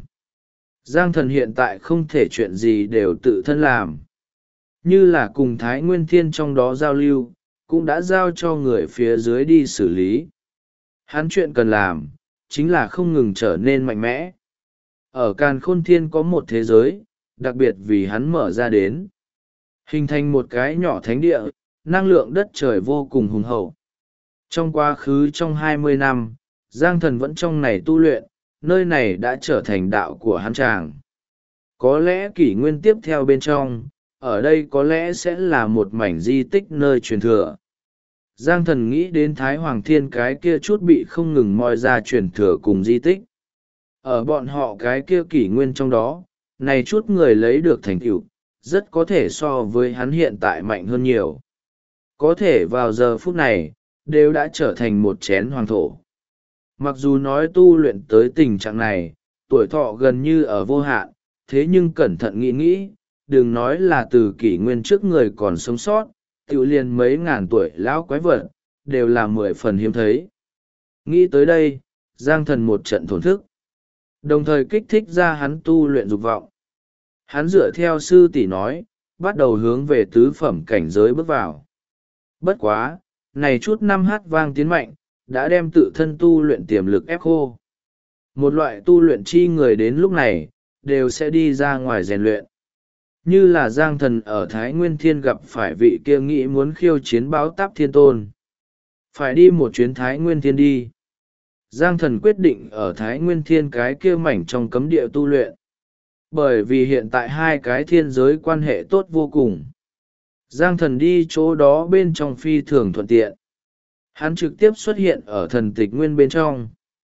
Giang Thần hiện tại không thể chuyện gì đều tự thân làm. Như là cùng Thái Nguyên Thiên trong đó giao lưu, cũng đã giao cho người phía dưới đi xử lý. Hắn chuyện cần làm, chính là không ngừng trở nên mạnh mẽ. Ở Càn Khôn Thiên có một thế giới, đặc biệt vì hắn mở ra đến. Hình thành một cái nhỏ thánh địa, năng lượng đất trời vô cùng hùng hậu. Trong quá khứ trong 20 năm, Giang Thần vẫn trong này tu luyện, nơi này đã trở thành đạo của hắn chàng. Có lẽ kỷ nguyên tiếp theo bên trong, ở đây có lẽ sẽ là một mảnh di tích nơi truyền thừa. Giang Thần nghĩ đến Thái Hoàng Thiên cái kia chút bị không ngừng moi ra truyền thừa cùng di tích. Ở bọn họ cái kia kỷ nguyên trong đó, này chút người lấy được thành tựu, rất có thể so với hắn hiện tại mạnh hơn nhiều. Có thể vào giờ phút này, đều đã trở thành một chén hoàng thổ. Mặc dù nói tu luyện tới tình trạng này, tuổi thọ gần như ở vô hạn, thế nhưng cẩn thận nghĩ nghĩ, đừng nói là từ kỷ nguyên trước người còn sống sót, tiểu liền mấy ngàn tuổi lão quái vật, đều là 10 phần hiếm thấy. Nghĩ tới đây, Giang Thần một trận thổn thức, đồng thời kích thích ra hắn tu luyện dục vọng. Hắn dựa theo sư tỷ nói, bắt đầu hướng về tứ phẩm cảnh giới bước vào. Bất quá, này chút năm hát vang tiến mạnh, đã đem tự thân tu luyện tiềm lực ép khô. Một loại tu luyện chi người đến lúc này, đều sẽ đi ra ngoài rèn luyện. Như là Giang Thần ở Thái Nguyên Thiên gặp phải vị kia nghĩ muốn khiêu chiến báo táp thiên tôn. Phải đi một chuyến Thái Nguyên Thiên đi. Giang Thần quyết định ở Thái Nguyên Thiên cái kia mảnh trong cấm địa tu luyện. Bởi vì hiện tại hai cái thiên giới quan hệ tốt vô cùng. Giang Thần đi chỗ đó bên trong phi thường thuận tiện. Hắn trực tiếp xuất hiện ở thần tịch nguyên bên trong.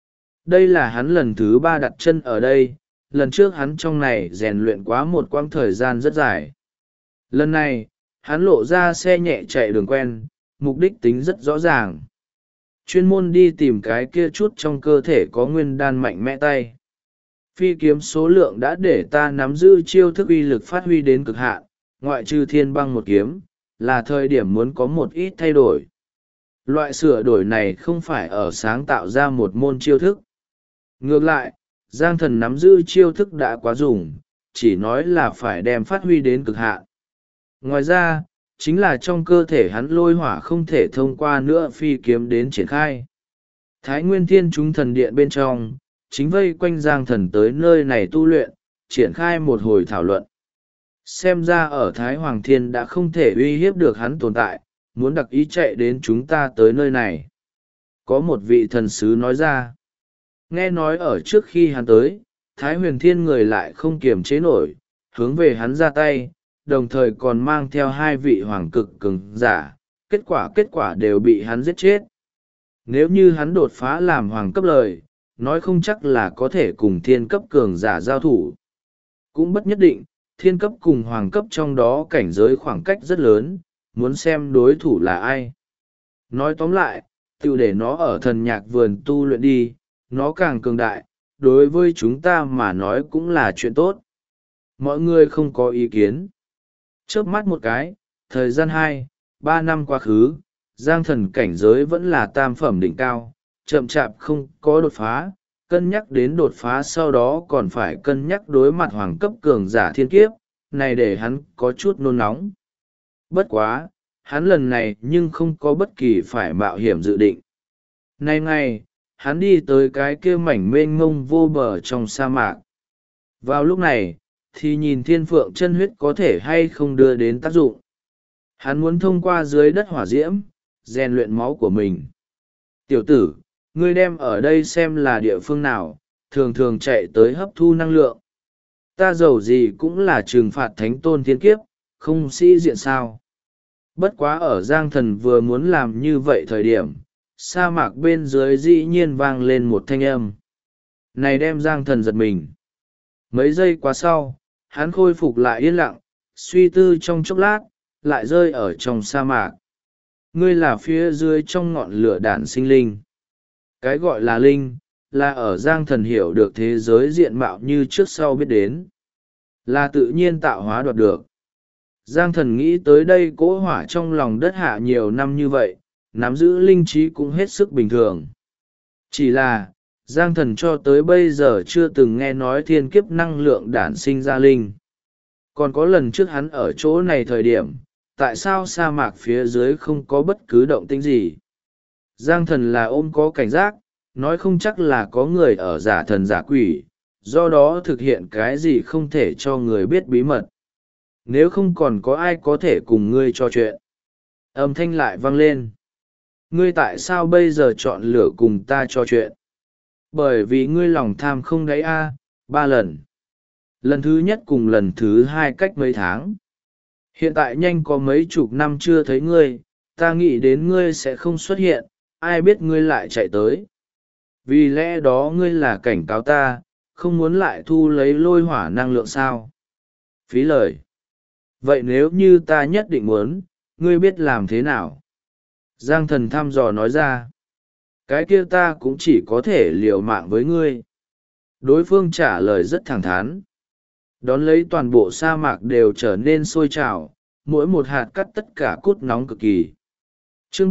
Đây là hắn lần thứ 3 đặt chân ở đây, lần trước hắn trong này rèn luyện quá một quãng thời gian rất dài. Lần này, hắn lộ ra xe nhẹ chạy đường quen, mục đích tính rất rõ ràng. Chuyên môn đi tìm cái kia chút trong cơ thể có nguyên đan mạnh mẽ tay. Phi kiếm số lượng đã để ta nắm giữ chiêu thức uy lực phát huy đến cực hạn, ngoại trừ thiên băng một kiếm, là thời điểm muốn có một ít thay đổi. Loại sửa đổi này không phải ở sáng tạo ra một môn chiêu thức. Ngược lại, Giang Thần nắm giữ chiêu thức đã quá dùng, chỉ nói là phải đem phát huy đến cực hạn. Ngoài ra, chính là trong cơ thể hắn lôi hỏa không thể thông qua nữa phi kiếm đến triển khai. Thái Nguyên Thiên chúng thần điện bên trong, chính vây quanh Giang Thần tới nơi này tu luyện, triển khai một hồi thảo luận. Xem ra ở Thái Hoàng Thiên đã không thể uy hiếp được hắn tồn tại, muốn đặc ý chạy đến chúng ta tới nơi này. Có một vị thần sứ nói ra. Nghe nói ở trước khi hắn tới, Thái Huyền Thiên người lại không kiềm chế nổi, hướng về hắn ra tay, đồng thời còn mang theo hai vị hoàng cực cường giả, kết quả đều bị hắn giết chết. Nếu như hắn đột phá làm hoàng cấp lời, nói không chắc là có thể cùng thiên cấp cường giả giao thủ. Cũng bất nhất định, thiên cấp cùng hoàng cấp trong đó cảnh giới khoảng cách rất lớn, muốn xem đối thủ là ai. Nói tóm lại, tự để nó ở thần nhạc vườn tu luyện đi, nó càng cường đại, đối với chúng ta mà nói cũng là chuyện tốt. Mọi người không có ý kiến. Chớp mắt một cái, thời gian 2-3 năm quá khứ, Giang Thần cảnh giới vẫn là tam phẩm đỉnh cao, chậm chạp không có đột phá, cân nhắc đến đột phá sau đó còn phải cân nhắc đối mặt hoàng cấp cường giả thiên kiếp, này để hắn có chút nôn nóng. Bất quá, hắn lần này nhưng không có bất kỳ phải mạo hiểm dự định. Nay ngày, hắn đi tới cái kia mảnh mênh mông vô bờ trong sa mạc. Vào lúc này, thì nhìn thiên phượng chân huyết có thể hay không đưa đến tác dụng. Hắn muốn thông qua dưới đất hỏa diễm, rèn luyện máu của mình. Tiểu tử, ngươi đem ở đây xem là địa phương nào, thường thường chạy tới hấp thu năng lượng. Ta dầu gì cũng là trừng phạt thánh tôn thiên kiếp, không sĩ diện sao. Bất quá ở Giang Thần vừa muốn làm như vậy thời điểm, sa mạc bên dưới dĩ nhiên vang lên một thanh âm. Này đem Giang Thần giật mình. Mấy giây qua sau, hắn khôi phục lại yên lặng, suy tư trong chốc lát, lại rơi ở trong sa mạc. Ngươi là phía dưới trong ngọn lửa đản sinh linh. Cái gọi là linh, là ở Giang Thần hiểu được thế giới diện mạo như trước sau biết đến. Là tự nhiên tạo hóa đoạt được. Giang Thần nghĩ tới đây cỗ hỏa trong lòng đất hạ nhiều năm như vậy, nắm giữ linh trí cũng hết sức bình thường. Chỉ là, Giang Thần cho tới bây giờ chưa từng nghe nói thiên kiếp năng lượng đản sinh ra linh. Còn có lần trước hắn ở chỗ này thời điểm, tại sao sa mạc phía dưới không có bất cứ động tĩnh gì? Giang Thần là ôm có cảnh giác, nói không chắc là có người ở giả thần giả quỷ, do đó thực hiện cái gì không thể cho người biết bí mật. Nếu không còn có ai có thể cùng ngươi trò chuyện. Âm thanh lại vang lên. Ngươi tại sao bây giờ chọn lựa cùng ta trò chuyện? Bởi vì ngươi lòng tham không đáy 3 lần. Lần thứ nhất cùng lần thứ hai cách mấy tháng. Hiện tại nhanh có mấy chục năm chưa thấy ngươi, ta nghĩ đến ngươi sẽ không xuất hiện, ai biết ngươi lại chạy tới. Vì lẽ đó ngươi là cảnh cáo ta, không muốn lại thu lấy lôi hỏa năng lượng sao? Phí lời. Vậy nếu như ta nhất định muốn, ngươi biết làm thế nào? Giang Thần thăm dò nói ra. Cái kia ta cũng chỉ có thể liều mạng với ngươi. Đối phương trả lời rất thẳng thắn. Đón lấy toàn bộ sa mạc đều trở nên sôi trào, mỗi một hạt cắt tất cả cút nóng cực kỳ. Chương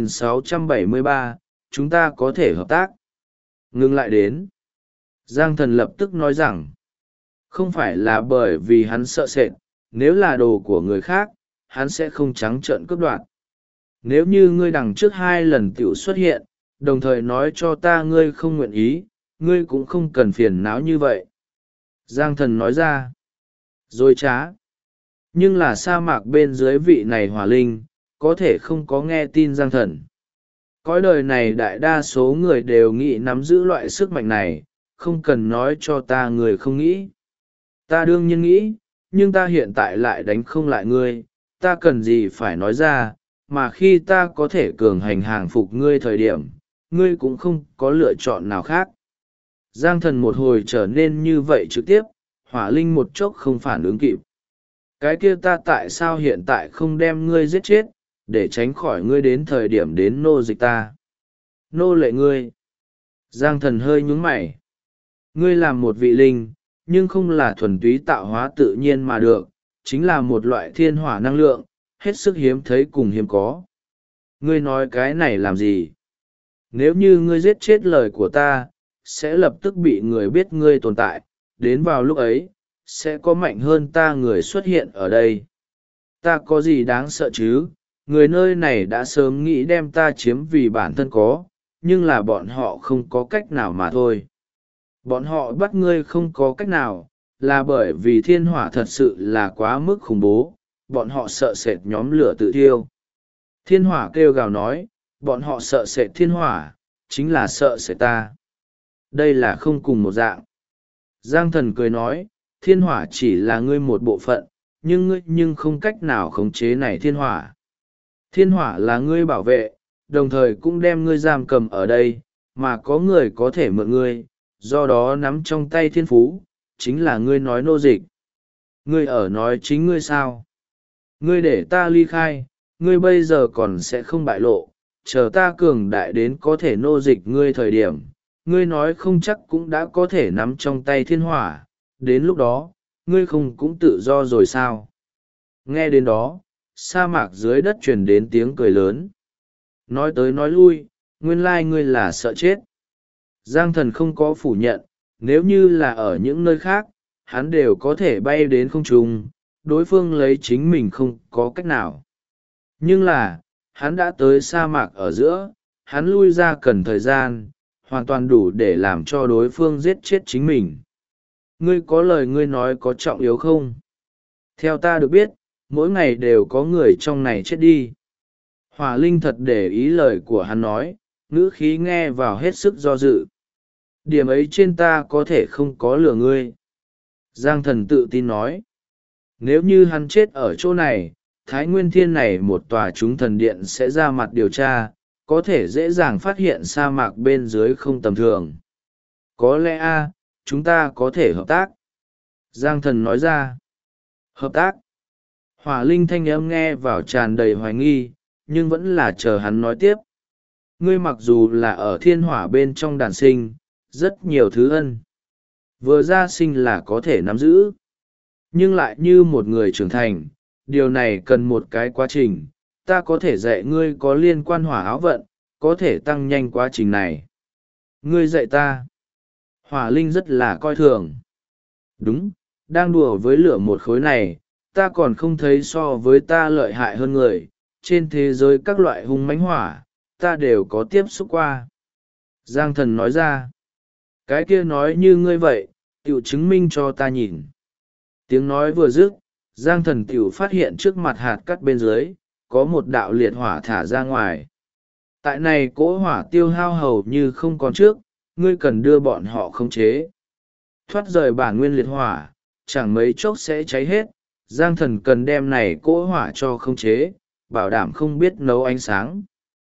3673, chúng ta có thể hợp tác. Ngưng lại đến. Giang Thần lập tức nói rằng, không phải là bởi vì hắn sợ sệt, nếu là đồ của người khác, hắn sẽ không trắng trợn cướp đoạt. Nếu như ngươi đằng trước 2 lần tiểu xuất hiện, đồng thời nói cho ta ngươi không nguyện ý, ngươi cũng không cần phiền não như vậy. Giang Thần nói ra, dối trá. Nhưng là sa mạc bên dưới vị này hỏa linh, có thể không có nghe tin Giang Thần. Cõi đời này đại đa số người đều nghĩ nắm giữ loại sức mạnh này, không cần nói cho ta người không nghĩ. Ta đương nhiên nghĩ, nhưng ta hiện tại lại đánh không lại ngươi, ta cần gì phải nói ra, mà khi ta có thể cường hành hàng phục ngươi thời điểm, ngươi cũng không có lựa chọn nào khác. Giang Thần một hồi trở nên như vậy trực tiếp, hỏa linh một chốc không phản ứng kịp. Cái kia ta tại sao hiện tại không đem ngươi giết chết, để tránh khỏi ngươi đến thời điểm đến nô dịch ta? Nô lệ ngươi. Giang Thần hơi nhúng mày. Ngươi làm một vị linh, nhưng không là thuần túy tạo hóa tự nhiên mà được, chính là một loại thiên hỏa năng lượng, hết sức hiếm thấy cùng hiếm có. Ngươi nói cái này làm gì? Nếu như ngươi giết chết lời của ta, sẽ lập tức bị người biết ngươi tồn tại, đến vào lúc ấy, sẽ có mạnh hơn ta người xuất hiện ở đây. Ta có gì đáng sợ chứ? Người nơi này đã sớm nghĩ đem ta chiếm vì bản thân có, nhưng là bọn họ không có cách nào mà thôi. Bọn họ bắt ngươi không có cách nào, là bởi vì thiên hỏa thật sự là quá mức khủng bố, bọn họ sợ sệt nhóm lửa tự thiêu. Thiên hỏa kêu gào nói, bọn họ sợ sệt thiên hỏa, chính là sợ sệt ta. Đây là không cùng một dạng. Giang thần cười nói, thiên hỏa chỉ là ngươi một bộ phận, nhưng ngươi không cách nào khống chế này thiên hỏa. Thiên hỏa là ngươi bảo vệ, đồng thời cũng đem ngươi giam cầm ở đây, mà có người có thể mượn ngươi, do đó nắm trong tay thiên phú, chính là ngươi nói nô dịch. Ngươi ở nói chính ngươi sao? Ngươi để ta ly khai, ngươi bây giờ còn sẽ không bại lộ, chờ ta cường đại đến có thể nô dịch ngươi thời điểm, ngươi nói không chắc cũng đã có thể nắm trong tay thiên hỏa, đến lúc đó, ngươi không cũng tự do rồi sao? Nghe đến đó, sa mạc dưới đất truyền đến tiếng cười lớn. Nói tới nói lui, nguyên lai ngươi là sợ chết. Giang thần không có phủ nhận, nếu như là ở những nơi khác, hắn đều có thể bay đến không trung, đối phương lấy chính mình không có cách nào. Nhưng là, hắn đã tới sa mạc ở giữa, hắn lui ra cần thời gian, hoàn toàn đủ để làm cho đối phương giết chết chính mình. Ngươi có lời ngươi nói có trọng yếu không? Theo ta được biết, mỗi ngày đều có người trong này chết đi. Hỏa Linh thật để ý lời của hắn nói, ngữ khí nghe vào hết sức do dự. Điểm ấy trên ta có thể không có lừa ngươi. Giang thần tự tin nói. Nếu như hắn chết ở chỗ này, Thái Nguyên Thiên này một tòa chúng thần điện sẽ ra mặt điều tra, có thể dễ dàng phát hiện sa mạc bên dưới không tầm thường. Có lẽ chúng ta có thể hợp tác. Giang thần nói ra. Hợp tác. Hỏa Linh thanh âm nghe vào tràn đầy hoài nghi, nhưng vẫn là chờ hắn nói tiếp. Ngươi mặc dù là ở thiên hỏa bên trong đàn sinh, rất nhiều thứ ân. Vừa ra sinh là có thể nắm giữ. Nhưng lại như một người trưởng thành, điều này cần một cái quá trình. Ta có thể dạy ngươi có liên quan hỏa áo vận, có thể tăng nhanh quá trình này. Ngươi dạy ta. Hỏa Linh rất là coi thường. Đúng, đang đùa với lửa một khối này, ta còn không thấy so với ta lợi hại hơn người. Trên thế giới các loại hung mãnh hỏa, ta đều có tiếp xúc qua. Giang thần nói ra. Cái kia nói như ngươi vậy, tiểu chứng minh cho ta nhìn. Tiếng nói vừa dứt, Giang thần tiểu phát hiện trước mặt hạt cắt bên dưới, có một đạo liệt hỏa thả ra ngoài. Tại này cỗ hỏa tiêu hao hầu như không còn trước, ngươi cần đưa bọn họ khống chế. Thoát rời bản nguyên liệt hỏa, chẳng mấy chốc sẽ cháy hết, Giang thần cần đem này cỗ hỏa cho khống chế, bảo đảm không biết nấu ánh sáng.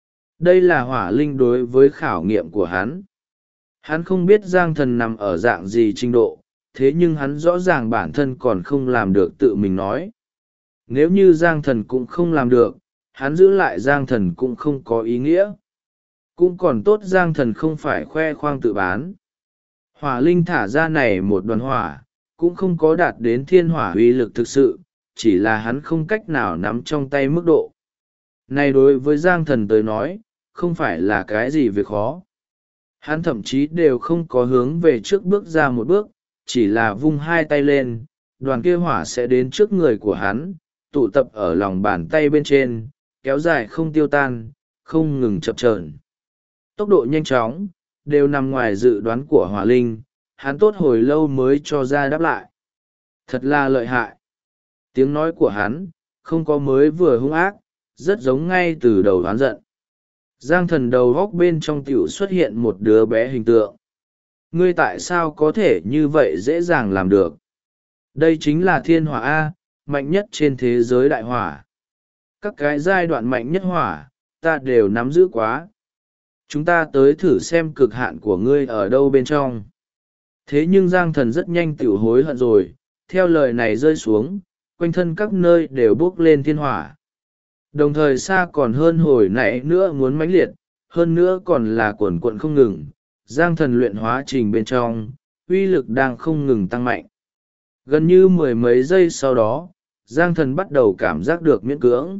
Đây là hỏa linh đối với khảo nghiệm của hắn. Hắn không biết Giang thần nằm ở dạng gì trình độ, thế nhưng hắn rõ ràng bản thân còn không làm được tự mình nói. Nếu như Giang thần cũng không làm được, hắn giữ lại Giang thần cũng không có ý nghĩa. Cũng còn tốt Giang thần không phải khoe khoang tự bán. Hỏa linh thả ra này một đoàn hỏa, cũng không có đạt đến thiên hỏa uy lực thực sự, chỉ là hắn không cách nào nắm trong tay mức độ. Này đối với Giang thần tới nói, không phải là cái gì việc khó. Hắn thậm chí đều không có hướng về trước bước ra một bước, chỉ là vung hai tay lên, đoàn kia hỏa sẽ đến trước người của hắn, tụ tập ở lòng bàn tay bên trên, kéo dài không tiêu tan, không ngừng chập chờn. Tốc độ nhanh chóng, đều nằm ngoài dự đoán của hỏa linh, hắn tốt hồi lâu mới cho ra đáp lại. Thật là lợi hại. Tiếng nói của hắn, không có mới vừa hung ác, rất giống ngay từ đầu đoán giận. Giang thần đầu góc bên trong tiểu xuất hiện một đứa bé hình tượng. Ngươi tại sao có thể như vậy dễ dàng làm được? Đây chính là thiên hỏa A, mạnh nhất trên thế giới đại hỏa. Các cái giai đoạn mạnh nhất hỏa, ta đều nắm giữ quá. Chúng ta tới thử xem cực hạn của ngươi ở đâu bên trong. Thế nhưng Giang thần rất nhanh tiểu hối hận rồi, theo lời này rơi xuống, quanh thân các nơi đều bốc lên thiên hỏa. Đồng thời xa còn hơn hồi nãy nữa muốn mãnh liệt, hơn nữa còn là cuộn cuộn không ngừng, Giang thần luyện hóa trình bên trong, uy lực đang không ngừng tăng mạnh. Gần như mười mấy giây sau đó, Giang thần bắt đầu cảm giác được miễn cưỡng.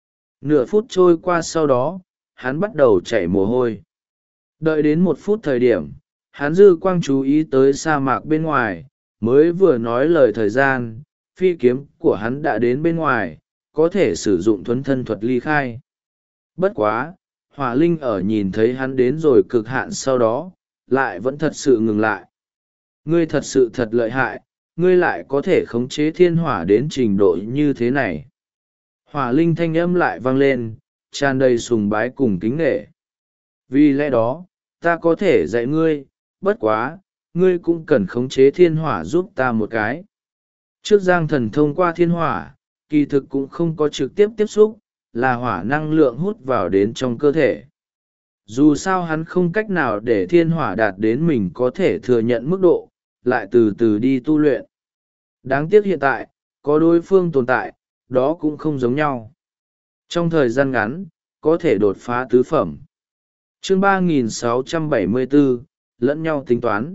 Nửa phút trôi qua sau đó, hắn bắt đầu chảy mồ hôi. Đợi đến 1 phút thời điểm, hắn dư quang chú ý tới sa mạc bên ngoài, mới vừa nói lời thời gian, phi kiếm của hắn đã đến bên ngoài, có thể sử dụng thuấn thân thuật ly khai. Bất quá, Hỏa linh ở nhìn thấy hắn đến rồi cực hạn sau đó lại vẫn thật sự ngừng lại. Ngươi thật sự thật lợi hại, ngươi lại có thể khống chế thiên hỏa đến trình độ như thế này. Hỏa linh thanh âm lại vang lên, tràn đầy sùng bái cùng kính nghệ. Vì lẽ đó ta có thể dạy ngươi, bất quá ngươi cũng cần khống chế thiên hỏa giúp ta một cái. Trước Giang Thần thông qua thiên hỏa kỳ thực cũng không có trực tiếp tiếp xúc, là hỏa năng lượng hút vào đến trong cơ thể. Dù sao hắn không cách nào để thiên hỏa đạt đến mình có thể thừa nhận mức độ, lại từ từ đi tu luyện. Đáng tiếc hiện tại có đối phương tồn tại, đó cũng không giống nhau. Trong thời gian ngắn có thể đột phá tứ phẩm. Chương 3674, lẫn nhau tính toán.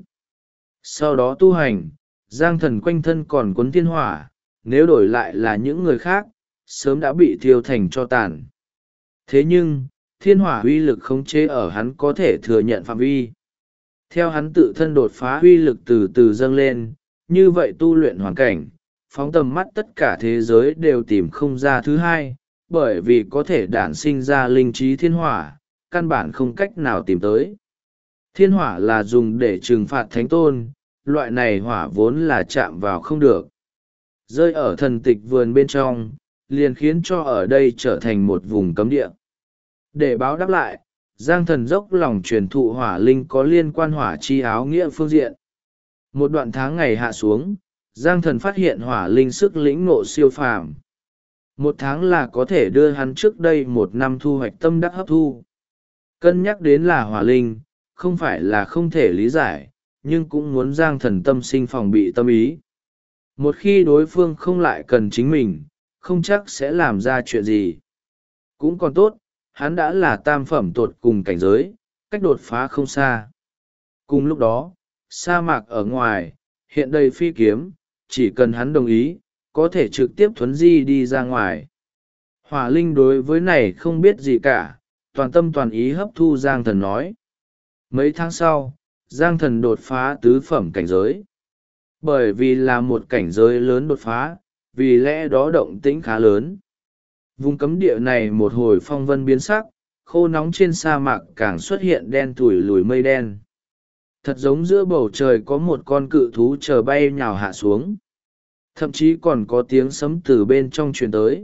Sau đó tu hành, Giang Thần quanh thân còn cuốn thiên hỏa, nếu đổi lại là những người khác sớm đã bị thiêu thành tro tàn. Thế nhưng thiên hỏa uy lực khống chế ở hắn có thể thừa nhận phạm vi. Theo hắn tự thân đột phá uy lực từ từ dâng lên, như vậy tu luyện hoàn cảnh, phóng tầm mắt tất cả thế giới đều tìm không ra thứ hai, bởi vì có thể đản sinh ra linh trí thiên hỏa, căn bản không cách nào tìm tới. Thiên hỏa là dùng để trừng phạt thánh tôn, loại này hỏa vốn là chạm vào không được. Rơi ở thần tịch vườn bên trong, liền khiến cho ở đây trở thành một vùng cấm địa. Để báo đáp lại, Giang Thần dốc lòng truyền thụ hỏa linh có liên quan hỏa chi áo nghĩa phương diện. Một đoạn tháng ngày hạ xuống, Giang Thần phát hiện hỏa linh sức lĩnh ngộ siêu phàm. Một tháng là có thể đưa hắn trước đây một năm thu hoạch tâm đắc hấp thu. Cân nhắc đến là hỏa linh, không phải là không thể lý giải, nhưng cũng muốn Giang Thần tâm sinh phòng bị tâm ý. Một khi đối phương không lại cần chính mình, không chắc sẽ làm ra chuyện gì. Cũng còn tốt, hắn đã là tam phẩm tột cùng cảnh giới, cách đột phá không xa. Cùng lúc đó, sa mạc ở ngoài, hiện đầy phi kiếm, chỉ cần hắn đồng ý, có thể trực tiếp thuấn di đi ra ngoài. Hỏa linh đối với này không biết gì cả, toàn tâm toàn ý hấp thu Giang Thần nói. Mấy tháng sau, Giang Thần đột phá tứ phẩm cảnh giới. Bởi vì là một cảnh giới lớn đột phá, vì lẽ đó động tĩnh khá lớn. Vùng cấm địa này một hồi phong vân biến sắc, khô nóng trên sa mạc càng xuất hiện đen thủi lùi mây đen. Thật giống giữa bầu trời có một con cự thú chờ bay nhào hạ xuống. Thậm chí còn có tiếng sấm từ bên trong truyền tới.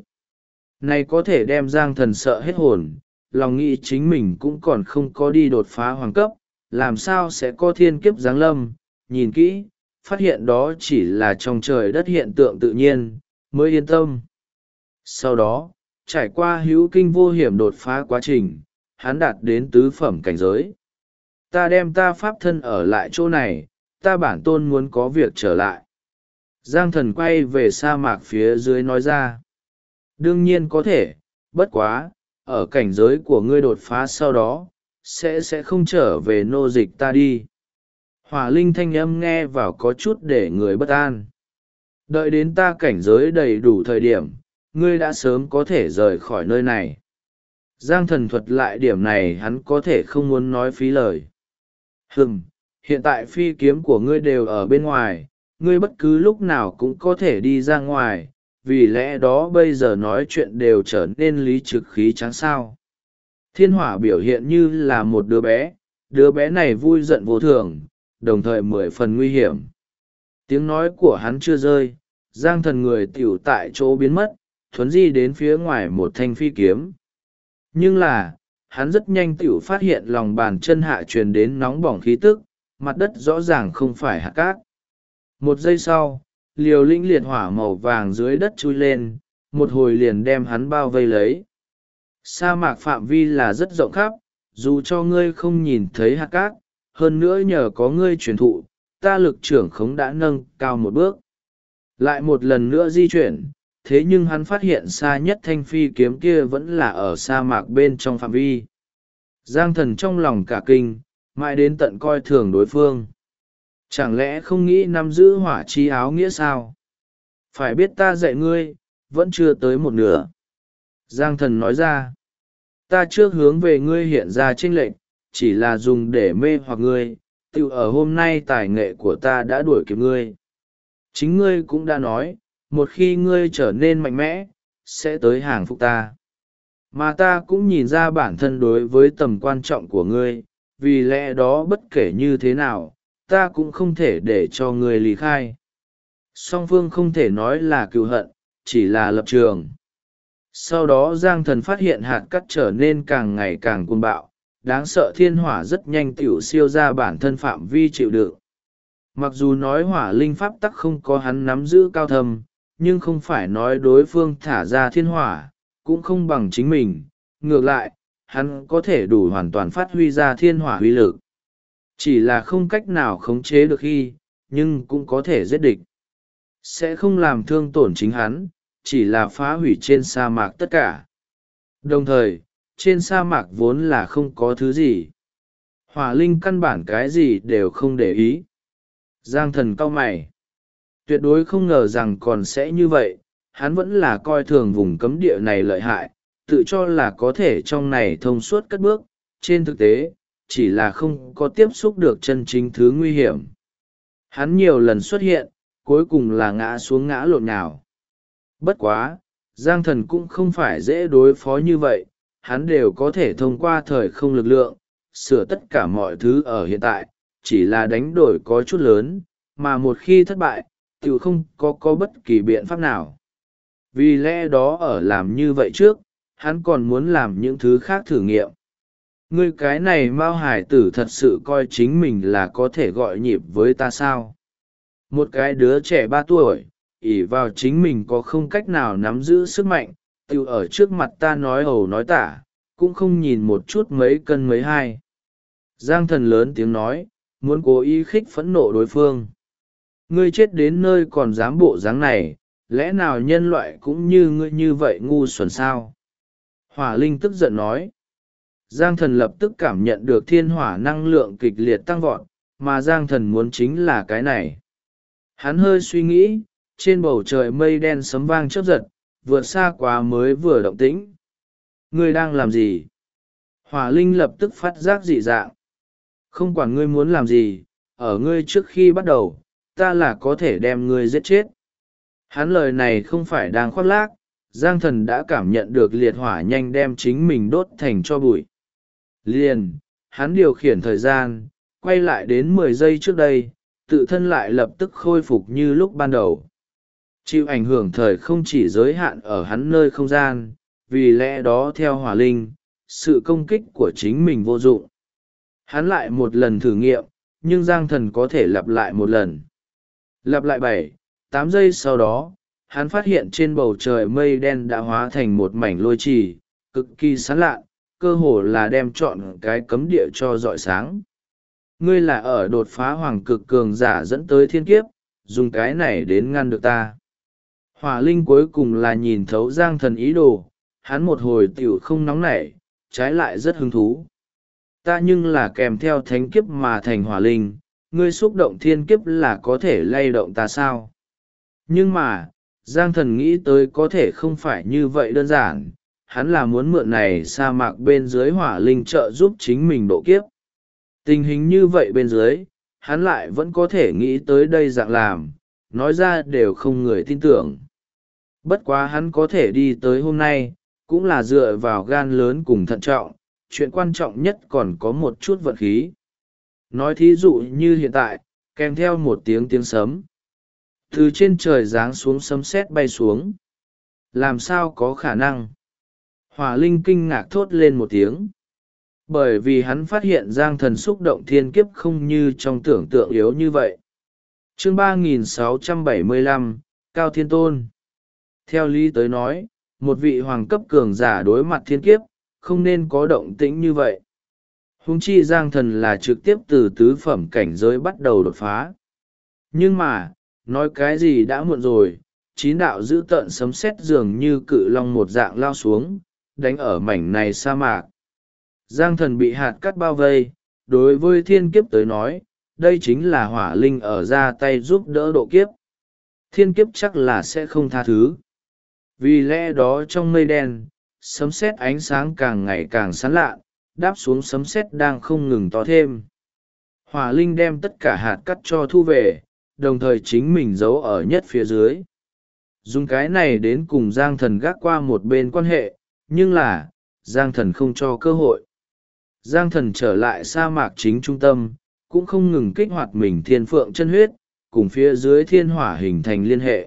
Này có thể đem Giang Thần sợ hết hồn, lòng nghĩ chính mình cũng còn không có đi đột phá hoàng cấp, làm sao sẽ có thiên kiếp giáng lâm, nhìn kỹ, phát hiện đó chỉ là trong trời đất hiện tượng tự nhiên, mới yên tâm. Sau đó, trải qua hữu kinh vô hiểm đột phá quá trình, hắn đạt đến tứ phẩm cảnh giới. Ta đem ta pháp thân ở lại chỗ này, ta bản tôn muốn có việc trở lại. Giang Thần quay về sa mạc phía dưới nói ra. Đương nhiên có thể, bất quá, ở cảnh giới của ngươi đột phá sau đó, sẽ không trở về nô dịch ta đi. Hỏa linh thanh âm nghe vào có chút để người bất an. Đợi đến ta cảnh giới đầy đủ thời điểm, ngươi đã sớm có thể rời khỏi nơi này. Giang Thần thuật lại điểm này hắn có thể không muốn nói phí lời. Hiện tại phi kiếm của ngươi đều ở bên ngoài, ngươi bất cứ lúc nào cũng có thể đi ra ngoài, vì lẽ đó bây giờ nói chuyện đều trở nên lý trực khí tráng sao. Thiên hỏa biểu hiện như là một đứa bé này vui giận vô thường, đồng thời 10 phần nguy hiểm. Tiếng nói của hắn chưa rơi, Giang Thần người tiểu tại chỗ biến mất, thuấn di đến phía ngoài một thanh phi kiếm. Nhưng là, hắn rất nhanh tiểu phát hiện lòng bàn chân hạ truyền đến nóng bỏng khí tức, mặt đất rõ ràng không phải hạt cát. Một giây sau, liều lĩnh liệt hỏa màu vàng dưới đất chui lên, một hồi liền đem hắn bao vây lấy. Sa mạc phạm vi là rất rộng khắp, dù cho ngươi không nhìn thấy hạt cát, hơn nữa nhờ có ngươi truyền thụ, ta lực trưởng khống đã nâng cao một bước. Lại một lần nữa di chuyển, thế nhưng hắn phát hiện xa nhất thanh phi kiếm kia vẫn là ở sa mạc bên trong phạm vi. Giang Thần trong lòng cả kinh, mãi đến tận coi thường đối phương. Chẳng lẽ không nghĩ nắm giữ hỏa chi áo nghĩa sao? Phải biết ta dạy ngươi, vẫn chưa tới một nửa. Giang Thần nói ra, ta trước hướng về ngươi hiện ra chênh lệch, chỉ là dùng để mê hoặc ngươi, tự ở hôm nay tài nghệ của ta đã đuổi kịp ngươi. Chính ngươi cũng đã nói, một khi ngươi trở nên mạnh mẽ, sẽ tới hàng phục ta. Mà ta cũng nhìn ra bản thân đối với tầm quan trọng của ngươi, vì lẽ đó bất kể như thế nào ta cũng không thể để cho ngươi lý khai. Song phương không thể nói là cựu hận, chỉ là lập trường. Sau đó Giang Thần phát hiện hạt cát trở nên càng ngày càng cuồng bạo, đáng sợ thiên hỏa rất nhanh tiểu siêu ra bản thân phạm vi chịu đựng. Mặc dù nói hỏa linh pháp tắc không có hắn nắm giữ cao thâm, nhưng không phải nói đối phương thả ra thiên hỏa, cũng không bằng chính mình. Ngược lại, hắn có thể đủ hoàn toàn phát huy ra thiên hỏa uy lực. Chỉ là không cách nào khống chế được khi, nhưng cũng có thể giết địch. Sẽ không làm thương tổn chính hắn, chỉ là phá hủy trên sa mạc tất cả. Đồng thời, trên sa mạc vốn là không có thứ gì. Hỏa linh căn bản cái gì đều không để ý. Giang Thần cau mày. Tuyệt đối không ngờ rằng còn sẽ như vậy, hắn vẫn là coi thường vùng cấm địa này lợi hại, tự cho là có thể trong này thông suốt cất bước, trên thực tế, chỉ là không có tiếp xúc được chân chính thứ nguy hiểm. Hắn nhiều lần xuất hiện, cuối cùng là ngã xuống ngã lộn nhào. Bất quá, Giang Thần cũng không phải dễ đối phó như vậy, hắn đều có thể thông qua thời không lực lượng, sửa tất cả mọi thứ ở hiện tại, chỉ là đánh đổi có chút lớn, mà một khi thất bại, tự không có bất kỳ biện pháp nào. Vì lẽ đó ở làm như vậy trước, hắn còn muốn làm những thứ khác thử nghiệm. Ngươi cái này Mao hải tử thật sự coi chính mình là có thể gọi nhịp với ta sao? Một cái đứa trẻ 3 tuổi, ỷ vào chính mình có không cách nào nắm giữ sức mạnh, tự ở trước mặt ta nói ẩu nói tả, cũng không nhìn một chút mấy cân mấy hai. Giang Thần lớn tiếng nói, muốn cố ý khích phẫn nộ đối phương. Ngươi chết đến nơi còn dám bộ dáng này, lẽ nào nhân loại cũng như ngươi như vậy ngu xuẩn sao? Hỏa Linh tức giận nói. Giang Thần lập tức cảm nhận được thiên hỏa năng lượng kịch liệt tăng vọt, mà Giang Thần muốn chính là cái này. Hắn hơi suy nghĩ, trên bầu trời mây đen sấm vang chớp giật, vượt xa quá mới vừa động tĩnh. Ngươi đang làm gì? Hỏa Linh lập tức phát giác dị dạng. Không quản ngươi muốn làm gì, ở ngươi trước khi bắt đầu, ta là có thể đem ngươi giết chết. Hắn lời này không phải đang khoác lác, Giang Thần đã cảm nhận được liệt hỏa nhanh đem chính mình đốt thành tro bụi. Liền, hắn điều khiển thời gian, quay lại đến 10 giây trước đây, tự thân lại lập tức khôi phục như lúc ban đầu. Chịu ảnh hưởng thời không chỉ giới hạn ở hắn nơi không gian, vì lẽ đó theo hỏa linh, sự công kích của chính mình vô dụng. Hắn lại một lần thử nghiệm, nhưng Giang Thần có thể lặp lại một lần. Lặp lại 7-8 giây sau đó, hắn phát hiện trên bầu trời mây đen đã hóa thành một mảnh lôi trì, cực kỳ sáng lạ, cơ hồ là đem trọn cái cấm địa cho rọi sáng. Ngươi là ở đột phá hoàng cực cường giả dẫn tới thiên kiếp, dùng cái này đến ngăn được ta. Hỏa Linh cuối cùng là nhìn thấu Giang Thần ý đồ, hắn một hồi tiểu không nóng nảy, trái lại rất hứng thú. Ta nhưng là kèm theo thánh kiếp mà thành hỏa linh, ngươi xúc động thiên kiếp là có thể lay động ta sao? Nhưng mà, Giang Thần nghĩ tới có thể không phải như vậy đơn giản, hắn là muốn mượn này sa mạc bên dưới hỏa linh trợ giúp chính mình độ kiếp. Tình hình như vậy bên dưới, hắn lại vẫn có thể nghĩ tới đây dạng làm, nói ra đều không người tin tưởng. Bất quá hắn có thể đi tới hôm nay, cũng là dựa vào gan lớn cùng thận trọng, chuyện quan trọng nhất còn có một chút vận khí. Nói thí dụ như hiện tại, kèm theo một tiếng sấm. Từ trên trời giáng xuống sấm sét bay xuống. Làm sao có khả năng? Hỏa Linh kinh ngạc thốt lên một tiếng. Bởi vì hắn phát hiện Giang Thần xúc động thiên kiếp không như trong tưởng tượng yếu như vậy. Chương 3675, Cao Thiên Tôn. Theo lý tới nói, một vị hoàng cấp cường giả đối mặt thiên kiếp, không nên có động tĩnh như vậy. Huống chi Giang Thần là trực tiếp từ tứ phẩm cảnh giới bắt đầu đột phá. Nhưng mà, nói cái gì đã muộn rồi, chín đạo giữ tợn sấm sét dường như cự long một dạng lao xuống, đánh ở mảnh này sa mạc. Giang Thần bị hạt cắt bao vây, đối với thiên kiếp tới nói, đây chính là hỏa linh ở ra tay giúp đỡ độ kiếp. Thiên kiếp chắc là sẽ không tha thứ. Vì lẽ đó trong mây đen, sấm sét ánh sáng càng ngày càng sáng lạ, đáp xuống sấm sét đang không ngừng to thêm. Hỏa linh đem tất cả hạt cắt cho thu về, đồng thời chính mình giấu ở nhất phía dưới. Dùng cái này đến cùng Giang Thần gác qua một bên quan hệ, nhưng là, Giang Thần không cho cơ hội. Giang Thần trở lại sa mạc chính trung tâm, cũng không ngừng kích hoạt mình thiên phượng chân huyết, cùng phía dưới thiên hỏa hình thành liên hệ.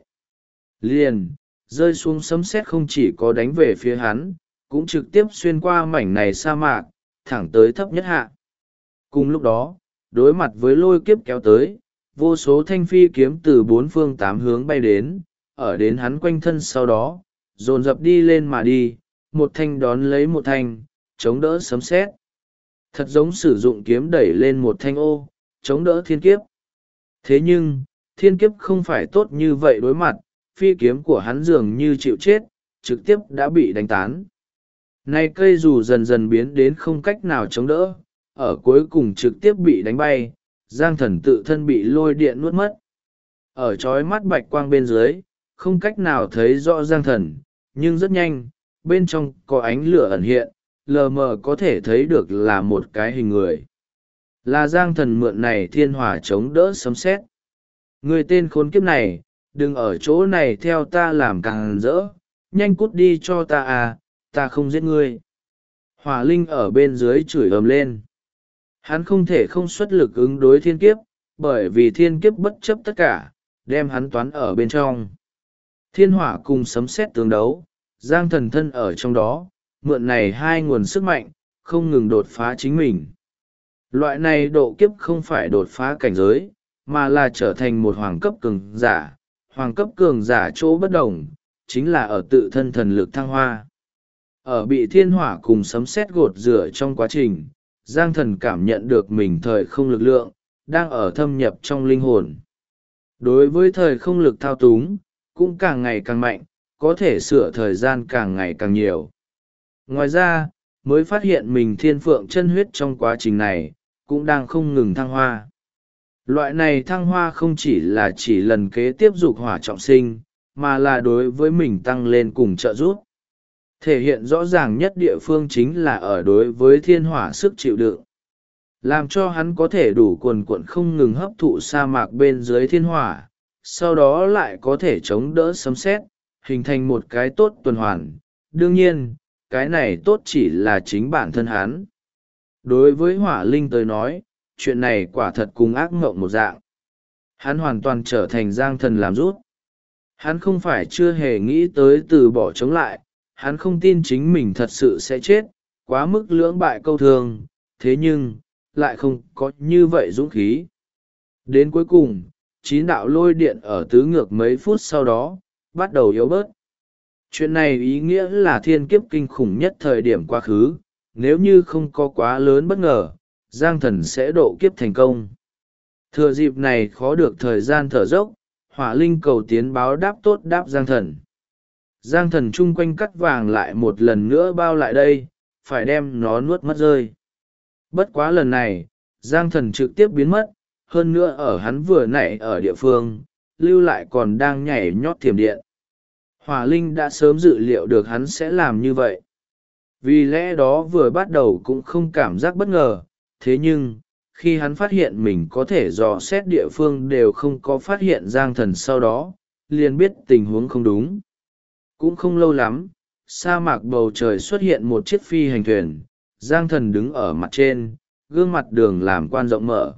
Liền, rơi xuống sấm sét không chỉ có đánh về phía hắn, cũng trực tiếp xuyên qua mảnh này sa mạc, thẳng tới thấp nhất hạ. Cùng lúc đó, đối mặt với lôi kiếp kéo tới, vô số thanh phi kiếm từ bốn phương tám hướng bay đến, ở đến hắn quanh thân sau đó, dồn dập đi lên mà đi, một thanh đón lấy một thanh, chống đỡ sấm sét. Thật giống sử dụng kiếm đẩy lên một thanh ô, chống đỡ thiên kiếp. Thế nhưng, thiên kiếp không phải tốt như vậy đối mặt, phi kiếm của hắn dường như chịu chết, trực tiếp đã bị đánh tán. Nay cây dù dần dần biến đến không cách nào chống đỡ, ở cuối cùng trực tiếp bị đánh bay, Giang Thần tự thân bị lôi điện nuốt mất. Ở trói mắt bạch quang bên dưới, không cách nào thấy rõ Giang Thần, nhưng rất nhanh, bên trong có ánh lửa ẩn hiện, lờ mờ có thể thấy được là một cái hình người. Là Giang Thần mượn này thiên hỏa chống đỡ sấm sét. Người tên khốn kiếp này, đừng ở chỗ này theo ta làm càng rỡ, nhanh cút đi cho ta à, ta không giết ngươi. Hỏa linh ở bên dưới chửi ầm lên. Hắn không thể không xuất lực ứng đối thiên kiếp, bởi vì thiên kiếp bất chấp tất cả, đem hắn toán ở bên trong. Thiên hỏa cùng sấm sét tương đấu, Giang Thần thân ở trong đó, mượn này hai nguồn sức mạnh, không ngừng đột phá chính mình. Loại này độ kiếp không phải đột phá cảnh giới, mà là trở thành một hoàng cấp cường giả. Hoàng cấp cường giả chỗ bất đồng, chính là ở tự thân thần lực thăng hoa. Ở bị thiên hỏa cùng sấm sét gột rửa trong quá trình, Giang Thần cảm nhận được mình thời không lực lượng, đang ở thâm nhập trong linh hồn. Đối với thời không lực thao túng, cũng càng ngày càng mạnh, có thể sửa thời gian càng ngày càng nhiều. Ngoài ra, mới phát hiện mình thiên phượng chân huyết trong quá trình này, cũng đang không ngừng thăng hoa. Loại này thăng hoa không chỉ là chỉ lần kế tiếp dục hỏa trọng sinh, mà là đối với mình tăng lên cùng trợ giúp. Thể hiện rõ ràng nhất địa phương chính là ở đối với thiên hỏa sức chịu đựng. Làm cho hắn có thể đủ quần quận không ngừng hấp thụ sa mạc bên dưới thiên hỏa, sau đó lại có thể chống đỡ sấm sét, hình thành một cái tốt tuần hoàn. Đương nhiên, cái này tốt chỉ là chính bản thân hắn. Đối với hỏa linh tới nói, chuyện này quả thật cùng ác mộng một dạng. Hắn hoàn toàn trở thành Giang Thần làm rút. Hắn không phải chưa hề nghĩ tới từ bỏ chống lại, hắn không tin chính mình thật sự sẽ chết, quá mức lưỡng bại câu thường, thế nhưng, lại không có như vậy dũng khí. Đến cuối cùng, 9 đạo lôi điện ở tứ ngược mấy phút sau đó, bắt đầu yếu bớt. Chuyện này ý nghĩa là thiên kiếp kinh khủng nhất thời điểm quá khứ, nếu như không có quá lớn bất ngờ, Giang Thần sẽ độ kiếp thành công. Thừa dịp này khó được thời gian thở dốc, hỏa linh cầu tiến báo đáp tốt đáp Giang Thần. Giang Thần chung quanh cắt vàng lại một lần nữa bao lại đây, phải đem nó nuốt mất rơi. Bất quá lần này, Giang Thần trực tiếp biến mất, hơn nữa ở hắn vừa nãy ở địa phương, lưu lại còn đang nhảy nhót thiểm điện. Hỏa linh đã sớm dự liệu được hắn sẽ làm như vậy. Vì lẽ đó vừa bắt đầu cũng không cảm giác bất ngờ, thế nhưng, khi hắn phát hiện mình có thể dò xét địa phương đều không có phát hiện Giang Thần sau đó, liền biết tình huống không đúng. Cũng không lâu lắm, sa mạc bầu trời xuất hiện một chiếc phi hành thuyền, Giang Thần đứng ở mặt trên, gương mặt đường làm quan rộng mở.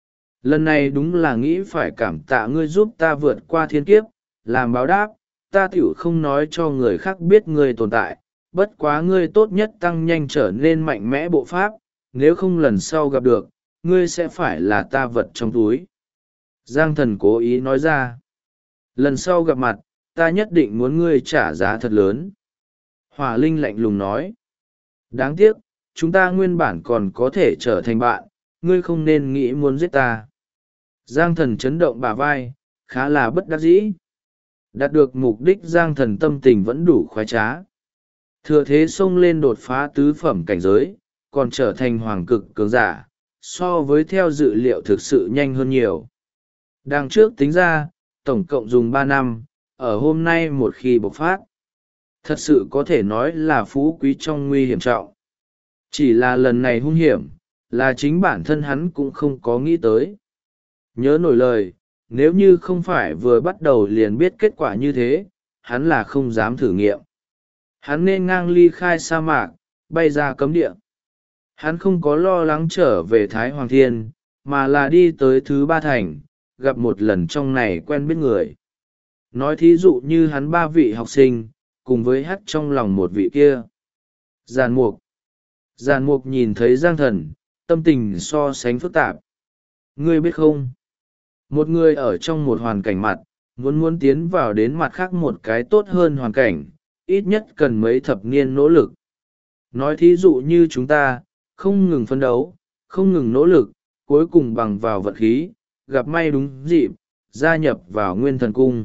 Lần này đúng là nghĩ phải cảm tạ ngươi giúp ta vượt qua thiên kiếp, làm báo đáp, ta tiểu không nói cho người khác biết ngươi tồn tại, bất quá ngươi tốt nhất tăng nhanh trở nên mạnh mẽ bộ pháp, nếu không lần sau gặp được, ngươi sẽ phải là ta vật trong túi. Giang Thần cố ý nói ra, lần sau gặp mặt, ta nhất định muốn ngươi trả giá thật lớn. Hỏa linh lạnh lùng nói, đáng tiếc, chúng ta nguyên bản còn có thể trở thành bạn, ngươi không nên nghĩ muốn giết ta. Giang Thần chấn động bả vai, khá là bất đắc dĩ. Đạt được mục đích Giang Thần tâm tình vẫn đủ khoái trá. Thừa thế xông lên đột phá tứ phẩm cảnh giới, còn trở thành hoàng cực cường giả, so với theo dự liệu thực sự nhanh hơn nhiều. Đằng trước tính ra, tổng cộng dùng 3 năm, ở hôm nay một khi bộc phát. Thật sự có thể nói là phú quý trong nguy hiểm trọng. Chỉ là lần này hung hiểm, là chính bản thân hắn cũng không có nghĩ tới. Nhớ nổi lời, nếu như không phải vừa bắt đầu liền biết kết quả như thế, hắn là không dám thử nghiệm. Hắn nên ngang ly khai sa mạc, bay ra cấm địa. Hắn không có lo lắng trở về Thái Hoàng Thiên, mà là đi tới thứ ba thành, gặp một lần trong này quen biết người. Nói thí dụ như hắn ba vị học sinh, cùng với hắt trong lòng một vị kia. Giàn Mục. Giàn Mục nhìn thấy Giang Thần, tâm tình so sánh phức tạp. Ngươi biết không? Một người ở trong một hoàn cảnh mặt, muốn tiến vào đến mặt khác một cái tốt hơn hoàn cảnh, ít nhất cần mấy thập niên nỗ lực. Nói thí dụ như chúng ta, không ngừng phấn đấu, không ngừng nỗ lực, cuối cùng bằng vào vận khí, gặp may đúng dịp, gia nhập vào Nguyên Thần Cung.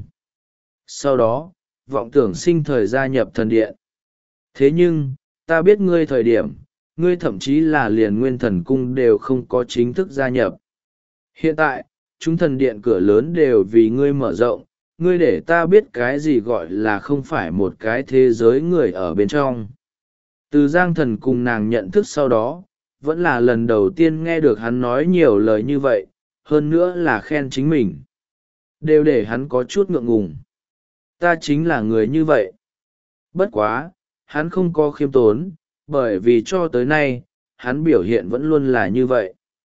Sau đó, vọng tưởng sinh thời gia nhập thần điện. Thế nhưng, ta biết ngươi thời điểm, ngươi thậm chí là liền Nguyên Thần Cung đều không có chính thức gia nhập. Hiện tại, chúng thần điện cửa lớn đều vì ngươi mở rộng, ngươi để ta biết cái gì gọi là không phải một cái thế giới người ở bên trong. Từ Giang Thần cùng nàng nhận thức sau đó, vẫn là lần đầu tiên nghe được hắn nói nhiều lời như vậy, hơn nữa là khen chính mình. Đều để hắn có chút ngượng ngùng. Ta chính là người như vậy. Bất quá, hắn không có khiêm tốn, bởi vì cho tới nay, hắn biểu hiện vẫn luôn là như vậy.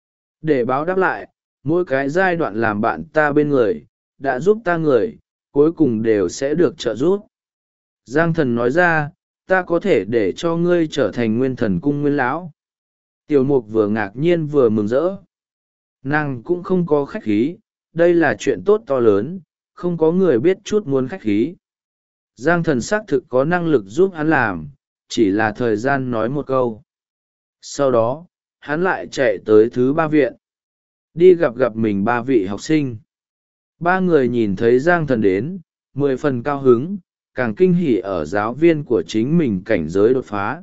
Để báo đáp lại, mỗi cái giai đoạn làm bạn ta bên người, đã giúp ta người, cuối cùng đều sẽ được trợ giúp. Giang Thần nói ra, ta có thể để cho ngươi trở thành Nguyên Thần Cung nguyên lão. Tiểu Mục vừa ngạc nhiên vừa mừng rỡ. Nàng cũng không có khách khí, đây là chuyện tốt to lớn, không có người biết chút muốn khách khí. Giang Thần xác thực có năng lực giúp hắn làm, chỉ là thời gian nói một câu. Sau đó, hắn lại chạy tới thứ ba viện. Đi gặp mình ba vị học sinh. Ba người nhìn thấy Giang Thần đến, 10 phần cao hứng, càng kinh hỉ ở giáo viên của chính mình cảnh giới đột phá.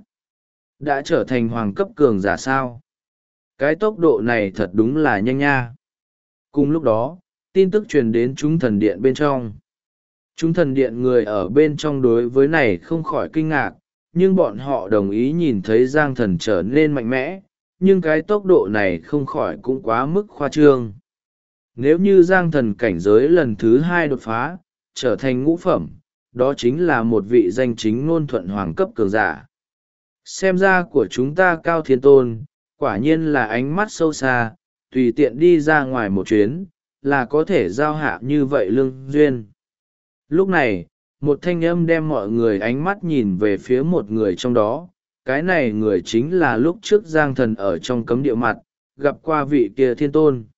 Đã trở thành hoàng cấp cường giả sao? Cái tốc độ này thật đúng là nhanh nha. Cùng lúc đó, tin tức truyền đến chúng thần điện bên trong. Chúng thần điện người ở bên trong đối với này không khỏi kinh ngạc, nhưng bọn họ đồng ý nhìn thấy Giang Thần trở nên mạnh mẽ, nhưng cái tốc độ này không khỏi cũng quá mức khoa trương. Nếu như Giang Thần cảnh giới lần thứ 2 đột phá, trở thành ngũ phẩm, đó chính là một vị danh chính ngôn thuận hoàng cấp cường giả. Xem ra của chúng ta Cao Thiên Tôn, quả nhiên là ánh mắt sâu xa, tùy tiện đi ra ngoài một chuyến, là có thể giao hạ như vậy lương duyên. Lúc này, một thanh âm đem mọi người ánh mắt nhìn về phía một người trong đó, cái này người chính là lúc trước Giang Thần ở trong cấm địa mặt, gặp qua vị kia Thiên Tôn.